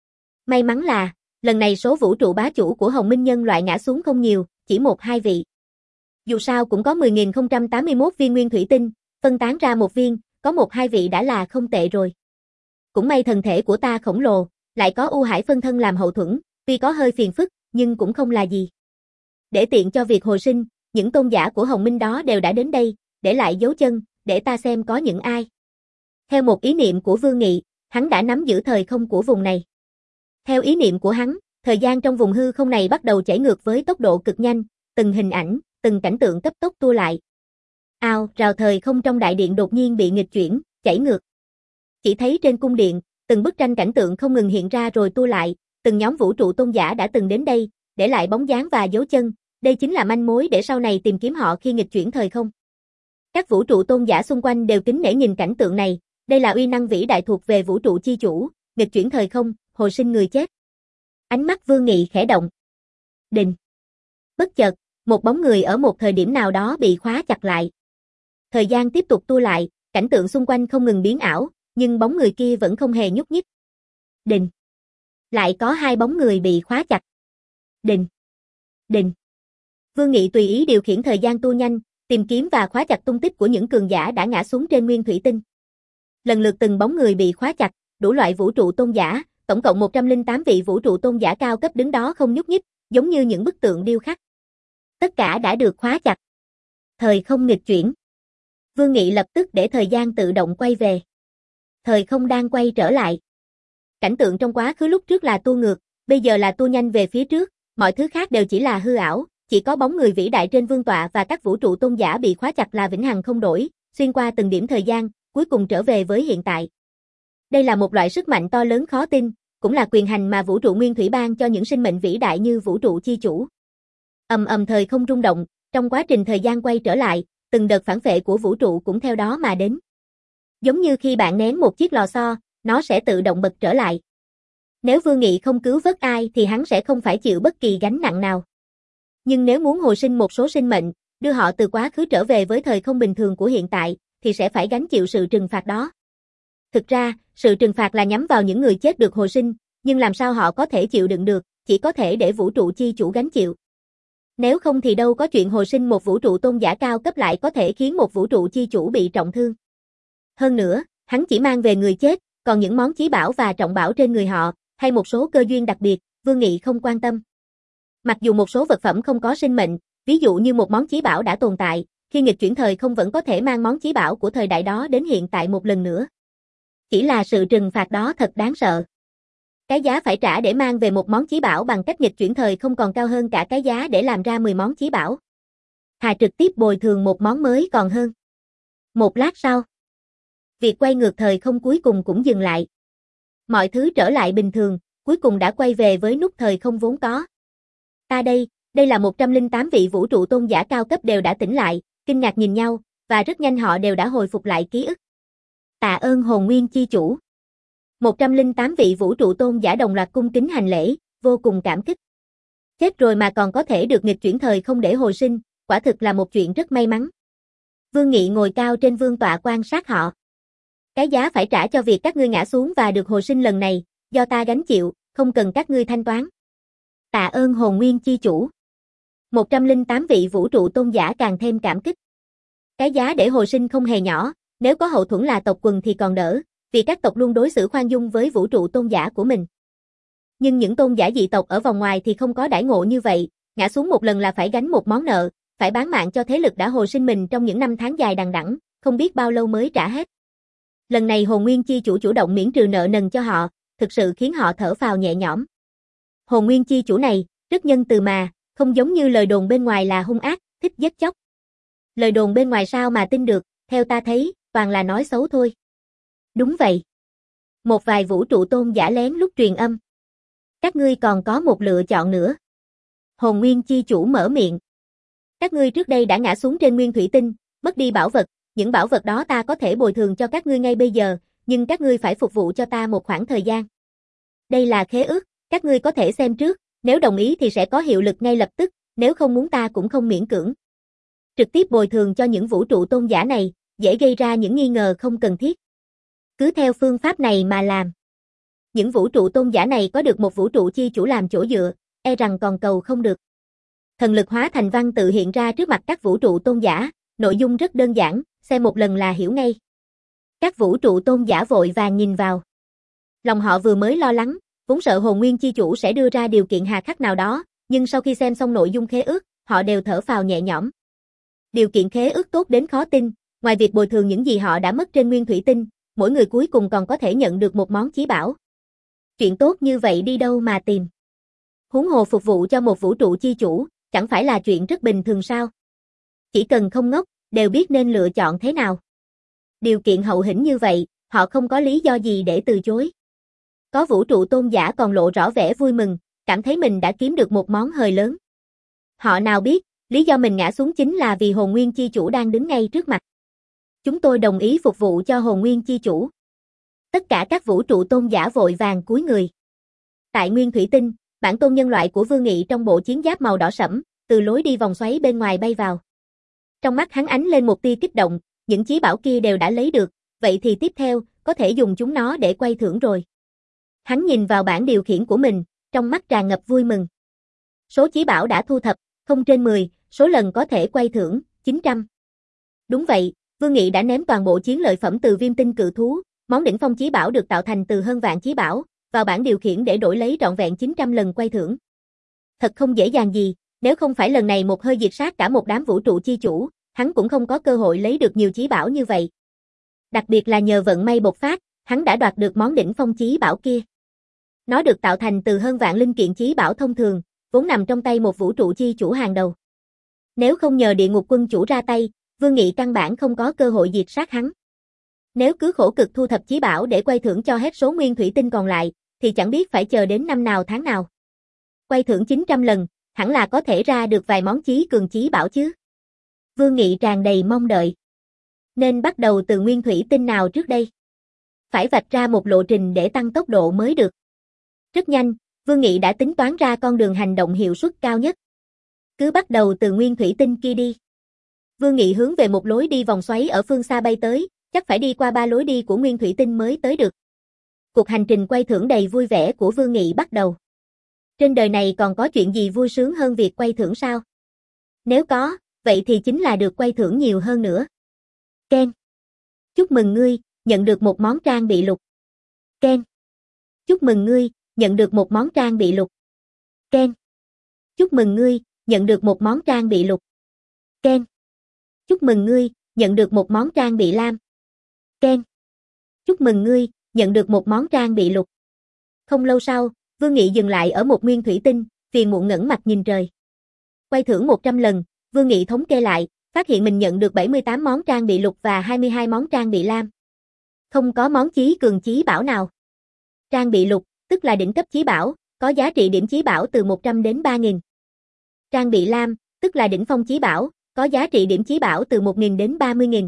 May mắn là, lần này số vũ trụ bá chủ của Hồng Minh nhân loại ngã xuống không nhiều, chỉ một hai vị. Dù sao cũng có mười nghìn không trăm tám mươi mốt viên nguyên thủy tinh, phân tán ra một viên, có một hai vị đã là không tệ rồi. Cũng may thần thể của ta khổng lồ, lại có U Hải phân thân làm hậu thuẫn, tuy có hơi phiền phức, nhưng cũng không là gì. Để tiện cho việc hồi sinh, những tôn giả của Hồng Minh đó đều đã đến đây, để lại dấu chân, để ta xem có những ai. Theo một ý niệm của Vương Nghị, hắn đã nắm giữ thời không của vùng này. Theo ý niệm của hắn, thời gian trong vùng hư không này bắt đầu chảy ngược với tốc độ cực nhanh, từng hình ảnh, từng cảnh tượng cấp tốc tua lại. Ao, rào thời không trong đại điện đột nhiên bị nghịch chuyển, chảy ngược. Chỉ thấy trên cung điện, từng bức tranh cảnh tượng không ngừng hiện ra rồi tua lại, từng nhóm vũ trụ tôn giả đã từng đến đây, để lại bóng dáng và dấu chân, đây chính là manh mối để sau này tìm kiếm họ khi nghịch chuyển thời không. Các vũ trụ tôn giả xung quanh đều kính nể nhìn cảnh tượng này, đây là uy năng vĩ đại thuộc về vũ trụ chi chủ, nghịch chuyển thời không, hồi sinh người chết. Ánh mắt Vương Nghị khẽ động. Đình. Bất chợt, một bóng người ở một thời điểm nào đó bị khóa chặt lại. Thời gian tiếp tục tua lại, cảnh tượng xung quanh không ngừng biến ảo, nhưng bóng người kia vẫn không hề nhúc nhích. Đình. Lại có hai bóng người bị khóa chặt. Đình. Đình. Vương Nghị tùy ý điều khiển thời gian tua nhanh, tìm kiếm và khóa chặt tung tích của những cường giả đã ngã xuống trên Nguyên Thủy Tinh. Lần lượt từng bóng người bị khóa chặt, đủ loại vũ trụ tôn giả, tổng cộng một trăm lẻ tám vị vũ trụ tôn giả cao cấp đứng đó không nhúc nhích, giống như những bức tượng điêu khắc. Tất cả đã được khóa chặt. Thời không nghịch chuyển. Vương Nghị lập tức để thời gian tự động quay về. Thời không đang quay trở lại. Cảnh tượng trong quá khứ lúc trước là tua ngược, bây giờ là tua nhanh về phía trước, mọi thứ khác đều chỉ là hư ảo, chỉ có bóng người vĩ đại trên vương tọa và các vũ trụ tôn giả bị khóa chặt là vĩnh hằng không đổi, xuyên qua từng điểm thời gian, cuối cùng trở về với hiện tại. Đây là một loại sức mạnh to lớn khó tin, cũng là quyền hành mà vũ trụ nguyên thủy ban cho những sinh mệnh vĩ đại như vũ trụ chi chủ. Ầm ầm thời không rung động, trong quá trình thời gian quay trở lại, từng đợt phản phệ của vũ trụ cũng theo đó mà đến. Giống như khi bạn nén một chiếc lò xo, nó sẽ tự động bật trở lại. Nếu Vương Nghị không cứu vớt ai thì hắn sẽ không phải chịu bất kỳ gánh nặng nào. Nhưng nếu muốn hồi sinh một số sinh mệnh, đưa họ từ quá khứ trở về với thời không bình thường của hiện tại, thì sẽ phải gánh chịu sự trừng phạt đó. Thực ra, sự trừng phạt là nhắm vào những người chết được hồi sinh, nhưng làm sao họ có thể chịu đựng được, chỉ có thể để vũ trụ chi chủ gánh chịu. Nếu không thì đâu có chuyện hồi sinh một vũ trụ tôn giả cao cấp lại có thể khiến một vũ trụ chi chủ bị trọng thương. Hơn nữa, hắn chỉ mang về người chết, còn những món chí bảo và trọng bảo trên người họ, hay một số cơ duyên đặc biệt, Vương Nghị không quan tâm. Mặc dù một số vật phẩm không có sinh mệnh, ví dụ như một món chí bảo đã tồn tại, khi nghịch chuyển thời không vẫn có thể mang món chí bảo của thời đại đó đến hiện tại một lần nữa. Chỉ là sự trừng phạt đó thật đáng sợ. Cái giá phải trả để mang về một món chí bảo bằng cách nghịch chuyển thời không còn cao hơn cả cái giá để làm ra mười món chí bảo. Thà trực tiếp bồi thường một món mới còn hơn. Một lát sau, việc quay ngược thời không cuối cùng cũng dừng lại. Mọi thứ trở lại bình thường, cuối cùng đã quay về với nút thời không vốn có. Ta đây, đây là một trăm lẻ tám vị vũ trụ tôn giả cao cấp đều đã tỉnh lại, kinh ngạc nhìn nhau, và rất nhanh họ đều đã hồi phục lại ký ức. Tạ ơn hồn nguyên chi chủ. một trăm lẻ tám vị vũ trụ tôn giả đồng loạt cung kính hành lễ, vô cùng cảm kích. Chết rồi mà còn có thể được nghịch chuyển thời không để hồi sinh, quả thực là một chuyện rất may mắn. Vương Nghị ngồi cao trên vương tọa quan sát họ. Cái giá phải trả cho việc các ngươi ngã xuống và được hồi sinh lần này, do ta gánh chịu, không cần các ngươi thanh toán. Tạ ơn hồn nguyên chi chủ. một trăm lẻ tám vị vũ trụ tôn giả càng thêm cảm kích. Cái giá để hồi sinh không hề nhỏ, nếu có hậu thuẫn là tộc quần thì còn đỡ, vì các tộc luôn đối xử khoan dung với vũ trụ tôn giả của mình. Nhưng những tôn giả dị tộc ở vòng ngoài thì không có đãi ngộ như vậy, ngã xuống một lần là phải gánh một món nợ, phải bán mạng cho thế lực đã hồi sinh mình trong những năm tháng dài đằng đẵng, không biết bao lâu mới trả hết. Lần này hồn nguyên chi chủ chủ động miễn trừ nợ nần cho họ, thực sự khiến họ thở phào nhẹ nhõm. Hồn nguyên chi chủ này, rất nhân từ mà, không giống như lời đồn bên ngoài là hung ác, thích giết chóc. Lời đồn bên ngoài sao mà tin được, theo ta thấy, toàn là nói xấu thôi. Đúng vậy. Một vài vũ trụ tôn giả lén lút truyền âm. Các ngươi còn có một lựa chọn nữa. Hồn nguyên chi chủ mở miệng. Các ngươi trước đây đã ngã xuống trên nguyên thủy tinh, mất đi bảo vật, những bảo vật đó ta có thể bồi thường cho các ngươi ngay bây giờ, nhưng các ngươi phải phục vụ cho ta một khoảng thời gian. Đây là khế ước, các ngươi có thể xem trước, nếu đồng ý thì sẽ có hiệu lực ngay lập tức, nếu không muốn ta cũng không miễn cưỡng. Trực tiếp bồi thường cho những vũ trụ tôn giả này, dễ gây ra những nghi ngờ không cần thiết. Cứ theo phương pháp này mà làm. Những vũ trụ tôn giả này có được một vũ trụ chi chủ làm chỗ dựa, e rằng còn cầu không được. Thần lực hóa thành văn tự hiện ra trước mặt các vũ trụ tôn giả, nội dung rất đơn giản, xem một lần là hiểu ngay. Các vũ trụ tôn giả vội vàng nhìn vào. Lòng họ vừa mới lo lắng, vốn sợ hồn nguyên chi chủ sẽ đưa ra điều kiện hà khắc nào đó, nhưng sau khi xem xong nội dung khế ước, họ đều thở phào nhẹ nhõm. Điều kiện khế ước tốt đến khó tin, ngoài việc bồi thường những gì họ đã mất trên nguyên thủy tinh, mỗi người cuối cùng còn có thể nhận được một món chí bảo. Chuyện tốt như vậy đi đâu mà tìm? Huống hồ phục vụ cho một vũ trụ chi chủ, chẳng phải là chuyện rất bình thường sao? Chỉ cần không ngốc, đều biết nên lựa chọn thế nào. Điều kiện hậu hĩnh như vậy, họ không có lý do gì để từ chối. Có vũ trụ tôn giả còn lộ rõ vẻ vui mừng, cảm thấy mình đã kiếm được một món hời lớn. Họ nào biết, lý do mình ngã xuống chính là vì hồn nguyên chi chủ đang đứng ngay trước mặt. Chúng tôi đồng ý phục vụ cho hồn nguyên chi chủ. Tất cả các vũ trụ tôn giả vội vàng cúi người. Tại nguyên thủy tinh, bản tôn nhân loại của Vương Nghị trong bộ chiến giáp màu đỏ sẫm, từ lối đi vòng xoáy bên ngoài bay vào. Trong mắt hắn ánh lên một tia kích động, những chí bảo kia đều đã lấy được, vậy thì tiếp theo, có thể dùng chúng nó để quay thưởng rồi. Hắn nhìn vào bảng điều khiển của mình, trong mắt tràn ngập vui mừng. Số chí bảo đã thu thập, không trên mười, số lần có thể quay thưởng, chín trăm. Đúng vậy, Vương Nghị đã ném toàn bộ chiến lợi phẩm từ viêm tinh cự thú, món đỉnh phong chí bảo được tạo thành từ hơn vạn chí bảo, vào bảng điều khiển để đổi lấy trọn vẹn chín trăm lần quay thưởng. Thật không dễ dàng gì, nếu không phải lần này một hơi diệt sát cả một đám vũ trụ chi chủ, hắn cũng không có cơ hội lấy được nhiều chí bảo như vậy. Đặc biệt là nhờ vận may bộc phát, hắn đã đoạt được món đỉnh phong chí bảo kia. Nó được tạo thành từ hơn vạn linh kiện chí bảo thông thường, vốn nằm trong tay một vũ trụ chi chủ hàng đầu. Nếu không nhờ địa ngục quân chủ ra tay, Vương Nghị căn bản không có cơ hội diệt sát hắn. Nếu cứ khổ cực thu thập chí bảo để quay thưởng cho hết số nguyên thủy tinh còn lại, thì chẳng biết phải chờ đến năm nào tháng nào. Quay thưởng chín trăm lần, hẳn là có thể ra được vài món chí cường chí bảo chứ. Vương Nghị tràn đầy mong đợi. Nên bắt đầu từ nguyên thủy tinh nào trước đây? Phải vạch ra một lộ trình để tăng tốc độ mới được. Rất nhanh, Vương Nghị đã tính toán ra con đường hành động hiệu suất cao nhất. Cứ bắt đầu từ nguyên thủy tinh kia đi. Vương Nghị hướng về một lối đi vòng xoáy ở phương xa bay tới, chắc phải đi qua ba lối đi của nguyên thủy tinh mới tới được. Cuộc hành trình quay thưởng đầy vui vẻ của Vương Nghị bắt đầu. Trên đời này còn có chuyện gì vui sướng hơn việc quay thưởng sao? Nếu có, vậy thì chính là được quay thưởng nhiều hơn nữa. Ken. Chúc mừng ngươi, nhận được một món trang bị lục. Ken. Chúc mừng ngươi, nhận được một món trang bị lục. Ken. Chúc mừng ngươi, nhận được một món trang bị lục. Ken. Chúc mừng ngươi, nhận được một món trang bị lam. Ken. Chúc mừng ngươi, nhận được một món trang bị lục. Không lâu sau, Vương Nghị dừng lại ở một nguyên thủy tinh, phiền muộn ngẩng mặt nhìn trời. Quay thưởng một trăm lần, Vương Nghị thống kê lại, phát hiện mình nhận được bảy mươi tám món trang bị lục và hai mươi hai món trang bị lam. Không có món chí cường chí bảo nào. Trang bị lục, tức là đỉnh cấp chí bảo, có giá trị điểm chí bảo từ một trăm đến ba nghìn. Trang bị lam, tức là đỉnh phong chí bảo, có giá trị điểm chí bảo từ một nghìn đến ba mươi nghìn.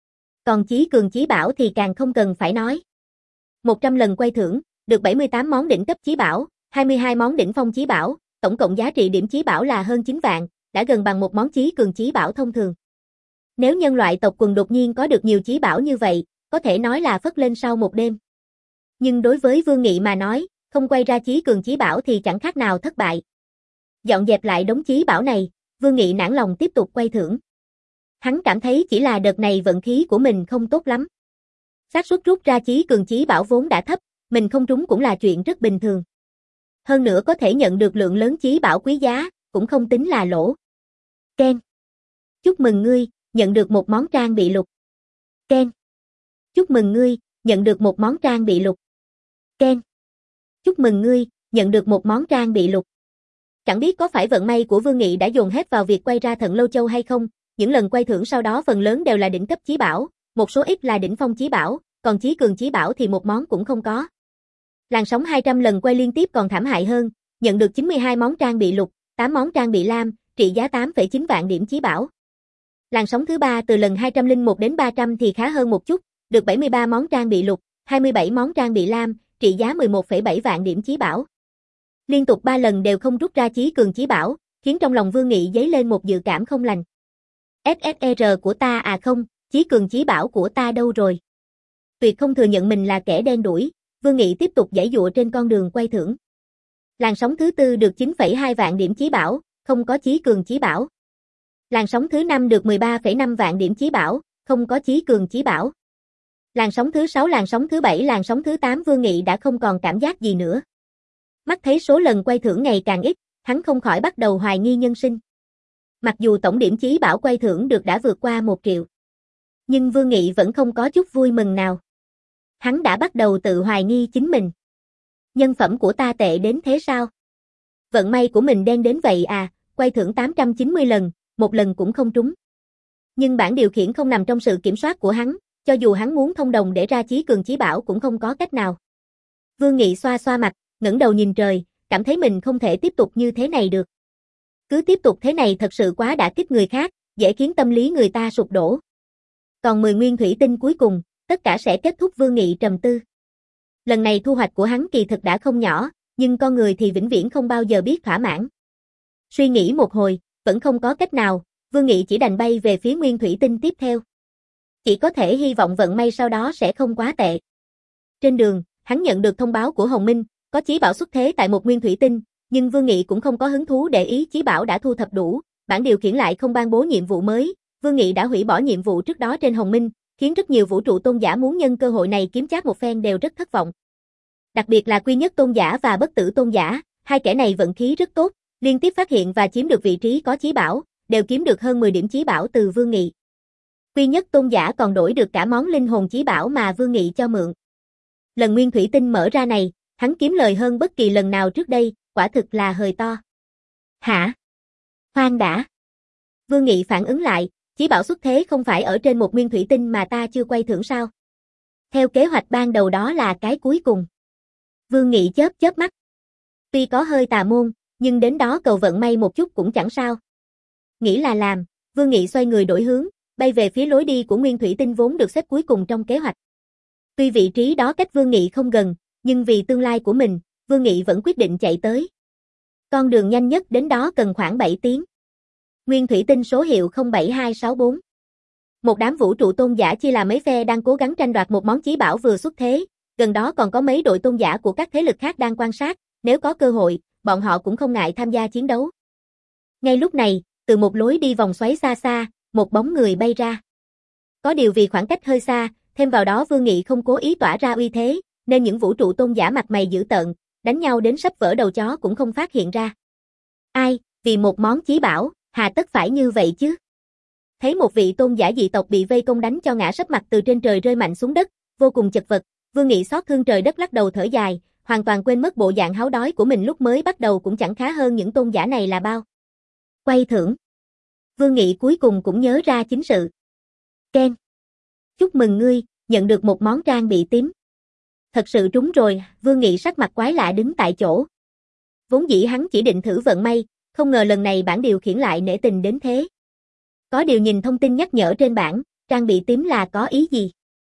Còn chí cường chí bảo thì càng không cần phải nói. một trăm lần quay thưởng, được bảy mươi tám món đỉnh cấp chí bảo, hai mươi hai món đỉnh phong chí bảo, tổng cộng giá trị điểm chí bảo là hơn chín vạn, đã gần bằng một món chí cường chí bảo thông thường. Nếu nhân loại tộc quần đột nhiên có được nhiều chí bảo như vậy, có thể nói là phất lên sau một đêm. Nhưng đối với Vương Nghị mà nói, không quay ra chí cường chí bảo thì chẳng khác nào thất bại. Dọn dẹp lại đống chí bảo này, Vương Nghị nản lòng tiếp tục quay thưởng. Hắn cảm thấy chỉ là đợt này vận khí của mình không tốt lắm. Xác suất rút ra chí cường chí bảo vốn đã thấp, mình không trúng cũng là chuyện rất bình thường. Hơn nữa có thể nhận được lượng lớn chí bảo quý giá, cũng không tính là lỗ. Ken. Chúc mừng ngươi, nhận được một món trang bị lục. Ken. Chúc mừng ngươi, nhận được một món trang bị lục. Ken. Chúc mừng ngươi, nhận được một món trang bị lục. Chẳng biết có phải vận may của Vương Nghị đã dồn hết vào việc quay ra Thận Lâu Châu hay không, những lần quay thưởng sau đó phần lớn đều là đỉnh cấp chí bảo, một số ít là đỉnh phong chí bảo, còn chí cường chí bảo thì một món cũng không có. Làn sóng hai trăm lần quay liên tiếp còn thảm hại hơn, nhận được chín mươi hai món trang bị lục, tám món trang bị lam, trị giá tám phẩy chín vạn điểm chí bảo. Làn sóng thứ ba từ lần hai trăm lẻ một đến ba trăm thì khá hơn một chút, được bảy mươi ba món trang bị lục, hai mươi bảy món trang bị lam, trị giá mười một phẩy bảy vạn điểm chí bảo. Liên tục ba lần đều không rút ra chí cường chí bảo, khiến trong lòng Vương Nghị dấy lên một dự cảm không lành. ét ét e rờ của ta à không, chí cường chí bảo của ta đâu rồi? Tuyệt không thừa nhận mình là kẻ đen đủi, Vương Nghị tiếp tục giãy giụa trên con đường quay thưởng. Làn sóng thứ tư được chín phẩy hai vạn điểm chí bảo, không có chí cường chí bảo. Làn sóng thứ năm được mười ba phẩy năm vạn điểm chí bảo, không có chí cường chí bảo. Làn sóng thứ sáu, làn sóng thứ bảy, làn sóng thứ tám Vương Nghị đã không còn cảm giác gì nữa. Mắt thấy số lần quay thưởng ngày càng ít, hắn không khỏi bắt đầu hoài nghi nhân sinh. Mặc dù tổng điểm chí bảo quay thưởng được đã vượt qua một triệu. Nhưng Vương Nghị vẫn không có chút vui mừng nào. Hắn đã bắt đầu tự hoài nghi chính mình. Nhân phẩm của ta tệ đến thế sao? Vận may của mình đen đến vậy à, quay thưởng tám trăm chín mươi lần, một lần cũng không trúng. Nhưng bảng điều khiển không nằm trong sự kiểm soát của hắn, cho dù hắn muốn thông đồng để ra chí cường chí bảo cũng không có cách nào. Vương Nghị xoa xoa mặt, ngẩng đầu nhìn trời, cảm thấy mình không thể tiếp tục như thế này được. Cứ tiếp tục thế này thật sự quá đả kích người khác, dễ khiến tâm lý người ta sụp đổ. Còn mười nguyên thủy tinh cuối cùng, tất cả sẽ kết thúc. Vương Nghị trầm tư. Lần này thu hoạch của hắn kỳ thực đã không nhỏ, nhưng con người thì vĩnh viễn không bao giờ biết thỏa mãn. Suy nghĩ một hồi, vẫn không có cách nào, Vương Nghị chỉ đành bay về phía nguyên thủy tinh tiếp theo. Chỉ có thể hy vọng vận may sau đó sẽ không quá tệ. Trên đường, hắn nhận được thông báo của Hồng Minh, có chí bảo xuất thế tại một nguyên thủy tinh, nhưng Vương Nghị cũng không có hứng thú để ý, chí bảo đã thu thập đủ, bản điều khiển lại không ban bố nhiệm vụ mới, Vương Nghị đã hủy bỏ nhiệm vụ trước đó trên Hồng Minh, khiến rất nhiều vũ trụ tôn giả muốn nhân cơ hội này kiếm trác một phen đều rất thất vọng. Đặc biệt là Quy Nhất tôn giả và Bất Tử tôn giả, hai kẻ này vận khí rất tốt, liên tiếp phát hiện và chiếm được vị trí có chí bảo, đều kiếm được hơn mười điểm chí bảo từ Vương Nghị. Quy Nhất tôn giả còn đổi được cả món linh hồn chí bảo mà Vương Nghị cho mượn. Lần nguyên thủy tinh mở ra này, hắn kiếm lời hơn bất kỳ lần nào trước đây, quả thực là hời to. Hả? Khoan đã. Vương Nghị phản ứng lại, chí bảo xuất thế không phải ở trên một nguyên thủy tinh mà ta chưa quay thưởng sao? Theo kế hoạch ban đầu đó là cái cuối cùng. Vương Nghị chớp chớp mắt. Tuy có hơi tà môn, nhưng đến đó cầu vận may một chút cũng chẳng sao. Nghĩ là làm, Vương Nghị xoay người đổi hướng, bay về phía lối đi của nguyên thủy tinh vốn được xếp cuối cùng trong kế hoạch. Tuy vị trí đó cách Vương Nghị không gần, nhưng vì tương lai của mình, Vương Nghị vẫn quyết định chạy tới. Con đường nhanh nhất đến đó cần khoảng bảy tiếng. Nguyên thủy tinh số hiệu không bảy hai sáu bốn. Một đám vũ trụ tôn giả chia làm mấy phe đang cố gắng tranh đoạt một món chí bảo vừa xuất thế, gần đó còn có mấy đội tôn giả của các thế lực khác đang quan sát, nếu có cơ hội, bọn họ cũng không ngại tham gia chiến đấu. Ngay lúc này, từ một lối đi vòng xoáy xa xa, một bóng người bay ra. Có điều vì khoảng cách hơi xa, thêm vào đó Vương Nghị không cố ý tỏa ra uy thế, nên những vũ trụ tôn giả mặt mày dữ tợn, đánh nhau đến sắp vỡ đầu chó cũng không phát hiện ra. Ai, vì một món chí bảo, hà tất phải như vậy chứ? Thấy một vị tôn giả dị tộc bị vây công đánh cho ngã sấp mặt từ trên trời rơi mạnh xuống đất, vô cùng chật vật, Vương Nghị xót thương trời đất lắc đầu thở dài, hoàn toàn quên mất bộ dạng háo đói của mình lúc mới bắt đầu cũng chẳng khá hơn những tôn giả này là bao. Quay thưởng. Vương Nghị cuối cùng cũng nhớ ra chính sự. Ken. Chúc mừng ngươi, nhận được một món trang bị tím. Thật sự trúng rồi, Vương Nghị sắc mặt quái lạ đứng tại chỗ. Vốn dĩ hắn chỉ định thử vận may, không ngờ lần này bảng điều khiển lại nể tình đến thế. Có điều nhìn thông tin nhắc nhở trên bảng, trang bị tím là có ý gì?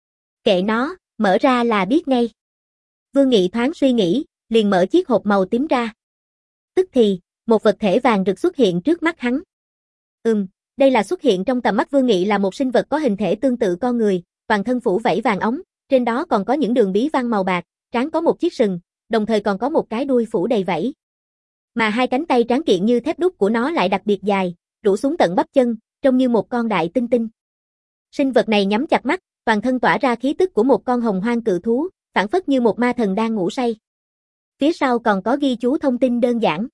Kệ nó, mở ra là biết ngay. Vương Nghị thoáng suy nghĩ, liền mở chiếc hộp màu tím ra. Tức thì, một vật thể vàng rực xuất hiện trước mắt hắn. Ừm, đây là xuất hiện trong tầm mắt Vương Nghị là một sinh vật có hình thể tương tự con người, toàn thân phủ vảy vàng óng, trên đó còn có những đường bí văn màu bạc, trán có một chiếc sừng, đồng thời còn có một cái đuôi phủ đầy vảy. Mà hai cánh tay tráng kiện như thép đúc của nó lại đặc biệt dài, rủ xuống tận bắp chân, trông như một con đại tinh tinh. Sinh vật này nhắm chặt mắt, toàn thân tỏa ra khí tức của một con hồng hoang cự thú, phảng phất như một ma thần đang ngủ say. Phía sau còn có ghi chú thông tin đơn giản.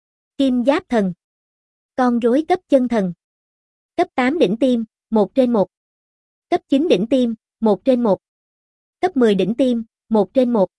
Kim giáp thần. Con rối cấp chân thần. Cấp tám đỉnh tim, một trên một. Cấp chín đỉnh tim, một trên một. Cấp mười đỉnh tim, một trên một.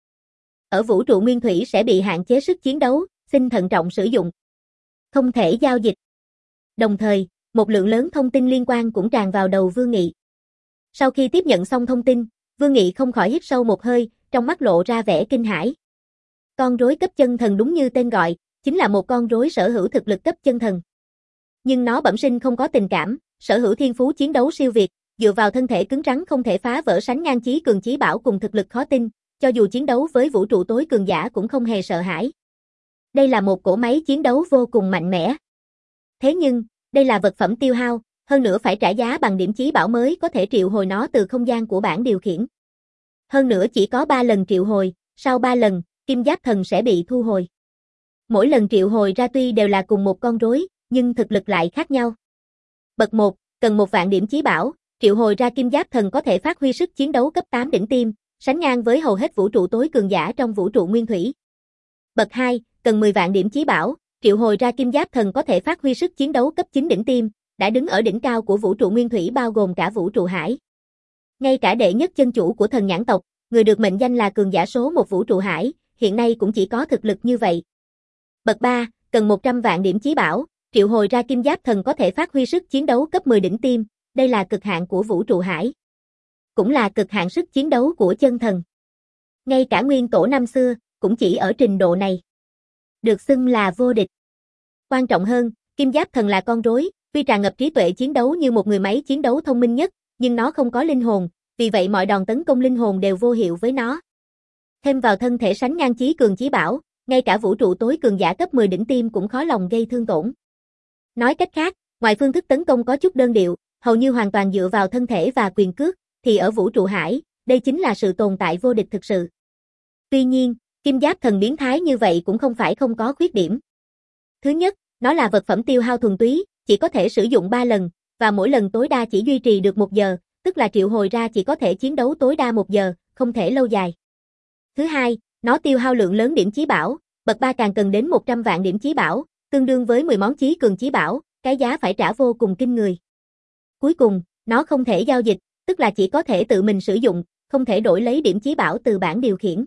Ở vũ trụ nguyên thủy sẽ bị hạn chế sức chiến đấu, xin thận trọng sử dụng. Không thể giao dịch. Đồng thời, một lượng lớn thông tin liên quan cũng tràn vào đầu Vương Nghị. Sau khi tiếp nhận xong thông tin, Vương Nghị không khỏi hít sâu một hơi, trong mắt lộ ra vẻ kinh hãi. Con rối cấp chân thần đúng như tên gọi, chính là một con rối sở hữu thực lực cấp chân thần. Nhưng nó bẩm sinh không có tình cảm, sở hữu thiên phú chiến đấu siêu việt, dựa vào thân thể cứng rắn không thể phá vỡ sánh ngang chí cường chí bảo cùng thực lực khó tin, cho dù chiến đấu với vũ trụ tối cường giả cũng không hề sợ hãi. Đây là một cỗ máy chiến đấu vô cùng mạnh mẽ. Thế nhưng, đây là vật phẩm tiêu hao, hơn nữa phải trả giá bằng điểm chí bảo mới có thể triệu hồi nó từ không gian của bảng điều khiển. Hơn nữa chỉ có ba lần triệu hồi, sau ba lần, kim giáp thần sẽ bị thu hồi. Mỗi lần triệu hồi ra tuy đều là cùng một con rối, nhưng thực lực lại khác nhau. Bậc một, cần một vạn điểm chí bảo, triệu hồi ra kim giáp thần có thể phát huy sức chiến đấu cấp tám đỉnh tim, sánh ngang với hầu hết vũ trụ tối cường giả trong vũ trụ nguyên thủy. Bậc hai, cần mười vạn điểm chí bảo, triệu hồi ra kim giáp thần có thể phát huy sức chiến đấu cấp chín đỉnh tim, đã đứng ở đỉnh cao của vũ trụ nguyên thủy bao gồm cả vũ trụ hải. Ngay cả đệ nhất chân chủ của thần nhãn tộc, người được mệnh danh là cường giả số một vũ trụ hải, hiện nay cũng chỉ có thực lực như vậy. Bậc ba, cần một trăm vạn điểm chí bảo, triệu hồi ra kim giáp thần có thể phát huy sức chiến đấu cấp mười đỉnh tim, đây là cực hạn của vũ trụ hải. Cũng là cực hạn sức chiến đấu của chân thần. Ngay cả nguyên tổ năm xưa, cũng chỉ ở trình độ này. Được xưng là vô địch. Quan trọng hơn, kim giáp thần là con rối, tuy tràn ngập trí tuệ chiến đấu như một người máy chiến đấu thông minh nhất, nhưng nó không có linh hồn, vì vậy mọi đòn tấn công linh hồn đều vô hiệu với nó. Thêm vào thân thể sánh ngang chí cường chí bảo, ngay cả vũ trụ tối cường giả cấp mười đỉnh tim cũng khó lòng gây thương tổn. Nói cách khác, ngoài phương thức tấn công có chút đơn điệu, hầu như hoàn toàn dựa vào thân thể và quyền cước, thì ở vũ trụ hải, đây chính là sự tồn tại vô địch thực sự. Tuy nhiên, kim giáp thần biến thái như vậy cũng không phải không có khuyết điểm. Thứ nhất, nó là vật phẩm tiêu hao thuần túy, chỉ có thể sử dụng ba lần, và mỗi lần tối đa chỉ duy trì được một giờ, tức là triệu hồi ra chỉ có thể chiến đấu tối đa một giờ, không thể lâu dài. Thứ hai, nó tiêu hao lượng lớn điểm chí bảo, bậc ba càng cần đến một trăm vạn điểm chí bảo, tương đương với mười món chí cường chí bảo, cái giá phải trả vô cùng kinh người. Cuối cùng, nó không thể giao dịch, tức là chỉ có thể tự mình sử dụng, không thể đổi lấy điểm chí bảo từ bảng điều khiển.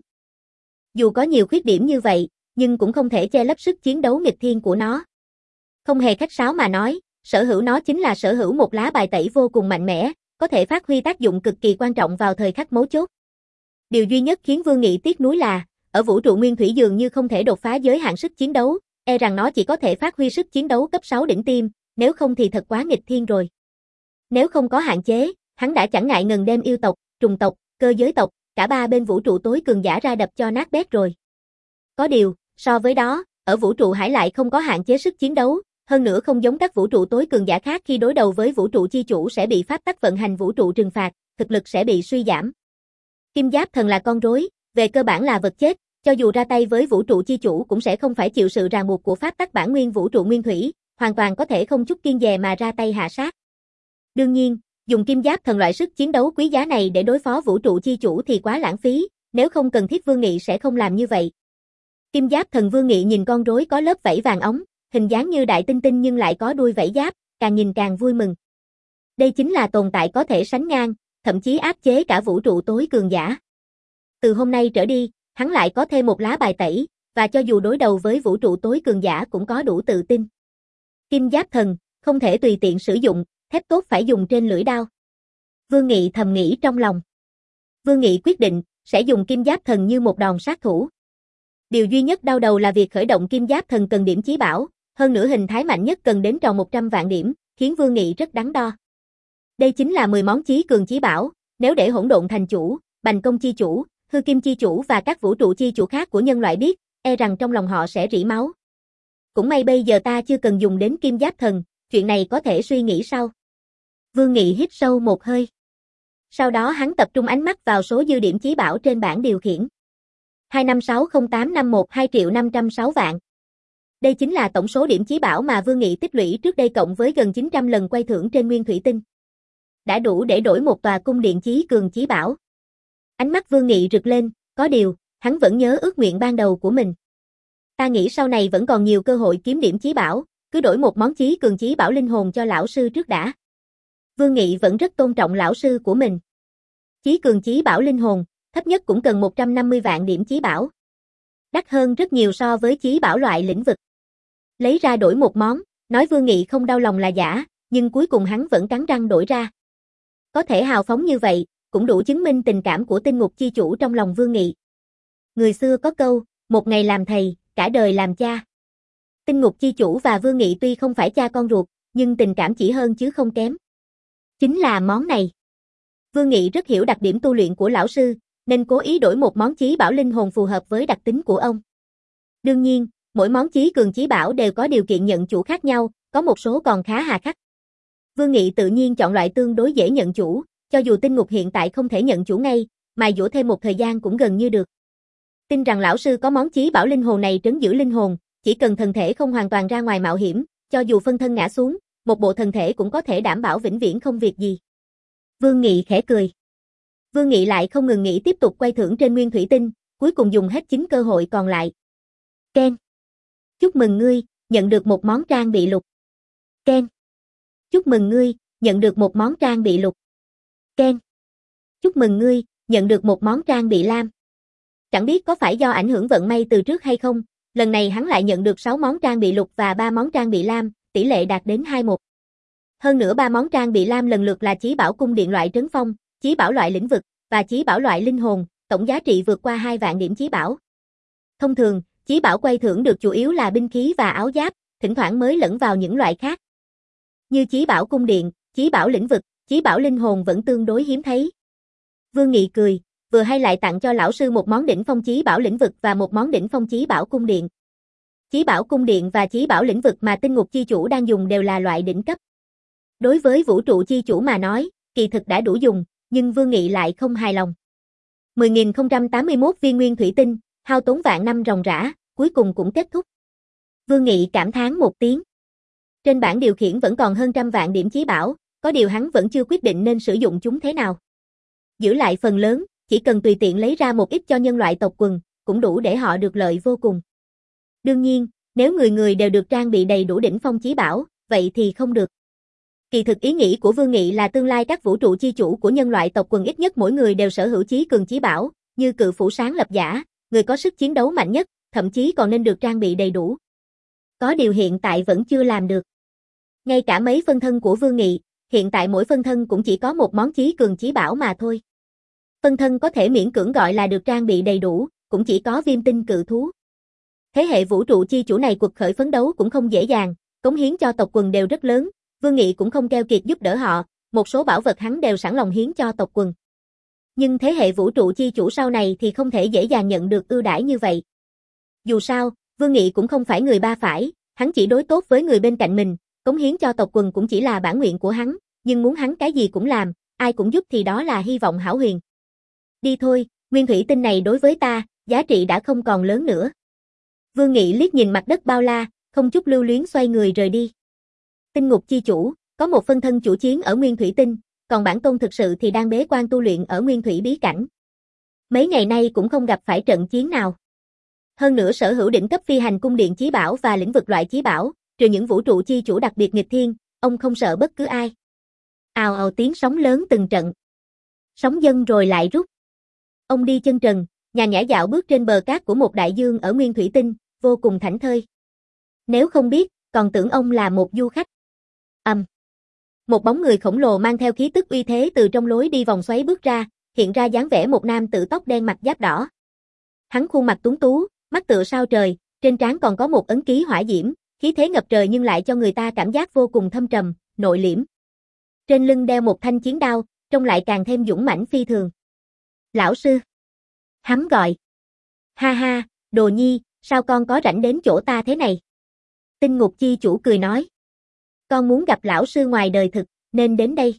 Dù có nhiều khuyết điểm như vậy, nhưng cũng không thể che lấp sức chiến đấu nghịch thiên của nó. Không hề khách sáo mà nói, sở hữu nó chính là sở hữu một lá bài tẩy vô cùng mạnh mẽ, có thể phát huy tác dụng cực kỳ quan trọng vào thời khắc mấu chốt. Điều duy nhất khiến Vương Nghị tiếc nuối là, ở vũ trụ nguyên thủy dường như không thể đột phá giới hạn sức chiến đấu, e rằng nó chỉ có thể phát huy sức chiến đấu cấp sáu đỉnh tim, nếu không thì thật quá nghịch thiên rồi. Nếu không có hạn chế, hắn đã chẳng ngại ngần đem yêu tộc, trùng tộc, cơ giới tộc, cả ba bên vũ trụ tối cường giả ra đập cho nát bét rồi. Có điều, so với đó, ở vũ trụ hải lại không có hạn chế sức chiến đấu, hơn nữa không giống các vũ trụ tối cường giả khác khi đối đầu với vũ trụ chi chủ sẽ bị pháp tắc vận hành vũ trụ trừng phạt, thực lực sẽ bị suy giảm. Kim giáp thần là con rối, về cơ bản là vật chết, cho dù ra tay với vũ trụ chi chủ cũng sẽ không phải chịu sự ràng buộc của pháp tắc bản nguyên vũ trụ nguyên thủy, hoàn toàn có thể không chút kiêng dè mà ra tay hạ sát. Đương nhiên, dùng kim giáp thần loại sức chiến đấu quý giá này để đối phó vũ trụ chi chủ thì quá lãng phí, nếu không cần thiết Vương Nghị sẽ không làm như vậy. Kim giáp thần Vương Nghị nhìn con rối có lớp vảy vàng óng, hình dáng như đại tinh tinh nhưng lại có đuôi vảy giáp, càng nhìn càng vui mừng. Đây chính là tồn tại có thể sánh ngang, thậm chí áp chế cả vũ trụ tối cường giả. Từ hôm nay trở đi, hắn lại có thêm một lá bài tẩy, và cho dù đối đầu với vũ trụ tối cường giả cũng có đủ tự tin. Kim giáp thần, không thể tùy tiện sử dụng, thép tốt phải dùng trên lưỡi đao. Vương Nghị thầm nghĩ trong lòng. Vương Nghị quyết định, sẽ dùng kim giáp thần như một đòn sát thủ. Điều duy nhất đau đầu là việc khởi động kim giáp thần cần điểm chí bảo, hơn nữa hình thái mạnh nhất cần đến tròn một trăm vạn điểm, khiến Vương Nghị rất đắn đo. Đây chính là mười món chí cường chí bảo, nếu để hỗn độn thành chủ, bành công chi chủ, hư kim chi chủ và các vũ trụ chi chủ khác của nhân loại biết, e rằng trong lòng họ sẽ rỉ máu. Cũng may bây giờ ta chưa cần dùng đến kim giáp thần, chuyện này có thể suy nghĩ sau. Vương Nghị hít sâu một hơi. Sau đó hắn tập trung ánh mắt vào số dư điểm chí bảo trên bảng điều khiển. hai năm sáu không tám năm một hai triệu năm trăm sáu vạn. Đây chính là tổng số điểm chí bảo mà Vương Nghị tích lũy trước đây cộng với gần chín trăm lần quay thưởng trên nguyên thủy tinh. Đã đủ để đổi một tòa cung điện chí cường chí bảo. Ánh mắt Vương Nghị rực lên, có điều, hắn vẫn nhớ ước nguyện ban đầu của mình. Ta nghĩ sau này vẫn còn nhiều cơ hội kiếm điểm chí bảo, cứ đổi một món chí cường chí bảo linh hồn cho lão sư trước đã. Vương Nghị vẫn rất tôn trọng lão sư của mình. Chí cường chí bảo linh hồn, thấp nhất cũng cần một trăm năm mươi vạn điểm chí bảo. Đắt hơn rất nhiều so với chí bảo loại lĩnh vực. Lấy ra đổi một món, nói Vương Nghị không đau lòng là giả, nhưng cuối cùng hắn vẫn cắn răng đổi ra. Có thể hào phóng như vậy, cũng đủ chứng minh tình cảm của tinh ngục chi chủ trong lòng Vương Nghị. Người xưa có câu, một ngày làm thầy, cả đời làm cha. Tinh ngục chi chủ và Vương Nghị tuy không phải cha con ruột, nhưng tình cảm chỉ hơn chứ không kém. Chính là món này. Vương Nghị rất hiểu đặc điểm tu luyện của lão sư, nên cố ý đổi một món chí bảo linh hồn phù hợp với đặc tính của ông. Đương nhiên, mỗi món chí cường chí bảo đều có điều kiện nhận chủ khác nhau, có một số còn khá hà khắc. Vương Nghị tự nhiên chọn loại tương đối dễ nhận chủ, cho dù tinh ngục hiện tại không thể nhận chủ ngay, mài dũa thêm một thời gian cũng gần như được. Tin rằng lão sư có món chí bảo linh hồn này trấn giữ linh hồn, chỉ cần thân thể không hoàn toàn ra ngoài mạo hiểm, cho dù phân thân ngã xuống, một bộ thân thể cũng có thể đảm bảo vĩnh viễn không việc gì. Vương Nghị khẽ cười. Vương Nghị lại không ngừng nghĩ tiếp tục quay thưởng trên nguyên thủy tinh, cuối cùng dùng hết chín cơ hội còn lại. Ken. Chúc mừng ngươi, nhận được một món trang bị lục. Ken. Chúc mừng ngươi, nhận được một món trang bị lục. Ken. Chúc mừng ngươi, nhận được một món trang bị lam. Chẳng biết có phải do ảnh hưởng vận may từ trước hay không, lần này hắn lại nhận được sáu món trang bị lục và ba món trang bị lam, tỷ lệ đạt đến hai một. Hơn nữa ba món trang bị lam lần lượt là chí bảo cung điện loại trấn phong, chí bảo loại lĩnh vực và chí bảo loại linh hồn, tổng giá trị vượt qua hai vạn điểm chí bảo. Thông thường, chí bảo quay thưởng được chủ yếu là binh khí và áo giáp, thỉnh thoảng mới lẫn vào những loại khác. Như chí bảo cung điện, chí bảo lĩnh vực, chí bảo linh hồn vẫn tương đối hiếm thấy. Vương Nghị cười, vừa hay lại tặng cho lão sư một món đỉnh phong chí bảo lĩnh vực và một món đỉnh phong chí bảo cung điện. Chí bảo cung điện và chí bảo lĩnh vực mà tinh ngục chi chủ đang dùng đều là loại đỉnh cấp. Đối với vũ trụ chi chủ mà nói, kỳ thực đã đủ dùng, nhưng Vương Nghị lại không hài lòng. mười nghìn không trăm tám mươi mốt viên nguyên thủy tinh, hao tốn vạn năm ròng rã, cuối cùng cũng kết thúc. Vương Nghị cảm thán một tiếng. Trên bảng điều khiển vẫn còn hơn trăm vạn điểm chí bảo, có điều hắn vẫn chưa quyết định nên sử dụng chúng thế nào. Giữ lại phần lớn, chỉ cần tùy tiện lấy ra một ít cho nhân loại tộc quần, cũng đủ để họ được lợi vô cùng. Đương nhiên, nếu người người đều được trang bị đầy đủ đỉnh phong chí bảo, vậy thì không được. Kỳ thực ý nghĩ của Vương Nghị là tương lai các vũ trụ chi chủ của nhân loại tộc quần ít nhất mỗi người đều sở hữu chí cường chí bảo, như cự phủ sáng lập giả, người có sức chiến đấu mạnh nhất, thậm chí còn nên được trang bị đầy đủ. Có điều hiện tại vẫn chưa làm được. Ngay cả mấy phân thân của Vương Nghị, hiện tại mỗi phân thân cũng chỉ có một món chí cường chí bảo mà thôi. Phân thân có thể miễn cưỡng gọi là được trang bị đầy đủ, cũng chỉ có viêm tinh cự thú. Thế hệ vũ trụ chi chủ này cuộc khởi phấn đấu cũng không dễ dàng, cống hiến cho tộc quần đều rất lớn, Vương Nghị cũng không keo kiệt giúp đỡ họ, một số bảo vật hắn đều sẵn lòng hiến cho tộc quần. Nhưng thế hệ vũ trụ chi chủ sau này thì không thể dễ dàng nhận được ưu đãi như vậy. Dù sao, Vương Nghị cũng không phải người ba phải, hắn chỉ đối tốt với người bên cạnh mình, cống hiến cho tộc quần cũng chỉ là bản nguyện của hắn, nhưng muốn hắn cái gì cũng làm, ai cũng giúp thì đó là hy vọng hão huyền. Đi thôi, nguyên thủy tinh này đối với ta, giá trị đã không còn lớn nữa. Vương Nghị liếc nhìn mặt đất bao la, không chút lưu luyến xoay người rời đi. Tinh ngục chi chủ, có một phân thân chủ chiến ở nguyên thủy tinh, còn bản tôn thực sự thì đang bế quan tu luyện ở nguyên thủy bí cảnh. Mấy ngày nay cũng không gặp phải trận chiến nào. Hơn nữa sở hữu đỉnh cấp phi hành cung điện chí bảo và lĩnh vực loại chí bảo, trừ những vũ trụ chi chủ đặc biệt nghịch thiên, ông không sợ bất cứ ai. Ào ào tiếng sóng lớn từng trận. Sóng dâng rồi lại rút. Ông đi chân trần, nhàn nhã dạo bước trên bờ cát của một đại dương ở Nguyên Thủy Tinh, vô cùng thảnh thơi. Nếu không biết, còn tưởng ông là một du khách. Ầm. Um. Một bóng người khổng lồ mang theo khí tức uy thế từ trong lối đi vòng xoáy bước ra, hiện ra dáng vẻ một nam tử tóc đen mặc giáp đỏ. Hắn khuôn mặt tuấn tú, mắt tựa sao trời, trên trán còn có một ấn ký hỏa diễm, khí thế ngập trời nhưng lại cho người ta cảm giác vô cùng thâm trầm, nội liễm. Trên lưng đeo một thanh chiến đao, trông lại càng thêm dũng mãnh phi thường. Lão sư. Hắn gọi. Ha ha, Đồ Nhi, sao con có rảnh đến chỗ ta thế này? Tinh Ngục Chi chủ cười nói. Con muốn gặp lão sư ngoài đời thực, nên đến đây.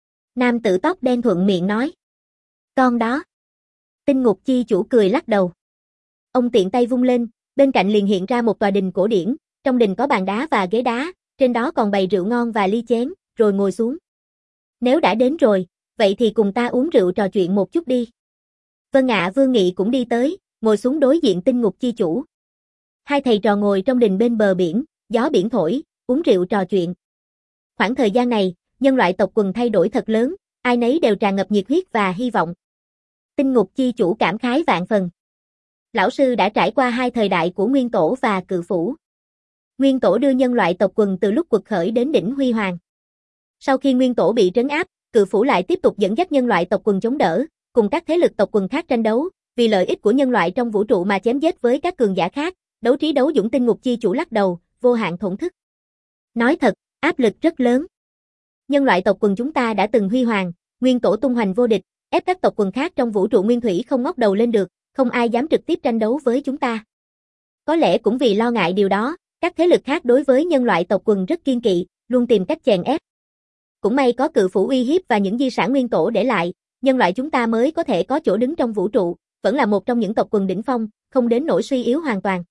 Nam tử tóc đen thuận miệng nói. Con đó. Tinh Ngục Chi chủ cười lắc đầu. Ông tiện tay vung lên, bên cạnh liền hiện ra một tòa đình cổ điển, trong đình có bàn đá và ghế đá, trên đó còn bày rượu ngon và ly chén, rồi ngồi xuống. Nếu đã đến rồi, vậy thì cùng ta uống rượu trò chuyện một chút đi. Vân ạ, Vương Nghị cũng đi tới, ngồi xuống đối diện Tinh Ngục Chi chủ. Hai thầy trò ngồi trong đình bên bờ biển, gió biển thổi, uống rượu trò chuyện. Khoảng thời gian này, nhân loại tộc quần thay đổi thật lớn, ai nấy đều tràn ngập nhiệt huyết và hy vọng. Tinh Ngục Chi chủ cảm khái vạn phần. Lão sư đã trải qua hai thời đại của Nguyên Tổ và Cự Phủ. Nguyên Tổ đưa nhân loại tộc quần từ lúc quật khởi đến đỉnh huy hoàng. Sau khi Nguyên Tổ bị trấn áp, Cự Phủ lại tiếp tục dẫn dắt nhân loại tộc quần chống đỡ, cùng các thế lực tộc quần khác tranh đấu, vì lợi ích của nhân loại trong vũ trụ mà chém giết với các cường giả khác, đấu trí đấu dũng. Tinh Ngục Chi chủ lắc đầu, vô hạn thổn thức. Nói thật, áp lực rất lớn. Nhân loại tộc quần chúng ta đã từng huy hoàng, Nguyên Tổ tung hoành vô địch, ép các tộc quần khác trong vũ trụ nguyên thủy không ngóc đầu lên được, không ai dám trực tiếp tranh đấu với chúng ta. Có lẽ cũng vì lo ngại điều đó, các thế lực khác đối với nhân loại tộc quần rất kiên kỵ, luôn tìm cách chèn ép. Cũng may có Cự Phủ uy hiếp và những di sản Nguyên Tổ để lại, nhân loại chúng ta mới có thể có chỗ đứng trong vũ trụ, vẫn là một trong những tộc quần đỉnh phong, không đến nỗi suy yếu hoàn toàn.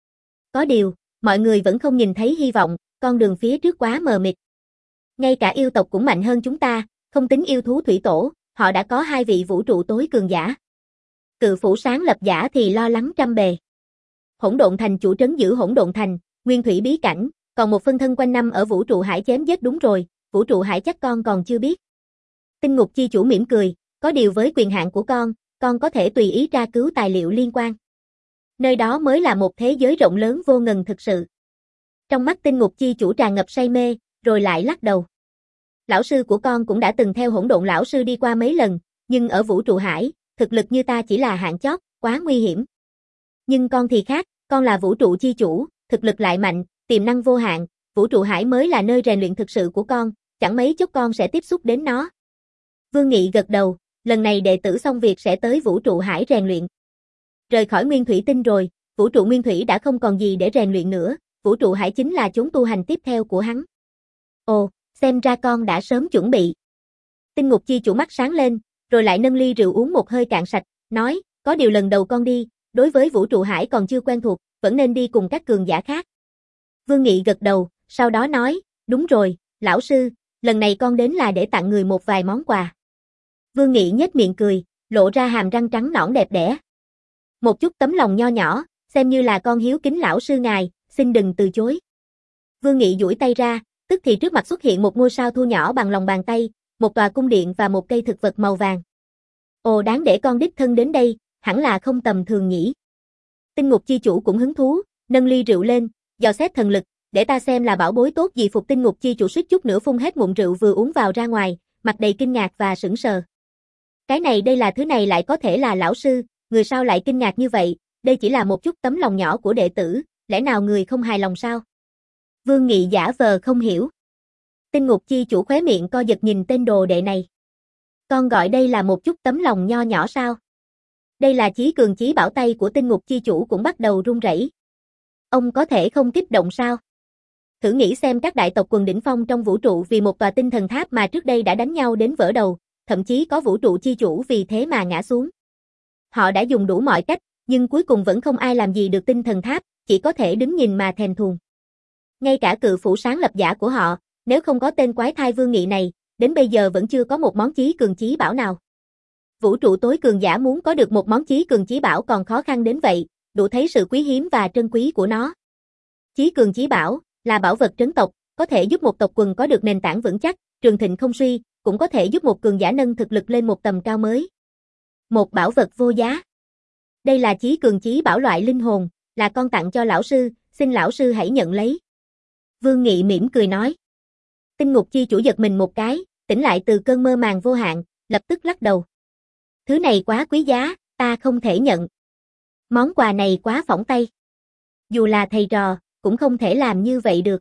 Có điều, mọi người vẫn không nhìn thấy hy vọng, con đường phía trước quá mờ mịt. Ngay cả yêu tộc cũng mạnh hơn chúng ta, không tính yêu thú thủy tổ, họ đã có hai vị vũ trụ tối cường giả. Cự Phủ sáng lập giả thì lo lắng trăm bề. Hỗn Độn Thành chủ trấn giữ Hỗn Độn Thành, Nguyên Thủy bí cảnh, còn một phân thân quanh năm ở vũ trụ hải chém giết. Đúng rồi, vũ trụ hải chắc con còn chưa biết. Tinh Ngục Chi chủ mỉm cười, có điều với quyền hạn của con, con có thể tùy ý tra cứu tài liệu liên quan. Nơi đó mới là một thế giới rộng lớn vô ngần thực sự. Trong mắt Tinh Ngục Chi chủ tràn ngập say mê, rồi lại lắc đầu. Lão sư của con cũng đã từng theo Hỗn Độn lão sư đi qua mấy lần, nhưng ở vũ trụ hải, thực lực như ta chỉ là hạng chót, quá nguy hiểm. Nhưng con thì khác, con là vũ trụ chi chủ, thực lực lại mạnh, tiềm năng vô hạn, vũ trụ hải mới là nơi rèn luyện thực sự của con, chẳng mấy chốc con sẽ tiếp xúc đến nó. Vương Nghị gật đầu, lần này đệ tử xong việc sẽ tới vũ trụ hải rèn luyện. Rời khỏi Nguyên Thủy Tinh rồi, vũ trụ Nguyên Thủy đã không còn gì để rèn luyện nữa, vũ trụ hải chính là chốn tu hành tiếp theo của hắn. Ồ, xem ra con đã sớm chuẩn bị. Tinh Ngục Chi chủ mắt sáng lên, rồi lại nâng ly rượu uống một hơi cạn sạch, nói, có điều lần đầu con đi, đối với vũ trụ hải còn chưa quen thuộc, vẫn nên đi cùng các cường giả khác. Vương Nghị gật đầu, sau đó nói, đúng rồi, lão sư, lần này con đến là để tặng người một vài món quà. Vương Nghị nhếch miệng cười, lộ ra hàm răng trắng nõn đẹp đẽ. Một chút tấm lòng nho nhỏ, xem như là con hiếu kính lão sư ngài, xin đừng từ chối. Vương Nghị duỗi tay ra, tức thì trước mặt xuất hiện một ngôi sao thu nhỏ bằng lòng bàn tay, một tòa cung điện và một cây thực vật màu vàng. Ồ, đáng để con đích thân đến đây, hẳn là không tầm thường nhỉ. Tinh Ngục Chi chủ cũng hứng thú, nâng ly rượu lên, dò xét thần lực, để ta xem là bảo bối tốt gì. Phục Tinh Ngục Chi chủ suýt chút nữa phun hết ngụm rượu vừa uống vào ra ngoài, mặt đầy kinh ngạc và sững sờ. Cái này đây là thứ này lại có thể là lão sư, người sao lại kinh ngạc như vậy, đây chỉ là một chút tấm lòng nhỏ của đệ tử, lẽ nào người không hài lòng sao? Vương Nghị giả vờ không hiểu. Tinh Ngục Chi chủ khóe miệng co giật nhìn tên đồ đệ này. Con gọi đây là một chút tấm lòng nho nhỏ sao? Đây là chí cường chí bảo. Tay của Tinh Ngục Chi chủ cũng bắt đầu run rẩy. Ông có thể không kích động sao? Thử nghĩ xem các đại tộc quần đỉnh phong trong vũ trụ vì một tòa tinh thần tháp mà trước đây đã đánh nhau đến vỡ đầu, thậm chí có vũ trụ chi chủ vì thế mà ngã xuống. Họ đã dùng đủ mọi cách, nhưng cuối cùng vẫn không ai làm gì được tinh thần tháp, chỉ có thể đứng nhìn mà thèm thuồng. Ngay cả Cự Phủ sáng lập giả của họ, nếu không có tên quái thai Vương Nghị này, đến bây giờ vẫn chưa có một món chí cường chí bảo nào. Vũ trụ tối cường giả muốn có được một món chí cường chí bảo còn khó khăn đến vậy, đủ thấy sự quý hiếm và trân quý của nó. Chí cường chí bảo là bảo vật trấn tộc, có thể giúp một tộc quần có được nền tảng vững chắc, trường thịnh không suy, cũng có thể giúp một cường giả nâng thực lực lên một tầm cao mới. Một bảo vật vô giá. Đây là chí cường chí bảo loại linh hồn, là con tặng cho lão sư, xin lão sư hãy nhận lấy. Vương Nghị mỉm cười nói. Tinh ngục chi chủ giật mình một cái, tỉnh lại từ cơn mơ màng vô hạn, lập tức lắc đầu. Thứ này quá quý giá, ta không thể nhận. Món quà này quá phỏng tay. Dù là thầy trò, cũng không thể làm như vậy được.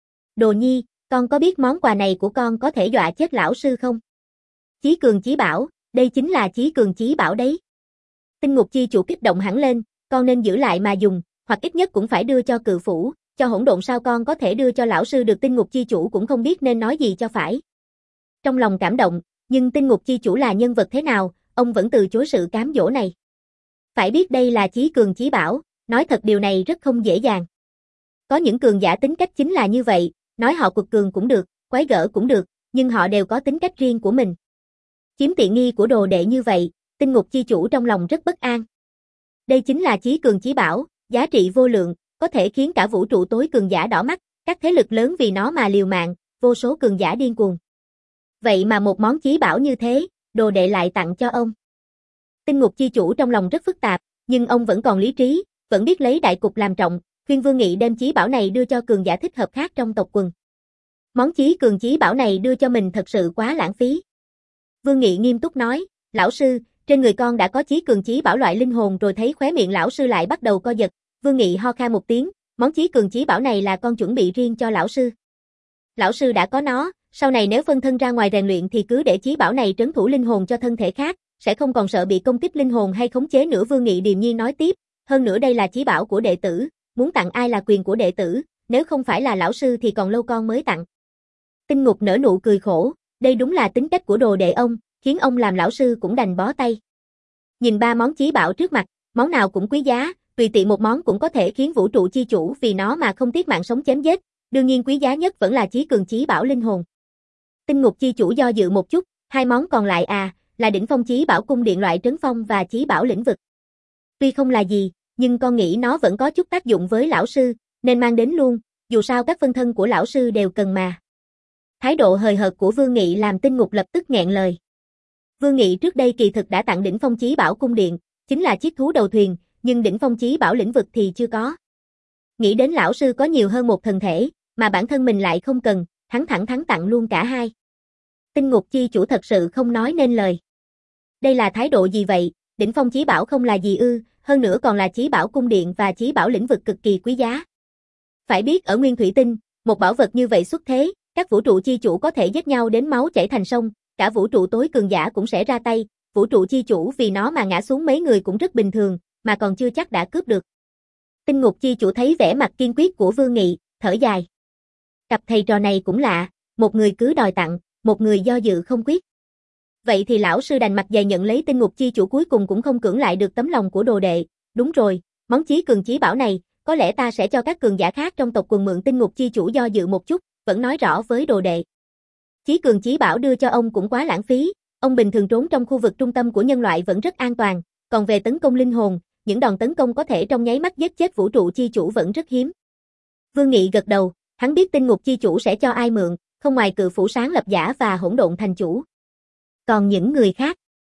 Đồ nhi, con có biết món quà này của con có thể dọa chết lão sư không? Chí cường chí bảo, đây chính là chí cường chí bảo đấy. Tinh ngục chi chủ kích động hẳn lên, con nên giữ lại mà dùng, hoặc ít nhất cũng phải đưa cho cự phủ, cho hỗn độn sao con có thể đưa cho lão sư được. Tinh ngục chi chủ cũng không biết nên nói gì cho phải. Trong lòng cảm động, nhưng tinh ngục chi chủ là nhân vật thế nào, ông vẫn từ chối sự cám dỗ này. Phải biết đây là chí cường chí bảo, nói thật điều này rất không dễ dàng. Có những cường giả tính cách chính là như vậy, nói họ quật cường cũng được, quái gở cũng được, nhưng họ đều có tính cách riêng của mình. Chiếm tiện nghi của đồ đệ như vậy, tinh ngục chi chủ trong lòng rất bất an. Đây chính là chí cường chí bảo, giá trị vô lượng, có thể khiến cả vũ trụ tối cường giả đỏ mắt, các thế lực lớn vì nó mà liều mạng, vô số cường giả điên cuồng. Vậy mà một món chí bảo như thế, đồ đệ lại tặng cho ông. Tinh ngục chi chủ trong lòng rất phức tạp, nhưng ông vẫn còn lý trí, vẫn biết lấy đại cục làm trọng, khuyên Vương Nghị đem chí bảo này đưa cho cường giả thích hợp khác trong tộc quần. Món chí cường chí bảo này đưa cho mình thật sự quá lãng phí. Vương Nghị nghiêm túc nói, lão sư, trên người con đã có chí cường chí bảo loại linh hồn rồi. Thấy khóe miệng lão sư lại bắt đầu co giật, Vương Nghị ho khan một tiếng, món chí cường chí bảo này là con chuẩn bị riêng cho lão sư. Lão sư đã có nó, sau này nếu phân thân ra ngoài rèn luyện thì cứ để chí bảo này trấn thủ linh hồn cho thân thể khác, sẽ không còn sợ bị công kích linh hồn hay khống chế nữa. Vương Nghị điềm nhiên nói tiếp, hơn nữa đây là chí bảo của đệ tử, muốn tặng ai là quyền của đệ tử, nếu không phải là lão sư thì còn lâu con mới tặng. Tinh ngục nở nụ cười khổ, đây đúng là tính cách của đồ đệ ông, khiến ông làm lão sư cũng đành bó tay. Nhìn ba món chí bảo trước mặt, món nào cũng quý giá, tùy tiện một món cũng có thể khiến vũ trụ chi chủ vì nó mà không tiếc mạng sống chém giết, đương nhiên quý giá nhất vẫn là chí cường chí bảo linh hồn. Tinh ngục chi chủ do dự một chút, hai món còn lại à, là đỉnh phong chí bảo cung điện loại trấn phong và chí bảo lĩnh vực. Tuy không là gì, nhưng con nghĩ nó vẫn có chút tác dụng với lão sư, nên mang đến luôn, dù sao các phân thân của lão sư đều cần mà. Thái độ hời hợt của Vương Nghị làm Tinh ngục lập tức nghẹn lời. Vương Nghị trước đây kỳ thực đã tặng đỉnh phong chí bảo cung điện, chính là chiếc thú đầu thuyền, nhưng đỉnh phong chí bảo lĩnh vực thì chưa có. Nghĩ đến lão sư có nhiều hơn một thần thể, mà bản thân mình lại không cần, hắn thẳng thắn tặng luôn cả hai. Tinh ngục chi chủ thật sự không nói nên lời. Đây là thái độ gì vậy, đỉnh phong chí bảo không là gì ư, hơn nữa còn là chí bảo cung điện và chí bảo lĩnh vực cực kỳ quý giá. Phải biết ở Nguyên Thủy Tinh, một bảo vật như vậy xuất thế, các vũ trụ chi chủ có thể giết nhau đến máu chảy thành sông, cả vũ trụ tối cường giả cũng sẽ ra tay, vũ trụ chi chủ vì nó mà ngã xuống mấy người cũng rất bình thường, mà còn chưa chắc đã cướp được. Tinh ngục chi chủ thấy vẻ mặt kiên quyết của Vương Nghị, thở dài. Cặp thầy trò này cũng lạ, một người cứ đòi tặng, một người do dự không quyết. Vậy thì lão sư đành mặt dày nhận lấy. Tinh ngục chi chủ cuối cùng cũng không cưỡng lại được tấm lòng của đồ đệ. Đúng rồi, món chí cường chí bảo này, có lẽ ta sẽ cho các cường giả khác trong tộc quần mượn. Tinh ngục chi chủ do dự một chút, vẫn nói rõ với đồ đệ. Chí cường chí bảo đưa cho ông cũng quá lãng phí, ông bình thường trốn trong khu vực trung tâm của nhân loại vẫn rất an toàn, còn về tấn công linh hồn, những đòn tấn công có thể trong nháy mắt giết chết vũ trụ chi chủ vẫn rất hiếm. Vương Nghị gật đầu, hắn biết tinh ngục chi chủ sẽ cho ai mượn, không ngoài cự phủ sáng lập giả và hỗn độn thành chủ. Còn những người khác,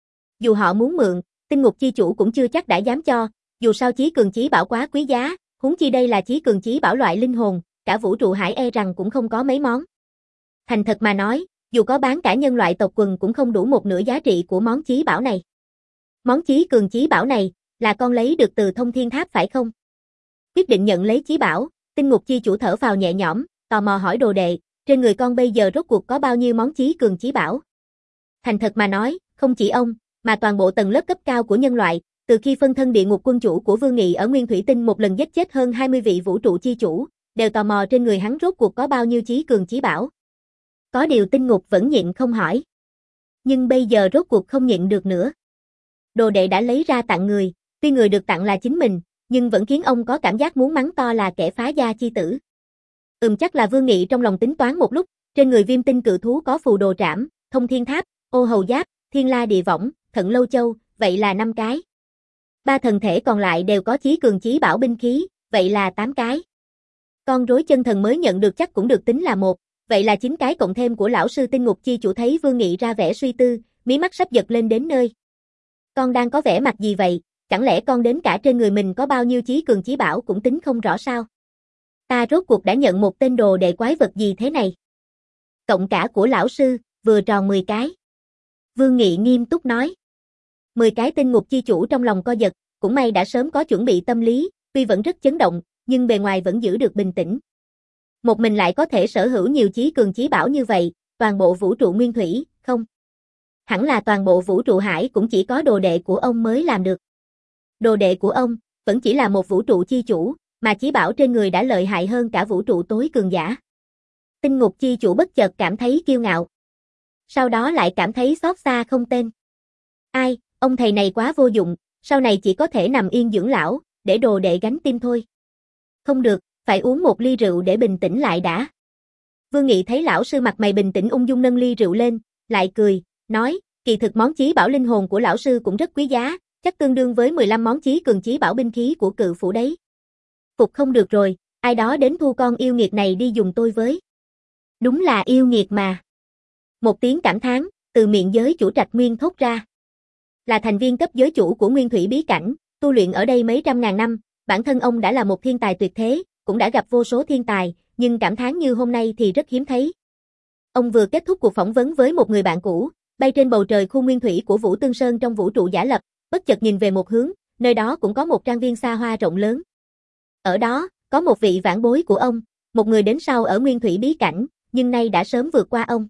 dù họ muốn mượn, tinh ngục chi chủ cũng chưa chắc đã dám cho, dù sao chí cường chí bảo quá quý giá, huống chi đây là chí cường chí bảo loại linh hồn, cả vũ trụ hải e rằng cũng không có mấy món. Thành thật mà nói, dù có bán cả nhân loại tộc quần cũng không đủ một nửa giá trị của món chí bảo này. Món chí cường chí bảo này, là con lấy được từ Thông Thiên Tháp phải không? Quyết định nhận lấy chí bảo, tinh ngục chi chủ thở phào nhẹ nhõm, tò mò hỏi đồ đệ, trên người con bây giờ rốt cuộc có bao nhiêu món chí cường chí bảo? Thành thật mà nói, không chỉ ông, mà toàn bộ tầng lớp cấp cao của nhân loại, từ khi phân thân địa ngục quân chủ của Vương Nghị ở Nguyên Thủy Tinh một lần giết chết hơn hai mươi vị vũ trụ chi chủ, đều tò mò trên người hắn rốt cuộc có bao nhiêu chí cường chí bảo. Có điều tinh ngục vẫn nhịn không hỏi. Nhưng bây giờ rốt cuộc không nhịn được nữa. Đồ đệ đã lấy ra tặng người, tuy người được tặng là chính mình, nhưng vẫn khiến ông có cảm giác muốn mắng to là kẻ phá gia chi tử. Ừm chắc là Vương Nghị trong lòng tính toán một lúc, trên người viêm tinh cự thú có phù đồ trảm, Thông Thiên Tháp, ô hầu giáp, thiên la địa võng, thận lâu châu, vậy là năm cái. Ba thần thể còn lại đều có chí cường chí bảo binh khí, vậy là tám cái. Con rối chân thần mới nhận được chắc cũng được tính là một, vậy là chín cái cộng thêm của lão sư tinh ngục chi chủ. Thấy Vương Nghị ra vẻ suy tư, mí mắt sắp giật lên đến nơi. Con đang có vẻ mặt gì vậy? chẳng lẽ con đến cả trên người mình có bao nhiêu chí cường chí bảo cũng tính không rõ sao? Ta rốt cuộc đã nhận một tên đồ đệ quái vật gì thế này? Cộng cả của lão sư, vừa tròn mười cái. Vương Nghị nghiêm túc nói. mười cái tinh ngục chi chủ trong lòng co giật, cũng may đã sớm có chuẩn bị tâm lý, tuy vẫn rất chấn động, nhưng bề ngoài vẫn giữ được bình tĩnh. Một mình lại có thể sở hữu nhiều chí cường chí bảo như vậy, toàn bộ vũ trụ nguyên thủy, không? Hẳn là toàn bộ vũ trụ hải cũng chỉ có đồ đệ của ông mới làm được. Đồ đệ của ông, vẫn chỉ là một vũ trụ chi chủ, mà chí bảo trên người đã lợi hại hơn cả vũ trụ tối cường giả. Tinh ngục chi chủ bất chợt cảm thấy kiêu ngạo. Sau đó lại cảm thấy xót xa không tên. Ai, ông thầy này quá vô dụng, sau này chỉ có thể nằm yên dưỡng lão, để đồ đệ gánh tim thôi. Không được, phải uống một ly rượu để bình tĩnh lại đã. Vương Nghị thấy lão sư mặt mày bình tĩnh ung dung nâng ly rượu lên, lại cười, nói, kỳ thực món chí bảo linh hồn của lão sư cũng rất quý giá, chắc tương đương với mười lăm món chí cường chí bảo binh khí của cự phủ đấy. Phục không được rồi, ai đó đến thu con yêu nghiệt này đi dùng tôi với. Đúng là yêu nghiệt mà. Một tiếng cảm thán, từ miệng giới chủ Trạch Nguyên thốt ra. Là thành viên cấp giới chủ của Nguyên Thủy Bí Cảnh, tu luyện ở đây mấy trăm ngàn năm, bản thân ông đã là một thiên tài tuyệt thế, cũng đã gặp vô số thiên tài, nhưng cảm thán như hôm nay thì rất hiếm thấy. Ông vừa kết thúc cuộc phỏng vấn với một người bạn cũ, bay trên bầu trời khu nguyên thủy của Vũ Tương Sơn trong vũ trụ giả lập, bất chợt nhìn về một hướng, nơi đó cũng có một trang viên xa hoa rộng lớn. Ở đó, có một vị vãn bối của ông, một người đến sau ở Nguyên Thủy Bí Cảnh, nhưng nay đã sớm vượt qua ông.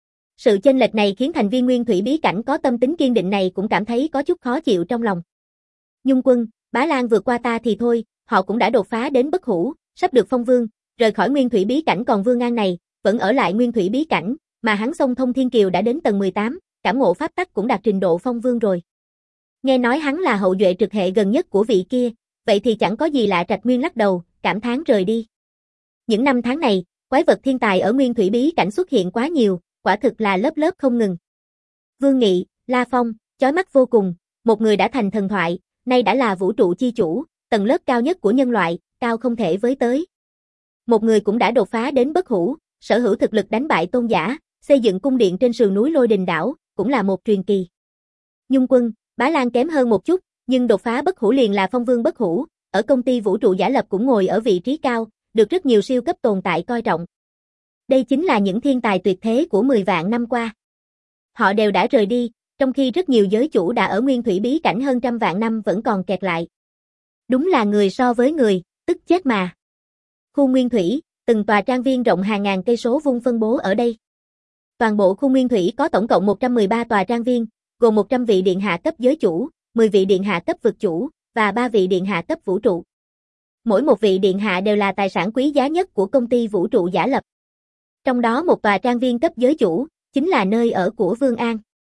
Sự chênh lệch này khiến thành viên Nguyên Thủy Bí Cảnh có tâm tính kiên định này cũng cảm thấy có chút khó chịu trong lòng. Nhung Quân, Bá Lan vượt qua ta thì thôi, họ cũng đã đột phá đến bất hủ, sắp được phong vương, rời khỏi Nguyên Thủy Bí Cảnh, còn Vương An này, vẫn ở lại Nguyên Thủy Bí Cảnh, mà hắn xông thông thiên kiều đã đến tầng mười tám, cảm ngộ pháp tắc cũng đạt trình độ phong vương rồi. Nghe nói hắn là hậu duệ trực hệ gần nhất của vị kia, vậy thì chẳng có gì lạ. Trạch Nguyên lắc đầu, cảm thán rời đi. Những năm tháng này, quái vật thiên tài ở Nguyên Thủy Bí Cảnh xuất hiện quá nhiều, quả thực là lớp lớp không ngừng. Vương Nghị, La Phong, chói mắt vô cùng, một người đã thành thần thoại, nay đã là vũ trụ chi chủ, tầng lớp cao nhất của nhân loại, cao không thể với tới. Một người cũng đã đột phá đến bất hủ, sở hữu thực lực đánh bại tôn giả, xây dựng cung điện trên sườn núi Lôi Đình đảo, cũng là một truyền kỳ. Nhung Quân, Bá Lan kém hơn một chút, nhưng đột phá bất hủ liền là phong vương bất hủ, ở công ty vũ trụ giả lập cũng ngồi ở vị trí cao, được rất nhiều siêu cấp tồn tại coi trọng. Đây chính là những thiên tài tuyệt thế của mười vạn năm qua. Họ đều đã rời đi, trong khi rất nhiều giới chủ đã ở Nguyên Thủy Bí Cảnh hơn trăm vạn năm vẫn còn kẹt lại. Đúng là người so với người, tức chết mà. Khu Nguyên Thủy, từng tòa trang viên rộng hàng ngàn cây số vuông phân bố ở đây. Toàn bộ khu Nguyên Thủy có tổng cộng một trăm mười ba tòa trang viên, gồm một trăm vị điện hạ cấp giới chủ, mười vị điện hạ cấp vực chủ, và ba vị điện hạ cấp vũ trụ. Mỗi một vị điện hạ đều là tài sản quý giá nhất của công ty vũ trụ giả lập. Trong đó một tòa trang viên cấp giới chủ, chính là nơi ở của Vương An.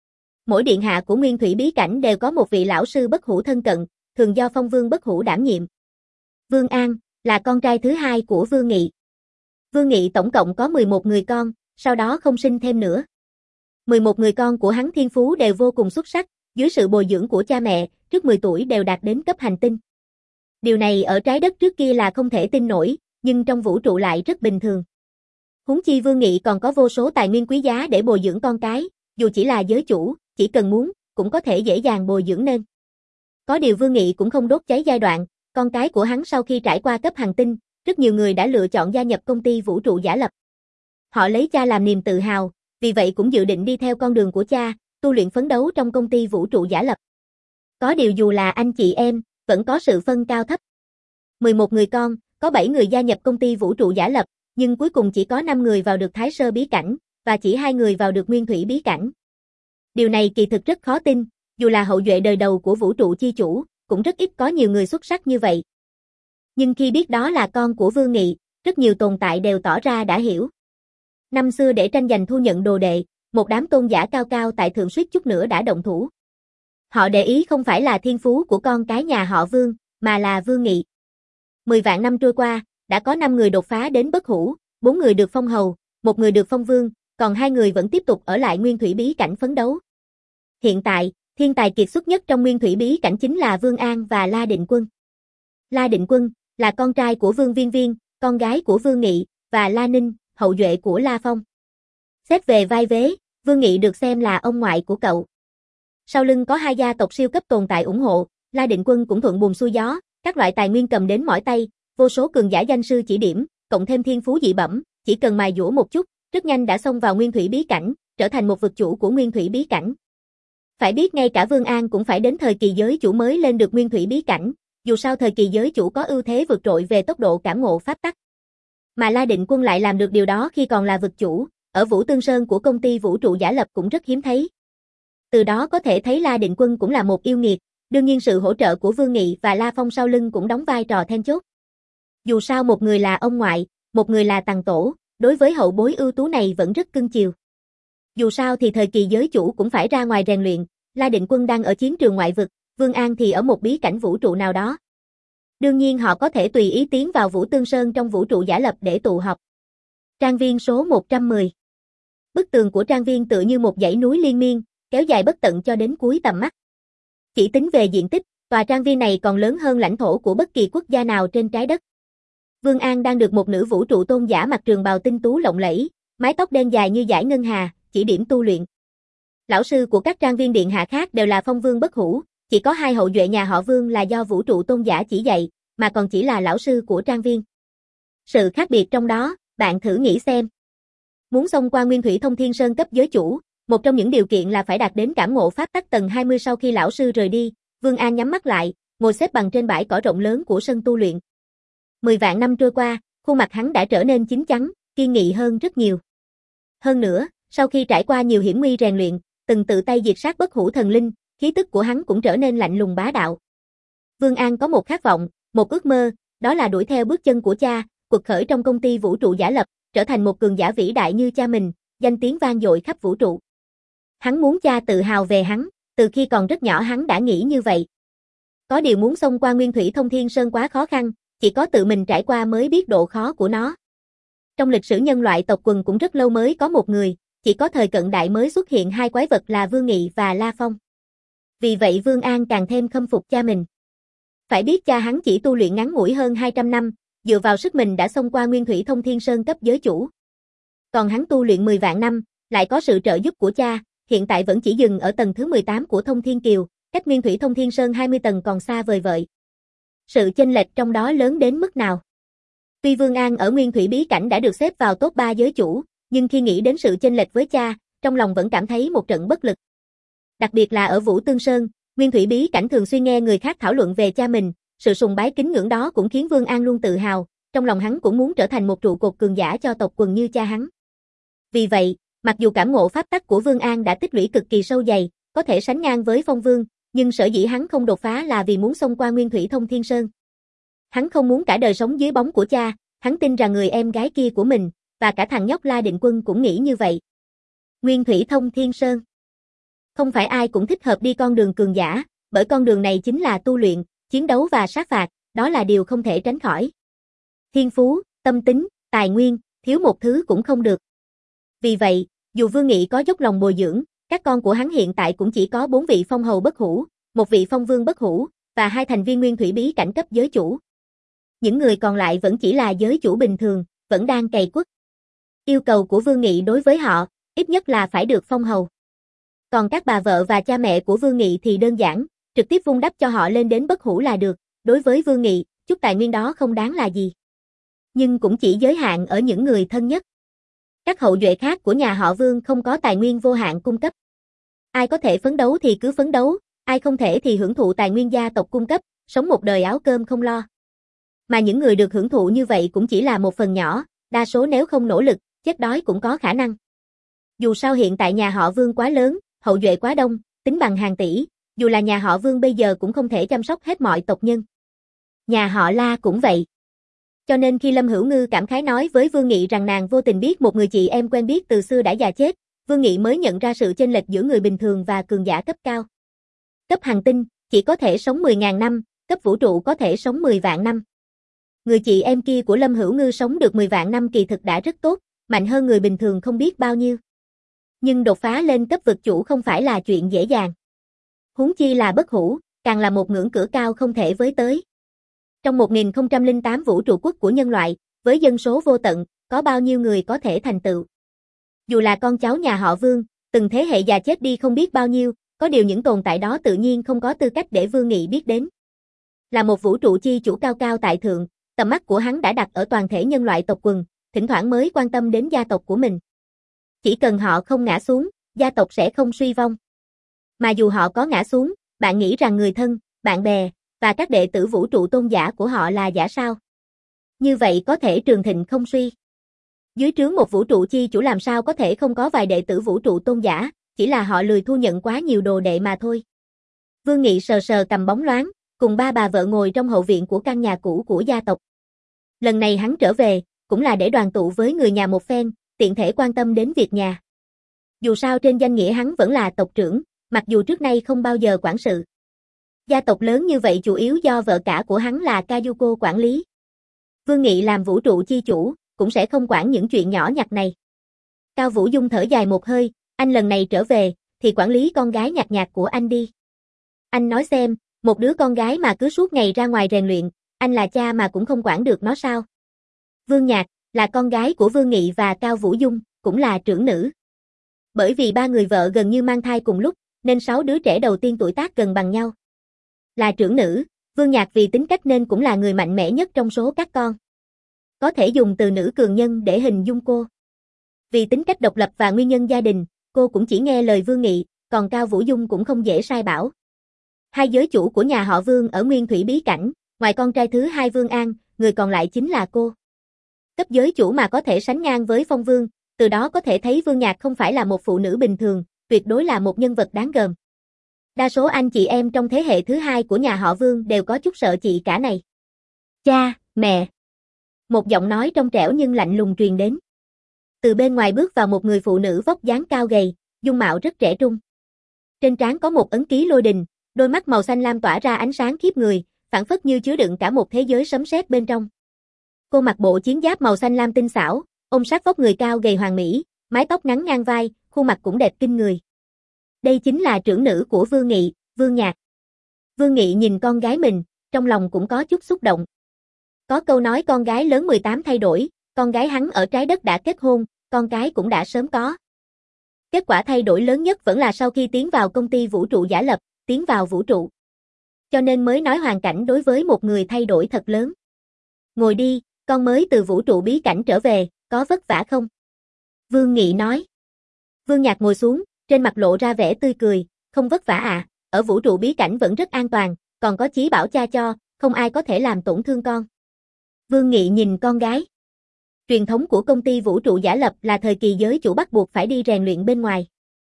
Mỗi điện hạ của Nguyên Thủy Bí Cảnh đều có một vị lão sư bất hủ thân cận, thường do phong vương bất hủ đảm nhiệm. Vương An là con trai thứ hai của Vương Nghị. Vương Nghị tổng cộng có mười một người con, sau đó không sinh thêm nữa. mười một người con của hắn thiên phú đều vô cùng xuất sắc, dưới sự bồi dưỡng của cha mẹ, trước mười tuổi đều đạt đến cấp hành tinh. Điều này ở trái đất trước kia là không thể tin nổi, nhưng trong vũ trụ lại rất bình thường. Huống chi Vương Nghị còn có vô số tài nguyên quý giá để bồi dưỡng con cái, dù chỉ là giới chủ, chỉ cần muốn, cũng có thể dễ dàng bồi dưỡng nên. Có điều Vương Nghị cũng không đốt cháy giai đoạn, con cái của hắn sau khi trải qua cấp hành tinh, rất nhiều người đã lựa chọn gia nhập công ty vũ trụ giả lập. Họ lấy cha làm niềm tự hào, vì vậy cũng dự định đi theo con đường của cha, tu luyện phấn đấu trong công ty vũ trụ giả lập. Có điều dù là anh chị em, vẫn có sự phân cao thấp. mười một người con, có bảy người gia nhập công ty vũ trụ giả lập, nhưng cuối cùng chỉ có năm người vào được Thái Sơ Bí Cảnh, và chỉ hai người vào được Nguyên Thủy Bí Cảnh. Điều này kỳ thực rất khó tin, dù là hậu duệ đời đầu của vũ trụ chi chủ, cũng rất ít có nhiều người xuất sắc như vậy. Nhưng khi biết đó là con của Vương Nghị, rất nhiều tồn tại đều tỏ ra đã hiểu. Năm xưa để tranh giành thu nhận đồ đệ, một đám tôn giả cao cao tại thượng suýt chút nữa đã động thủ. Họ để ý không phải là thiên phú của con cái nhà họ Vương, mà là Vương Nghị. Mười vạn năm trôi qua, đã có năm người đột phá đến bất hủ, bốn người được phong hầu, một người được phong vương, còn hai người vẫn tiếp tục ở lại Nguyên Thủy Bí Cảnh phấn đấu. Hiện tại, thiên tài kiệt xuất nhất trong Nguyên Thủy Bí Cảnh chính là Vương An và La Định Quân. La Định Quân là con trai của Vương Viên Viên, con gái của Vương Nghị, và La Ninh, hậu duệ của La Phong. Xét về vai vế, Vương Nghị được xem là ông ngoại của cậu. Sau lưng có hai gia tộc siêu cấp tồn tại ủng hộ, La Định Quân cũng thuận buồm xuôi gió, các loại tài nguyên cầm đến mỏi tay, vô số cường giả danh sư chỉ điểm, cộng thêm thiên phú dị bẩm, chỉ cần mài dũa một chút, rất nhanh đã xông vào nguyên thủy bí cảnh, trở thành một vực chủ của nguyên thủy bí cảnh. Phải biết ngay cả Vương An cũng phải đến thời kỳ giới chủ mới lên được nguyên thủy bí cảnh, dù sao thời kỳ giới chủ có ưu thế vượt trội về tốc độ cảm ngộ pháp tắc. Mà La Định Quân lại làm được điều đó khi còn là vực chủ, ở Vũ Tương Sơn của công ty vũ trụ giả lập cũng rất hiếm thấy. Từ đó có thể thấy La Định Quân cũng là một yêu nghiệt, đương nhiên sự hỗ trợ của Vương Nghị và La Phong sau lưng cũng đóng vai trò then chốt. Dù sao một người là ông ngoại, một người là tằng tổ, đối với hậu bối ưu tú này vẫn rất cưng chiều. Dù sao thì thời kỳ giới chủ cũng phải ra ngoài rèn luyện, La Định Quân đang ở chiến trường ngoại vực, Vương An thì ở một bí cảnh vũ trụ nào đó. Đương nhiên họ có thể tùy ý tiến vào Vũ Tương Sơn trong vũ trụ giả lập để tụ họp. Trang viên số một trăm mười. Bức tường của trang viên tựa như một dãy núi liên miên, kéo dài bất tận cho đến cuối tầm mắt. Chỉ tính về diện tích, tòa trang viên này còn lớn hơn lãnh thổ của bất kỳ quốc gia nào trên trái đất. Vương An đang được một nữ vũ trụ tôn giả mặc trường bào tinh tú lộng lẫy, mái tóc đen dài như dải ngân hà, chỉ điểm tu luyện. Lão sư của các trang viên điện hạ khác đều là phong vương bất hủ, chỉ có hai hậu duệ nhà họ Vương là do vũ trụ tôn giả chỉ dạy, mà còn chỉ là lão sư của trang viên. Sự khác biệt trong đó, bạn thử nghĩ xem. Muốn xông qua Nguyên Thủy Thông Thiên Sơn cấp giới chủ, một trong những điều kiện là phải đạt đến cảm ngộ pháp tắc tầng hai mươi sau khi lão sư rời đi, Vương An nhắm mắt lại, ngồi xếp bằng trên bãi cỏ rộng lớn của sân tu luyện. Mười vạn năm trôi qua, khuôn mặt hắn đã trở nên chín chắn, kiên nghị hơn rất nhiều. Hơn nữa, sau khi trải qua nhiều hiểm nguy rèn luyện, từng tự tay diệt sát bất hủ thần linh, khí tức của hắn cũng trở nên lạnh lùng bá đạo. Vương An có một khát vọng, một ước mơ, đó là đuổi theo bước chân của cha, quật khởi trong công ty vũ trụ giả lập, trở thành một cường giả vĩ đại như cha mình, danh tiếng vang dội khắp vũ trụ. Hắn muốn cha tự hào về hắn, từ khi còn rất nhỏ hắn đã nghĩ như vậy. Có điều muốn xông qua Nguyên Thủy Thông Thiên Sơn quá khó khăn, chỉ có tự mình trải qua mới biết độ khó của nó. Trong lịch sử nhân loại tộc quần cũng rất lâu mới có một người, chỉ có thời cận đại mới xuất hiện hai quái vật là Vương Nghị và La Phong. Vì vậy Vương An càng thêm khâm phục cha mình. Phải biết cha hắn chỉ tu luyện ngắn ngủi hơn hai trăm năm, dựa vào sức mình đã xông qua Nguyên Thủy Thông Thiên Sơn cấp giới chủ. Còn hắn tu luyện mười vạn năm, lại có sự trợ giúp của cha, hiện tại vẫn chỉ dừng ở tầng thứ mười tám của Thông Thiên Kiều, cách Nguyên Thủy Thông Thiên Sơn hai mươi tầng còn xa vời vợi. Sự chênh lệch trong đó lớn đến mức nào? Tuy Vương An ở Nguyên Thủy bí cảnh đã được xếp vào top ba giới chủ, nhưng khi nghĩ đến sự chênh lệch với cha, trong lòng vẫn cảm thấy một trận bất lực. Đặc biệt là ở Vũ Tương Sơn, Nguyên Thủy bí cảnh thường xuyên nghe người khác thảo luận về cha mình, sự sùng bái kính ngưỡng đó cũng khiến Vương An luôn tự hào, trong lòng hắn cũng muốn trở thành một trụ cột cường giả cho tộc quần như cha hắn. Vì vậy, mặc dù cảm ngộ pháp tắc của Vương An đã tích lũy cực kỳ sâu dày, có thể sánh ngang với Phong Vương, nhưng sở dĩ hắn không đột phá là vì muốn xông qua Nguyên Thủy Thông Thiên Sơn. Hắn không muốn cả đời sống dưới bóng của cha, hắn tin rằng người em gái kia của mình, và cả thằng nhóc La Định Quân cũng nghĩ như vậy. Nguyên Thủy Thông Thiên Sơn. Không phải ai cũng thích hợp đi con đường cường giả, bởi con đường này chính là tu luyện, chiến đấu và sát phạt, đó là điều không thể tránh khỏi. Thiên phú, tâm tính, tài nguyên, thiếu một thứ cũng không được. Vì vậy, dù Vương Nghị có dốc lòng bồi dưỡng, các con của hắn hiện tại cũng chỉ có bốn vị phong hầu bất hủ, một vị phong vương bất hủ, và hai thành viên Nguyên Thủy bí cảnh cấp giới chủ. Những người còn lại vẫn chỉ là giới chủ bình thường, vẫn đang cày quất. Yêu cầu của Vương Nghị đối với họ, ít nhất là phải được phong hầu. Còn các bà vợ và cha mẹ của Vương Nghị thì đơn giản, trực tiếp vun đắp cho họ lên đến bất hủ là được, đối với Vương Nghị, chút tài nguyên đó không đáng là gì. Nhưng cũng chỉ giới hạn ở những người thân nhất. Các hậu duệ khác của nhà họ Vương không có tài nguyên vô hạn cung cấp. Ai có thể phấn đấu thì cứ phấn đấu, ai không thể thì hưởng thụ tài nguyên gia tộc cung cấp, sống một đời áo cơm không lo. Mà những người được hưởng thụ như vậy cũng chỉ là một phần nhỏ, đa số nếu không nỗ lực, chết đói cũng có khả năng. Dù sao hiện tại nhà họ Vương quá lớn, hậu duệ quá đông, tính bằng hàng tỷ, dù là nhà họ Vương bây giờ cũng không thể chăm sóc hết mọi tộc nhân. Nhà họ La cũng vậy. Cho nên khi Lâm Hữu Ngư cảm khái nói với Vương Nghị rằng nàng vô tình biết một người chị em quen biết từ xưa đã già chết, Vương Nghị mới nhận ra sự chênh lệch giữa người bình thường và cường giả cấp cao. Cấp hành tinh, chỉ có thể sống mười nghìn năm, cấp vũ trụ có thể sống mười vạn năm. Người chị em kia của Lâm Hữu Ngư sống được mười vạn năm kỳ thực đã rất tốt, mạnh hơn người bình thường không biết bao nhiêu. Nhưng đột phá lên cấp vực chủ không phải là chuyện dễ dàng. Huống chi là bất hủ, càng là một ngưỡng cửa cao không thể với tới. Trong một nghìn không trăm lẻ tám vũ trụ quốc của nhân loại, với dân số vô tận, có bao nhiêu người có thể thành tựu. Dù là con cháu nhà họ Vương, từng thế hệ già chết đi không biết bao nhiêu, Có điều những tồn tại đó tự nhiên không có tư cách để Vương Nghị biết đến. Là một vũ trụ chi chủ cao cao tại thượng, tầm mắt của hắn đã đặt ở toàn thể nhân loại tộc quần, thỉnh thoảng mới quan tâm đến gia tộc của mình. Chỉ cần họ không ngã xuống, gia tộc sẽ không suy vong. Mà dù họ có ngã xuống, bạn nghĩ rằng người thân, bạn bè, và các đệ tử vũ trụ tôn giả của họ là giả sao? Như vậy có thể trường thịnh không suy. Dưới trướng một vũ trụ chi chủ làm sao có thể không có vài đệ tử vũ trụ tôn giả, chỉ là họ lười thu nhận quá nhiều đồ đệ mà thôi. Vương Nghị sờ sờ cầm bóng loáng, cùng ba bà vợ ngồi trong hậu viện của căn nhà cũ của gia tộc. Lần này hắn trở về, cũng là để đoàn tụ với người nhà một phen, tiện thể quan tâm đến việc nhà. Dù sao trên danh nghĩa hắn vẫn là tộc trưởng, mặc dù trước nay không bao giờ quản sự. Gia tộc lớn như vậy chủ yếu do vợ cả của hắn là Kayuko quản lý. Vương Nghị làm vũ trụ chi chủ, cũng sẽ không quản những chuyện nhỏ nhặt này. Cao Vũ Dung thở dài một hơi, anh lần này trở về, thì quản lý con gái nhạt nhạt của anh đi. Anh nói xem, một đứa con gái mà cứ suốt ngày ra ngoài rèn luyện, anh là cha mà cũng không quản được nó sao? Vương Nhạc, là con gái của Vương Nghị và Cao Vũ Dung, cũng là trưởng nữ. Bởi vì ba người vợ gần như mang thai cùng lúc, nên sáu đứa trẻ đầu tiên tuổi tác gần bằng nhau. Là trưởng nữ, Vương Nhạc vì tính cách nên cũng là người mạnh mẽ nhất trong số các con. Có thể dùng từ nữ cường nhân để hình dung cô. Vì tính cách độc lập và nguyên nhân gia đình, cô cũng chỉ nghe lời Vương Nghị, còn Cao Vũ Dung cũng không dễ sai bảo. Hai giới chủ của nhà họ Vương ở Nguyên Thủy Bí Cảnh, ngoài con trai thứ hai Vương An, người còn lại chính là cô. Cấp giới chủ mà có thể sánh ngang với Phong Vương, từ đó có thể thấy Vương Nhạc không phải là một phụ nữ bình thường, tuyệt đối là một nhân vật đáng gờm. Đa số anh chị em trong thế hệ thứ hai của nhà họ Vương đều có chút sợ chị cả này. Cha, mẹ. Một giọng nói trong trẻo nhưng lạnh lùng truyền đến. Từ bên ngoài bước vào một người phụ nữ vóc dáng cao gầy, dung mạo rất trẻ trung. Trên trán có một ấn ký lôi đình, đôi mắt màu xanh lam tỏa ra ánh sáng khiếp người, phảng phất như chứa đựng cả một thế giới sấm sét bên trong. Cô mặc bộ chiến giáp màu xanh lam tinh xảo, ôm sát vóc người cao gầy hoàn mỹ, mái tóc ngắn ngang vai, khuôn mặt cũng đẹp kinh người. Đây chính là trưởng nữ của Vương Nghị, Vương Nhạc. Vương Nghị nhìn con gái mình, trong lòng cũng có chút xúc động. Có câu nói con gái lớn mười tám thay đổi, con gái hắn ở trái đất đã kết hôn, con cái cũng đã sớm có. Kết quả thay đổi lớn nhất vẫn là sau khi tiến vào công ty vũ trụ giả lập, tiến vào vũ trụ. Cho nên mới nói hoàn cảnh đối với một người thay đổi thật lớn. Ngồi đi, con mới từ vũ trụ bí cảnh trở về, có vất vả không? Vương Nghị nói. Vương Nhạc ngồi xuống, trên mặt lộ ra vẻ tươi cười, không vất vả à, ở vũ trụ bí cảnh vẫn rất an toàn, còn có chí bảo cha cho, không ai có thể làm tổn thương con. Vương Nghị nhìn con gái. Truyền thống của công ty vũ trụ giả lập là thời kỳ giới chủ bắt buộc phải đi rèn luyện bên ngoài.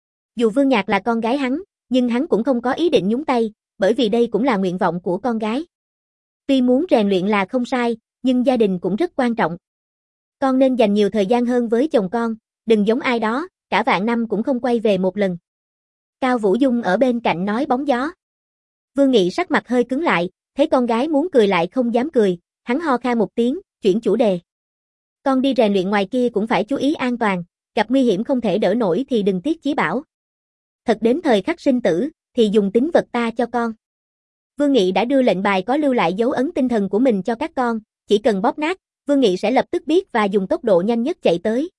Dù Vương Nhạc là con gái hắn, nhưng hắn cũng không có ý định nhúng tay, bởi vì đây cũng là nguyện vọng của con gái. Tuy muốn rèn luyện là không sai, nhưng gia đình cũng rất quan trọng. Con nên dành nhiều thời gian hơn với chồng con, đừng giống ai đó, cả vạn năm cũng không quay về một lần. Cao Vũ Dung ở bên cạnh nói bóng gió. Vương Nghị sắc mặt hơi cứng lại, thấy con gái muốn cười lại không dám cười, hắn ho khan một tiếng, chuyển chủ đề. Con đi rèn luyện ngoài kia cũng phải chú ý an toàn, gặp nguy hiểm không thể đỡ nổi thì đừng tiếc chí bảo. Thật đến thời khắc sinh tử, thì dùng tín vật ta cho con. Vương Nghị đã đưa lệnh bài có lưu lại dấu ấn tinh thần của mình cho các con, chỉ cần bóp nát, Vương Nghị sẽ lập tức biết và dùng tốc độ nhanh nhất chạy tới.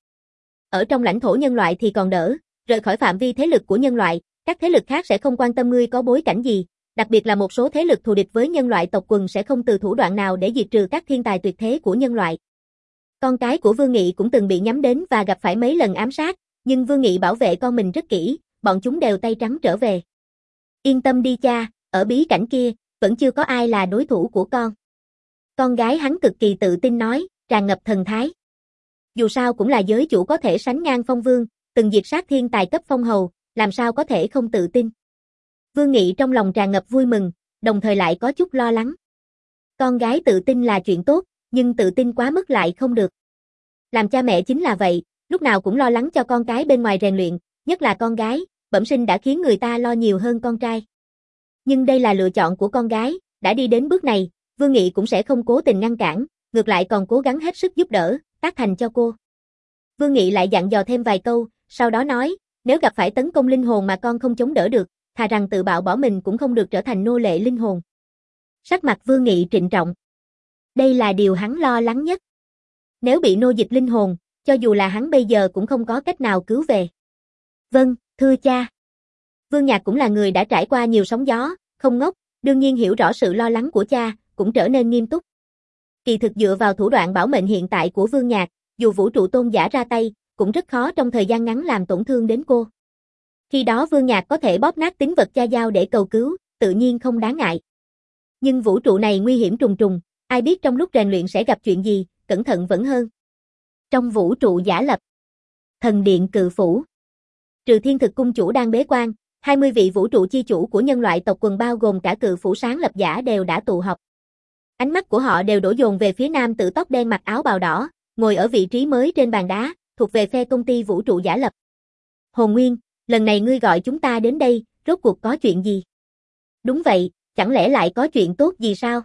Ở trong lãnh thổ nhân loại thì còn đỡ, rời khỏi phạm vi thế lực của nhân loại, các thế lực khác sẽ không quan tâm ngươi có bối cảnh gì, đặc biệt là một số thế lực thù địch với nhân loại tộc quần sẽ không từ thủ đoạn nào để diệt trừ các thiên tài tuyệt thế của nhân loại. Con cái của Vương Nghị cũng từng bị nhắm đến và gặp phải mấy lần ám sát, nhưng Vương Nghị bảo vệ con mình rất kỹ, bọn chúng đều tay trắng trở về. Yên tâm đi cha, ở bí cảnh kia, vẫn chưa có ai là đối thủ của con. Con gái hắn cực kỳ tự tin nói, tràn ngập thần thái. Dù sao cũng là giới chủ có thể sánh ngang Phong Vương, từng diệt sát thiên tài cấp phong hầu, làm sao có thể không tự tin. Vương Nghị trong lòng tràn ngập vui mừng, đồng thời lại có chút lo lắng. Con gái tự tin là chuyện tốt, nhưng tự tin quá mức lại không được. Làm cha mẹ chính là vậy, lúc nào cũng lo lắng cho con cái bên ngoài rèn luyện, nhất là con gái, bẩm sinh đã khiến người ta lo nhiều hơn con trai. Nhưng đây là lựa chọn của con gái, đã đi đến bước này, Vương Nghị cũng sẽ không cố tình ngăn cản, ngược lại còn cố gắng hết sức giúp đỡ, tác thành cho cô. Vương Nghị lại dặn dò thêm vài câu, sau đó nói, nếu gặp phải tấn công linh hồn mà con không chống đỡ được, thà rằng tự bạo bỏ mình cũng không được trở thành nô lệ linh hồn. Sắc mặt Vương Nghị trịnh trọng. Đây là điều hắn lo lắng nhất. Nếu bị nô dịch linh hồn, cho dù là hắn bây giờ cũng không có cách nào cứu về. Vâng, thưa cha. Vương Nhạc cũng là người đã trải qua nhiều sóng gió, không ngốc, đương nhiên hiểu rõ sự lo lắng của cha, cũng trở nên nghiêm túc. Kỳ thực dựa vào thủ đoạn bảo mệnh hiện tại của Vương Nhạc, dù vũ trụ tôn giả ra tay, cũng rất khó trong thời gian ngắn làm tổn thương đến cô. Khi đó Vương Nhạc có thể bóp nát tín vật cha giao để cầu cứu, tự nhiên không đáng ngại. Nhưng vũ trụ này nguy hiểm trùng trùng, ai biết trong lúc rèn luyện sẽ gặp chuyện gì, cẩn thận vẫn hơn. Trong vũ trụ giả lập, thần điện Cự Phủ. Trừ Thiên Thực cung chủ đang bế quan, hai mươi vị vũ trụ chi chủ của nhân loại tộc quần bao gồm cả Cự Phủ sáng lập giả đều đã tụ họp. Ánh mắt của họ đều đổ dồn về phía nam tử tóc đen mặc áo bào đỏ, ngồi ở vị trí mới trên bàn đá, thuộc về phe công ty vũ trụ giả lập. Hồn Nguyên, lần này ngươi gọi chúng ta đến đây, rốt cuộc có chuyện gì? Đúng vậy, chẳng lẽ lại có chuyện tốt gì sao?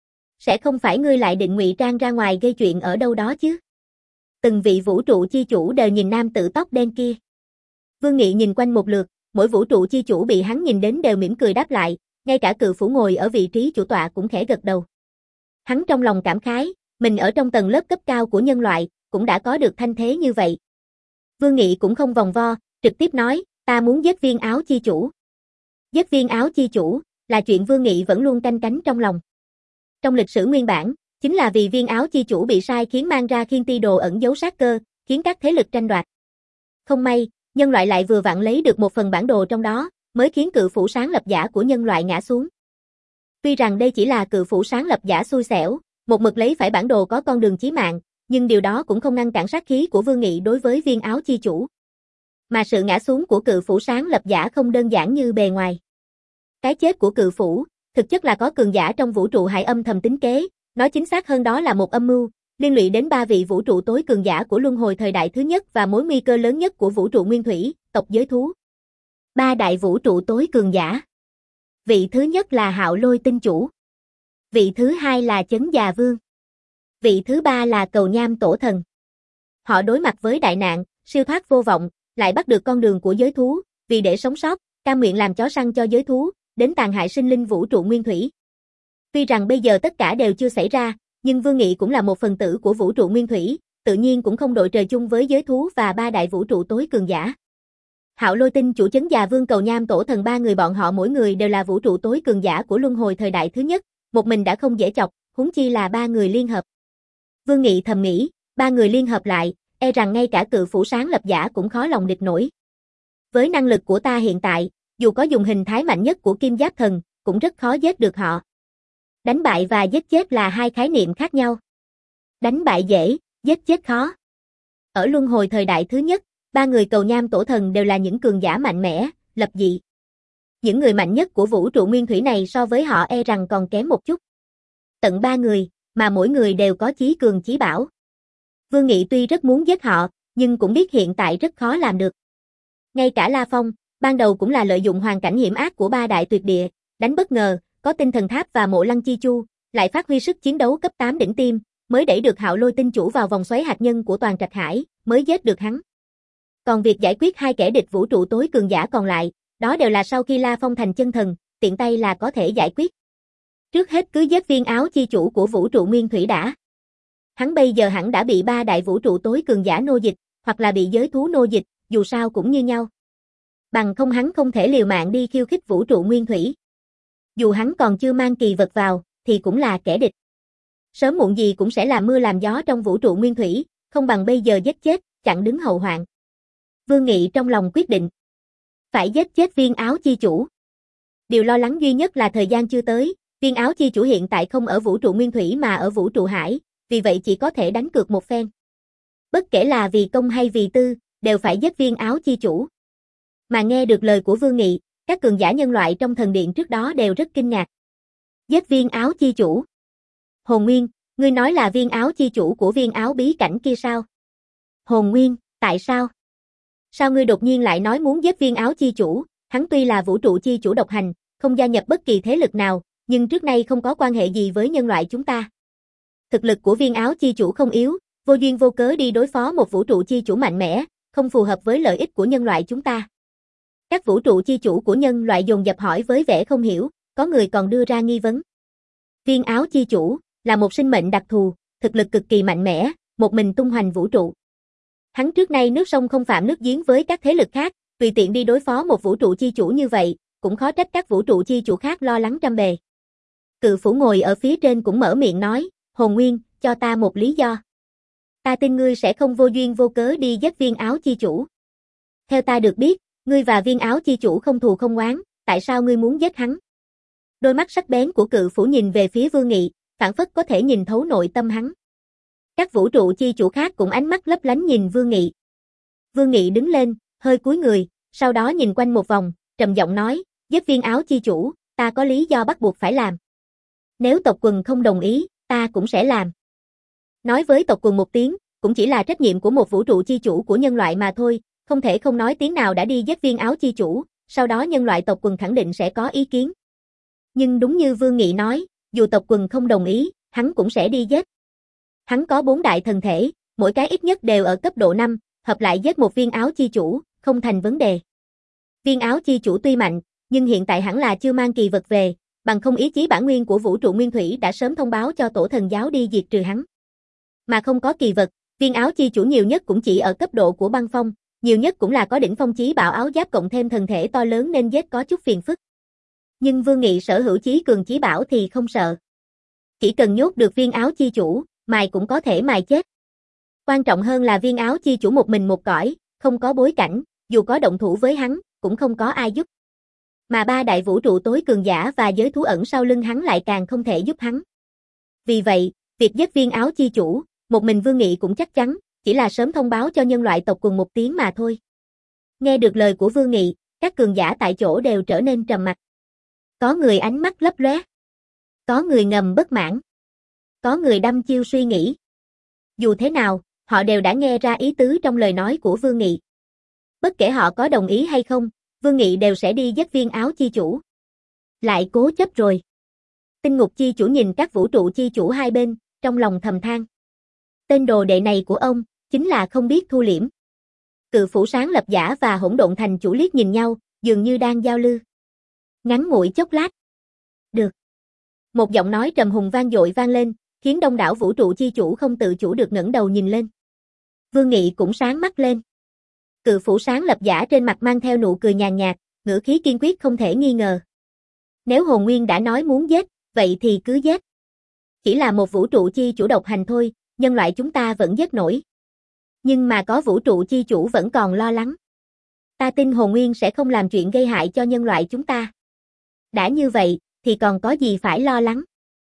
Sẽ không phải ngươi lại định ngụy trang ra ngoài gây chuyện ở đâu đó chứ? Từng vị vũ trụ chi chủ đều nhìn nam tử tóc đen kia. Vương Nghị nhìn quanh một lượt, mỗi vũ trụ chi chủ bị hắn nhìn đến đều mỉm cười đáp lại, ngay cả Cự Phủ ngồi ở vị trí chủ tọa cũng khẽ gật đầu. Hắn trong lòng cảm khái, mình ở trong tầng lớp cấp cao của nhân loại, cũng đã có được thanh thế như vậy. Vương Nghị cũng không vòng vo, trực tiếp nói, ta muốn giết Viên Áo chi chủ. Giết Viên Áo chi chủ, là chuyện Vương Nghị vẫn luôn canh cánh trong lòng. Trong lịch sử nguyên bản, chính là vì Viên Áo chi chủ bị sai khiến mang ra Khiên Ti Đồ ẩn giấu sát cơ, khiến các thế lực tranh đoạt. Không may, nhân loại lại vừa vặn lấy được một phần bản đồ trong đó, mới khiến Cự Phủ sáng lập giả của nhân loại ngã xuống. Tuy rằng đây chỉ là Cự Phủ sáng lập giả xui xẻo, một mực lấy phải bản đồ có con đường chí mạng, nhưng điều đó cũng không ngăn cản sát khí của Vương Nghị đối với Viên Áo chi chủ. Mà sự ngã xuống của Cự Phủ sáng lập giả không đơn giản như bề ngoài. Cái chết của Cự Phủ, thực chất là có cường giả trong vũ trụ hải âm thầm tính kế, nói chính xác hơn đó là một âm mưu, liên lụy đến ba vị vũ trụ tối cường giả của luân hồi thời đại thứ nhất và mối nguy cơ lớn nhất của vũ trụ nguyên thủy, tộc giới thú. Ba đại vũ trụ tối cường giả. Vị thứ nhất là Hạo Lôi tinh chủ. Vị thứ hai là Chấn Già Vương. Vị thứ ba là Cầu Nham Tổ Thần. Họ đối mặt với đại nạn, siêu thoát vô vọng, lại bắt được con đường của giới thú, vì để sống sót, cam nguyện làm chó săn cho giới thú, đến tàn hại sinh linh vũ trụ nguyên thủy. Tuy rằng bây giờ tất cả đều chưa xảy ra, nhưng Vương Nghị cũng là một phần tử của vũ trụ nguyên thủy, tự nhiên cũng không đội trời chung với giới thú và ba đại vũ trụ tối cường giả. Hạo Lôi tinh chủ, Chấn Già Vương, Cầu Nham Tổ Thần, ba người bọn họ mỗi người đều là vũ trụ tối cường giả của luân hồi thời đại thứ nhất, một mình đã không dễ chọc, huống chi là ba người liên hợp. Vương Nghị thầm nghĩ, ba người liên hợp lại, e rằng ngay cả Cự Phủ sáng lập giả cũng khó lòng địch nổi. Với năng lực của ta hiện tại, dù có dùng hình thái mạnh nhất của Kim Giáp Thần, cũng rất khó giết được họ. Đánh bại và giết chết là hai khái niệm khác nhau. Đánh bại dễ, giết chết khó. Ở luân hồi thời đại thứ nhất, ba người Cầu Nham Tổ Thần đều là những cường giả mạnh mẽ, lập dị. Những người mạnh nhất của vũ trụ nguyên thủy này so với họ e rằng còn kém một chút. Tận ba người, mà mỗi người đều có chí cường chí bảo. Vương Nghị tuy rất muốn giết họ, nhưng cũng biết hiện tại rất khó làm được. Ngay cả La Phong, ban đầu cũng là lợi dụng hoàn cảnh hiểm ác của ba đại tuyệt địa, đánh bất ngờ, có Tinh Thần Tháp và Mộ Lăng Chi Chu, lại phát huy sức chiến đấu cấp tám đỉnh tiêm, mới đẩy được Hạo Lôi tinh chủ vào vòng xoáy hạt nhân của Toàn Trạch Hải, mới giết được hắn. Còn việc giải quyết hai kẻ địch vũ trụ tối cường giả còn lại, đó đều là sau khi La Phong thành chân thần, tiện tay là có thể giải quyết. Trước hết cứ giết Viên Áo chi chủ của vũ trụ nguyên thủy đã. Hắn bây giờ hẳn đã bị ba đại vũ trụ tối cường giả nô dịch, hoặc là bị giới thú nô dịch, dù sao cũng như nhau. Bằng không hắn không thể liều mạng đi khiêu khích vũ trụ nguyên thủy. Dù hắn còn chưa mang kỳ vật vào, thì cũng là kẻ địch. Sớm muộn gì cũng sẽ làm mưa làm gió trong vũ trụ nguyên thủy, không bằng bây giờ giết chết, chặn đứng hậu hoạn. Vương Nghị trong lòng quyết định. Phải giết chết Viên Áo chi chủ. Điều lo lắng duy nhất là thời gian chưa tới, Viên Áo chi chủ hiện tại không ở vũ trụ nguyên thủy mà ở vũ trụ hải, vì vậy chỉ có thể đánh cược một phen. Bất kể là vì công hay vì tư, đều phải giết Viên Áo chi chủ. Mà nghe được lời của Vương Nghị, các cường giả nhân loại trong thần điện trước đó đều rất kinh ngạc. Giết Viên Áo chi chủ. Hồn Nguyên, ngươi nói là Viên Áo chi chủ của Viên Áo bí cảnh kia sao? Hồn Nguyên, tại sao? Sao ngươi đột nhiên lại nói muốn giết Viên Áo chi chủ? Hắn tuy là vũ trụ chi chủ độc hành, không gia nhập bất kỳ thế lực nào, nhưng trước nay không có quan hệ gì với nhân loại chúng ta. Thực lực của Viên Áo chi chủ không yếu, vô duyên vô cớ đi đối phó một vũ trụ chi chủ mạnh mẽ, không phù hợp với lợi ích của nhân loại chúng ta. Các vũ trụ chi chủ của nhân loại dồn dập hỏi với vẻ không hiểu, có người còn đưa ra nghi vấn. Viên Áo chi chủ là một sinh mệnh đặc thù, thực lực cực kỳ mạnh mẽ, một mình tung hoành vũ trụ. Hắn trước nay nước sông không phạm nước giếng với các thế lực khác, Tùy tiện đi đối phó một vũ trụ chi chủ như vậy, cũng khó trách các vũ trụ chi chủ khác lo lắng trăm bề. Cự phủ ngồi ở phía trên cũng mở miệng nói, Hồn Nguyên, cho ta một lý do. Ta tin ngươi sẽ không vô duyên vô cớ đi giết Viên Áo chi chủ. Theo ta được biết, ngươi và Viên Áo chi chủ không thù không oán, tại sao ngươi muốn giết hắn? Đôi mắt sắc bén của cự phủ nhìn về phía Vương Nghị, phảng phất có thể nhìn thấu nội tâm hắn. Các vũ trụ chi chủ khác cũng ánh mắt lấp lánh nhìn Vương Nghị. Vương Nghị đứng lên, hơi cúi người, sau đó nhìn quanh một vòng, trầm giọng nói, giết Viên Áo chi chủ, ta có lý do bắt buộc phải làm. Nếu tộc quần không đồng ý, ta cũng sẽ làm. Nói với tộc quần một tiếng, cũng chỉ là trách nhiệm của một vũ trụ chi chủ của nhân loại mà thôi, không thể không nói tiếng nào đã đi giết Viên Áo chi chủ, sau đó nhân loại tộc quần khẳng định sẽ có ý kiến. Nhưng đúng như Vương Nghị nói, dù tộc quần không đồng ý, hắn cũng sẽ đi giết. Hắn có bốn đại thần thể, mỗi cái ít nhất đều ở cấp độ năm, hợp lại giết một Viên Áo chi chủ, không thành vấn đề. Viên Áo chi chủ tuy mạnh, nhưng hiện tại hẳn là chưa mang kỳ vật về, bằng không ý chí bản nguyên của vũ trụ nguyên thủy đã sớm thông báo cho tổ thần giáo đi diệt trừ hắn. Mà không có kỳ vật, Viên Áo chi chủ nhiều nhất cũng chỉ ở cấp độ của băng phong, nhiều nhất cũng là có đỉnh phong chí bảo áo giáp cộng thêm thần thể to lớn nên giết có chút phiền phức. Nhưng Vương Nghị sở hữu chí cường chí bảo thì không sợ. Chỉ cần nhốt được Viên Áo chi chủ, mài cũng có thể mài chết. Quan trọng hơn là Viên Áo chi chủ một mình một cõi, không có bối cảnh, dù có động thủ với hắn, cũng không có ai giúp. Mà ba đại vũ trụ tối cường giả và giới thú ẩn sau lưng hắn lại càng không thể giúp hắn. Vì vậy, việc giết Viên Áo chi chủ, một mình Vương Nghị cũng chắc chắn, chỉ là sớm thông báo cho nhân loại tộc quần một tiếng mà thôi. Nghe được lời của Vương Nghị, các cường giả tại chỗ đều trở nên trầm mặc. Có người ánh mắt lấp lóe, có người ngầm bất mãn, có người đăm chiêu suy nghĩ. Dù thế nào, họ đều đã nghe ra ý tứ trong lời nói của Vương Nghị. Bất kể họ có đồng ý hay không, Vương Nghị đều sẽ đi giết Viên Áo chi chủ. Lại cố chấp rồi. Tinh Ngục chi chủ nhìn các vũ trụ chi chủ hai bên, trong lòng thầm than. Tên đồ đệ này của ông, chính là không biết thu liễm. Cự phủ sáng lập giả và hỗn độn thành chủ liếc nhìn nhau, dường như đang giao lưu. Ngắn ngủi chốc lát. Được. Một giọng nói trầm hùng vang dội vang lên, khiến đông đảo vũ trụ chi chủ không tự chủ được ngẩng đầu nhìn lên. Vương Nghị cũng sáng mắt lên. Cự phủ sáng lập giả trên mặt mang theo nụ cười nhàn nhạt, ngữ khí kiên quyết không thể nghi ngờ. Nếu Hồn Nguyên đã nói muốn giết, vậy thì cứ giết. Chỉ là một vũ trụ chi chủ độc hành thôi, nhân loại chúng ta vẫn giết nổi. Nhưng mà có vũ trụ chi chủ vẫn còn lo lắng. Ta tin Hồn Nguyên sẽ không làm chuyện gây hại cho nhân loại chúng ta. Đã như vậy, thì còn có gì phải lo lắng.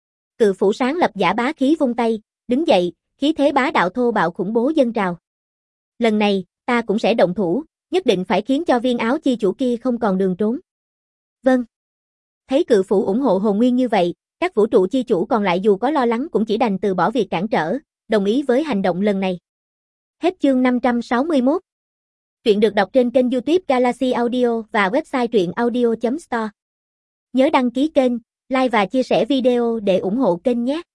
Cự phủ sáng lập giả bá khí vung tay, đứng dậy, khí thế bá đạo thô bạo khủng bố dâng trào. Lần này, ta cũng sẽ động thủ, nhất định phải khiến cho Viên Áo chi chủ kia không còn đường trốn. Vâng. Thấy cự phủ ủng hộ Hồn Nguyên như vậy, các vũ trụ chi chủ còn lại dù có lo lắng cũng chỉ đành từ bỏ việc cản trở, đồng ý với hành động lần này. Hết chương năm trăm sáu mươi mốt. Truyện được đọc trên kênh YouTube Galaxy Audio và website truyện audio chấm store. Nhớ đăng ký kênh, like và chia sẻ video để ủng hộ kênh nhé.